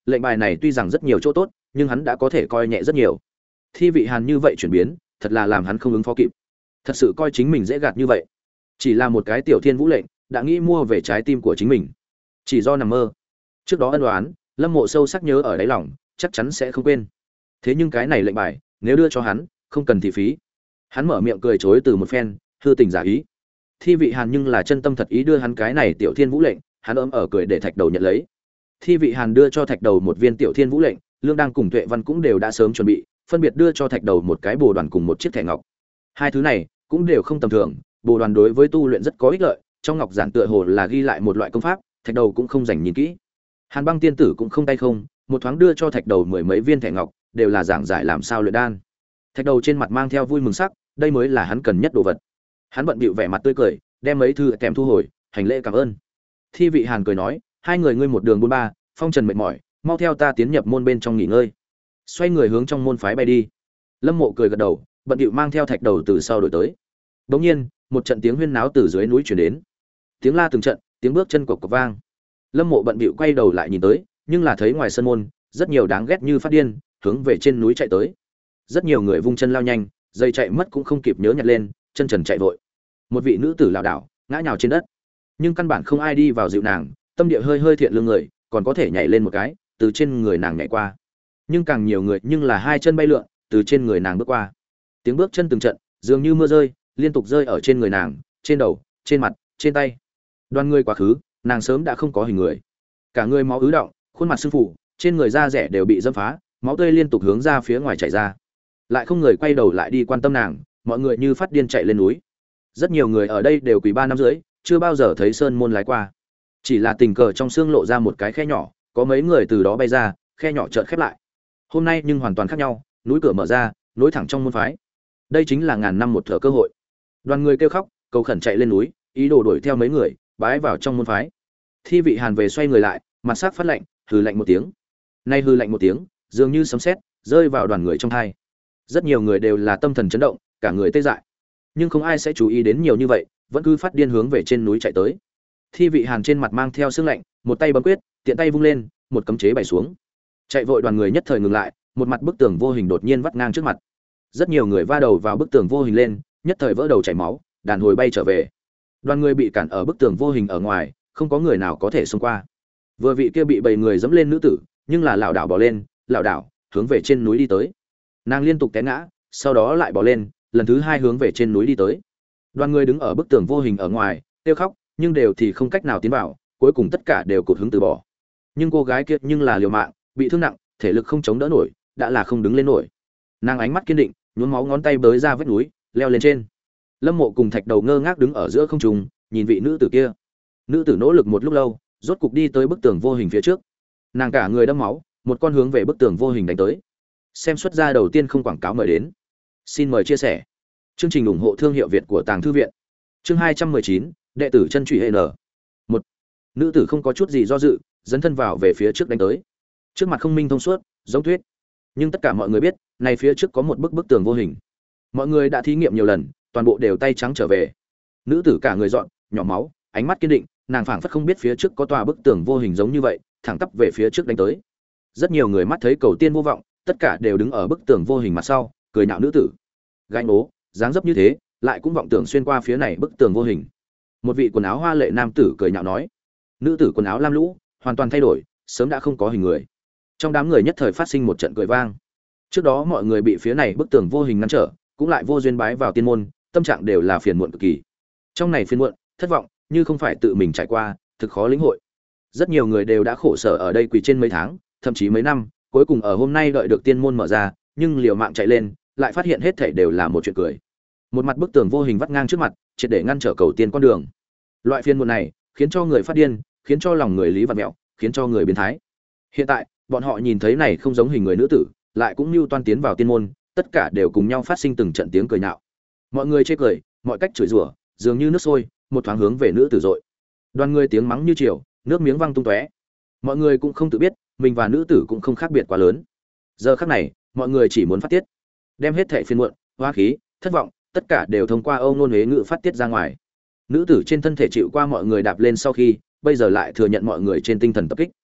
lệnh bài này tuy rằng rất nhiều chỗ tốt nhưng hắn đã có thể coi nhẹ rất nhiều. Thi vị Hàn như vậy chuyển biến thật là làm hắn không ứng phó kịp, thật sự coi chính mình dễ gạt như vậy, chỉ là một cái tiểu thiên vũ lệnh đã nghĩ mua về trái tim của chính mình, chỉ do nằm mơ. Trước đó ân đoán Lâm Mộ sâu sắc nhớ ở đáy lòng, chắc chắn sẽ không quên. Thế nhưng cái này lệnh bài nếu đưa cho hắn không cần thị phí. Hắn mở miệng cười chối từ một phen, hư tình giả ý. Thi vị Hàn nhưng là chân tâm thật ý đưa hắn cái này tiểu thiên vũ lệnh, hắn ôm ở cười để thạch đầu nhận lấy. Thi vị Hàn đưa cho thạch đầu một viên tiểu thiên vũ lệnh, Lương đang cùng Tuệ Văn cũng đều đã sớm chuẩn bị, phân biệt đưa cho thạch đầu một cái bồ đoàn cùng một chiếc thẻ ngọc. Hai thứ này cũng đều không tầm thường, bồ đoàn đối với tu luyện rất có ích lợi, trong ngọc giản tựa hồ là ghi lại một loại công pháp, thạch đầu cũng không dành nhìn kỹ. Hàn Băng tiên tử cũng không tay không, một thoáng đưa cho thạch đầu mười mấy viên thẻ ngọc, đều là giảng giải làm sao luyện đan. Thạch đầu trên mặt mang theo vui mừng sắc, đây mới là hắn cần nhất đồ vật. Hắn bận bịu vẻ mặt tươi cười, đem mấy thư kèm thu hồi, hành lễ cảm ơn. Thi vị Hàn cười nói, hai người ngươi một đường buôn ba, phong trần mệt mỏi, mau theo ta tiến nhập môn bên trong nghỉ ngơi. Xoay người hướng trong môn phái bay đi. Lâm Mộ cười gật đầu, bận bịu mang theo thạch đầu từ sau đổi tới. Đột nhiên, một trận tiếng huyên náo từ dưới núi truyền đến. Tiếng la từng trận, tiếng bước chân cộc cộc vang. Lâm Mộ bận bịu quay đầu lại nhìn tới, nhưng là thấy ngoài sân môn, rất nhiều đáng ghét như phát điên, hướng về trên núi chạy tới. Rất nhiều người vung chân lao nhanh, dây chạy mất cũng không kịp nhớ nhặt lên, chân trần chạy vội. Một vị nữ tử lảo đảo, ngã nhào trên đất. Nhưng căn bản không ai đi vào dịu nàng, tâm địa hơi hơi thiện lương người, còn có thể nhảy lên một cái, từ trên người nàng nhảy qua. Nhưng càng nhiều người nhưng là hai chân bay lượn, từ trên người nàng bước qua. Tiếng bước chân từng trận, dường như mưa rơi, liên tục rơi ở trên người nàng, trên đầu, trên mặt, trên tay. Đoàn người quá khứ, nàng sớm đã không có hình người. Cả người máu ứ đọng, khuôn mặt sưng phù, trên người da rẻ đều bị dẫm phá, máu tươi liên tục hướng ra phía ngoài chảy ra. Lại không người quay đầu lại đi quan tâm nàng, mọi người như phát điên chạy lên núi. Rất nhiều người ở đây đều quỳ ba năm rưỡi, chưa bao giờ thấy sơn môn lái qua. Chỉ là tình cờ trong xương lộ ra một cái khe nhỏ, có mấy người từ đó bay ra, khe nhỏ chợt khép lại. Hôm nay nhưng hoàn toàn khác nhau, núi cửa mở ra, nối thẳng trong môn phái. Đây chính là ngàn năm một thở cơ hội. Đoàn người kêu khóc, cầu khẩn chạy lên núi, ý đồ đuổi theo mấy người, bái vào trong môn phái. Thi vị Hàn về xoay người lại, mặt sắc phát lạnh, hừ lạnh một tiếng. Nay hừ lạnh một tiếng, dường như sấm sét rơi vào đoàn người trong tai. Rất nhiều người đều là tâm thần chấn động, cả người tê dại. Nhưng không ai sẽ chú ý đến nhiều như vậy, vẫn cứ phát điên hướng về trên núi chạy tới. Thi vị Hàn trên mặt mang theo sương lạnh, một tay bấm quyết, tiện tay vung lên, một cấm chế bày xuống. Chạy vội đoàn người nhất thời ngừng lại, một mặt bức tường vô hình đột nhiên vắt ngang trước mặt. Rất nhiều người va đầu vào bức tường vô hình lên, nhất thời vỡ đầu chảy máu, đàn hồi bay trở về. Đoàn người bị cản ở bức tường vô hình ở ngoài, không có người nào có thể xông qua. Vừa vị kia bị bầy người dẫm lên nữ tử, nhưng là lảo đảo bò lên, lảo đảo hướng về trên núi đi tới. Nàng liên tục té ngã, sau đó lại bò lên, lần thứ hai hướng về trên núi đi tới. Đoàn người đứng ở bức tường vô hình ở ngoài, kêu khóc, nhưng đều thì không cách nào tiến vào, cuối cùng tất cả đều cụt hứng từ bỏ. Nhưng cô gái kia nhưng là liều mạng, bị thương nặng, thể lực không chống đỡ nổi, đã là không đứng lên nổi. Nàng ánh mắt kiên định, nhuốm máu ngón tay bới ra vách núi, leo lên trên. Lâm Mộ cùng Thạch Đầu ngơ ngác đứng ở giữa không trung, nhìn vị nữ tử kia. Nữ tử nỗ lực một lúc lâu, rốt cục đi tới bức tường vô hình phía trước. Nàng cả người đẫm máu, một con hướng về bức tường vô hình đánh tới. Xem xuất ra đầu tiên không quảng cáo mời đến. Xin mời chia sẻ. Chương trình ủng hộ thương hiệu Việt của Tàng thư viện. Chương hai trăm mười chín, đệ tử chân trụy N. một. Nữ tử không có chút gì do dự, dấn thân vào về phía trước đánh tới. Trước mặt không minh thông suốt, giống tuyết. Nhưng tất cả mọi người biết, này phía trước có một bức bức tường vô hình. Mọi người đã thí nghiệm nhiều lần, toàn bộ đều tay trắng trở về. Nữ tử cả người dọn, nhỏ máu, ánh mắt kiên định, nàng phảng phất không biết phía trước có tòa bức tường vô hình giống như vậy, thẳng tắp về phía trước đánh tới. Rất nhiều người mắt thấy cầu tiên vô vọng, tất cả đều đứng ở bức tường vô hình mặt sau, cười nhạo nữ tử. Gánh ố, dáng dấp như thế, lại cũng vọng tưởng xuyên qua phía này bức tường vô hình. Một vị quần áo hoa lệ nam tử cười nhạo nói. Nữ tử quần áo lam lũ, hoàn toàn thay đổi, sớm đã không có hình người. Trong đám người nhất thời phát sinh một trận cười vang. Trước đó mọi người bị phía này bức tường vô hình ngăn trở, cũng lại vô duyên bái vào tiên môn, tâm trạng đều là phiền muộn cực kỳ. Trong này phiền muộn, thất vọng, như không phải tự mình trải qua, thực khó lĩnh hội. Rất nhiều người đều đã khổ sở ở đây quỳ trên mấy tháng, thậm chí mấy năm, cuối cùng ở hôm nay đợi được tiên môn mở ra, nhưng liều mạng chạy lên, lại phát hiện hết thảy đều là một chuyện cười. Một mặt bức tường vô hình vắt ngang trước mặt, triệt để ngăn trở cầu tiên con đường. Loại phiền muộn này, khiến cho người phát điên, khiến cho lòng người lý vặn mẹo, khiến cho người biến thái. Hiện tại, bọn họ nhìn thấy này không giống hình người nữ tử, lại cũng lưu toan tiến vào tiên môn, tất cả đều cùng nhau phát sinh từng trận tiếng cười nhạo. Mọi người chê cười, mọi cách chửi rủa, dường như nước sôi, một thoáng hướng về nữ tử dội. Đoàn người tiếng mắng như triều, nước miếng văng tung tóe. Mọi người cũng không tự biết, mình và nữ tử cũng không khác biệt quá lớn. Giờ khắc này, mọi người chỉ muốn phát tiết, đem hết thảy phiền muộn, hoa khí, thất vọng, tất cả đều thông qua âu ngôn huế ngữ phát tiết ra ngoài. Nữ tử trên thân thể chịu qua mọi người đạp lên sau khi, bây giờ lại thừa nhận mọi người trên tinh thần tập kích.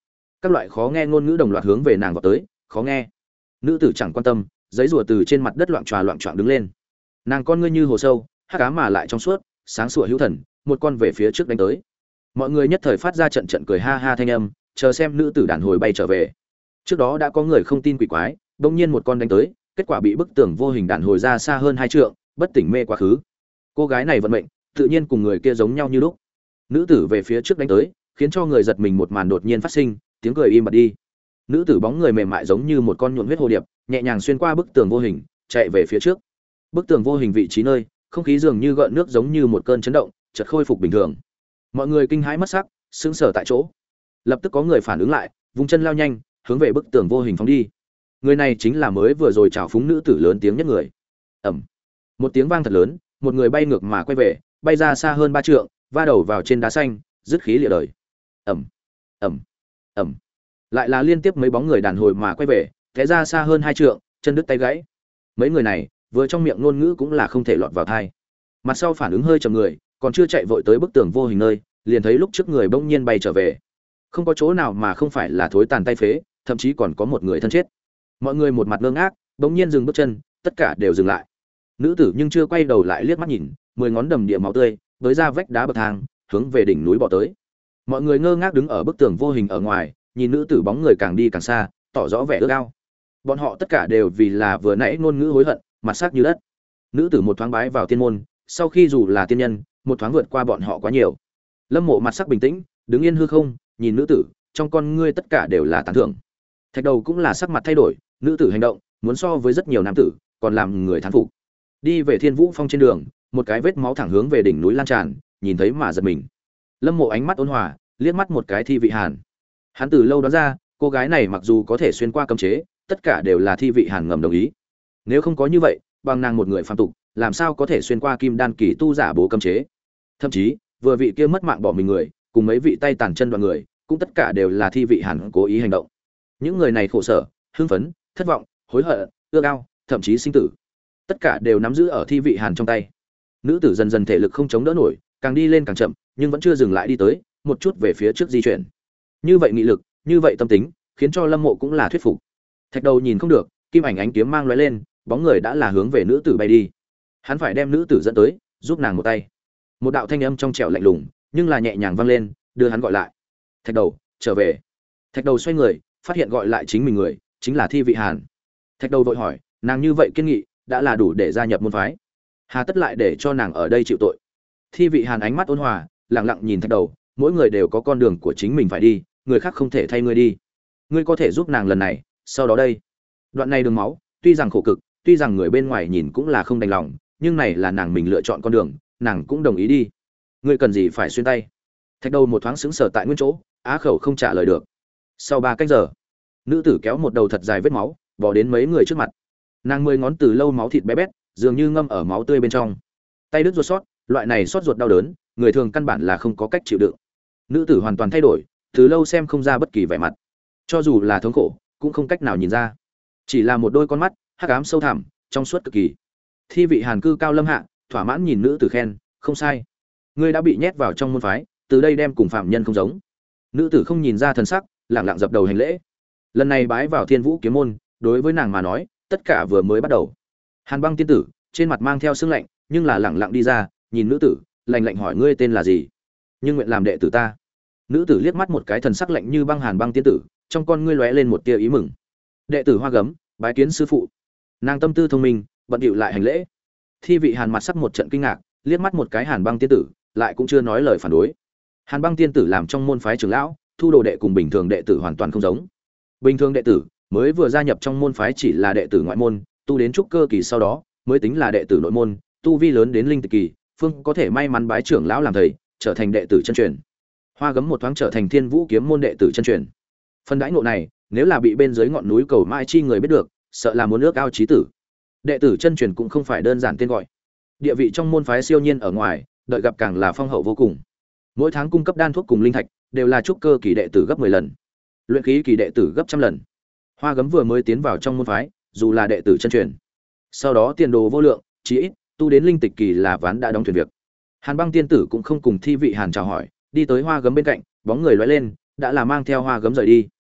các loại khó nghe ngôn ngữ đồng loạt hướng về nàng vào tới. Khó nghe. Nữ tử chẳng quan tâm, giấy rùa từ trên mặt đất loạn tròa loạn choạng đứng lên. Nàng con ngươi như hồ sâu, hắc ám mà lại trong suốt, sáng sủa hữu thần, một con về phía trước đánh tới. Mọi người nhất thời phát ra trận trận cười ha ha thanh âm, chờ xem nữ tử đàn hồi bay trở về. Trước đó đã có người không tin quỷ quái, đột nhiên một con đánh tới, kết quả bị bức tường vô hình đàn hồi ra xa hơn hai trượng, bất tỉnh mê quá khứ. Cô gái này vận mệnh, tự nhiên cùng người kia giống nhau như lúc. Nữ tử về phía trước đánh tới, khiến cho người giật mình một màn đột nhiên phát sinh, tiếng cười im bặt đi. Nữ tử bóng người mềm mại giống như một con nhuộm huyết hồ điệp, nhẹ nhàng xuyên qua bức tường vô hình, chạy về phía trước. Bức tường vô hình vị trí nơi, không khí dường như gợn nước giống như một cơn chấn động, chợt khôi phục bình thường. Mọi người kinh hãi mất sắc, sững sờ tại chỗ. Lập tức có người phản ứng lại, vung chân lao nhanh, hướng về bức tường vô hình phóng đi. Người này chính là mới vừa rồi chào phúng nữ tử lớn tiếng nhất người. Ầm. Một tiếng vang thật lớn, một người bay ngược mà quay về, bay ra xa hơn ba trượng, va đầu vào trên đá xanh, dứt khí lìa đời. Ầm. Ầm. Ầm. Lại là liên tiếp mấy bóng người đàn hồi mà quay về, té ra xa hơn hai trượng, chân đứt tay gãy. Mấy người này, vừa trong miệng ngôn ngữ cũng là không thể lọt vào tai. Mặt sau phản ứng hơi chậm người, còn chưa chạy vội tới bức tường vô hình nơi, liền thấy lúc trước người bỗng nhiên bay trở về. Không có chỗ nào mà không phải là thối tàn tay phế, thậm chí còn có một người thân chết. Mọi người một mặt ngơ ngác, bỗng nhiên dừng bước chân, tất cả đều dừng lại. Nữ tử nhưng chưa quay đầu lại liếc mắt nhìn, mười ngón đầm địa máu tươi, với ra vách đá bậc thang, hướng về đỉnh núi bỏ tới. Mọi người ngơ ngác đứng ở bức tường vô hình ở ngoài, nhìn nữ tử bóng người càng đi càng xa, tỏ rõ vẻ ước ao. Bọn họ tất cả đều vì là vừa nãy ngôn ngữ hối hận, mặt sắc như đất. Nữ tử một thoáng bái vào tiên môn, sau khi dù là tiên nhân, một thoáng vượt qua bọn họ quá nhiều. Lâm Mộ mặt sắc bình tĩnh, đứng yên hư không, nhìn nữ tử, trong con ngươi tất cả đều là tán thưởng. Thạch Đầu cũng là sắc mặt thay đổi, nữ tử hành động, muốn so với rất nhiều nam tử, còn làm người thán phục. Đi về Thiên Vũ Phong trên đường, một cái vết máu thẳng hướng về đỉnh núi lan tràn, nhìn thấy mà giật mình. Lâm Mộ ánh mắt ôn hòa, liếc mắt một cái Thi Vị Hàn. Hắn từ lâu đoán ra, cô gái này mặc dù có thể xuyên qua cấm chế, tất cả đều là Thi Vị Hàn ngầm đồng ý. Nếu không có như vậy, bằng nàng một người phàm tục, làm sao có thể xuyên qua kim đan kỳ tu giả bố cấm chế? Thậm chí, vừa vị kia mất mạng bỏ mình người, cùng mấy vị tay tàn chân đoạn người, cũng tất cả đều là Thi Vị Hàn cố ý hành động. Những người này khổ sở, hưng phấn, thất vọng, hối hận, ước ao, thậm chí sinh tử, tất cả đều nắm giữ ở Thi Vị Hàn trong tay. Nữ tử dần dần thể lực không chống đỡ nổi, càng đi lên càng chậm, nhưng vẫn chưa dừng lại đi tới, một chút về phía trước di chuyển. Như vậy nghị lực, như vậy tâm tính, khiến cho Lâm Mộ cũng là thuyết phục. Thạch Đầu nhìn không được, kim ảnh ánh kiếm mang lóe lên, bóng người đã là hướng về nữ tử bay đi. Hắn phải đem nữ tử dẫn tới, giúp nàng một tay. Một đạo thanh âm trong trẻo lạnh lùng, nhưng là nhẹ nhàng vang lên, đưa hắn gọi lại. Thạch Đầu, trở về. Thạch Đầu xoay người, phát hiện gọi lại chính mình người, chính là Thi Vị Hàn. Thạch Đầu vội hỏi, nàng như vậy kiên nghị, đã là đủ để gia nhập môn phái, hà tất lại để cho nàng ở đây chịu tội? Thi Vị Hàn ánh mắt ôn hòa, lặng lặng nhìn Thạch Đầu, mỗi người đều có con đường của chính mình phải đi, người khác không thể thay ngươi đi. Ngươi có thể giúp nàng lần này, sau đó đây. Đoạn này đường máu, tuy rằng khổ cực, tuy rằng người bên ngoài nhìn cũng là không đành lòng, nhưng này là nàng mình lựa chọn con đường, nàng cũng đồng ý đi. Ngươi cần gì phải xuyên tay? Thạch Đầu một thoáng sững sờ tại nguyên chỗ, á khẩu không trả lời được. Sau ba cách giờ, nữ tử kéo một đầu thật dài vết máu, bỏ đến mấy người trước mặt. Nàng mười ngón từ lâu máu thịt bé bét, dường như ngâm ở máu tươi bên trong. Tay đứt ruột sót, loại này sót ruột đau đớn, người thường căn bản là không có cách chịu đựng. Nữ tử hoàn toàn thay đổi, từ lâu xem không ra bất kỳ vẻ mặt, cho dù là thống khổ, cũng không cách nào nhìn ra. Chỉ là một đôi con mắt, hắc ám sâu thẳm, trong suốt cực kỳ. Thi Vị Hàn cư cao lâm hạ, thỏa mãn nhìn nữ tử khen, không sai. Ngươi đã bị nhét vào trong môn phái, từ đây đem cùng phạm nhân không giống. Nữ tử không nhìn ra thần sắc, lặng lặng dập đầu hành lễ. Lần này bái vào Thiên Vũ kiếm môn, đối với nàng mà nói, tất cả vừa mới bắt đầu. Hàn Băng tiên tử, trên mặt mang theo sương lạnh, nhưng là lặng lặng đi ra, nhìn nữ tử, lạnh lạnh hỏi ngươi tên là gì? Nhưng nguyện làm đệ tử ta. Nữ tử liếc mắt một cái thần sắc lạnh như băng Hàn Băng tiên tử, trong con ngươi lóe lên một tia ý mừng. Đệ tử Hoa Gấm, bái kiến sư phụ. Nàng tâm tư thông minh, bận điệu lại hành lễ. Thi Vị Hàn mặt sắc một trận kinh ngạc, liếc mắt một cái Hàn Băng tiên tử, lại cũng chưa nói lời phản đối. Hàn Băng tiên tử làm trong môn phái trưởng lão, thu đồ đệ cùng bình thường đệ tử hoàn toàn không giống. Bình thường đệ tử mới vừa gia nhập trong môn phái chỉ là đệ tử ngoại môn, tu đến trúc cơ kỳ sau đó mới tính là đệ tử nội môn, tu vi lớn đến linh tịch kỳ, phương có thể may mắn bái trưởng lão làm thầy, trở thành đệ tử chân truyền. Hoa Gấm một thoáng trở thành Thiên Vũ kiếm môn đệ tử chân truyền. Phần đãi ngộ này, nếu là bị bên dưới ngọn núi Cầu Mai chi người biết được, sợ là muốn ước ao chí tử. Đệ tử chân truyền cũng không phải đơn giản tên gọi. Địa vị trong môn phái siêu nhiên ở ngoài, đợi gặp càng là phong hậu vô cùng. Mỗi tháng cung cấp đan thuốc cùng linh thạch, đều là trúc cơ kỳ đệ tử gấp mười lần, luyện khí kỳ đệ tử gấp trăm lần. Hoa Gấm vừa mới tiến vào trong môn phái, dù là đệ tử chân truyền, sau đó tiền đồ vô lượng, chí ít tu đến linh tịch kỳ là ván đã đóng thuyền việc. Hàn Băng tiên tử cũng không cùng Thi Vị Hàn chào hỏi, đi tới Hoa Gấm bên cạnh, bóng người lóe lên, đã là mang theo Hoa Gấm rời đi.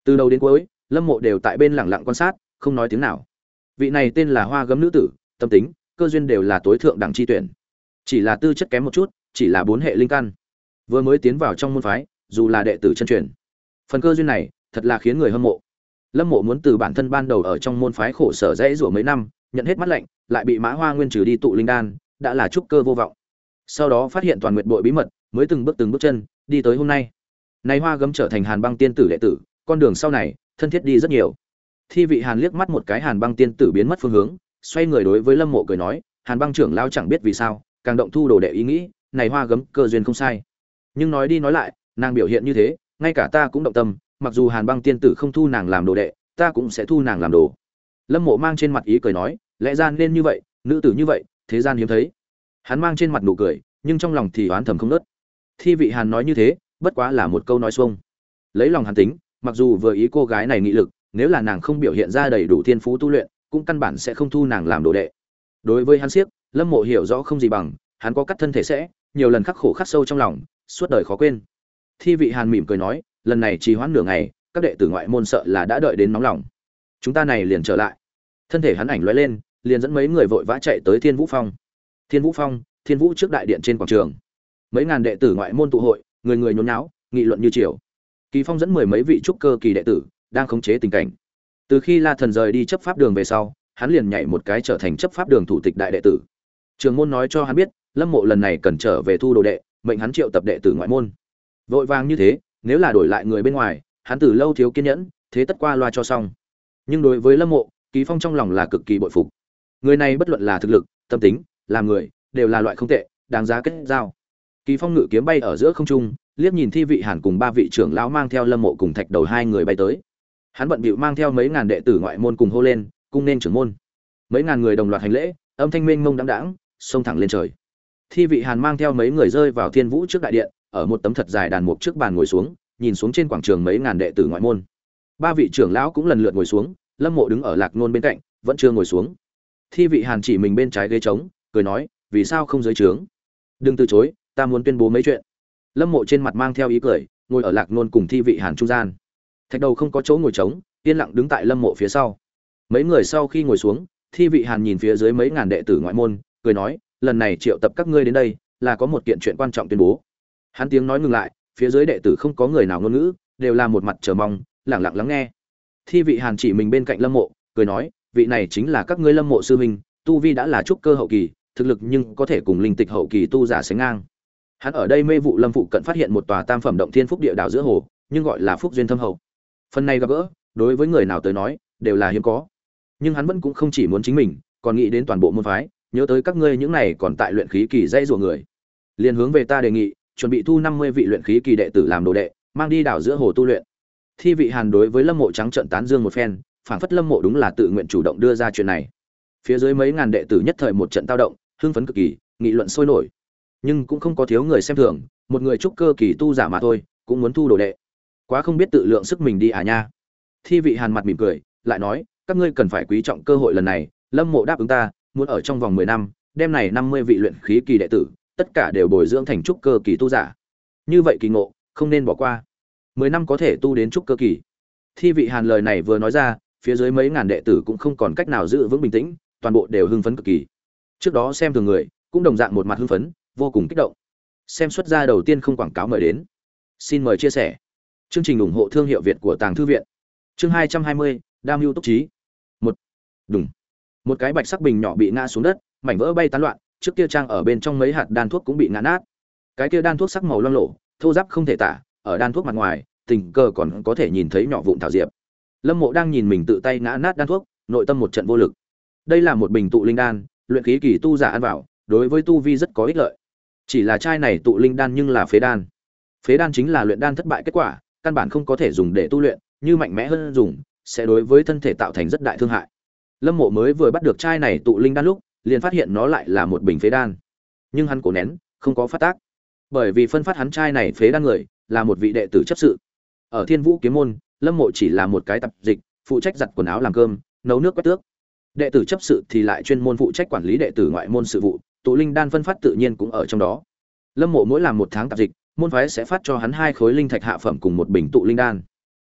Từ đầu đến cuối, Lâm Mộ đều tại bên lặng lặng quan sát, không nói tiếng nào. Vị này tên là Hoa Gấm nữ tử, tâm tính, cơ duyên đều là tối thượng đẳng chi tuyển. Chỉ là tư chất kém một chút, chỉ là bốn hệ linh căn. Vừa mới tiến vào trong môn phái, dù là đệ tử chân truyền. Phần cơ duyên này, thật là khiến người hâm mộ. Lâm Mộ muốn từ bản thân ban đầu ở trong môn phái khổ sở dễ dùa mấy năm, nhận hết mắt lạnh, lại bị Mã Hoa Nguyên trừ đi tụ linh đan, đã là trúc cơ vô vọng. Sau đó phát hiện toàn nguyệt bội bí mật, mới từng bước từng bước chân, đi tới hôm nay. Này Hoa Gấm trở thành Hàn Băng tiên tử đệ tử, con đường sau này, thân thiết đi rất nhiều. Thi Vị Hàn liếc mắt một cái Hàn Băng tiên tử biến mất phương hướng, xoay người đối với Lâm Mộ cười nói, Hàn Băng trưởng lão chẳng biết vì sao, càng động thu đồ đệ ý nghĩ, này Hoa Gấm cơ duyên không sai. Nhưng nói đi nói lại, nàng biểu hiện như thế, ngay cả ta cũng động tâm, mặc dù Hàn Băng tiên tử không thu nàng làm đồ đệ, ta cũng sẽ thu nàng làm đồ. Lâm Mộ mang trên mặt ý cười nói, lẽ ra nên như vậy, nữ tử như vậy, thế gian hiếm thấy. Hắn mang trên mặt nụ cười, nhưng trong lòng thì oán thầm không ngớt. Thi Vị Hàn nói như thế, bất quá là một câu nói xuông. Lấy lòng hắn tính, mặc dù vừa ý cô gái này nghị lực, nếu là nàng không biểu hiện ra đầy đủ thiên phú tu luyện, cũng căn bản sẽ không thu nàng làm đồ đệ. Đối với hắn siếc, Lâm Mộ hiểu rõ không gì bằng, hắn có cắt thân thể sẽ, nhiều lần khắc khổ khắc sâu trong lòng, suốt đời khó quên. Thi Vị Hàn mỉm cười nói, lần này trì hoãn nửa ngày, các đệ tử ngoại môn sợ là đã đợi đến nóng lòng. Chúng ta này liền trở lại. Thân thể hắn ảnh lóe lên, liền dẫn mấy người vội vã chạy tới Thiên Vũ Phong. Thiên Vũ Phong, Thiên Vũ trước đại điện trên quảng trường. Mấy ngàn đệ tử ngoại môn tụ hội, người người nhốn nháo, nghị luận như chiều. Kỳ Phong dẫn mười mấy vị trúc cơ kỳ đệ tử, đang khống chế tình cảnh. Từ khi La Thần rời đi chấp pháp đường về sau, hắn liền nhảy một cái trở thành chấp pháp đường thủ tịch đại đệ tử. Trường môn nói cho hắn biết, Lâm Mộ lần này cần trở về thu đồ đệ, mệnh hắn triệu tập đệ tử ngoại môn. Vội vàng như thế, nếu là đổi lại người bên ngoài, hắn từ lâu thiếu kiên nhẫn, thế tất qua loa cho xong. Nhưng đối với Lâm Mộ, Kỳ Phong trong lòng là cực kỳ bội phục. Người này bất luận là thực lực, tâm tính, làm người, đều là loại không tệ, đáng giá kết giao. Kỳ Phong ngự kiếm bay ở giữa không trung, liếc nhìn Thi Vị Hàn cùng ba vị trưởng lão mang theo Lâm Mộ cùng Thạch Đầu hai người bay tới. Hắn bận bịu mang theo mấy ngàn đệ tử ngoại môn cùng hô lên, cung nên trưởng môn. Mấy ngàn người đồng loạt hành lễ, âm thanh mênh mông đãng đãng, xông thẳng lên trời. Thi Vị Hàn mang theo mấy người rơi vào Thiên Vũ trước đại điện, ở một tấm thật dài đàn mục trước bàn ngồi xuống, nhìn xuống trên quảng trường mấy ngàn đệ tử ngoại môn. Ba vị trưởng lão cũng lần lượt ngồi xuống, Lâm Mộ đứng ở Lạc Nôn bên cạnh, vẫn chưa ngồi xuống. Thi Vị Hàn chỉ mình bên trái ghế trống, cười nói, vì sao không dưới trướng? Đừng từ chối, ta muốn tuyên bố mấy chuyện. Lâm Mộ trên mặt mang theo ý cười, ngồi ở Lạc Nôn cùng Thi Vị Hàn trung gian. Thạch Đầu không có chỗ ngồi trống, yên lặng đứng tại Lâm Mộ phía sau. Mấy người sau khi ngồi xuống, Thi Vị Hàn nhìn phía dưới mấy ngàn đệ tử ngoại môn, cười nói, lần này triệu tập các ngươi đến đây, là có một kiện chuyện quan trọng tuyên bố. Hắn tiếng nói ngừng lại, phía dưới đệ tử không có người nào ngôn ngữ, đều là một mặt chờ mong, lặng lặng lắng nghe. Thi Vị Hàn chỉ mình bên cạnh Lâm Mộ, cười nói, vị này chính là các ngươi Lâm Mộ sư huynh, tu vi đã là trúc cơ hậu kỳ, thực lực nhưng có thể cùng linh tịch hậu kỳ tu giả sánh ngang. Hắn ở đây Mê Vụ Lâm phụ cận phát hiện một tòa tam phẩm động thiên phúc địa đảo giữa hồ, nhưng gọi là phúc duyên thâm hậu. Phần này gặp gỡ, đối với người nào tới nói, đều là hiếm có. Nhưng hắn vẫn cũng không chỉ muốn chính mình, còn nghĩ đến toàn bộ môn phái, nhớ tới các ngươi những này còn tại luyện khí kỳ dãy rủa người. Liên hướng về ta đề nghị, chuẩn bị thu năm mươi vị luyện khí kỳ đệ tử làm đồ đệ, mang đi đảo giữa hồ tu luyện. Thi Vị Hàn đối với Lâm Mộ trắng trợn tán dương một phen, phảng phất Lâm Mộ đúng là tự nguyện chủ động đưa ra chuyện này. Phía dưới mấy ngàn đệ tử nhất thời một trận tao động, hưng phấn cực kỳ, nghị luận sôi nổi. Nhưng cũng không có thiếu người xem thường, một người trúc cơ kỳ tu giả mà thôi, cũng muốn thu đồ đệ. Quá không biết tự lượng sức mình đi à nha. Thi Vị Hàn mặt mỉm cười, lại nói, các ngươi cần phải quý trọng cơ hội lần này, Lâm Mộ đáp ứng ta, muốn ở trong vòng mười năm, đem này năm mươi vị luyện khí kỳ đệ tử, tất cả đều bồi dưỡng thành trúc cơ kỳ tu giả. Như vậy kỳ ngộ, không nên bỏ qua. mười năm có thể tu đến trúc cơ kỳ. Thi Vị Hàn lời này vừa nói ra, phía dưới mấy ngàn đệ tử cũng không còn cách nào giữ vững bình tĩnh, toàn bộ đều hưng phấn cực kỳ. Trước đó xem thường người, cũng đồng dạng một mặt hưng phấn, vô cùng kích động. Xem xuất ra đầu tiên không quảng cáo mời đến. Xin mời chia sẻ. Chương trình ủng hộ thương hiệu Việt của Tàng Thư viện. Chương hai trăm hai mươi, Đam Mưu Túc Trí. một. Đùng. Một cái bạch sắc bình nhỏ bị ngã xuống đất, mảnh vỡ bay tán loạn, trước kia trang ở bên trong mấy hạt đan thuốc cũng bị ngã nát. Cái kia đan thuốc sắc màu loang lổ, thô ráp không thể tả, ở đan thuốc mặt ngoài, tình cờ còn có thể nhìn thấy nhỏ vụn thảo diệp. Lâm Mộ đang nhìn mình tự tay ngã nát đan thuốc, nội tâm một trận vô lực. Đây là một bình tụ linh đan, luyện khí kỳ tu giả ăn vào, đối với tu vi rất có ích lợi. Chỉ là chai này tụ linh đan nhưng là phế đan. Phế đan chính là luyện đan thất bại kết quả, căn bản không có thể dùng để tu luyện, như mạnh mẽ hơn dùng, sẽ đối với thân thể tạo thành rất đại thương hại. Lâm Mộ mới vừa bắt được chai này tụ linh đan lúc, liền phát hiện nó lại là một bình phế đan. Nhưng hắn cố nén, không có phát tác. Bởi vì phân phát hắn chai này phế đan người, là một vị đệ tử chấp sự. Ở Thiên Vũ kiếm môn, Lâm Mộ chỉ là một cái tập dịch, phụ trách giặt quần áo làm cơm, nấu nước quét tước. Đệ tử chấp sự thì lại chuyên môn phụ trách quản lý đệ tử ngoại môn sự vụ, tụ linh đan phân phát tự nhiên cũng ở trong đó. Lâm Mộ mỗi làm một tháng tạp dịch, môn phái sẽ phát cho hắn hai khối linh thạch hạ phẩm cùng một bình tụ linh đan.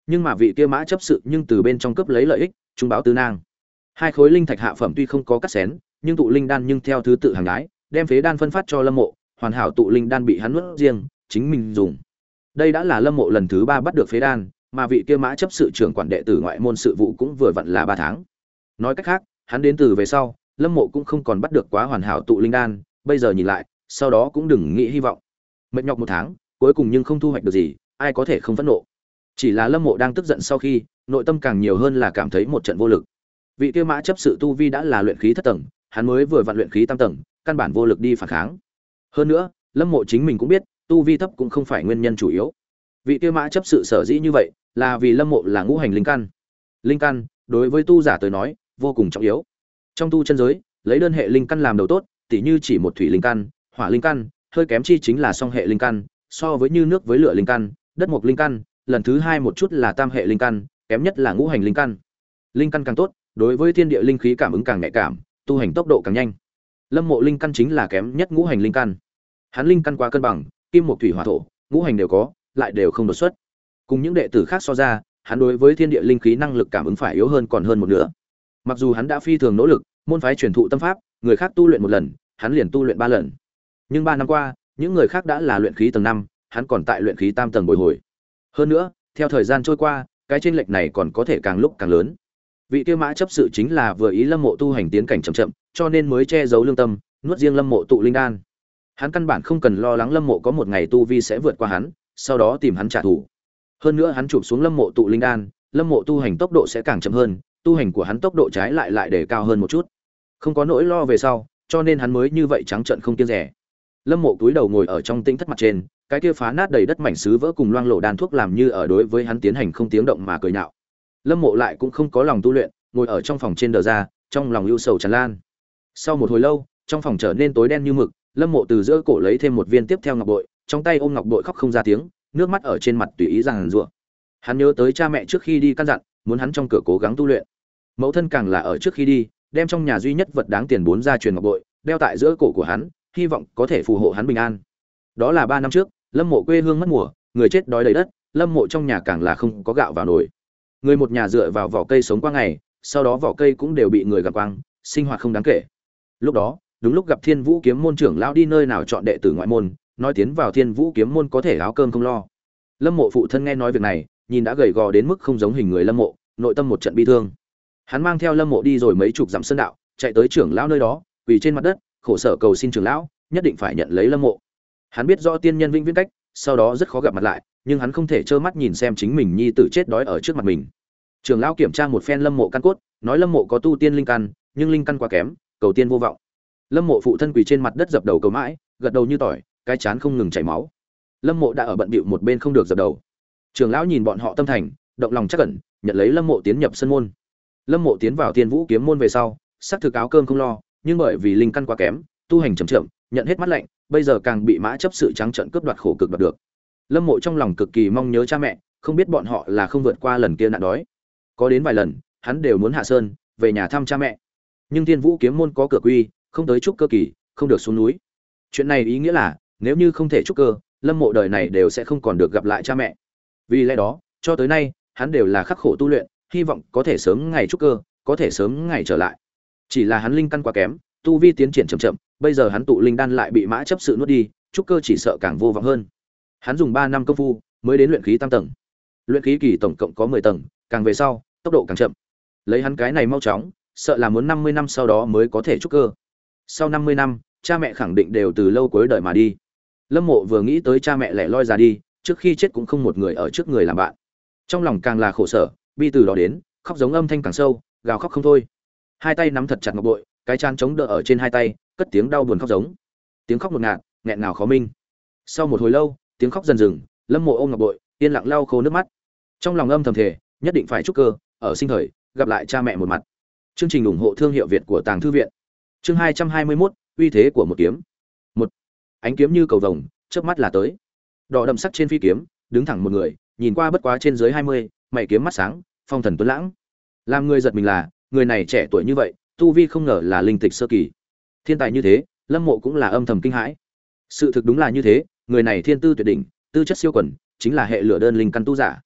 Nhưng mà vị kia mã chấp sự nhưng từ bên trong cướp lấy lợi ích, trung báo tư nang. Hai khối linh thạch hạ phẩm tuy không có cắt xén, nhưng tụ linh đan nhưng theo thứ tự hàng ái, đem phế đan phân phát cho Lâm Mộ, hoàn hảo tụ linh đan bị hắn nuốt riêng, chính mình dùng. Đây đã là Lâm Mộ lần thứ ba bắt được phế đan, mà vị kia mã chấp sự trưởng quản đệ tử ngoại môn sự vụ cũng vừa vặn là ba tháng. Nói cách khác, hắn đến từ về sau, Lâm Mộ cũng không còn bắt được quá hoàn hảo tụ linh đan, bây giờ nhìn lại, sau đó cũng đừng nghĩ hy vọng. Mệt nhọc một tháng, cuối cùng nhưng không thu hoạch được gì, ai có thể không phẫn nộ. Chỉ là Lâm Mộ đang tức giận sau khi, nội tâm càng nhiều hơn là cảm thấy một trận vô lực. Vị kia mã chấp sự tu vi đã là luyện khí thất tầng, hắn mới vừa vặn luyện khí tam tầng, căn bản vô lực đi phản kháng. Hơn nữa, Lâm Mộ chính mình cũng biết, tu vi thấp cũng không phải nguyên nhân chủ yếu. Vị kia mã chấp sự sở dĩ như vậy, là vì Lâm Mộ là ngũ hành linh căn. Linh căn, đối với tu giả tới nói, vô cùng trọng yếu. Trong tu chân giới, lấy đơn hệ linh căn làm đầu tốt, tỉ như chỉ một thủy linh căn, hỏa linh căn, hơi kém chi chính là song hệ linh căn, so với như nước với lửa linh căn, đất mộc linh căn, lần thứ hai một chút là tam hệ linh căn, kém nhất là ngũ hành linh căn. Linh căn càng tốt, đối với thiên địa linh khí cảm ứng càng nhạy cảm, tu hành tốc độ càng nhanh. Lâm Mộ linh căn chính là kém nhất ngũ hành linh căn. Hắn linh căn quá cân bằng, kim mộc thủy hỏa thổ, ngũ hành đều có, lại đều không đột xuất. Cùng những đệ tử khác so ra, hắn đối với thiên địa linh khí năng lực cảm ứng phải yếu hơn còn hơn một nửa. Mặc dù hắn đã phi thường nỗ lực, môn phái truyền thụ tâm pháp, người khác tu luyện một lần, hắn liền tu luyện ba lần. Nhưng ba năm qua, những người khác đã là luyện khí tầng năm, hắn còn tại luyện khí tam tầng bồi hồi. Hơn nữa, theo thời gian trôi qua, cái chênh lệch này còn có thể càng lúc càng lớn. Vị kia mã chấp sự chính là vừa ý Lâm Mộ tu hành tiến cảnh chậm chậm, cho nên mới che giấu lương tâm, nuốt riêng Lâm Mộ tụ linh đan. Hắn căn bản không cần lo lắng Lâm Mộ có một ngày tu vi sẽ vượt qua hắn, sau đó tìm hắn trả thù. Hơn nữa hắn chụp xuống Lâm Mộ tụ linh đan, Lâm Mộ tu hành tốc độ sẽ càng chậm hơn, tu hành của hắn tốc độ trái lại lại để cao hơn một chút. Không có nỗi lo về sau, cho nên hắn mới như vậy trắng trợn không kiêng dè. Lâm Mộ cúi đầu ngồi ở trong tĩnh thất mặt trên, cái kia phá nát đầy đất mảnh sứ vỡ cùng loang lổ đan thuốc làm như ở đối với hắn tiến hành không tiếng động mà cười nhạo. Lâm Mộ lại cũng không có lòng tu luyện, ngồi ở trong phòng trên đờ ra, trong lòng ưu sầu tràn lan. Sau một hồi lâu, trong phòng trở nên tối đen như mực, Lâm Mộ từ giữa cổ lấy thêm một viên tiếp theo ngọc bội, trong tay ôm ngọc bội khóc không ra tiếng, nước mắt ở trên mặt tùy ý giằng giụa. Hắn nhớ tới cha mẹ trước khi đi căn dặn, muốn hắn trong cửa cố gắng tu luyện. Mẫu thân càng là ở trước khi đi, đem trong nhà duy nhất vật đáng tiền bốn gia truyền ngọc bội, đeo tại giữa cổ của hắn, hy vọng có thể phù hộ hắn bình an. Đó là ba năm trước, Lâm Mộ quê hương mất mùa, người chết đói đầy đất, Lâm Mộ trong nhà càng là không có gạo vào nồi. Người một nhà dựa vào vỏ cây sống qua ngày, sau đó vỏ cây cũng đều bị người gặm quang, sinh hoạt không đáng kể. Lúc đó, đúng lúc gặp Thiên Vũ kiếm môn trưởng lão đi nơi nào chọn đệ tử ngoại môn, nói tiến vào Thiên Vũ kiếm môn có thể áo cơm không lo. Lâm Mộ phụ thân nghe nói việc này, nhìn đã gầy gò đến mức không giống hình người Lâm Mộ, nội tâm một trận bi thương. Hắn mang theo Lâm Mộ đi rồi mấy chục dặm sơn đạo, chạy tới trưởng lão nơi đó, quỳ trên mặt đất, khổ sở cầu xin trưởng lão, nhất định phải nhận lấy Lâm Mộ. Hắn biết rõ tiên nhân vĩnh viễn cách, sau đó rất khó gặp mặt lại, nhưng hắn không thể trơ mắt nhìn xem chính mình nhi tử chết đói ở trước mặt mình. Trưởng lão kiểm tra một phen Lâm Mộ căn cốt, nói Lâm Mộ có tu tiên linh căn, nhưng linh căn quá kém, cầu tiên vô vọng. Lâm Mộ phụ thân quỳ trên mặt đất dập đầu cầu mãi, gật đầu như tỏi, cái chán không ngừng chảy máu. Lâm Mộ đã ở bận bịu một bên không được dập đầu. Trưởng lão nhìn bọn họ tâm thành, động lòng chắc ẩn, nhận lấy Lâm Mộ tiến nhập sân môn. Lâm Mộ tiến vào Thiên Vũ kiếm môn về sau, sắc thực áo cơm không lo, nhưng bởi vì linh căn quá kém, tu hành chậm chậm, nhận hết mắt lạnh, bây giờ càng bị mã chấp sự trắng trợn cướp đoạt khổ cực đoạt được. Lâm Mộ trong lòng cực kỳ mong nhớ cha mẹ, không biết bọn họ là không vượt qua lần kia nạn đói. Có đến vài lần, hắn đều muốn hạ sơn, về nhà thăm cha mẹ. Nhưng Thiên Vũ kiếm môn có cửa quy, không tới trúc cơ kỳ, không được xuống núi. Chuyện này ý nghĩa là, nếu như không thể trúc cơ, Lâm Mộ đời này đều sẽ không còn được gặp lại cha mẹ. Vì lẽ đó, cho tới nay, hắn đều là khắc khổ tu luyện, hy vọng có thể sớm ngày trúc cơ, có thể sớm ngày trở lại. Chỉ là hắn linh căn quá kém, tu vi tiến triển chậm chậm, bây giờ hắn tụ linh đan lại bị mã chấp sự nuốt đi, trúc cơ chỉ sợ càng vô vọng hơn. Hắn dùng ba năm công phu mới đến luyện khí tam tầng. Luyện khí kỳ tổng cộng có mười tầng, càng về sau, tốc độ càng chậm. Lấy hắn cái này mau chóng, sợ là muốn năm mươi năm sau đó mới có thể trúc cơ. Sau năm mươi năm, cha mẹ khẳng định đều từ lâu cuối đời mà đi. Lâm Mộ vừa nghĩ tới cha mẹ lẻ loi ra đi, trước khi chết cũng không một người ở trước người làm bạn. Trong lòng càng là khổ sở, bi từ đó đến, khóc giống âm thanh càng sâu, gào khóc không thôi. Hai tay nắm thật chặt ngọc bội, cái chán chống đỡ ở trên hai tay, cất tiếng đau buồn khóc giống. Tiếng khóc ngột ngạt, nghẹn ngào khó minh. Sau một hồi lâu, tiếng khóc dần dừng, Lâm Mộ ôm ngọc bội, yên lặng lau khô nước mắt. Trong lòng âm thầm thề, nhất định phải trúc cơ, ở sinh thời, gặp lại cha mẹ một mặt. Chương trình ủng hộ thương hiệu Việt của Tàng Thư viện. Chương hai trăm hai mươi mốt, uy thế của một kiếm. Một, ánh kiếm như cầu vồng, chớp mắt là tới. Đỏ đậm sắc trên phi kiếm, đứng thẳng một người, nhìn qua bất quá trên dưới hai mươi, mày kiếm mắt sáng, phong thần tuấn lãng. Làm người giật mình là, người này trẻ tuổi như vậy, tu vi không ngờ là linh tịch sơ kỳ. Thiên tài như thế, Lâm Mộ cũng là âm thầm kinh hãi. Sự thực đúng là như thế, người này thiên tư tuyệt đỉnh, tư chất siêu quần, chính là hệ lửa đơn linh căn tu giả.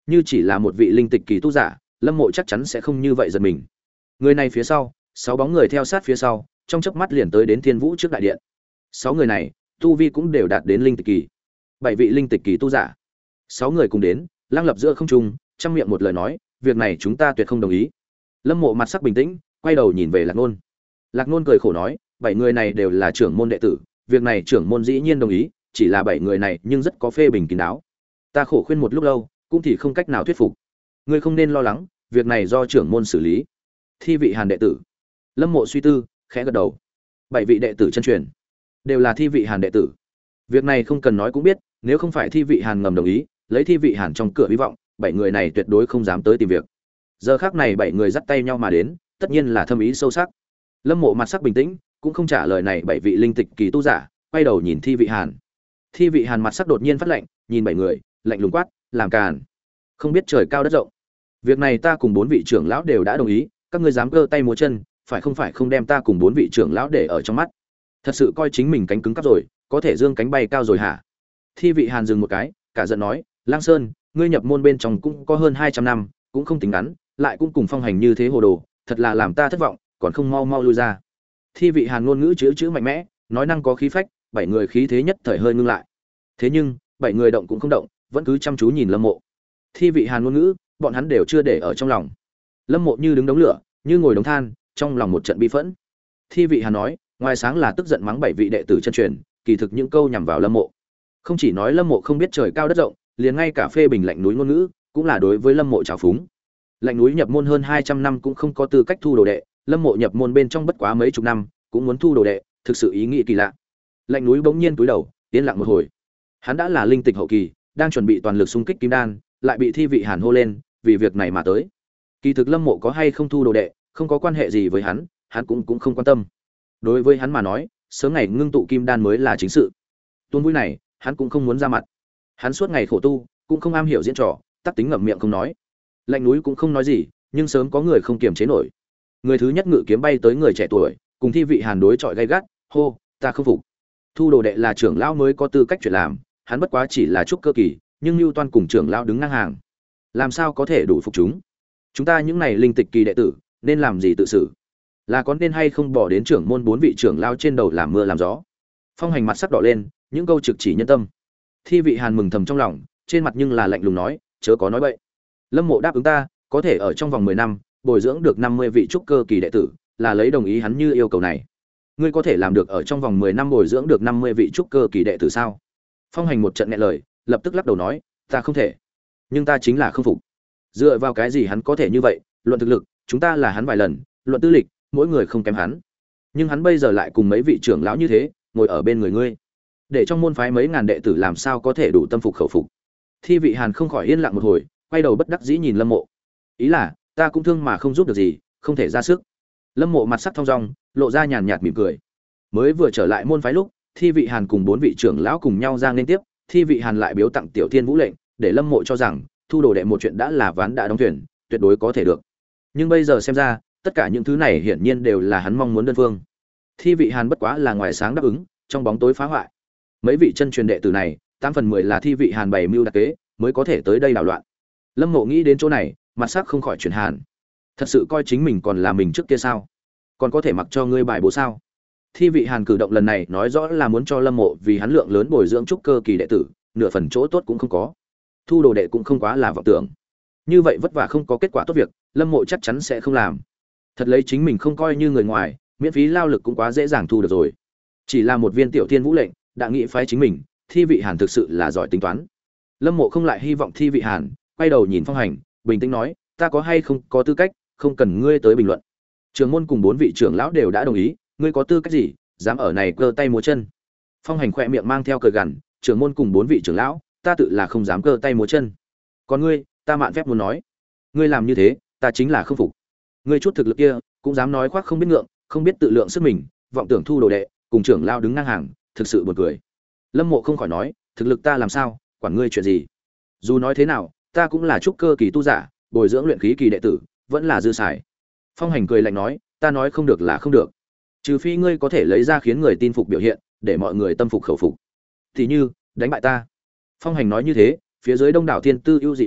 như chỉ là một vị linh tịch kỳ tu giả, Lâm Mộ chắc chắn sẽ không như vậy giật mình. Người này phía sau, sáu bóng người theo sát phía sau, trong chớp mắt liền tới đến Thiên Vũ trước đại điện. Sáu người này, tu vi cũng đều đạt đến linh tịch kỳ. Bảy vị linh tịch kỳ tu giả. Sáu người cùng đến, lăng lập giữa không trung, trong miệng một lời nói, việc này chúng ta tuyệt không đồng ý. Lâm Mộ mặt sắc bình tĩnh, quay đầu nhìn về Lạc Nôn. Lạc Nôn cười khổ nói, bảy người này đều là trưởng môn đệ tử, việc này trưởng môn dĩ nhiên đồng ý, chỉ là bảy người này nhưng rất có phê bình kín đáo. Ta khổ khuyên một lúc lâu, cũng thì không cách nào thuyết phục. Ngươi không nên lo lắng, việc này do trưởng môn xử lý. Thi vị Hàn đệ tử. Lâm Mộ suy tư, khẽ gật đầu. Bảy vị đệ tử chân truyền đều là thi vị Hàn đệ tử. Việc này không cần nói cũng biết, nếu không phải thi vị Hàn ngầm đồng ý, lấy thi vị Hàn trong cửa hy vọng, bảy người này tuyệt đối không dám tới tìm việc. Giờ khắc này bảy người dắt tay nhau mà đến, tất nhiên là thâm ý sâu sắc. Lâm Mộ mặt sắc bình tĩnh, cũng không trả lời này bảy vị linh tịch kỳ tu giả, quay đầu nhìn thi vị Hàn. Thi vị Hàn mặt sắc đột nhiên phát lạnh, nhìn bảy người, lạnh lùng quát, làm càn. Không biết trời cao đất rộng. Việc này ta cùng bốn vị trưởng lão đều đã đồng ý, các ngươi dám cơ tay múa chân, phải không phải không đem ta cùng bốn vị trưởng lão để ở trong mắt. Thật sự coi chính mình cánh cứng cắp rồi, có thể dương cánh bay cao rồi hả? Thi vị Hàn dừng một cái, cả giận nói, Lang Sơn, ngươi nhập môn bên trong cũng có hơn hai trăm năm, cũng không tính ngắn, lại cũng cùng Phong Hành như thế hồ đồ, thật là làm ta thất vọng, còn không mau mau lui ra. Thi vị Hàn ngôn ngữ chữ chữ mạnh mẽ, nói năng có khí phách, bảy người khí thế nhất thời hơi ngưng lại. Thế nhưng, bảy người động cũng không động, vẫn cứ chăm chú nhìn Lâm Mộ. Thi vị Hàn ngôn ngữ, bọn hắn đều chưa để ở trong lòng. Lâm Mộ như đứng đống lửa, như ngồi đống than, trong lòng một trận bi phẫn. Thi vị Hàn nói, ngoài sáng là tức giận mắng bảy vị đệ tử chân truyền, kỳ thực những câu nhằm vào Lâm Mộ. Không chỉ nói Lâm Mộ không biết trời cao đất rộng, liền ngay cả phê bình lạnh núi ngôn ngữ, cũng là đối với Lâm Mộ trào phúng. Lạnh núi nhập môn hơn hai trăm năm cũng không có tư cách thu đồ đệ, Lâm Mộ nhập môn bên trong bất quá mấy chục năm, cũng muốn thu đồ đệ, thực sự ý nghĩ kỳ lạ. Lạnh núi bỗng nhiên cúi đầu, yên lặng một hồi. Hắn đã là linh tịch hậu kỳ, đang chuẩn bị toàn lực xung kích kim đan, lại bị thi vị Hàn hô lên, vì việc này mà tới. Kỳ thực Lâm Mộ có hay không thu đồ đệ, không có quan hệ gì với hắn, hắn cũng cũng không quan tâm. Đối với hắn mà nói, sớm ngày ngưng tụ kim đan mới là chính sự. Tuôn vui này, hắn cũng không muốn ra mặt. Hắn suốt ngày khổ tu, cũng không am hiểu diễn trò, tắc tính ngậm miệng không nói. Lạnh núi cũng không nói gì, nhưng sớm có người không kiềm chế nổi. Người thứ nhất ngự kiếm bay tới người trẻ tuổi, cùng thi vị Hàn đối chọi gay gắt, hô, ta không phục. Thu đồ đệ là trưởng lão mới có tư cách chuyện làm, hắn bất quá chỉ là trúc cơ kỳ, nhưng Lưu Toan cùng trưởng lão đứng ngang hàng, làm sao có thể đủ phục chúng? Chúng ta những này linh tịch kỳ đệ tử, nên làm gì tự xử? Là có nên hay không bỏ đến trưởng môn bốn vị trưởng lão trên đầu làm mưa làm gió? Phong Hành mặt sắc đỏ lên, những câu trực chỉ nhân tâm. Thi vị Hàn mừng thầm trong lòng, trên mặt nhưng là lạnh lùng nói, chớ có nói bậy. Lâm Mộ đáp ứng ta, có thể ở trong vòng mười năm bồi dưỡng được năm mươi vị trúc cơ kỳ đệ tử, là lấy đồng ý hắn như yêu cầu này. Ngươi có thể làm được ở trong vòng mười năm bồi dưỡng được năm mươi vị trúc cơ kỳ đệ tử sao? Phong Hành một trận nghẹn lời, lập tức lắc đầu nói, ta không thể. Nhưng ta chính là không phục. Dựa vào cái gì hắn có thể như vậy? Luận thực lực, chúng ta là hắn vài lần, luận tư lịch, mỗi người không kém hắn. Nhưng hắn bây giờ lại cùng mấy vị trưởng lão như thế, ngồi ở bên người ngươi. Để trong môn phái mấy ngàn đệ tử làm sao có thể đủ tâm phục khẩu phục? Thi vị Hàn không khỏi yên lặng một hồi, quay đầu bất đắc dĩ nhìn Lâm Mộ. Ý là, ta cũng thương mà không giúp được gì, không thể ra sức. Lâm Mộ mặt sắc thong dong, lộ ra nhàn nhạt mỉm cười. Mới vừa trở lại môn phái lúc, Thi vị Hàn cùng bốn vị trưởng lão cùng nhau ra nên tiếp, Thi vị Hàn lại biếu tặng Tiểu Thiên Vũ lệnh, để Lâm Mộ cho rằng thu đồ đệ một chuyện đã là ván đã đóng thuyền, tuyệt đối có thể được. Nhưng bây giờ xem ra, tất cả những thứ này hiển nhiên đều là hắn mong muốn đơn phương. Thi vị Hàn bất quá là ngoài sáng đáp ứng, trong bóng tối phá hoại. Mấy vị chân truyền đệ tử này, tám phần mười là Thi vị Hàn bày mưu đặc kế, mới có thể tới đây đảo loạn. Lâm Mộ nghĩ đến chỗ này, mặt sắc không khỏi chuyển hàn. Thật sự coi chính mình còn là mình trước kia sao? Còn có thể mặc cho ngươi bài bố sao? Thi vị Hàn cử động lần này nói rõ là muốn cho Lâm Mộ vì hắn lượng lớn bồi dưỡng trúc cơ kỳ đệ tử, nửa phần chỗ tốt cũng không có. Thu đồ đệ cũng không quá là vọng tưởng. Như vậy vất vả không có kết quả tốt việc, Lâm Mộ chắc chắn sẽ không làm. Thật lấy chính mình không coi như người ngoài, miễn phí lao lực cũng quá dễ dàng thu được rồi. Chỉ là một viên Tiểu Thiên Vũ lệnh, đã nghĩ phái chính mình, Thi vị Hàn thực sự là giỏi tính toán. Lâm Mộ không lại hy vọng Thi vị Hàn, quay đầu nhìn Phong Hành, bình tĩnh nói, ta có hay không có tư cách, không cần ngươi tới bình luận. Trưởng môn cùng bốn vị trưởng lão đều đã đồng ý, ngươi có tư cách gì, dám ở này cơ tay múa chân? Phong Hành khỏe miệng mang theo cười gằn, trưởng môn cùng bốn vị trưởng lão, ta tự là không dám cơ tay múa chân. Còn ngươi, ta mạn phép muốn nói, ngươi làm như thế, ta chính là không phục. Ngươi chút thực lực kia, cũng dám nói khoác không biết ngượng, không biết tự lượng sức mình, vọng tưởng thu đồ đệ, cùng trưởng lão đứng ngang hàng, thực sự buồn cười. Lâm Mộ không khỏi nói, thực lực ta làm sao, quản ngươi chuyện gì? Dù nói thế nào, ta cũng là trúc cơ kỳ tu giả, bồi dưỡng luyện khí kỳ đệ tử, vẫn là dư xài. Phong Hành cười lạnh nói, ta nói không được là không được, trừ phi ngươi có thể lấy ra khiến người tin phục biểu hiện, để mọi người tâm phục khẩu phục. Thì như đánh bại ta. Phong Hành nói như thế, phía dưới đông đảo thiên tư ưu dị người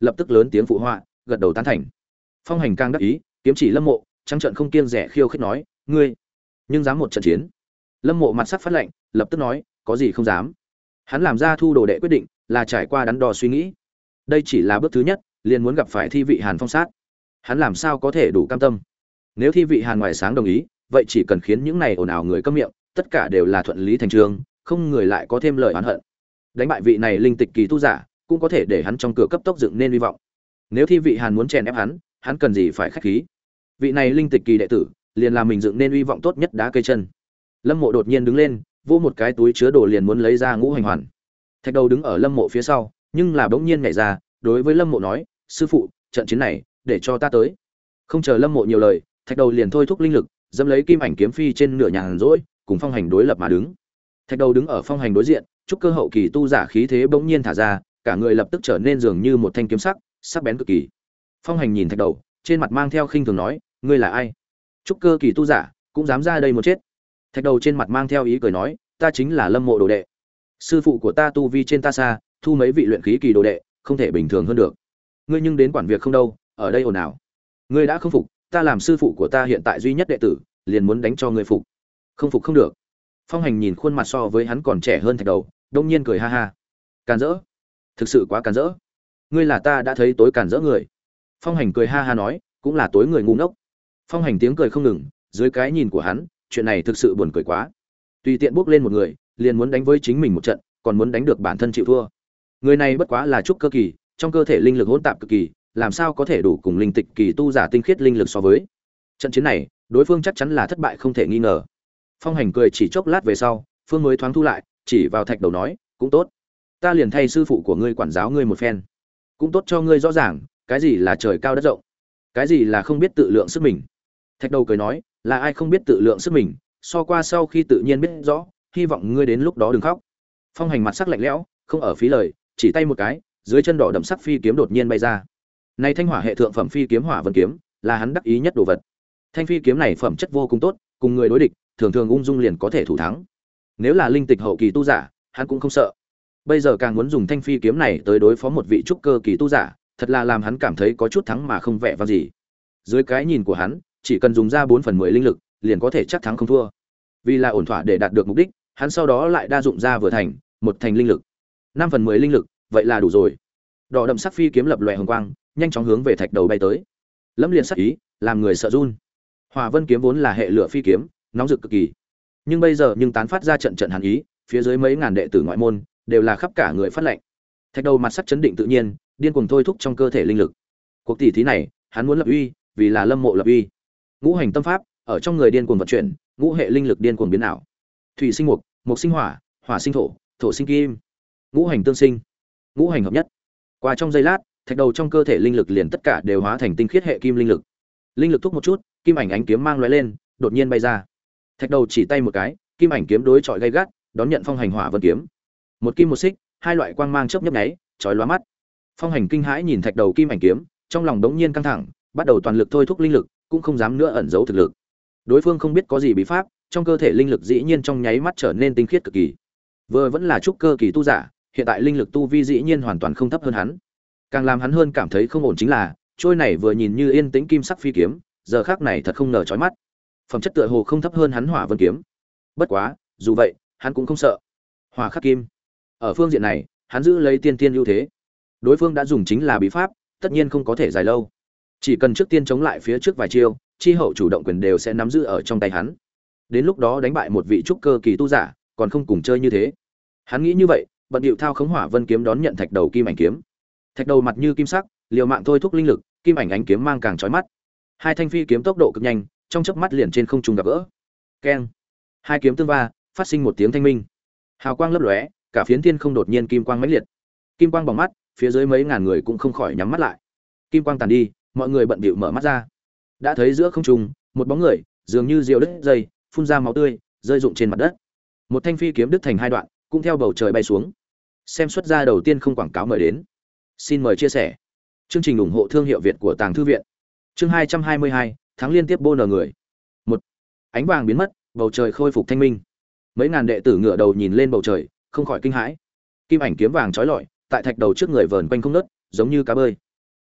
lập tức lớn tiếng phụ họa, gật đầu tán thành. Phong Hành càng đắc ý, kiếm chỉ Lâm Mộ, trắng trợn không kiêng dè khiêu khích nói, ngươi nhưng dám một trận chiến? Lâm Mộ mặt sắc phát lạnh, lập tức nói, có gì không dám. Hắn làm ra thu đồ đệ quyết định, là trải qua đắn đo suy nghĩ. Đây chỉ là bước thứ nhất, liền muốn gặp phải thi vị Hàn Phong sát. Hắn làm sao có thể đủ cam tâm? Nếu thi vị Hàn ngoài sáng đồng ý, vậy chỉ cần khiến những này ồn ào người câm miệng, tất cả đều là thuận lý thành chương, không người lại có thêm lời oán hận. Đánh bại vị này linh tịch kỳ tu giả, cũng có thể để hắn trong cửa cấp tốc dựng nên hy vọng. Nếu thi vị Hàn muốn chèn ép hắn, hắn cần gì phải khách khí? Vị này linh tịch kỳ đệ tử, liền làm mình dựng nên hy vọng tốt nhất đá cây chân. Lâm Mộ đột nhiên đứng lên, vô một cái túi chứa đồ liền muốn lấy ra ngũ hành hoàn. Thạch Đầu đứng ở Lâm Mộ phía sau, nhưng là bỗng nhiên nhảy ra, đối với Lâm Mộ nói, sư phụ, trận chiến này, để cho ta tới. Không chờ Lâm Mộ nhiều lời, Thạch Đầu liền thôi thúc linh lực, dẫm lấy kim ảnh kiếm phi trên nửa nhàn rỗi, cùng Phong Hành đối lập mà đứng. Thạch Đầu đứng ở Phong Hành đối diện, trúc cơ hậu kỳ tu giả khí thế bỗng nhiên thả ra, cả người lập tức trở nên dường như một thanh kiếm sắc, sắc bén cực kỳ. Phong Hành nhìn Thạch Đầu, trên mặt mang theo khinh thường nói, ngươi là ai? Trúc cơ kỳ tu giả, cũng dám ra đây một chết. Thạch Đầu trên mặt mang theo ý cười nói, ta chính là Lâm Mộ đồ đệ. Sư phụ của ta tu vi trên ta xa, thu mấy vị luyện khí kỳ đồ đệ, không thể bình thường hơn được. Ngươi nhưng đến quản việc không đâu, ở đây ồn ào. Ngươi đã không phục, ta làm sư phụ của ta hiện tại duy nhất đệ tử, liền muốn đánh cho ngươi phục. Không phục không được. Phong Hành nhìn khuôn mặt so với hắn còn trẻ hơn Thạch Đầu, đông nhiên cười ha ha. Càn rỡ, thực sự quá càn rỡ. Ngươi là ta đã thấy tối càn rỡ người. Phong Hành cười ha ha nói, cũng là tối người ngu ngốc. Phong Hành tiếng cười không ngừng, dưới cái nhìn của hắn, chuyện này thực sự buồn cười quá. Tùy tiện bước lên một người, liền muốn đánh với chính mình một trận, còn muốn đánh được bản thân chịu thua. Người này bất quá là trúc cơ kỳ, trong cơ thể linh lực hỗn tạp cực kỳ, làm sao có thể đủ cùng linh tịch kỳ tu giả tinh khiết linh lực so với. Trận chiến này, đối phương chắc chắn là thất bại không thể nghi ngờ. Phong Hành cười chỉ chốc lát về sau, phương mới thoáng thu lại, chỉ vào Thạch Đầu nói, cũng tốt, ta liền thay sư phụ của ngươi quản giáo ngươi một phen, cũng tốt cho ngươi rõ ràng, cái gì là trời cao đất rộng, cái gì là không biết tự lượng sức mình. Thạch Đầu cười nói, là ai không biết tự lượng sức mình, so qua sau khi tự nhiên biết rõ, hy vọng ngươi đến lúc đó đừng khóc. Phong Hành mặt sắc lạnh lẽo, không ở phí lời, chỉ tay một cái, dưới chân đỏ đậm sắc phi kiếm đột nhiên bay ra. Này thanh hỏa hệ thượng phẩm phi kiếm Hỏa Vân kiếm, là hắn đắc ý nhất đồ vật. Thanh phi kiếm này phẩm chất vô cùng tốt, cùng người đối địch, thường thường ung dung liền có thể thủ thắng. Nếu là linh tịch hậu kỳ tu giả, hắn cũng không sợ. Bây giờ càng muốn dùng thanh phi kiếm này tới đối phó một vị trúc cơ kỳ tu giả, thật là làm hắn cảm thấy có chút thắng mà không vẻ vang gì. Dưới cái nhìn của hắn, chỉ cần dùng ra bốn phần mười linh lực, liền có thể chắc thắng không thua. Vì là ổn thỏa để đạt được mục đích, hắn sau đó lại đa dụng ra vừa thành, một thành linh lực. năm phần mười linh lực, vậy là đủ rồi. Đỏ đậm sắc phi kiếm lập lòe hồng quang, nhanh chóng hướng về Thạch Đầu bay tới. Lâm liền sắc ý, làm người sợ run. Hỏa Vân kiếm vốn là hệ lửa phi kiếm, nóng rực cực kỳ. Nhưng bây giờ nhưng tán phát ra trận trận hàn ý, phía dưới mấy ngàn đệ tử ngoại môn đều là khắp cả người phát lạnh. Thạch Đầu mặt sắc chấn định tự nhiên, điên cuồng thôi thúc trong cơ thể linh lực. Cuộc tỷ thí này, hắn muốn lập uy, vì là Lâm Mộ lập uy. Ngũ hành tâm pháp ở trong người điên cuồng vận chuyển, ngũ hệ linh lực điên cuồng biến ảo. Thủy sinh mộc, mộc sinh hỏa, hỏa sinh thổ, thổ sinh kim. Ngũ hành tương sinh, ngũ hành hợp nhất. Qua trong giây lát, Thạch Đầu trong cơ thể linh lực liền tất cả đều hóa thành tinh khiết hệ kim linh lực. Linh lực thúc một chút, kim ảnh ánh kiếm mang lóe lên, đột nhiên bay ra. Thạch Đầu chỉ tay một cái, kim ảnh kiếm đối chọi gay gắt, đón nhận Phong Hành Hỏa Vân kiếm. Một kim một xích, hai loại quang mang chớp nhấp nháy, chói lóa mắt. Phong Hành kinh hãi nhìn Thạch Đầu kim ảnh kiếm, trong lòng đống nhiên căng thẳng, bắt đầu toàn lực thôi thúc linh lực, cũng không dám nữa ẩn giấu thực lực. Đối phương không biết có gì bí pháp, trong cơ thể linh lực dĩ nhiên trong nháy mắt trở nên tinh khiết cực kỳ. Vừa vẫn là trúc cơ kỳ tu giả, hiện tại linh lực tu vi dĩ nhiên hoàn toàn không thấp hơn hắn. Càng làm hắn hơn cảm thấy không ổn chính là, trôi này vừa nhìn như yên tĩnh kim sắc phi kiếm, giờ khắc này thật không ngờ chói mắt. Phẩm chất tựa hồ không thấp hơn hắn Hỏa Vân kiếm. Bất quá, dù vậy, hắn cũng không sợ. Hỏa khắc kim. Ở phương diện này, hắn giữ lấy tiên tiên ưu thế. Đối phương đã dùng chính là bí pháp, tất nhiên không có thể dài lâu. Chỉ cần trước tiên chống lại phía trước vài chiêu, chi hậu chủ động quyền đều sẽ nắm giữ ở trong tay hắn. Đến lúc đó đánh bại một vị trúc cơ kỳ tu giả, còn không cùng chơi như thế. Hắn nghĩ như vậy, bận điệu thao khống Hỏa Vân kiếm đón nhận Thạch Đầu kim ảnh kiếm. Thạch Đầu mặt như kim sắc, liều mạng thôi thúc linh lực, kim ảnh ánh kiếm mang càng chói mắt. Hai thanh phi kiếm tốc độ cực nhanh, trong chớp mắt liền trên không trung gặp gỡ. Keng! Hai kiếm tương va, phát sinh một tiếng thanh minh. Hào quang lấp lóe, cả phiến thiên không đột nhiên kim quang mãnh liệt. Kim quang bỏng mắt, phía dưới mấy ngàn người cũng không khỏi nhắm mắt lại. Kim quang tàn đi, mọi người bận bịu mở mắt ra. Đã thấy giữa không trung, một bóng người, dường như diều đứt dây, phun ra máu tươi, rơi rụng trên mặt đất. Một thanh phi kiếm đứt thành hai đoạn, cũng theo bầu trời bay xuống. Xem xuất ra đầu tiên không quảng cáo mời đến. Xin mời chia sẻ. Chương trình ủng hộ thương hiệu Việt của Tàng Thư viện. Chương hai trăm hai mươi hai, tháng liên tiếp bô nở người. Một, ánh vàng biến mất, bầu trời khôi phục thanh minh. Mấy ngàn đệ tử ngửa đầu nhìn lên bầu trời, không khỏi kinh hãi. Kim ảnh kiếm vàng chói lọi, tại Thạch Đầu trước người vờn quanh không ngớt, giống như cá bơi.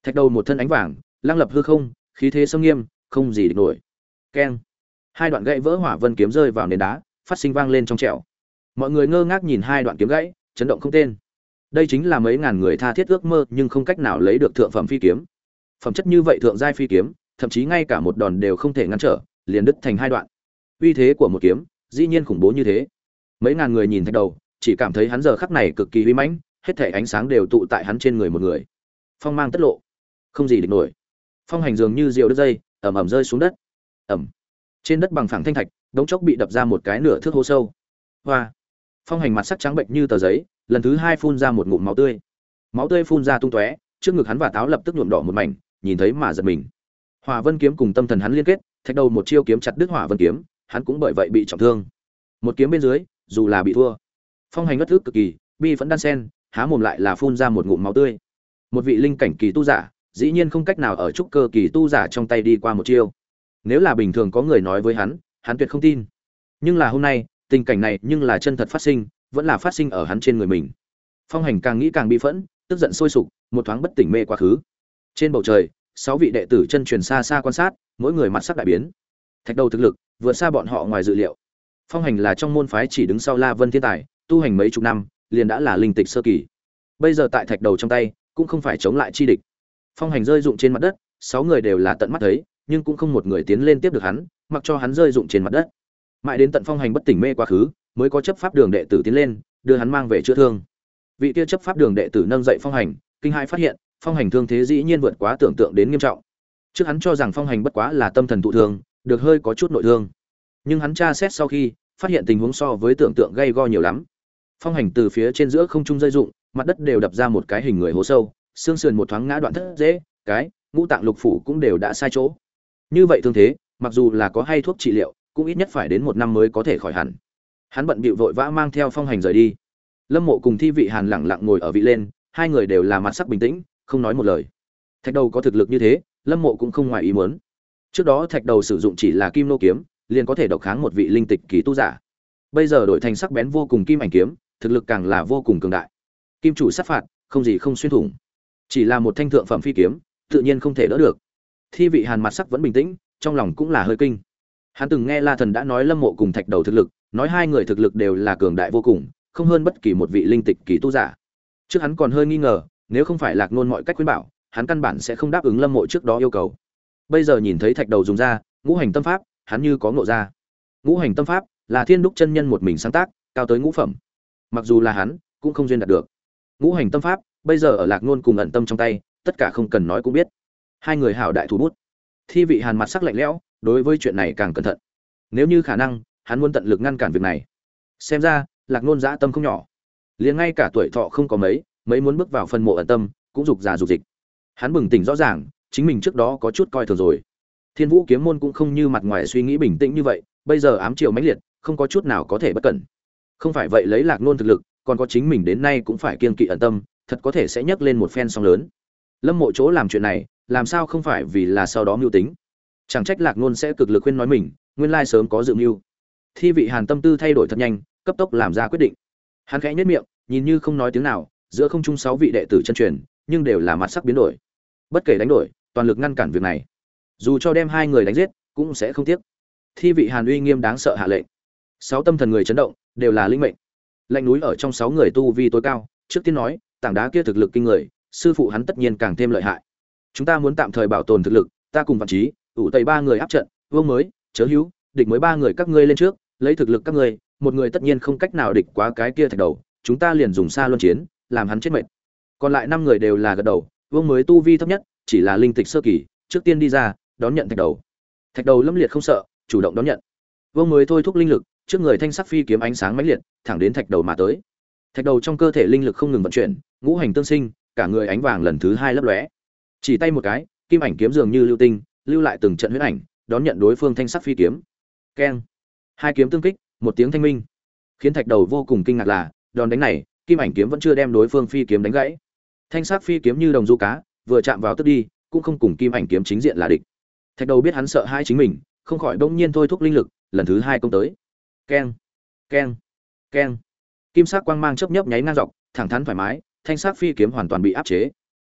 Thạch đầu một thân ánh vàng, lăng lập hư không, khí thế sông nghiêm, không gì địch nổi. Keng. Hai đoạn gãy vỡ hỏa vân kiếm rơi vào nền đá, phát sinh vang lên trong trẻo. Mọi người ngơ ngác nhìn hai đoạn kiếm gãy, chấn động không tên. Đây chính là mấy ngàn người tha thiết ước mơ nhưng không cách nào lấy được thượng phẩm phi kiếm. Phẩm chất như vậy thượng giai phi kiếm, thậm chí ngay cả một đòn đều không thể ngăn trở, liền đứt thành hai đoạn. Uy thế của một kiếm, dĩ nhiên khủng bố như thế. Mấy ngàn người nhìn Thạch đầu, chỉ cảm thấy hắn giờ khắc này cực kỳ uy mãnh, hết thảy ánh sáng đều tụ tại hắn trên người một người. Phong mang tất lộ, không gì địch nổi. Phong hành dường như diều đứt dây, ầm ầm rơi xuống đất. Ầm. Trên đất bằng phẳng thanh thạch, đống chốc bị đập ra một cái nửa thước hố sâu. Hoa. Phong hành mặt sắc trắng bệnh như tờ giấy, lần thứ hai phun ra một ngụm máu tươi. Máu tươi phun ra tung tóe, trước ngực hắn và táo lập tức nhuộm đỏ một mảnh, nhìn thấy mà giật mình. Hỏa Vân kiếm cùng tâm thần hắn liên kết, Thạch đầu một chiêu kiếm chặt đứt Hỏa Vân kiếm, hắn cũng bởi vậy bị trọng thương. Một kiếm bên dưới, dù là bị thua. Phong hành ngất ức cực kỳ, bi vẫn đan sen, há mồm lại là phun ra một ngụm máu tươi. Một vị linh cảnh kỳ tu giả, dĩ nhiên không cách nào ở trúc cơ kỳ tu giả trong tay đi qua một chiêu. Nếu là bình thường có người nói với hắn, hắn tuyệt không tin. Nhưng là hôm nay, tình cảnh này nhưng là chân thật phát sinh, vẫn là phát sinh ở hắn trên người mình. Phong hành càng nghĩ càng bi phẫn, tức giận sôi sục, một thoáng bất tỉnh mê quá khứ. Trên bầu trời, sáu vị đệ tử chân truyền xa xa quan sát, mỗi người mặt sắc đại biến. Thạch đầu thực lực vượt xa bọn họ ngoài dự liệu. Phong hành là trong môn phái chỉ đứng sau La Vân thiên tài, tu hành mấy chục năm, liền đã là linh tịch sơ kỳ. Bây giờ tại Thạch đầu trong tay, cũng không phải chống lại chi địch. Phong hành rơi dụng trên mặt đất, sáu người đều là tận mắt thấy, nhưng cũng không một người tiến lên tiếp được hắn, mặc cho hắn rơi dụng trên mặt đất. Mãi đến tận Phong hành bất tỉnh mê quá khứ, mới có chấp pháp đường đệ tử tiến lên, đưa hắn mang về chữa thương. Vị kia chấp pháp đường đệ tử nâng dậy Phong hành, kinh hãi phát hiện, Phong hành thương thế dĩ nhiên vượt quá tưởng tượng đến nghiêm trọng. Trước hắn cho rằng Phong hành bất quá là tâm thần thụ thương, được hơi có chút nội thương. Nhưng hắn tra xét sau khi, phát hiện tình huống so với tưởng tượng gay go nhiều lắm. Phong hành từ phía trên giữa không trung rơi dụng, mặt đất đều đập ra một cái hình người hố sâu, xương sườn một thoáng ngã đoạn thất dễ, cái, ngũ tạng lục phủ cũng đều đã sai chỗ. Như vậy thương thế, mặc dù là có hay thuốc trị liệu, cũng ít nhất phải đến một năm mới có thể khỏi hẳn. Hắn bận bịu vội vã mang theo Phong hành rời đi. Lâm Mộ cùng Thi Vị Hàn lặng lặng ngồi ở vị lên, hai người đều là mặt sắc bình tĩnh, không nói một lời. Thạch đầu có thực lực như thế, Lâm Mộ cũng không ngoài ý muốn. Trước đó Thạch đầu sử dụng chỉ là kim nô kiếm, liền có thể độc kháng một vị linh tịch kỳ tu giả. Bây giờ đổi thành sắc bén vô cùng kim ảnh kiếm, thực lực càng là vô cùng cường đại. Kim chủ sát phạt, không gì không xuyên thủng. Chỉ là một thanh thượng phẩm phi kiếm, tự nhiên không thể đỡ được. Thi Vị Hàn mặt sắc vẫn bình tĩnh, trong lòng cũng là hơi kinh. Hắn từng nghe La Thần đã nói Lâm Mộ cùng Thạch đầu thực lực, nói hai người thực lực đều là cường đại vô cùng, không hơn bất kỳ một vị linh tịch kỳ tu giả. Trước hắn còn hơi nghi ngờ, nếu không phải Lạc Nôn mọi cách khuyên bảo, hắn căn bản sẽ không đáp ứng Lâm Mộ trước đó yêu cầu. Bây giờ nhìn thấy Thạch đầu dùng ra ngũ hành tâm pháp, hắn như có ngộ ra. Ngũ hành tâm pháp là Thiên Đúc chân nhân một mình sáng tác, cao tới ngũ phẩm. Mặc dù là hắn, cũng không duyên đạt được. Ngũ hành tâm pháp, bây giờ ở Lạc Nôn cùng ẩn tâm trong tay, tất cả không cần nói cũng biết. Hai người hảo đại thủ bút. Thi Vị Hàn mặt sắc lạnh lẽo, đối với chuyện này càng cẩn thận. Nếu như khả năng, hắn muốn tận lực ngăn cản việc này. Xem ra, Lạc Nôn dã tâm không nhỏ. Liền ngay cả tuổi thọ không có mấy, mấy muốn bước vào phân mộ ẩn tâm, cũng dục già dục dịch. Hắn bừng tỉnh rõ ràng, chính mình trước đó có chút coi thường rồi. Thiên Vũ kiếm môn cũng không như mặt ngoài suy nghĩ bình tĩnh như vậy, bây giờ ám triều mãnh liệt, không có chút nào có thể bất cẩn. Không phải vậy lấy Lạc Nôn thực lực, còn có chính mình đến nay cũng phải kiêng kỵ ẩn tâm, thật có thể sẽ nhấc lên một phen sóng lớn. Lâm Mộ chỗ làm chuyện này, làm sao không phải vì là sau đó mưu tính. Chẳng trách Lạc Nôn sẽ cực lực khuyên nói mình, nguyên lai sớm có dự mưu. Thi Vị Hàn tâm tư thay đổi thật nhanh, cấp tốc làm ra quyết định. Hắn khẽ nhếch miệng, nhìn như không nói tiếng nào, giữa không trung sáu vị đệ tử chân truyền, nhưng đều là mặt sắc biến đổi. Bất kể đánh đổi, toàn lực ngăn cản việc này. Dù cho đem hai người đánh giết, cũng sẽ không tiếc. Thi Vị Hàn uy nghiêm đáng sợ hạ lệnh. Sáu tâm thần người chấn động, đều là linh mệnh. Lạnh núi ở trong sáu người tu vi tối cao, trước tiên nói, tảng đá kia thực lực kinh người, sư phụ hắn tất nhiên càng thêm lợi hại. Chúng ta muốn tạm thời bảo tồn thực lực, ta cùng Vạn Chí, ủ tây ba người áp trận, Vương mới, Chớ Hữu, địch mới ba người các ngươi lên trước, lấy thực lực các ngươi, một người tất nhiên không cách nào địch quá cái kia Thạch đầu, chúng ta liền dùng xa luân chiến, làm hắn chết mệt. Còn lại năm người đều là gật đầu, Vương mới tu vi thấp nhất, chỉ là linh tịch sơ kỳ, trước tiên đi ra, đón nhận Thạch đầu. Thạch đầu lâm liệt không sợ, chủ động đón nhận. Vương mới thôi thúc linh lực, trước người thanh sắc phi kiếm ánh sáng mãnh liệt, thẳng đến Thạch đầu mà tới. Thạch đầu trong cơ thể linh lực không ngừng vận chuyển, ngũ hành tương sinh, cả người ánh vàng lần thứ hai lấp lóe. Chỉ tay một cái, kim ảnh kiếm dường như lưu tinh, lưu lại từng trận huyết ảnh, đón nhận đối phương thanh sắc phi kiếm. Keng! Hai kiếm tương kích, một tiếng thanh minh. Khiến Thạch đầu vô cùng kinh ngạc là, đòn đánh này, kim ảnh kiếm vẫn chưa đem đối phương phi kiếm đánh gãy. Thanh sắc phi kiếm như đồng du cá, vừa chạm vào tức đi, cũng không cùng kim ảnh kiếm chính diện là địch. Thạch đầu biết hắn sợ hai chính mình, không khỏi bỗng nhiên thôi thúc linh lực, lần thứ hai công tới. Keng! Keng! Keng! Kim sắc quang mang chớp nhấp nháy ngang dọc, thẳng thắn thoải mái, thanh sắc phi kiếm hoàn toàn bị áp chế.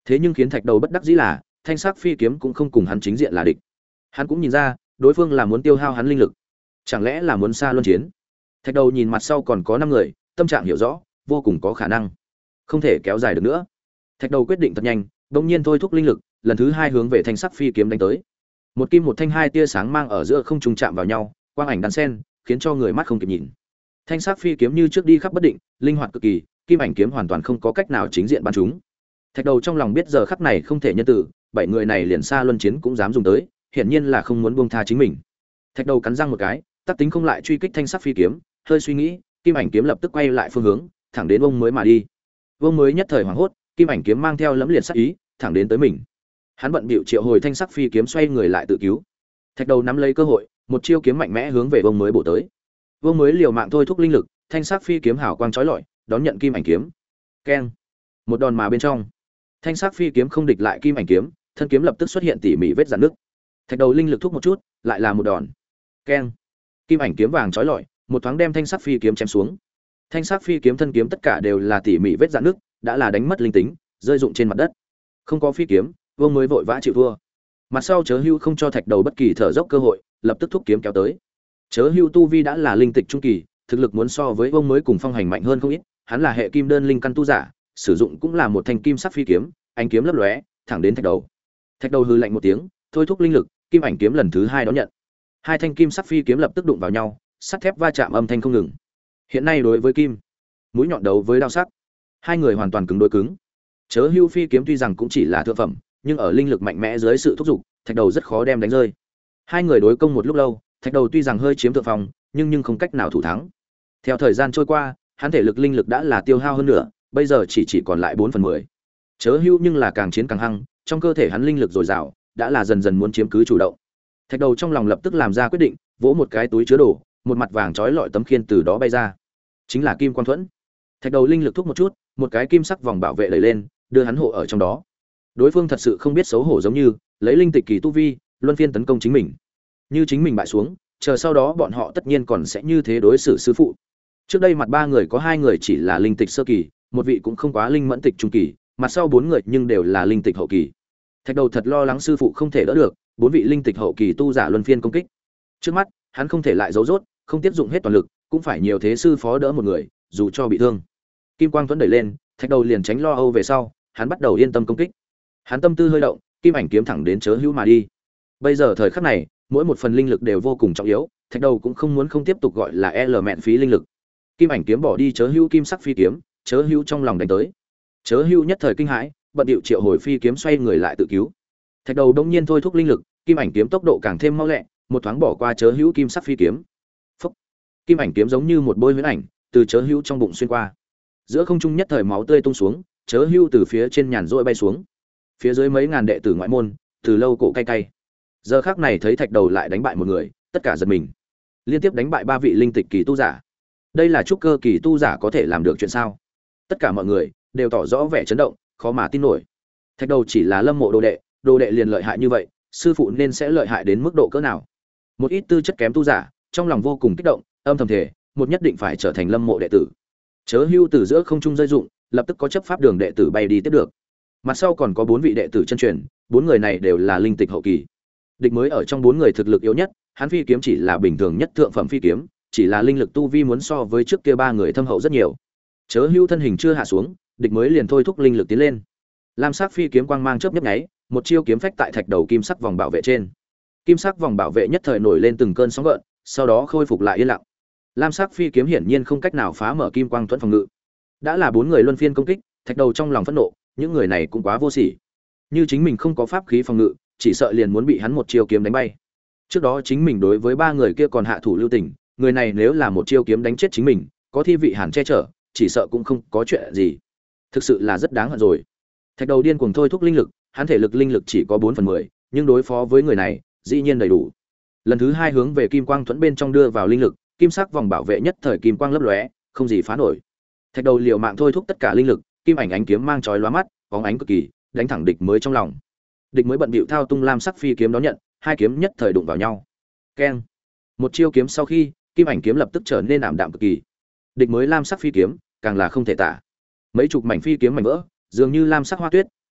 Thế nhưng khiến thạch đầu bất đắc dĩ là thanh sắc phi kiếm cũng không cùng hắn chính diện là địch. Hắn cũng nhìn ra đối phương là muốn tiêu hao hắn linh lực, chẳng lẽ là muốn xa luân chiến. Thạch đầu nhìn mặt sau còn có năm người, tâm trạng hiểu rõ, vô cùng có khả năng không thể kéo dài được nữa. Thạch đầu quyết định thật nhanh, bỗng nhiên thôi thúc linh lực, lần thứ hai hướng về thanh sắc phi kiếm đánh tới. Một kim một thanh hai tia sáng mang ở giữa không trùng chạm vào nhau, quang ảnh đan sen, khiến cho người mắt không kịp nhìn. Thanh sắc phi kiếm như trước đi khắp bất định, linh hoạt cực kỳ, kim ảnh kiếm hoàn toàn không có cách nào chính diện bắn chúng. Thạch đầu trong lòng biết giờ khắc này không thể nhân tử, bảy người này liền xa luân chiến cũng dám dùng tới, hiển nhiên là không muốn buông tha chính mình. Thạch đầu cắn răng một cái, tác tính không lại truy kích thanh sắc phi kiếm, hơi suy nghĩ, kim ảnh kiếm lập tức quay lại phương hướng, thẳng đến ông mới mà đi. Vương mới nhất thời hoảng hốt, kim ảnh kiếm mang theo lẫm liệt sát ý, thẳng đến tới mình. Hắn bận bịu triệu hồi thanh sắc phi kiếm xoay người lại tự cứu. Thạch đầu nắm lấy cơ hội, một chiêu kiếm mạnh mẽ hướng về vương mới bổ tới. Vương mới liều mạng thôi thúc linh lực, thanh sắc phi kiếm hào quang chói lọi, đón nhận kim ảnh kiếm. Keng! Một đòn mà bên trong, thanh sắc phi kiếm không địch lại kim ảnh kiếm, thân kiếm lập tức xuất hiện tỉ mỉ vết rạn nứt. Thạch đầu linh lực thúc một chút, lại là một đòn. Keng! Kim ảnh kiếm vàng chói lọi, một thoáng đem thanh sắc phi kiếm chém xuống. Thanh sắc phi kiếm thân kiếm tất cả đều là tỉ mỉ vết rạn nứt, đã là đánh mất linh tính, rơi rụng trên mặt đất. Không có phi kiếm, vương mới vội vã chịu thua. Mặt sau Chớ Hưu không cho thạch đầu bất kỳ thở dốc cơ hội, lập tức thúc kiếm kéo tới. Chớ Hưu tu vi đã là linh tịch trung kỳ, thực lực muốn so với vương mới cùng phong hành mạnh hơn không ít, hắn là hệ kim đơn linh căn tu giả, sử dụng cũng là một thanh kim sắc phi kiếm, ánh kiếm lấp lóe, thẳng đến thạch đầu. Thạch đầu hừ lạnh một tiếng, thôi thúc linh lực, kim ảnh kiếm lần thứ hai đón nhận. Hai thanh kim sắc phi kiếm lập tức đụng vào nhau, sắt thép va chạm âm thanh không ngừng. Hiện nay đối với kim, mũi nhọn đấu với đao sắc, hai người hoàn toàn cứng đối cứng. Chớ Hưu phi kiếm tuy rằng cũng chỉ là thượng phẩm, nhưng ở linh lực mạnh mẽ dưới sự thúc giục, thạch đầu rất khó đem đánh rơi. Hai người đối công một lúc lâu, thạch đầu tuy rằng hơi chiếm thượng phong, nhưng nhưng không cách nào thủ thắng. Theo thời gian trôi qua, hắn thể lực linh lực đã là tiêu hao hơn nữa, bây giờ chỉ chỉ còn lại bốn phần mười. Chớ Hưu nhưng là càng chiến càng hăng, trong cơ thể hắn linh lực dồi dào, đã là dần dần muốn chiếm cứ chủ động. Thạch đầu trong lòng lập tức làm ra quyết định, vỗ một cái túi chứa đồ, một mặt vàng trói lọi tấm khiên từ đó bay ra, chính là kim quang thuẫn. Thạch đầu linh lực thúc một chút, một cái kim sắc vòng bảo vệ đẩy lên, đưa hắn hộ ở trong đó. Đối phương thật sự không biết xấu hổ, giống như lấy linh tịch kỳ tu vi luân phiên tấn công chính mình. Như chính mình bại xuống, chờ sau đó bọn họ tất nhiên còn sẽ như thế đối xử sư phụ. Trước đây mặt ba người có hai người chỉ là linh tịch sơ kỳ, một vị cũng không quá linh mẫn tịch trung kỳ, mặt sau bốn người nhưng đều là linh tịch hậu kỳ. Thạch đầu thật lo lắng sư phụ không thể đỡ được, bốn vị linh tịch hậu kỳ tu giả luân phiên công kích. Trước mắt, hắn không thể lại giấu rốt, không tiếp dụng hết toàn lực, cũng phải nhiều thế sư phó đỡ một người, dù cho bị thương. Kim quang thuẫn đẩy lên, thạch đầu liền tránh lo âu về sau, hắn bắt đầu yên tâm công kích. Hắn tâm tư hơi động, kim ảnh kiếm thẳng đến Chớ Hữu mà đi. Bây giờ thời khắc này, mỗi một phần linh lực đều vô cùng trọng yếu, thạch đầu cũng không muốn không tiếp tục gọi là L mẹn phí linh lực. Kim ảnh kiếm bỏ đi Chớ Hữu kim sắc phi kiếm, Chớ Hữu trong lòng đánh tới. Chớ Hữu nhất thời kinh hãi, bận điệu triệu hồi phi kiếm xoay người lại tự cứu. Thạch đầu đông nhiên thôi thúc linh lực, kim ảnh kiếm tốc độ càng thêm mau lẹ, một thoáng bỏ qua Chớ Hữu kim sắc phi kiếm. Phốc. Kim ảnh kiếm giống như một bôi huyễn ảnh, từ Chớ Hữu trong bụng xuyên qua. Giữa không trung nhất thời máu tươi tung xuống, Chớ Hữu từ phía trên nhàn rỗi bay xuống. Phía dưới mấy ngàn đệ tử ngoại môn, từ lâu cổ cay cay. Giờ khắc này thấy thạch đầu lại đánh bại một người, tất cả giật mình. Liên tiếp đánh bại ba vị linh tịch kỳ tu giả. Đây là trúc cơ kỳ tu giả có thể làm được chuyện sao? Tất cả mọi người đều tỏ rõ vẻ chấn động, khó mà tin nổi. Thạch đầu chỉ là Lâm Mộ đồ đệ, đồ đệ liền lợi hại như vậy, sư phụ nên sẽ lợi hại đến mức độ cỡ nào? Một ít tư chất kém tu giả, trong lòng vô cùng kích động, âm thầm thề, một nhất định phải trở thành Lâm Mộ đệ tử. Chớ Hưu từ giữa không trung rơi dụng, lập tức có chấp pháp đường đệ tử bay đi tiếp được. Mặt sau còn có bốn vị đệ tử chân truyền, bốn người này đều là linh tịch hậu kỳ. Địch mới ở trong bốn người thực lực yếu nhất, hắn phi kiếm chỉ là bình thường nhất thượng phẩm phi kiếm, chỉ là linh lực tu vi muốn so với trước kia ba người thâm hậu rất nhiều. Chớ Hưu thân hình chưa hạ xuống, địch mới liền thôi thúc linh lực tiến lên. Lam sắc phi kiếm quang mang chớp nhấp nháy, một chiêu kiếm phách tại thạch đầu kim sắc vòng bảo vệ trên. Kim sắc vòng bảo vệ nhất thời nổi lên từng cơn sóng gợn, sau đó khôi phục lại yên lặng. Lam sắc phi kiếm hiển nhiên không cách nào phá mở kim quang thuẫn phòng ngự. Đã là bốn người luân phiên công kích, thạch đầu trong lòng phẫn nộ, những người này cũng quá vô sỉ. Như chính mình không có pháp khí phòng ngự, chỉ sợ liền muốn bị hắn một chiêu kiếm đánh bay. Trước đó chính mình đối với ba người kia còn hạ thủ lưu tình, người này nếu là một chiêu kiếm đánh chết chính mình, có thi vị hàn che chở, chỉ sợ cũng không có chuyện gì. Thực sự là rất đáng hận rồi. Thạch đầu điên cuồng thôi thúc linh lực, hắn thể lực linh lực chỉ có bốn phần mười, nhưng đối phó với người này, dĩ nhiên đầy đủ. Lần thứ hai hướng về kim quang thuẫn bên trong đưa vào linh lực, kim sắc vòng bảo vệ nhất thời kim quang lấp lóe, không gì phá nổi. Thạch đầu liều mạng thôi thúc tất cả linh lực, kim ảnh ánh kiếm mang chói lóa mắt, bóng ánh cực kỳ, đánh thẳng địch mới trong lòng. Địch mới bận bịu thao tung lam sắc phi kiếm đón nhận, hai kiếm nhất thời đụng vào nhau. Keng! Một chiêu kiếm sau khi, kim ảnh kiếm lập tức trở nên ảm đạm cực kỳ. Địch mới lam sắc phi kiếm, càng là không thể tả. Mấy chục mảnh phi kiếm mảnh vỡ, dường như lam sắc hoa tuyết,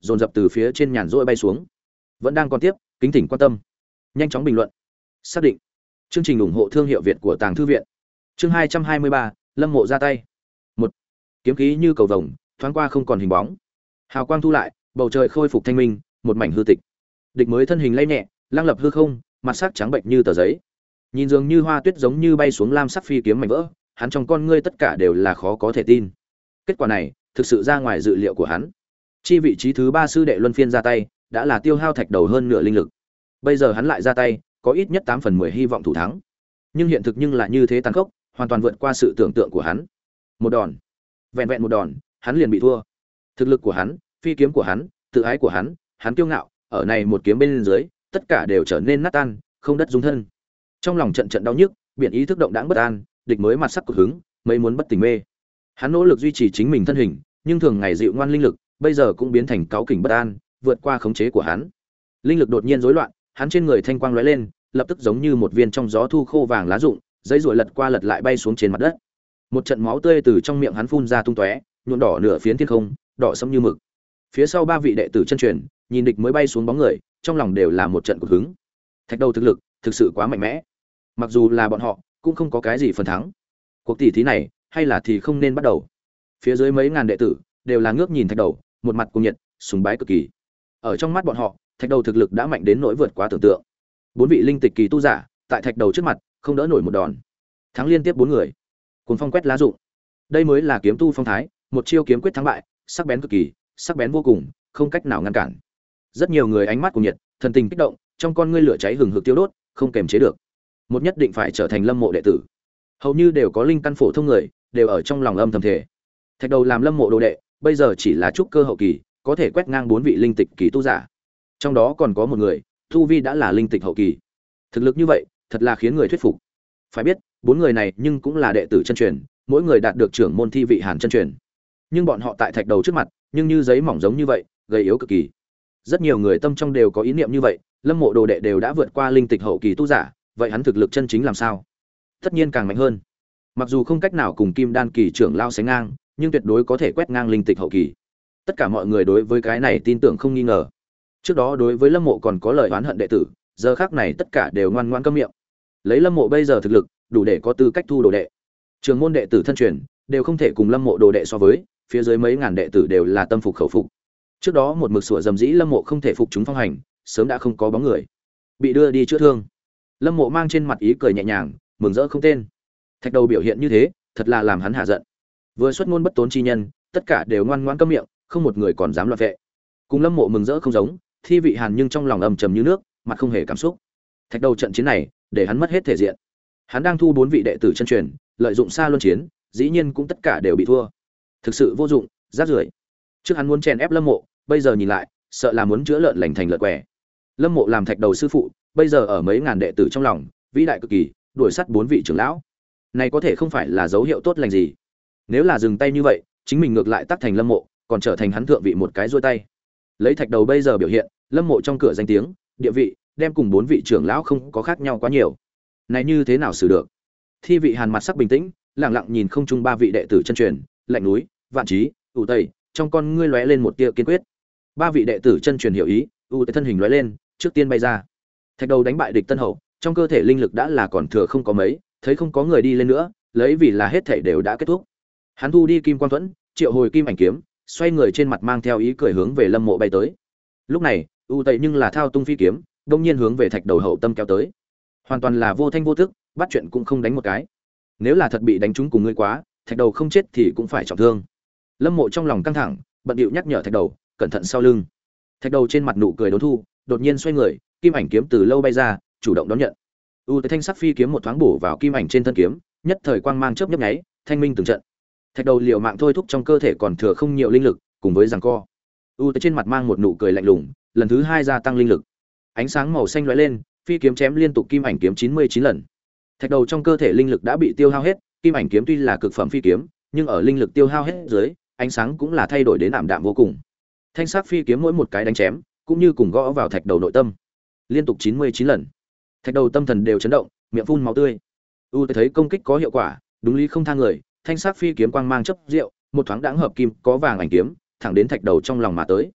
dồn dập từ phía trên nhàn rỗi bay xuống. Vẫn đang còn tiếp, kính thỉnh quan tâm, nhanh chóng bình luận, xác định. Chương trình ủng hộ thương hiệu Việt của Tàng thư viện. Chương hai trăm hai mươi ba, Lâm Mộ ra tay. Một, kiếm khí như cầu vồng, thoáng qua không còn hình bóng. Hào quang thu lại, bầu trời khôi phục thanh minh, một mảnh hư tịch. Địch mới thân hình lay nhẹ, lăng lập hư không, mặt sắc trắng bệnh như tờ giấy. Nhìn dường như hoa tuyết giống như bay xuống lam sắc phi kiếm mảnh vỡ, hắn trong con ngươi tất cả đều là khó có thể tin. Kết quả này, thực sự ra ngoài dự liệu của hắn. Chi vị trí thứ ba sư đệ luân phiên ra tay, đã là tiêu hao thạch đầu hơn nửa linh lực. Bây giờ hắn lại ra tay, có ít nhất tám phần mười hy vọng thủ thắng. Nhưng hiện thực nhưng là như thế tàn khốc, hoàn toàn vượt qua sự tưởng tượng của hắn. Một đòn, vẹn vẹn một đòn, hắn liền bị thua. Thực lực của hắn, phi kiếm của hắn, tự ái của hắn, hắn kiêu ngạo, ở này một kiếm bên dưới, tất cả đều trở nên nát tan, không đất dung thân. Trong lòng trận trận đau nhức, biển ý thức động đãng bất an, địch mới mặt sắc cực hứng, mấy muốn bất tỉnh mê. Hắn nỗ lực duy trì chính mình thân hình, nhưng thường ngày dịu ngoan linh lực, bây giờ cũng biến thành cáu kỉnh bất an, vượt qua khống chế của hắn. Linh lực đột nhiên rối loạn, hắn trên người thanh quang lóe lên, lập tức giống như một viên trong gió thu khô vàng lá rụng, giấy ruồi lật qua lật lại bay xuống trên mặt đất. Một trận máu tươi từ trong miệng hắn phun ra tung tóe, nhuộm đỏ nửa phiến thiên không, đỏ sẫm như mực. Phía sau ba vị đệ tử chân truyền, nhìn địch mới bay xuống bóng người, trong lòng đều là một trận cột hứng. Thạch đầu thực lực, thực sự quá mạnh mẽ. Mặc dù là bọn họ, cũng không có cái gì phần thắng. Cuộc tỷ thí này, hay là thì không nên bắt đầu. Phía dưới mấy ngàn đệ tử đều là ngước nhìn thạch đầu, một mặt cuồng nhiệt, sùng bái cực kỳ. Ở trong mắt bọn họ, thạch đầu thực lực đã mạnh đến nỗi vượt quá tưởng tượng. Bốn vị linh tịch kỳ tu giả, tại thạch đầu trước mặt, không đỡ nổi một đòn. Thắng liên tiếp bốn người. Cuồng phong quét lá rụng. Đây mới là kiếm tu phong thái, một chiêu kiếm quyết thắng bại, sắc bén cực kỳ, sắc bén vô cùng, không cách nào ngăn cản. Rất nhiều người ánh mắt cuồng nhiệt, thần tình kích động, trong con ngươi lửa cháy hừng hực tiêu đốt, không kềm chế được. Một nhất định phải trở thành Lâm Mộ đệ tử. Hầu như đều có linh căn phổ thông người, đều ở trong lòng âm thầm thể. Thạch đầu làm Lâm Mộ đồ đệ, bây giờ chỉ là trúc cơ hậu kỳ, có thể quét ngang bốn vị linh tịch kỳ tu giả. Trong đó còn có một người, tu vi đã là linh tịch hậu kỳ. Thực lực như vậy, thật là khiến người thuyết phục. Phải biết, bốn người này nhưng cũng là đệ tử chân truyền, mỗi người đạt được trưởng môn thi vị Hàn chân truyền. Nhưng bọn họ tại thạch đầu trước mặt, nhưng như giấy mỏng giống như vậy, gầy yếu cực kỳ. Rất nhiều người tâm trong đều có ý niệm như vậy, Lâm Mộ đồ đệ đều đã vượt qua linh tịch hậu kỳ tu giả, vậy hắn thực lực chân chính làm sao? Tất nhiên càng mạnh hơn. Mặc dù không cách nào cùng Kim Đan kỳ trưởng lao sánh ngang, nhưng tuyệt đối có thể quét ngang linh tịch hậu kỳ. Tất cả mọi người đối với cái này tin tưởng không nghi ngờ. Trước đó đối với Lâm Mộ còn có lời oán hận đệ tử, giờ khắc này tất cả đều ngoan ngoãn câm miệng. Lấy Lâm Mộ bây giờ thực lực, đủ để có tư cách thu đồ đệ. Trường môn đệ tử thân truyền đều không thể cùng Lâm Mộ đồ đệ so với, phía dưới mấy ngàn đệ tử đều là tâm phục khẩu phục. Trước đó một mực sủa dầm dĩ Lâm Mộ không thể phục chúng phong hành, sớm đã không có bóng người. Bị đưa đi chữa thương. Lâm Mộ mang trên mặt ý cười nhẹ nhàng, mừng rỡ không tên. Thạch đầu biểu hiện như thế, thật là làm hắn hạ giận. Vừa xuất ngôn bất tốn chi nhân, tất cả đều ngoan ngoãn câm miệng, không một người còn dám loạn vệ. Cùng Lâm Mộ mừng rỡ không giống, thi vị Hàn nhưng trong lòng âm trầm như nước, mặt không hề cảm xúc. Thạch đầu trận chiến này, để hắn mất hết thể diện. Hắn đang thu bốn vị đệ tử chân truyền, lợi dụng xa luân chiến, dĩ nhiên cũng tất cả đều bị thua. Thực sự vô dụng, rác rưởi. Trước hắn muốn chèn ép Lâm Mộ, bây giờ nhìn lại, sợ là muốn chữa lợn lành thành lợn quẻ. Lâm Mộ làm thạch đầu sư phụ, bây giờ ở mấy ngàn đệ tử trong lòng, vĩ đại cực kỳ, đuổi sát bốn vị trưởng lão. Này có thể không phải là dấu hiệu tốt lành gì. Nếu là dừng tay như vậy, chính mình ngược lại tắc thành Lâm Mộ, còn trở thành hắn thượng vị một cái giơ tay. Lấy thạch đầu bây giờ biểu hiện, Lâm Mộ trong cửa danh tiếng, địa vị, đem cùng bốn vị trưởng lão không có khác nhau quá nhiều. Này như thế nào xử được? Thi vị Hàn mặt sắc bình tĩnh, lặng lặng nhìn không trung ba vị đệ tử chân truyền, lạnh núi, vạn trí, ủ tây, trong con ngươi lóe lên một tia kiên quyết. Ba vị đệ tử chân truyền hiểu ý, ủ tây thân hình lóe lên, trước tiên bay ra. Thạch đầu đánh bại địch tân hậu, trong cơ thể linh lực đã là còn thừa không có mấy, thấy không có người đi lên nữa, lấy vì là hết thảy đều đã kết thúc. Hắn thu đi kim quang thuẫn, triệu hồi kim ảnh kiếm, xoay người trên mặt mang theo ý cười hướng về Lâm Mộ bay tới. Lúc này, ủ tây nhưng là thao tung phi kiếm, đông nhiên hướng về thạch đầu hậu tâm kéo tới. Hoàn toàn là vô thanh vô tức, bắt chuyện cũng không đánh một cái. Nếu là thật bị đánh trúng cùng ngươi quá, thạch đầu không chết thì cũng phải trọng thương. Lâm Mộ trong lòng căng thẳng, bận điệu nhắc nhở thạch đầu, cẩn thận sau lưng. Thạch đầu trên mặt nụ cười đốn thu, đột nhiên xoay người, kim ảnh kiếm từ lâu bay ra, chủ động đón nhận. U Tây thanh sắc phi kiếm một thoáng bổ vào kim ảnh trên thân kiếm, nhất thời quang mang chớp nhấp nháy, thanh minh từng trận. Thạch đầu liều mạng thôi thúc trong cơ thể còn thừa không nhiều linh lực, cùng với giằng co. U Tây trên mặt mang một nụ cười lạnh lùng, lần thứ hai gia tăng linh lực. Ánh sáng màu xanh lóe lên, phi kiếm chém liên tục kim ảnh kiếm chín mươi chín lần. Thạch đầu trong cơ thể linh lực đã bị tiêu hao hết, kim ảnh kiếm tuy là cực phẩm phi kiếm, nhưng ở linh lực tiêu hao hết dưới, ánh sáng cũng là thay đổi đến ảm đạm vô cùng. Thanh sắc phi kiếm mỗi một cái đánh chém, cũng như cùng gõ vào thạch đầu nội tâm. Liên tục chín mươi chín lần. Thạch đầu tâm thần đều chấn động, miệng phun máu tươi. U thấy công kích có hiệu quả, đúng lý không tha người, thanh sắc phi kiếm quang mang chớp rượu, một thoáng đãng hợp kim có vàng ảnh kiếm, thẳng đến thạch đầu trong lòng mà tới.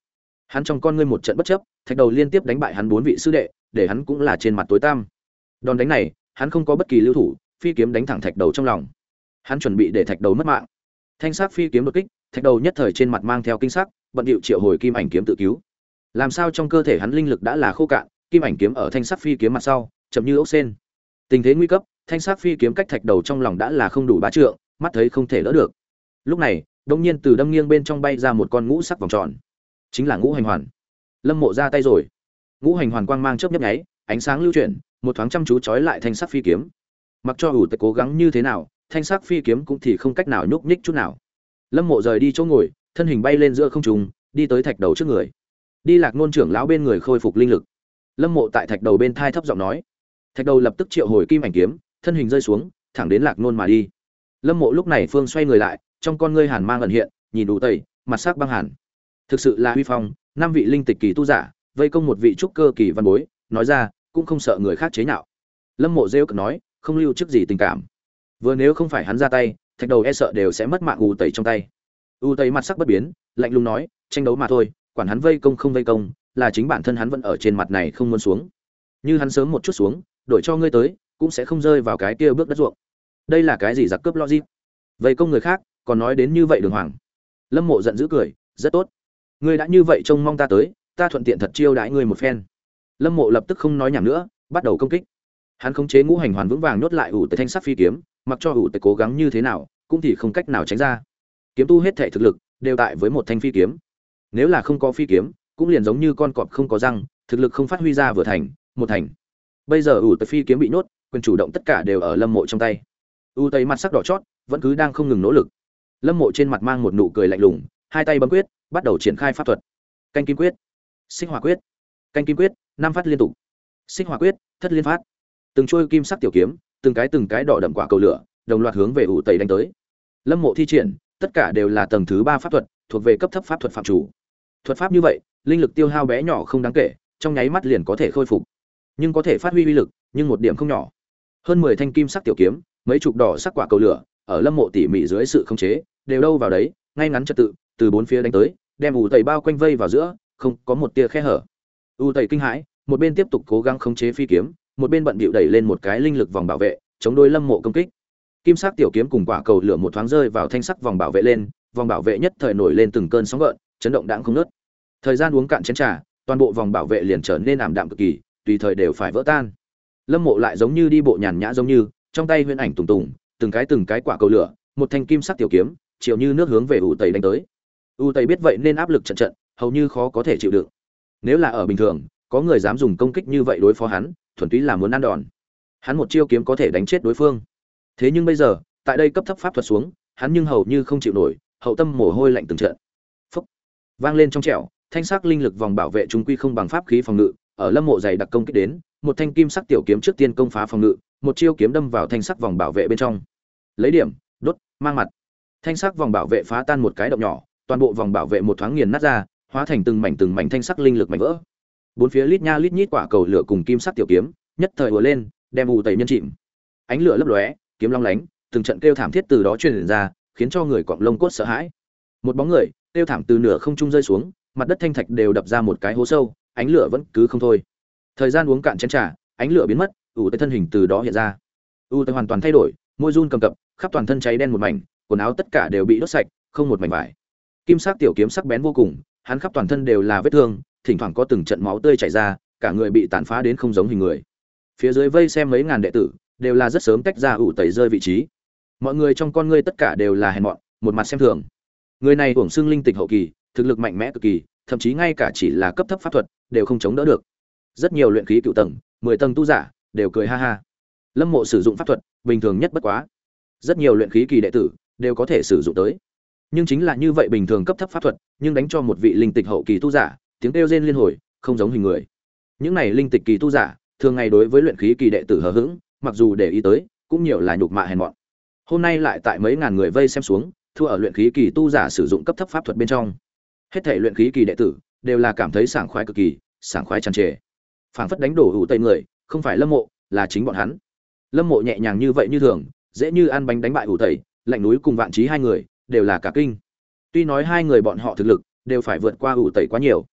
Hắn trong con ngươi một trận bất chấp, thạch đầu liên tiếp đánh bại hắn bốn vị sư đệ, để hắn cũng là trên mặt tối tăm. Đòn đánh này, hắn không có bất kỳ lưu thủ, phi kiếm đánh thẳng thạch đầu trong lòng. Hắn chuẩn bị để thạch đầu mất mạng. Thanh sắc phi kiếm đột kích, thạch đầu nhất thời trên mặt mang theo kinh sắc, bận điệu triệu hồi kim ảnh kiếm tự cứu. Làm sao trong cơ thể hắn linh lực đã là khô cạn, kim ảnh kiếm ở thanh sắc phi kiếm mặt sau, chậm như ốc sên. Tình thế nguy cấp, thanh sắc phi kiếm cách thạch đầu trong lòng đã là không đủ ba trượng, mắt thấy không thể đỡ được. Lúc này, đột nhiên từ đâm nghiêng bên trong bay ra một con ngũ sắc vòng tròn, chính là ngũ hành hoàn. Lâm Mộ ra tay rồi. Ngũ hành hoàn quang mang chớp nhấp nháy, ánh sáng lưu chuyển, một thoáng chăm chú chói lại thanh sắc phi kiếm. Mặc cho hủ tệ cố gắng như thế nào, thanh sắc phi kiếm cũng thì không cách nào nhúc nhích chút nào. Lâm Mộ rời đi chỗ ngồi, thân hình bay lên giữa không trung, đi tới thạch đầu trước người. Đi Lạc Nôn trưởng lão bên người khôi phục linh lực. Lâm Mộ tại thạch đầu bên thai thấp giọng nói. Thạch đầu lập tức triệu hồi kim ảnh kiếm, thân hình rơi xuống, thẳng đến Lạc Nôn mà đi. Lâm Mộ lúc này phương xoay người lại, trong con ngươi hàn mang ẩn hiện, nhìn đủ tẩy, mặt sắc băng hàn. Thực sự là huy phong, năm vị linh tịch kỳ tu giả, vây công một vị trúc cơ kỳ văn bối, nói ra, cũng không sợ người khác chế nhạo. Lâm Mộ rêu cực nói, không lưu trước gì tình cảm. Vừa nếu không phải hắn ra tay, thạch đầu e sợ đều sẽ mất mạng u tẩy trong tay. U tẩy mặt sắc bất biến, lạnh lùng nói, tranh đấu mà thôi, quản hắn vây công không vây công, là chính bản thân hắn vẫn ở trên mặt này không muốn xuống. Như hắn sớm một chút xuống, đổi cho ngươi tới, cũng sẽ không rơi vào cái kia bước đất ruộng. Đây là cái gì giặc cướp logic? Vây công người khác, còn nói đến như vậy đường hoàng. Lâm Mộ giận dữ cười, rất tốt. Ngươi đã như vậy trông mong ta tới, ta thuận tiện thật chiêu đãi ngươi một phen. Lâm Mộ lập tức không nói nhảm nữa, bắt đầu công kích. Hắn khống chế ngũ hành hoàn vững vàng nhốt lại ủ tới thanh sắc phi kiếm, mặc cho ủ tới cố gắng như thế nào, cũng thì không cách nào tránh ra. Kiếm tu hết thể thực lực đều tại với một thanh phi kiếm. Nếu là không có phi kiếm, cũng liền giống như con cọp không có răng, thực lực không phát huy ra vừa thành, một thành. Bây giờ ủ tới phi kiếm bị nhốt, quyền chủ động tất cả đều ở Lâm Mộ trong tay. U tây mặt sắc đỏ chót, vẫn cứ đang không ngừng nỗ lực. Lâm Mộ trên mặt mang một nụ cười lạnh lùng, hai tay bấm quyết, bắt đầu triển khai pháp thuật. Canh kim quyết, xích hỏa quyết, canh kim quyết, năm phát liên tục. Xích hỏa quyết, thất liên phát. Từng trôi kim sắc tiểu kiếm, từng cái từng cái đỏ đậm quả cầu lửa, đồng loạt hướng về ủ tây đánh tới. Lâm Mộ thi triển, tất cả đều là tầng thứ ba pháp thuật, thuộc về cấp thấp pháp thuật phạm chủ. Thuật pháp như vậy, linh lực tiêu hao bé nhỏ không đáng kể, trong nháy mắt liền có thể khôi phục. Nhưng có thể phát huy uy lực, nhưng một điểm không nhỏ. Hơn mười thanh kim sắc tiểu kiếm, mấy chục đỏ sắc quả cầu lửa, ở Lâm Mộ tỉ mỉ dưới sự khống chế, đều đâu vào đấy, ngay ngắn trật tự, từ bốn phía đánh tới, đem ủ tây bao quanh vây vào giữa, không có một tia khe hở. U tây kinh hãi, một bên tiếp tục cố gắng khống chế phi kiếm, một bên bận bịu đẩy lên một cái linh lực vòng bảo vệ, chống đối Lâm Mộ công kích. Kim sắc tiểu kiếm cùng quả cầu lửa một thoáng rơi vào thanh sắc vòng bảo vệ lên, vòng bảo vệ nhất thời nổi lên từng cơn sóng gợn, chấn động đãng không ngớt. Thời gian uống cạn chén trà, toàn bộ vòng bảo vệ liền trở nên ảm đạm cực kỳ, tùy thời đều phải vỡ tan. Lâm Mộ lại giống như đi bộ nhàn nhã giống như, trong tay huyễn ảnh tùng tùng, từng cái từng cái quả cầu lửa, một thanh kim sắc tiểu kiếm, chiều như nước hướng về U Tây đánh tới. U Tây biết vậy nên áp lực trận trận, hầu như khó có thể chịu đựng. Nếu là ở bình thường, có người dám dùng công kích như vậy đối phó hắn, thuần túy là muốn ăn đòn. Hắn một chiêu kiếm có thể đánh chết đối phương. Thế nhưng bây giờ, tại đây cấp thấp pháp thuật xuống, hắn nhưng hầu như không chịu nổi, hậu tâm mồ hôi lạnh từng trận. Phốc. Vang lên trong trẻo, thanh sắc linh lực vòng bảo vệ trung quy không bằng pháp khí phòng ngự, ở Lâm Mộ dày đặc công kích đến, một thanh kim sắc tiểu kiếm trước tiên công phá phòng ngự, một chiêu kiếm đâm vào thanh sắc vòng bảo vệ bên trong. Lấy điểm, đốt, mang mặt. Thanh sắc vòng bảo vệ phá tan một cái động nhỏ, toàn bộ vòng bảo vệ một thoáng nghiền nát ra, hóa thành từng mảnh từng mảnh thanh sắc linh lực mảnh vỡ. Bốn phía lít nha lít nhít quả cầu lửa cùng kim sắc tiểu kiếm, nhất thời ùa lên, đem U Tây nhân chìm. Ánh lửa lấp lóe, kiếm long lánh, từng trận kêu thảm thiết từ đó truyền ra, khiến cho người quặng lông cốt sợ hãi. Một bóng người, kêu thảm từ nửa không trung rơi xuống, mặt đất thanh thạch đều đập ra một cái hố sâu, ánh lửa vẫn cứ không thôi. Thời gian uống cạn chén trà, ánh lửa biến mất, U Tây thân hình từ đó hiện ra. U Tây hoàn toàn thay đổi, môi run cầm cập, khắp toàn thân cháy đen một mảnh, quần áo tất cả đều bị đốt sạch, không một mảnh vải. Kim sắc tiểu kiếm sắc bén vô cùng, hắn khắp toàn thân đều là vết thương, thỉnh thoảng có từng trận máu tươi chảy ra, cả người bị tàn phá đến không giống hình người. Phía dưới vây xem mấy ngàn đệ tử, đều là rất sớm tách ra ủ tẩy rơi vị trí. Mọi người trong con ngươi tất cả đều là hèn mọn, một mặt xem thường. Người này uổng xưng linh tịch hậu kỳ, thực lực mạnh mẽ cực kỳ, thậm chí ngay cả chỉ là cấp thấp pháp thuật đều không chống đỡ được. Rất nhiều luyện khí cựu tầng, mười tầng tu giả đều cười ha ha. Lâm Mộ sử dụng pháp thuật, bình thường nhất bất quá. Rất nhiều luyện khí kỳ đệ tử đều có thể sử dụng tới. Nhưng chính là như vậy bình thường cấp thấp pháp thuật, nhưng đánh cho một vị linh tịch hậu kỳ tu giả, tiếng kêu rên liên hồi, không giống hình người. Những này linh tịch kỳ tu giả, thường ngày đối với luyện khí kỳ đệ tử hờ hững, mặc dù để ý tới, cũng nhiều là nhục mạ hèn mọn. Hôm nay lại tại mấy ngàn người vây xem xuống, thua ở luyện khí kỳ tu giả sử dụng cấp thấp pháp thuật bên trong. Hết thảy luyện khí kỳ đệ tử đều là cảm thấy sảng khoái cực kỳ, sảng khoái tràn trề. Phảng phất đánh đổ ủ tây người, không phải Lâm Mộ, là chính bọn hắn. Lâm Mộ nhẹ nhàng như vậy như thường, dễ như ăn bánh đánh bại ủ tây, Lạnh núi cùng Vạn Chí hai người đều là cả kinh. Tuy nói hai người bọn họ thực lực đều phải vượt qua ủ tây quá nhiều,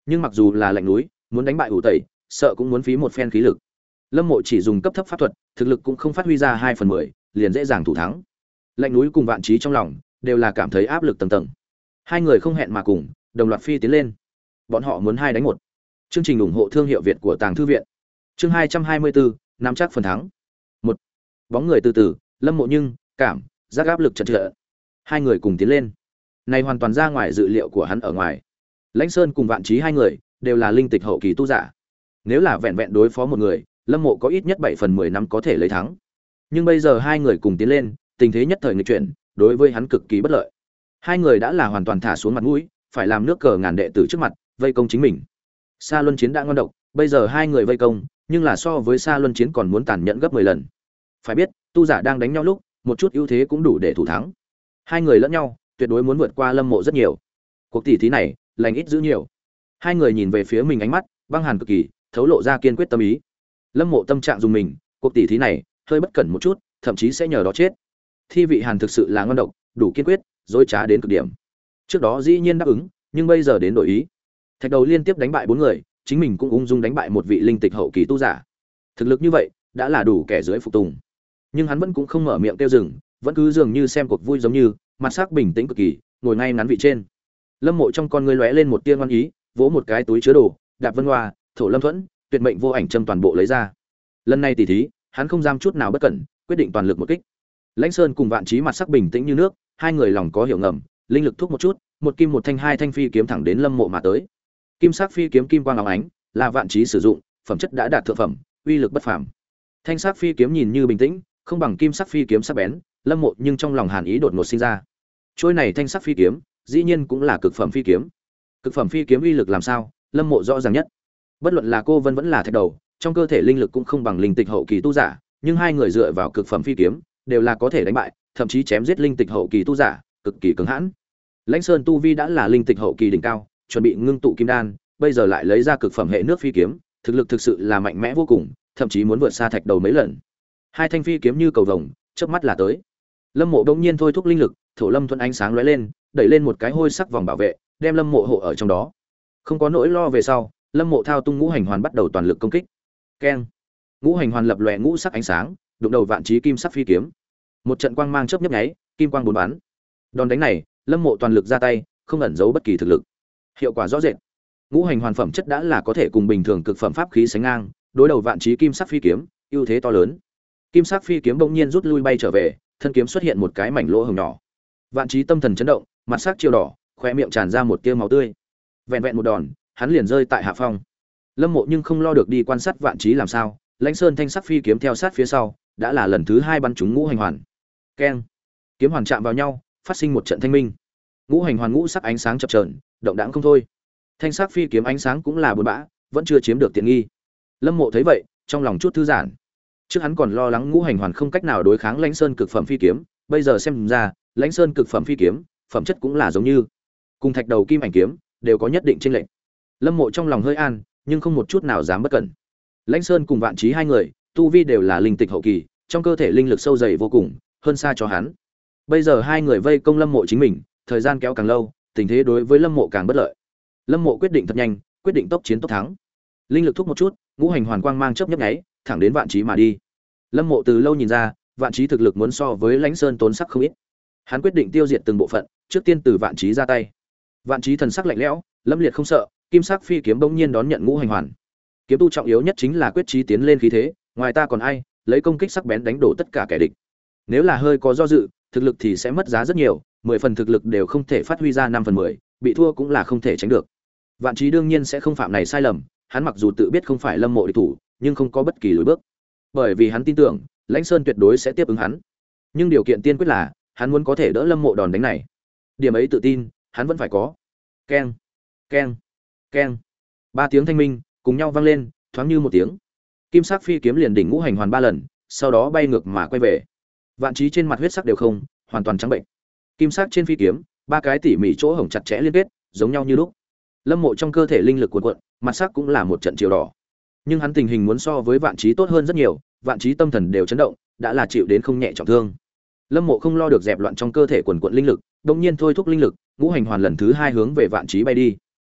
Nhưng mặc dù là lạnh núi, muốn đánh bại ủ tẩy, sợ cũng muốn phí một phen khí lực. Lâm Mộ chỉ dùng cấp thấp pháp thuật, thực lực cũng không phát huy ra hai phần mười, liền dễ dàng thủ thắng. Lạnh núi cùng Vạn Chí trong lòng đều là cảm thấy áp lực tầng tầng. Hai người không hẹn mà cùng, đồng loạt phi tiến lên. Bọn họ muốn hai đánh một. Chương trình ủng hộ thương hiệu Việt của Tàng Thư viện. Chương hai trăm hai mươi bốn, nắm chắc phần thắng. Một. Bóng người từ từ, Lâm Mộ nhưng cảm giác áp lực chật chội. Hai người cùng tiến lên. Này hoàn toàn ra ngoài dự liệu của hắn ở ngoài. Lãnh Sơn cùng Vạn Chí hai người đều là linh tịch hậu kỳ tu giả. Nếu là vẹn vẹn đối phó một người, Lâm Mộ có ít nhất bảy phần mười năm có thể lấy thắng. Nhưng bây giờ hai người cùng tiến lên, tình thế nhất thời nghịch chuyển, đối với hắn cực kỳ bất lợi. Hai người đã là hoàn toàn thả xuống mặt mũi, phải làm nước cờ ngàn đệ tử trước mặt, vây công chính mình. Sa Luân Chiến đã ngon độc, bây giờ hai người vây công, nhưng là so với Sa Luân Chiến còn muốn tàn nhẫn gấp mười lần. Phải biết, tu giả đang đánh nhau lúc, một chút ưu thế cũng đủ để thủ thắng. Hai người lẫn nhau, tuyệt đối muốn vượt qua Lâm Mộ rất nhiều. Cuộc tỷ thí này, lành ít giữ nhiều. Hai người nhìn về phía mình ánh mắt băng hàn cực kỳ, thấu lộ ra kiên quyết tâm ý. Lâm Mộ tâm trạng dùng mình, cuộc tỷ thí này, hơi bất cẩn một chút, thậm chí sẽ nhờ đó chết. Thi vị Hàn thực sự là ngon độc, đủ kiên quyết, dối trá đến cực điểm. Trước đó dĩ nhiên đáp ứng, nhưng bây giờ đến đổi ý. Thạch Đầu liên tiếp đánh bại bốn người, chính mình cũng ung dung đánh bại một vị linh tịch hậu kỳ tu giả. Thực lực như vậy, đã là đủ kẻ dưới phục tùng. Nhưng hắn vẫn cũng không mở miệng kêu dừng, vẫn cứ dường như xem cuộc vui giống như, mặt sắc bình tĩnh cực kỳ, ngồi ngay ngắn vị trên. Lâm Mộ trong con ngươi lóe lên một tia ngoan ý, vỗ một cái túi chứa đồ, đạp vân hoa, thổ lâm thuẫn, tuyệt mệnh vô ảnh châm toàn bộ lấy ra. Lần này tỉ thí, hắn không dám chút nào bất cẩn, quyết định toàn lực một kích. Lãnh Sơn cùng Vạn Chí mặt sắc bình tĩnh như nước, hai người lòng có hiểu ngầm, linh lực thúc một chút, một kim một thanh hai thanh phi kiếm thẳng đến Lâm Mộ mà tới. Kim sắc phi kiếm kim quang óng ánh, là Vạn Chí sử dụng, phẩm chất đã đạt thượng phẩm, uy lực bất phàm. Thanh sắc phi kiếm nhìn như bình tĩnh, không bằng kim sắc phi kiếm sắc bén, Lâm Mộ nhưng trong lòng hàn ý đột ngột sinh ra. Trôi này thanh sắc phi kiếm, dĩ nhiên cũng là cực phẩm phi kiếm. Cực phẩm phi kiếm uy lực làm sao, Lâm Mộ rõ ràng nhất. Bất luận là cô Vân vẫn là Thạch Đầu, trong cơ thể linh lực cũng không bằng linh tịch hậu kỳ tu giả, nhưng hai người dựa vào cực phẩm phi kiếm, đều là có thể đánh bại, thậm chí chém giết linh tịch hậu kỳ tu giả, cực kỳ cứng hãn. Lãnh Sơn tu vi đã là linh tịch hậu kỳ đỉnh cao, chuẩn bị ngưng tụ kim đan, bây giờ lại lấy ra cực phẩm hệ nước phi kiếm, thực lực thực sự là mạnh mẽ vô cùng, thậm chí muốn vượt xa Thạch Đầu mấy lần. Hai thanh phi kiếm như cầu vồng, chớp mắt là tới. Lâm Mộ đột nhiên thôi thúc linh lực, thổ lâm thuần ánh sáng lóe lên, đẩy lên một cái hôi sắc vòng bảo vệ, đem Lâm Mộ hộ ở trong đó. Không có nỗi lo về sau, Lâm Mộ thao tung ngũ hành hoàn bắt đầu toàn lực công kích. Keng! Ngũ hành hoàn lập lòe ngũ sắc ánh sáng, đụng đầu Vạn Chí kim sắc phi kiếm. Một trận quang mang chớp nhấp nháy, kim quang bốn bắn. Đòn đánh này, Lâm Mộ toàn lực ra tay, không ẩn giấu bất kỳ thực lực. Hiệu quả rõ rệt. Ngũ hành hoàn phẩm chất đã là có thể cùng bình thường cực phẩm pháp khí sánh ngang, đối đầu Vạn Chí kim sắc phi kiếm, ưu thế to lớn. Kim sắc phi kiếm bỗng nhiên rút lui bay trở về, thân kiếm xuất hiện một cái mảnh lỗ hổng nhỏ. Vạn Chí tâm thần chấn động, mặt sắc chiều đỏ, khóe miệng tràn ra một tia máu tươi. Vẹn vẹn một đòn, hắn liền rơi tại hạ phong. Lâm Mộ nhưng không lo được đi quan sát Vạn Chí làm sao, Lãnh Sơn thanh sắc phi kiếm theo sát phía sau, đã là lần thứ hai bắn trúng ngũ hành hoàn. Keng! Kiếm hoàn chạm vào nhau, phát sinh một trận thanh minh. Ngũ hành hoàn ngũ sắc ánh sáng chập chờn, động đãng không thôi. Thanh sắc phi kiếm ánh sáng cũng là buồn bã, vẫn chưa chiếm được tiện nghi. Lâm Mộ thấy vậy, trong lòng chút thư giãn. Trước hắn còn lo lắng ngũ hành hoàn không cách nào đối kháng Lãnh Sơn cực phẩm phi kiếm, bây giờ xem ra, Lãnh Sơn cực phẩm phi kiếm, phẩm chất cũng là giống như cùng Thạch Đầu kim ảnh kiếm, đều có nhất định chênh lệch. Lâm Mộ trong lòng hơi an, nhưng không một chút nào dám bất cẩn. Lãnh Sơn cùng Vạn Chí hai người, tu vi đều là linh tịch hậu kỳ, trong cơ thể linh lực sâu dày vô cùng, hơn xa cho hắn. Bây giờ hai người vây công Lâm Mộ chính mình, thời gian kéo càng lâu, tình thế đối với Lâm Mộ càng bất lợi. Lâm Mộ quyết định thật nhanh, quyết định tốc chiến tốc thắng. Linh lực thúc một chút, ngũ hành hoàn quang mang chớp nhấp nháy, thẳng đến Vạn Chí mà đi. Lâm Mộ từ lâu nhìn ra, Vạn Chí thực lực muốn so với Lãnh Sơn tốn sắc không ít. Hắn quyết định tiêu diệt từng bộ phận, trước tiên từ Vạn Chí ra tay. Vạn Chí thần sắc lạnh lẽo, lâm liệt không sợ, kim sắc phi kiếm bỗng nhiên đón nhận ngũ hành hoàn. Kiếm tu trọng yếu nhất chính là quyết chí tiến lên khí thế, ngoài ta còn ai, lấy công kích sắc bén đánh đổ tất cả kẻ địch. Nếu là hơi có do dự, thực lực thì sẽ mất giá rất nhiều, mười phần thực lực đều không thể phát huy ra năm phần mười, bị thua cũng là không thể tránh được. Vạn Chí đương nhiên sẽ không phạm này sai lầm, hắn mặc dù tự biết không phải Lâm Mộ địch thủ, nhưng không có bất kỳ lùi bước. Bởi vì hắn tin tưởng, Lãnh Sơn tuyệt đối sẽ tiếp ứng hắn. Nhưng điều kiện tiên quyết là, hắn muốn có thể đỡ Lâm Mộ đòn đánh này. Điểm ấy tự tin, hắn vẫn phải có. Keng, keng, keng. Ba tiếng thanh minh cùng nhau vang lên, thoáng như một tiếng. Kim sắc phi kiếm liền đỉnh ngũ hành hoàn ba lần, sau đó bay ngược mà quay về. Vạn Chí trên mặt huyết sắc đều không, hoàn toàn trắng bệnh. Kim sắc trên phi kiếm, ba cái tỉ mỉ chỗ hổng chặt chẽ liên kết, giống nhau như lúc. Lâm Mộ trong cơ thể linh lực cuồn cuộn, mặt sắc cũng là một trận chiều đỏ. Nhưng hắn tình hình muốn so với Vạn Chí tốt hơn rất nhiều, Vạn Chí tâm thần đều chấn động, đã là chịu đến không nhẹ trọng thương. Lâm Mộ không lo được dẹp loạn trong cơ thể quần quật linh lực, đột nhiên thôi thúc linh lực, ngũ hành hoàn lần thứ hai hướng về Vạn Chí bay đi.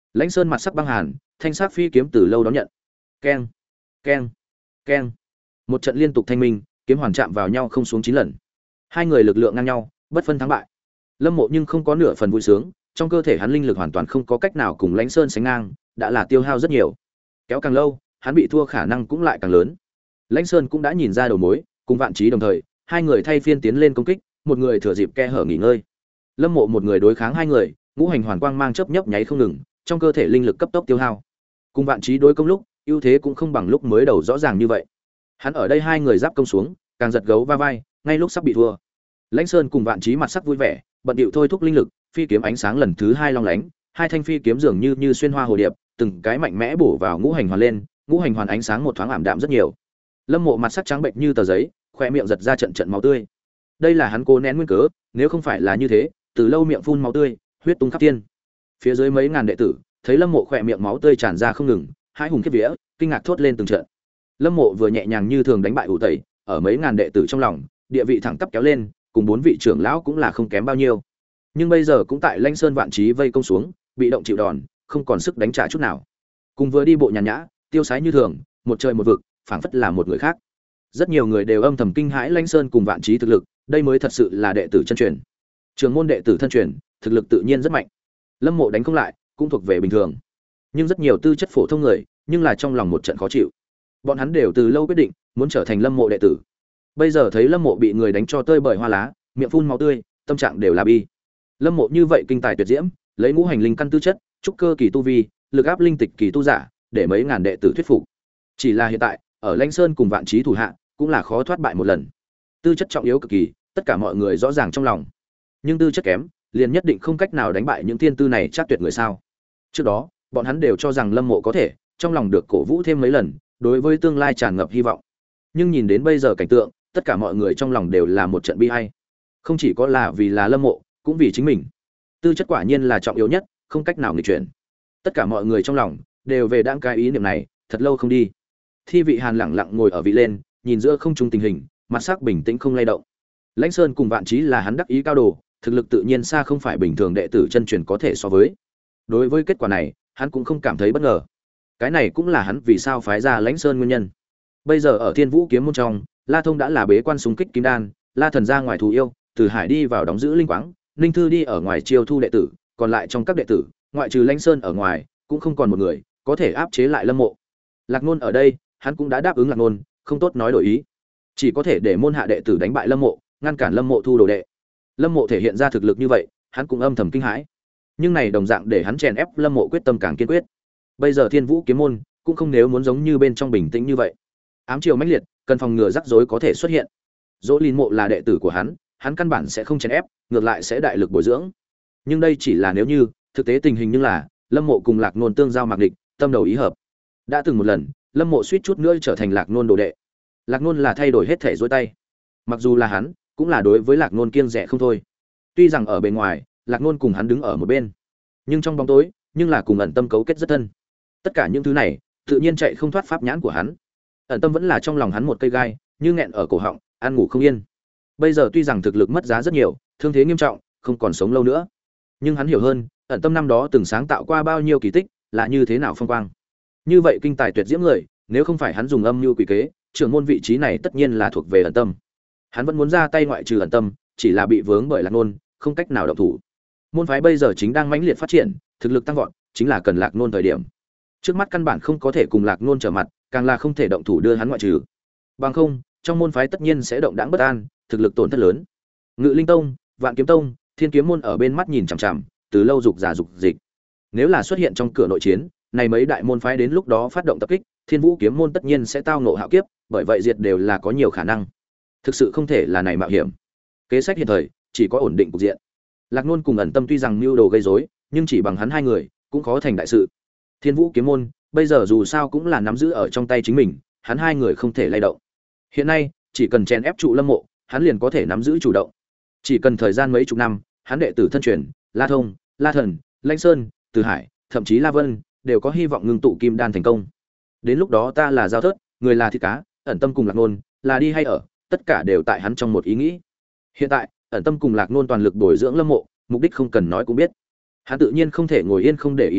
Lãnh Sơn mặt sắc băng hàn, thanh sắc phi kiếm từ lâu đón nhận. Keng, keng, keng. Một trận liên tục thanh minh, kiếm hoàn chạm vào nhau không xuống chín lần. Hai người lực lượng ngang nhau, bất phân thắng bại. Lâm Mộ nhưng không có nửa phần vui sướng, trong cơ thể hắn linh lực hoàn toàn không có cách nào cùng Lãnh Sơn sánh ngang, đã là tiêu hao rất nhiều. Kéo càng lâu, hắn bị thua khả năng cũng lại càng lớn. Lãnh Sơn cũng đã nhìn ra đầu mối, cùng Vạn Chí đồng thời, hai người thay phiên tiến lên công kích, một người thừa dịp khe hở nghỉ ngơi. Lâm Mộ một người đối kháng hai người, ngũ hành hoàn quang mang chớp nhấp nháy không ngừng, trong cơ thể linh lực cấp tốc tiêu hao. Cùng Vạn Chí đối công lúc, ưu thế cũng không bằng lúc mới đầu rõ ràng như vậy. Hắn ở đây hai người giáp công xuống, càng giật gấu va vai, ngay lúc sắp bị thua. Lãnh Sơn cùng Vạn Chí mặt sắc vui vẻ, bận điệu thôi thúc linh lực, phi kiếm ánh sáng lần thứ hai long lánh, hai thanh phi kiếm dường như như xuyên hoa hồ điệp, từng cái mạnh mẽ bổ vào ngũ hành hoàn lên, ngũ hành hoàn ánh sáng một thoáng ảm đạm rất nhiều. Lâm Mộ mặt sắc trắng bệnh như tờ giấy, khoe miệng giật ra trận trận máu tươi. Đây là hắn cố nén nguyên cớ, nếu không phải là như thế, từ lâu miệng phun máu tươi, huyết tung khắp thiên. Phía dưới mấy ngàn đệ tử, thấy Lâm Mộ khoe miệng máu tươi tràn ra không ngừng, hai hùng kiếp vía, kinh ngạc thốt lên từng trận. Lâm Mộ vừa nhẹ nhàng như thường đánh bại ủ tẩy, ở mấy ngàn đệ tử trong lòng, địa vị thẳng tắp kéo lên, cùng bốn vị trưởng lão cũng là không kém bao nhiêu. Nhưng bây giờ cũng tại Lãnh Sơn Vạn Chí vây công xuống, bị động chịu đòn, không còn sức đánh trả chút nào. Cùng vừa đi bộ nhàn nhã, tiêu sái như thường, một trời một vực, phảng phất là một người khác. Rất nhiều người đều âm thầm kinh hãi Lãnh Sơn cùng Vạn Chí thực lực, đây mới thật sự là đệ tử chân truyền. Trường môn đệ tử thân truyền, thực lực tự nhiên rất mạnh. Lâm Mộ đánh không lại, cũng thuộc về bình thường. Nhưng rất nhiều tư chất phổ thông người, nhưng là trong lòng một trận khó chịu. Bọn hắn đều từ lâu quyết định muốn trở thành Lâm Mộ đệ tử. Bây giờ thấy Lâm Mộ bị người đánh cho tơi bời hoa lá, miệng phun máu tươi, tâm trạng đều là bi. Lâm Mộ như vậy kinh tài tuyệt diễm, lấy ngũ hành linh căn tư chất, trúc cơ kỳ tu vi, lực áp linh tịch kỳ tu giả, để mấy ngàn đệ tử thuyết phục. Chỉ là hiện tại, ở Lãnh Sơn cùng Vạn Chí thủ hạ, cũng là khó thoát bại một lần. Tư chất trọng yếu cực kỳ, tất cả mọi người rõ ràng trong lòng. Nhưng tư chất kém, liền nhất định không cách nào đánh bại những tiên tư này chắc tuyệt người sao? Trước đó, bọn hắn đều cho rằng Lâm Mộ có thể, trong lòng được cổ vũ thêm mấy lần, đối với tương lai tràn ngập hy vọng. Nhưng nhìn đến bây giờ cảnh tượng, tất cả mọi người trong lòng đều là một trận bi ai. Không chỉ có là vì là Lâm Mộ, cũng vì chính mình. Tư chất quả nhiên là trọng yếu nhất, không cách nào nghịch chuyển. Tất cả mọi người trong lòng đều về đãng cái ý niệm này, thật lâu không đi. Thi Vị Hàn lặng lặng ngồi ở vị lên, nhìn giữa không trung tình hình, mặt sắc bình tĩnh không lay động. Lãnh Sơn cùng Vạn Chí là hắn đắc ý cao đồ, thực lực tự nhiên xa không phải bình thường đệ tử chân truyền có thể so với. Đối với kết quả này, hắn cũng không cảm thấy bất ngờ. Cái này cũng là hắn vì sao phái ra Lãnh Sơn nguyên nhân. Bây giờ ở Thiên Vũ kiếm môn trong, La Thông đã là bế quan xung kích kim đan, La Thần ra ngoài thù yêu, Từ Hải đi vào đóng giữ linh quáng, Ninh Thư đi ở ngoài chiêu thu đệ tử, còn lại trong các đệ tử, ngoại trừ Lãnh Sơn ở ngoài, cũng không còn một người có thể áp chế lại Lâm Mộ. Lạc Nôn ở đây, hắn cũng đã đáp ứng Lạc Nôn, không tốt nói đổi ý, chỉ có thể để môn hạ đệ tử đánh bại Lâm Mộ, ngăn cản Lâm Mộ thu đồ đệ. Lâm Mộ thể hiện ra thực lực như vậy, hắn cũng âm thầm kinh hãi. Nhưng này đồng dạng để hắn chèn ép Lâm Mộ quyết tâm càng kiên quyết. Bây giờ Thiên Vũ kiếm môn cũng không nếu muốn giống như bên trong bình tĩnh như vậy. Ám chiều mãnh liệt, cần phòng ngừa rắc rối có thể xuất hiện. Dỗ Lìn Mộ là đệ tử của hắn, hắn căn bản sẽ không chèn ép, ngược lại sẽ đại lực bồi dưỡng. Nhưng đây chỉ là nếu như, thực tế tình hình nhưng là Lâm Mộ cùng Lạc Nôn tương giao mạc địch, tâm đầu ý hợp. Đã từng một lần, Lâm Mộ suýt chút nữa trở thành Lạc Nôn đồ đệ. Lạc Nôn là thay đổi hết thể dối tay. Mặc dù là hắn, cũng là đối với Lạc Nôn kiêng dè không thôi. Tuy rằng ở bên ngoài, Lạc Nôn cùng hắn đứng ở một bên, nhưng trong bóng tối, nhưng là cùng ẩn tâm cấu kết rất thân. Tất cả những thứ này, tự nhiên chạy không thoát pháp nhãn của hắn. Ẩn tâm vẫn là trong lòng hắn một cây gai, như nghẹn ở cổ họng, ăn ngủ không yên. Bây giờ tuy rằng thực lực mất giá rất nhiều, thương thế nghiêm trọng, không còn sống lâu nữa, nhưng hắn hiểu hơn, ẩn tâm năm đó từng sáng tạo qua bao nhiêu kỳ tích, là như thế nào phong quang. Như vậy kinh tài tuyệt diễm người, nếu không phải hắn dùng âm mưu quỷ kế, trưởng môn vị trí này tất nhiên là thuộc về ẩn tâm. Hắn vẫn muốn ra tay ngoại trừ ẩn tâm, chỉ là bị vướng bởi Lạc Nôn, không cách nào động thủ. Môn phái bây giờ chính đang mãnh liệt phát triển, thực lực tăng vọt, chính là cần Lạc Nôn thời điểm. Trước mắt căn bản không có thể cùng Lạc Nôn trở mặt, càng là không thể động thủ đưa hắn ngoại trừ. Bằng không, trong môn phái tất nhiên sẽ động đãng bất an, thực lực tổn thất lớn. Ngự Linh Tông, Vạn Kiếm Tông, Thiên Kiếm môn ở bên mắt nhìn chằm chằm, từ lâu dục giả dục dịch. Nếu là xuất hiện trong cửa nội chiến, này mấy đại môn phái đến lúc đó phát động tập kích, Thiên Vũ kiếm môn tất nhiên sẽ tao ngộ hạo kiếp, bởi vậy diệt đều là có nhiều khả năng. Thực sự không thể là này mạo hiểm. Kế sách hiện thời, chỉ có ổn định cục diện. Lạc Nôn cùng ẩn tâm tuy rằng mưu đồ gây rối, nhưng chỉ bằng hắn hai người, cũng khó thành đại sự. Thiên Vũ kiếm môn, bây giờ dù sao cũng là nắm giữ ở trong tay chính mình, hắn hai người không thể lay động. Hiện nay, chỉ cần chèn ép trụ Lâm Mộ, hắn liền có thể nắm giữ chủ động. Chỉ cần thời gian mấy chục năm, hắn đệ tử thân truyền, La Thông, La Thần, Lãnh Sơn, Từ Hải, thậm chí La Vân, đều có hy vọng ngưng tụ kim đan thành công. Đến lúc đó ta là giao thớt, người là thịt cá, ẩn tâm cùng Lạc Nôn, là đi hay ở, tất cả đều tại hắn trong một ý nghĩ. Hiện tại, ẩn tâm cùng Lạc Nôn toàn lực bồi dưỡng Lâm Mộ, mục đích không cần nói cũng biết. Hắn tự nhiên không thể ngồi yên không để ý đến,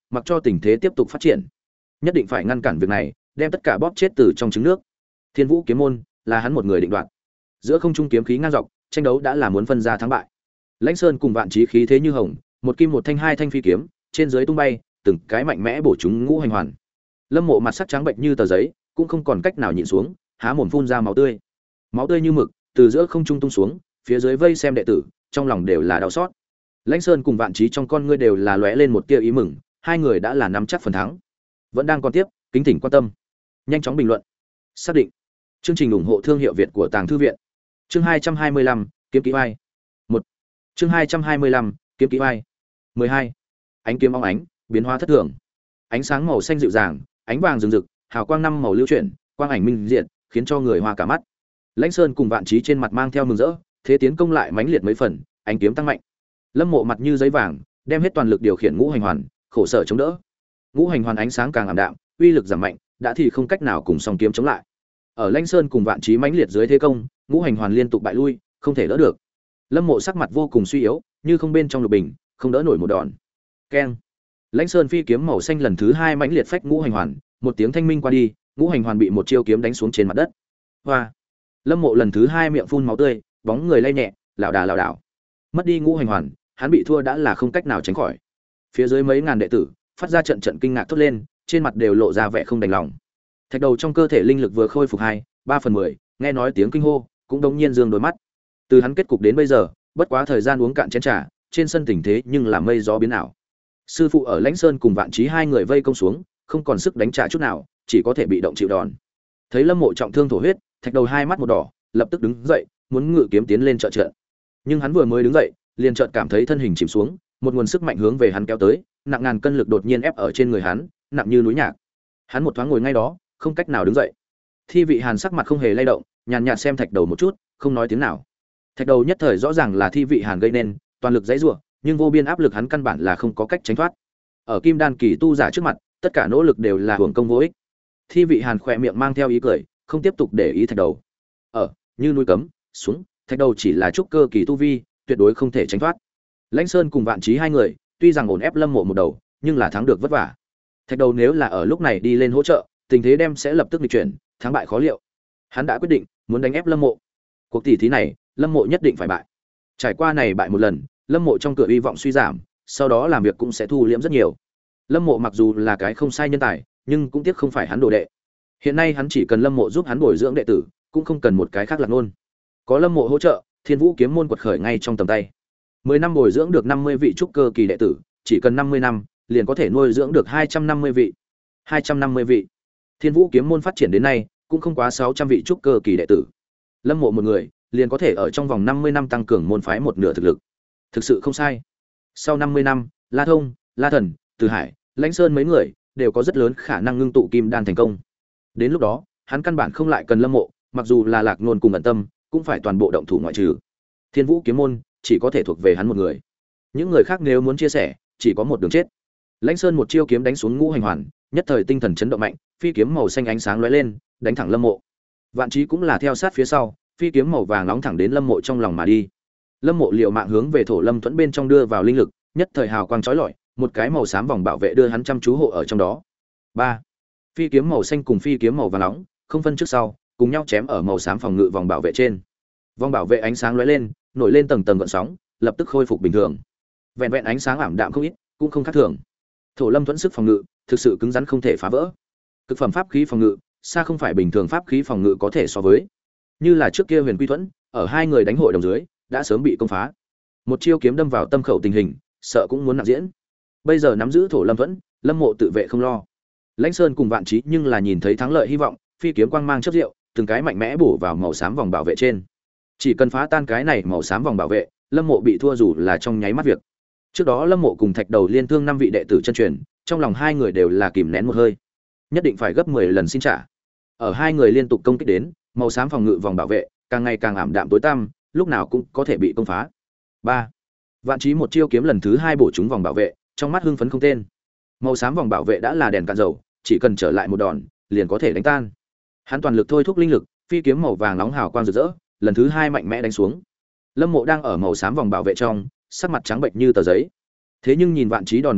mặc cho tình thế tiếp tục phát triển. Nhất định phải ngăn cản việc này, đem tất cả bóp chết từ trong trứng nước. Thiên Vũ kiếm môn là hắn một người định đoạt. Giữa không trung kiếm khí ngang dọc, tranh đấu đã là muốn phân ra thắng bại. Lãnh Sơn cùng Vạn Chí khí thế như hồng, một kim một thanh hai thanh phi kiếm, trên dưới tung bay, từng cái mạnh mẽ bổ chúng ngũ hành hoàn. Lâm Mộ mặt sắc trắng bệnh như tờ giấy, cũng không còn cách nào nhịn xuống, há mồm phun ra máu tươi. Máu tươi như mực, từ giữa không trung tung xuống, phía dưới vây xem đệ tử, trong lòng đều là đau xót. Lãnh Sơn cùng Vạn Chí trong con ngươi đều là lóe lên một tia ý mừng, hai người đã là nắm chắc phần thắng. Vẫn đang còn tiếp, kính thỉnh quan tâm, nhanh chóng bình luận. Xác định. Chương trình ủng hộ thương hiệu Việt của Tàng thư viện. Chương hai trăm hai mươi lăm, kiếm kỹ vai. một. Chương hai trăm hai mươi lăm, kiếm kỹ vai. mười hai. Ánh kiếm óng ánh, biến hóa thất thường. Ánh sáng màu xanh dịu dàng, ánh vàng rực rực, hào quang năm màu lưu chuyển, quang ảnh minh diệt, khiến cho người hoa cả mắt. Lãnh Sơn cùng Vạn Chí trên mặt mang theo mừng rỡ, thế tiến công lại mãnh liệt mấy phần, ánh kiếm tăng mạnh. Lâm Mộ mặt như giấy vàng, đem hết toàn lực điều khiển ngũ hành hoàn, khổ sở chống đỡ. Ngũ hành hoàn ánh sáng càng ảm đạm, uy lực giảm mạnh, đã thì không cách nào cùng song kiếm chống lại. Ở Lãnh Sơn cùng Vạn Chí mãnh liệt dưới thế công, ngũ hành hoàn liên tục bại lui, không thể đỡ được. Lâm Mộ sắc mặt vô cùng suy yếu, như không bên trong lục bình, không đỡ nổi một đòn. Keng. Lãnh Sơn phi kiếm màu xanh lần thứ hai mãnh liệt phách ngũ hành hoàn, một tiếng thanh minh qua đi, ngũ hành hoàn bị một chiêu kiếm đánh xuống trên mặt đất. Hoa. Lâm Mộ lần thứ hai miệng phun máu tươi, bóng người lay nhẹ, lảo đà lảo đảo. Mất đi ngũ hành hoàn, hắn bị thua đã là không cách nào tránh khỏi. Phía dưới mấy ngàn đệ tử phát ra trận trận kinh ngạc thốt lên, trên mặt đều lộ ra vẻ không đành lòng. Thạch đầu trong cơ thể linh lực vừa khôi phục hai, ba phần mười, nghe nói tiếng kinh hô, cũng đống nhiên dương đôi mắt. Từ hắn kết cục đến bây giờ, bất quá thời gian uống cạn chén trà, trên sân tình thế nhưng là mây gió biến ảo. Sư phụ ở Lãnh Sơn cùng Vạn Chí hai người vây công xuống, không còn sức đánh trả chút nào, chỉ có thể bị động chịu đòn. Thấy Lâm Mộ trọng thương thổ huyết, Thạch đầu hai mắt một đỏ, lập tức đứng dậy, muốn ngự kiếm tiến lên trợ trận. Nhưng hắn vừa mới đứng dậy, liền chợt cảm thấy thân hình chìm xuống, một nguồn sức mạnh hướng về hắn kéo tới, nặng ngàn cân lực đột nhiên ép ở trên người hắn, nặng như núi nhạc. Hắn một thoáng ngồi ngay đó, không cách nào đứng dậy. Thi Vị Hàn sắc mặt không hề lay động, nhàn nhạt xem Thạch đầu một chút, không nói tiếng nào. Thạch đầu nhất thời rõ ràng là Thi Vị Hàn gây nên, toàn lực giãy giụa, nhưng vô biên áp lực hắn căn bản là không có cách tránh thoát. Ở Kim Đan kỳ tu giả trước mặt, tất cả nỗ lực đều là hưởng công vô ích. Thi Vị Hàn khỏe miệng mang theo ý cười, không tiếp tục để ý Thạch đầu. Ở, như núi cấm, xuống, Thạch đầu chỉ là trúc cơ kỳ tu vi, tuyệt đối không thể tránh thoát. Lãnh Sơn cùng Vạn Chí hai người, tuy rằng ổn ép Lâm Mộ một đầu, nhưng là thắng được vất vả. Thạch đầu nếu là ở lúc này đi lên hỗ trợ, tình thế đem sẽ lập tức nghịch chuyển, thắng bại khó liệu. Hắn đã quyết định muốn đánh ép Lâm Mộ. Cuộc tỷ thí này, Lâm Mộ nhất định phải bại. Trải qua này bại một lần, Lâm Mộ trong cửa hy vọng suy giảm, sau đó làm việc cũng sẽ thu liễm rất nhiều. Lâm Mộ mặc dù là cái không sai nhân tài, nhưng cũng tiếc không phải hắn đồ đệ. Hiện nay hắn chỉ cần Lâm Mộ giúp hắn bồi dưỡng đệ tử, cũng không cần một cái khác lạc luôn. Có Lâm Mộ hỗ trợ, Thiên Vũ kiếm môn quật khởi ngay trong tầm tay. Mười năm bồi dưỡng được năm mươi vị trúc cơ kỳ đệ tử, chỉ cần năm mươi năm, liền có thể nuôi dưỡng được hai trăm năm mươi vị. hai trăm năm mươi vị. Thiên Vũ kiếm môn phát triển đến nay, cũng không quá sáu trăm vị trúc cơ kỳ đệ tử. Lâm Mộ một người, liền có thể ở trong vòng năm mươi năm tăng cường môn phái một nửa thực lực. Thực sự không sai. Sau năm mươi năm, La Thông, La Thần, Từ Hải, Lãnh Sơn mấy người đều có rất lớn khả năng ngưng tụ kim đan thành công. Đến lúc đó, hắn căn bản không lại cần Lâm Mộ, mặc dù là Lạc Nôn cùng ẩn tâm, cũng phải toàn bộ động thủ ngoại trừ. Thiên Vũ kiếm môn chỉ có thể thuộc về hắn một người. Những người khác nếu muốn chia sẻ, chỉ có một đường chết. Lãnh Sơn một chiêu kiếm đánh xuống ngũ hành hoàn, nhất thời tinh thần chấn động mạnh, phi kiếm màu xanh ánh sáng lóe lên, đánh thẳng Lâm Mộ. Vạn Chí cũng là theo sát phía sau, phi kiếm màu vàng nóng thẳng đến Lâm Mộ trong lòng mà đi. Lâm Mộ liều mạng hướng về thổ lâm thuẫn bên trong đưa vào linh lực, nhất thời hào quang chói lọi, một cái màu xám vòng bảo vệ đưa hắn chăm chú hộ ở trong đó. ba. Phi kiếm màu xanh cùng phi kiếm màu vàng nóng, không phân trước sau, cùng nhau chém ở màu xám phòng ngự vòng bảo vệ trên. Vòng bảo vệ ánh sáng lóe lên, nổi lên tầng tầng gợn sóng, lập tức khôi phục bình thường. Vẹn vẹn ánh sáng ảm đạm không ít, cũng không khác thường. Thổ lâm thuẫn sức phòng ngự, thực sự cứng rắn không thể phá vỡ. Cực phẩm pháp khí phòng ngự, xa không phải bình thường pháp khí phòng ngự có thể so với. Như là trước kia Huyền Quy thuẫn, ở hai người đánh hội đồng dưới, đã sớm bị công phá. Một chiêu kiếm đâm vào tâm khẩu tình hình, sợ cũng muốn nặng diễn. Bây giờ nắm giữ thổ lâm thuẫn, Lâm Mộ tự vệ không lo. Lãnh Sơn cùng Vạn Chí nhưng là nhìn thấy thắng lợi hy vọng, phi kiếm quang mang chớp diệu, từng cái mạnh mẽ bổ vào màu xám vòng bảo vệ trên. Chỉ cần phá tan cái này màu xám vòng bảo vệ, Lâm Mộ bị thua dù là trong nháy mắt việc. Trước đó Lâm Mộ cùng Thạch đầu liên thương năm vị đệ tử chân truyền, trong lòng hai người đều là kìm nén một hơi, nhất định phải gấp mười lần xin trả. Ở hai người liên tục công kích đến, màu xám phòng ngự vòng bảo vệ càng ngày càng ảm đạm tối tăm, lúc nào cũng có thể bị công phá. ba. Vạn Chí một chiêu kiếm lần thứ hai bổ trúng vòng bảo vệ, trong mắt hưng phấn không tên. Màu xám vòng bảo vệ đã là đèn cạn dầu, chỉ cần trở lại một đòn, liền có thể đánh tan. Hắn toàn lực thôi thúc linh lực, phi kiếm màu vàng nóng hào quang rực rỡ, lần thứ hai mạnh mẽ đánh xuống. Lâm Mộ đang ở màu xám vòng bảo vệ trong, sắc mặt trắng bệch như tờ giấy. Thế nhưng nhìn Vạn Chí đòn đánh này,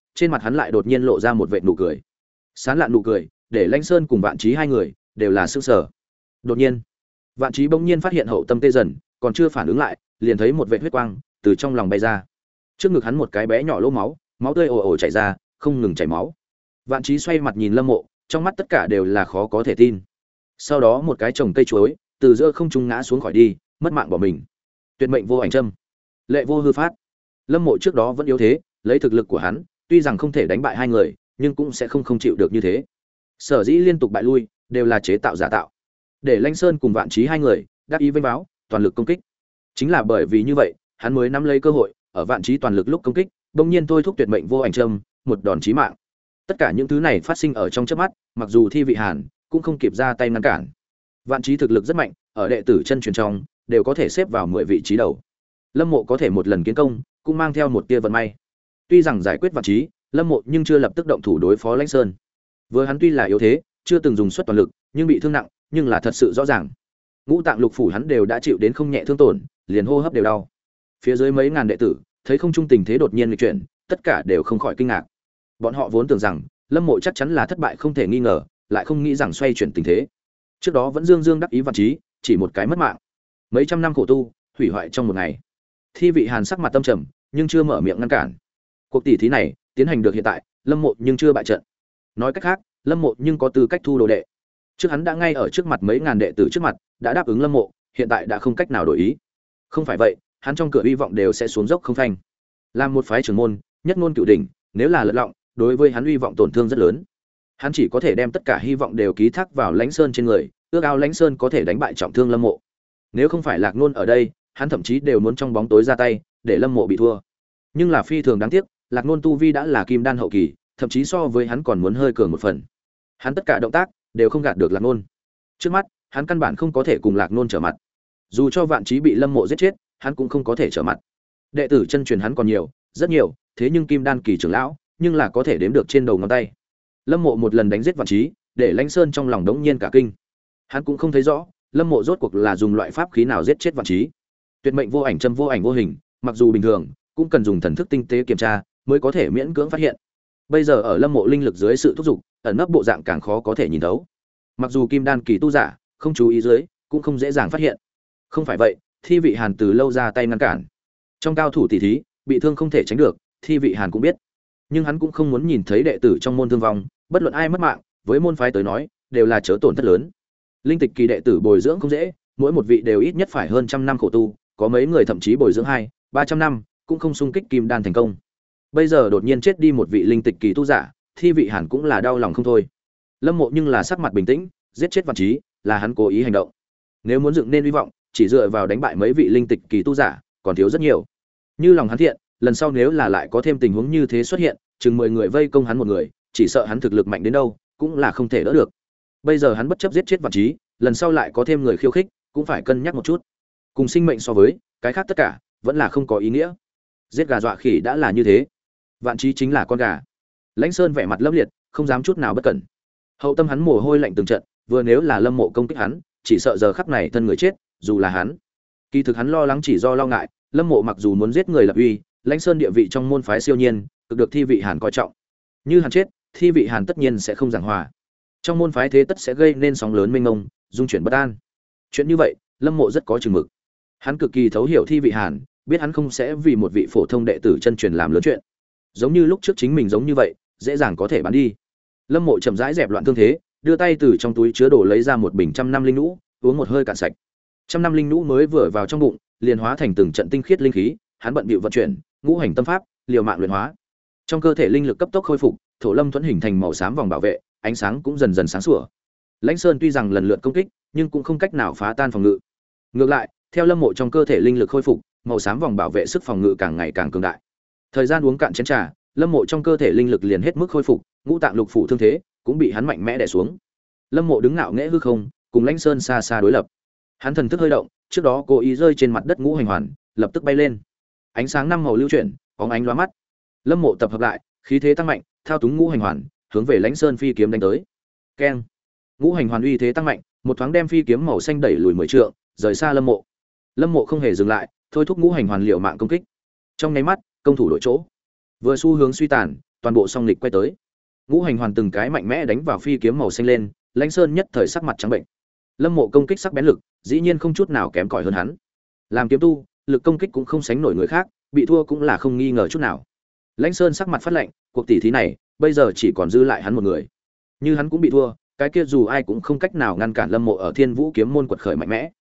trên mặt hắn lại đột nhiên lộ ra một vệt nụ cười. Sán lạn nụ cười, để Lãnh Sơn cùng Vạn Chí hai người đều là sửng sở. Đột nhiên, Vạn Chí bỗng nhiên phát hiện hậu tâm tê dần, còn chưa phản ứng lại, liền thấy một vệt huyết quang từ trong lòng bay ra. Trước ngực hắn một cái bé nhỏ lỗ máu, máu tươi ồ ồ chảy ra, không ngừng chảy máu. Vạn Chí xoay mặt nhìn Lâm Mộ, trong mắt tất cả đều là khó có thể tin. Sau đó một cái chồng cây chuối từ giữa không trung ngã xuống khỏi đi, mất mạng bỏ mình. Tuyệt mệnh vô ảnh châm, lệ vô hư phát. Lâm Mộ trước đó vẫn yếu thế, lấy thực lực của hắn, tuy rằng không thể đánh bại hai người, nhưng cũng sẽ không không chịu được như thế. Sở dĩ liên tục bại lui, đều là chế tạo giả tạo. Để Lãnh Sơn cùng Vạn Chí hai người đáp ý vênh báo, toàn lực công kích. Chính là bởi vì như vậy, hắn mới nắm lấy cơ hội, ở Vạn Chí toàn lực lúc công kích, bỗng nhiên thôi thúc tuyệt mệnh vô ảnh châm, một đòn chí mạng. Tất cả những thứ này phát sinh ở trong chớp mắt, mặc dù Thi Vị Hàn cũng không kịp ra tay ngăn cản. Vạn Chí thực lực rất mạnh, ở đệ tử chân truyền trong đều có thể xếp vào mười vị trí đầu. Lâm Mộ có thể một lần kiến công, cũng mang theo một tia vận may. Tuy rằng giải quyết Vạn Chí, Lâm Mộ nhưng chưa lập tức động thủ đối phó Lãnh Sơn. Vừa hắn tuy là yếu thế, chưa từng dùng suất toàn lực, nhưng bị thương nặng, nhưng là thật sự rõ ràng. Ngũ tạng lục phủ hắn đều đã chịu đến không nhẹ thương tổn, liền hô hấp đều đau. Phía dưới mấy ngàn đệ tử, thấy không trung tình thế đột nhiên nghịch chuyển, tất cả đều không khỏi kinh ngạc. Bọn họ vốn tưởng rằng Lâm Mộ chắc chắn là thất bại không thể nghi ngờ, lại không nghĩ rằng xoay chuyển tình thế. Trước đó vẫn dương dương đắc ý Vạn Chí, chỉ một cái mất mạng. Mấy trăm năm khổ tu, hủy hoại trong một ngày. Thi Vị Hàn sắc mặt tâm trầm, nhưng chưa mở miệng ngăn cản. Cuộc tỷ thí này tiến hành được hiện tại, Lâm Mộ nhưng chưa bại trận. Nói cách khác, Lâm Mộ nhưng có tư cách thu đồ đệ. Trước hắn đã ngay ở trước mặt mấy ngàn đệ tử trước mặt, đã đáp ứng Lâm Mộ, hiện tại đã không cách nào đổi ý. Không phải vậy, hắn trong cửa hy vọng đều sẽ xuống dốc không phanh. Làm một phái trưởng môn, nhất ngôn cửu đỉnh, nếu là lật lọng, đối với hắn hy vọng tổn thương rất lớn. Hắn chỉ có thể đem tất cả hy vọng đều ký thác vào Lãnh Sơn trên người, ước ao Lãnh Sơn có thể đánh bại trọng thương Lâm Mộ. Nếu không phải Lạc Nôn ở đây, hắn thậm chí đều muốn trong bóng tối ra tay, để Lâm Mộ bị thua. Nhưng là phi thường đáng tiếc, Lạc Nôn tu vi đã là kim đan hậu kỳ, thậm chí so với hắn còn muốn hơi cường một phần. Hắn tất cả động tác đều không gạt được Lạc Nôn. Trước mắt, hắn căn bản không có thể cùng Lạc Nôn trở mặt. Dù cho Vạn Chí bị Lâm Mộ giết chết, hắn cũng không có thể trở mặt. Đệ tử chân truyền hắn còn nhiều, rất nhiều, thế nhưng kim đan kỳ trưởng lão, nhưng là có thể đếm được trên đầu ngón tay. Lâm Mộ một lần đánh giết Vạn Chí, để Lãnh Sơn trong lòng đống nhiên cả kinh. Hắn cũng không thấy rõ, Lâm Mộ rốt cuộc là dùng loại pháp khí nào giết chết Vạn Chí. Tuyệt mệnh vô ảnh châm vô ảnh vô hình, mặc dù bình thường, cũng cần dùng thần thức tinh tế kiểm tra mới có thể miễn cưỡng phát hiện. Bây giờ ở Lâm Mộ linh lực dưới sự thúc giục, ẩn nấp bộ dạng càng khó có thể nhìn thấu. Mặc dù kim đan kỳ tu giả không chú ý dưới, cũng không dễ dàng phát hiện. Không phải vậy, Thi Vị Hàn từ lâu ra tay ngăn cản. Trong cao thủ tỷ thí, bị thương không thể tránh được, Thi Vị Hàn cũng biết. Nhưng hắn cũng không muốn nhìn thấy đệ tử trong môn thương vong, bất luận ai mất mạng, với môn phái tới nói, đều là chớ tổn thất lớn. Linh tịch kỳ đệ tử bồi dưỡng không dễ, mỗi một vị đều ít nhất phải hơn trăm năm khổ tu, có mấy người thậm chí bồi dưỡng hai, ba trăm năm, cũng không xung kích kim đan thành công. Bây giờ đột nhiên chết đi một vị linh tịch kỳ tu giả, Thi Vị Hàn cũng là đau lòng không thôi. Lâm Mộ nhưng là sắc mặt bình tĩnh, giết chết Vạn Chí, là hắn cố ý hành động. Nếu muốn dựng nên hy vọng, chỉ dựa vào đánh bại mấy vị linh tịch kỳ tu giả, còn thiếu rất nhiều. Như lòng hắn thiện, lần sau nếu là lại có thêm tình huống như thế xuất hiện, chừng mười người vây công hắn một người, chỉ sợ hắn thực lực mạnh đến đâu, cũng là không thể đỡ được. Bây giờ hắn bất chấp giết chết Vạn Chí, lần sau lại có thêm người khiêu khích, cũng phải cân nhắc một chút. Cùng sinh mệnh so với, cái khác tất cả vẫn là không có ý nghĩa. Giết gà dọa khỉ đã là như thế, Vạn Chí chính là con gà. Lãnh Sơn vẻ mặt lâm liệt, không dám chút nào bất cẩn. Hậu tâm hắn mồ hôi lạnh từng trận, vừa nếu là Lâm Mộ công kích hắn, chỉ sợ giờ khắc này thân người chết, dù là hắn. Kỳ thực hắn lo lắng chỉ do lo ngại, Lâm Mộ mặc dù muốn giết người lập uy, Lãnh Sơn địa vị trong môn phái siêu nhiên, cực được Thi Vị Hàn coi trọng. Như hắn chết, Thi Vị Hàn tất nhiên sẽ không giảng hòa. Trong môn phái thế tất sẽ gây nên sóng lớn mênh mông, dung chuyển bất an. Chuyện như vậy, Lâm Mộ rất có chừng mực. Hắn cực kỳ thấu hiểu Thi Vị Hàn, biết hắn không sẽ vì một vị phổ thông đệ tử chân truyền làm lớn chuyện. Giống như lúc trước chính mình giống như vậy, dễ dàng có thể bán đi. Lâm Mộ chậm rãi dẹp loạn thương thế, đưa tay từ trong túi chứa đồ lấy ra một bình trăm năm linh nhũ, uống một hơi cạn sạch. Trăm năm linh nhũ mới vừa vào trong bụng, liền hóa thành từng trận tinh khiết linh khí, hắn bận bịu vận chuyển, ngũ hành tâm pháp, liều mạng luyện hóa. Trong cơ thể linh lực cấp tốc khôi phục, thổ lâm thuẫn hình thành màu xám vòng bảo vệ, ánh sáng cũng dần dần sáng sủa. Lãnh Sơn tuy rằng lần lượt công kích, nhưng cũng không cách nào phá tan phòng ngự. Ngược lại, theo Lâm Mộ trong cơ thể linh lực khôi phục, màu xám vòng bảo vệ sức phòng ngự càng ngày càng cường đại. Thời gian uống cạn chén trà, Lâm Mộ trong cơ thể linh lực liền hết mức khôi phục, ngũ tạng lục phủ thương thế cũng bị hắn mạnh mẽ đè xuống. Lâm Mộ đứng ngạo nghễ hư không, cùng Lãnh Sơn xa xa đối lập. Hắn thần thức hơi động, trước đó cố ý rơi trên mặt đất ngũ hành hoàn, lập tức bay lên. Ánh sáng năm màu lưu chuyển, bóng ánh lóa mắt. Lâm Mộ tập hợp lại, khí thế tăng mạnh, thao túng ngũ hành hoàn, hướng về Lãnh Sơn phi kiếm đánh tới. Keng! Ngũ hành hoàn uy thế tăng mạnh, một thoáng đem phi kiếm màu xanh đẩy lùi mười trượng, rời xa Lâm Mộ. Lâm Mộ không hề dừng lại, thôi thúc ngũ hành hoàn liều mạng công kích. Trong nháy mắt, công thủ đổi chỗ. Vừa xu hướng suy tàn, toàn bộ song lịch quay tới. Ngũ hành hoàn từng cái mạnh mẽ đánh vào phi kiếm màu xanh lên, Lãnh Sơn nhất thời sắc mặt trắng bệnh. Lâm Mộ công kích sắc bén lực, dĩ nhiên không chút nào kém cỏi hơn hắn. Làm kiếm tu, lực công kích cũng không sánh nổi người khác, bị thua cũng là không nghi ngờ chút nào. Lãnh Sơn sắc mặt phát lạnh, cuộc tỷ thí này, bây giờ chỉ còn dư lại hắn một người. Như hắn cũng bị thua, cái kia dù ai cũng không cách nào ngăn cản Lâm Mộ ở Thiên Vũ kiếm môn quật khởi mạnh mẽ.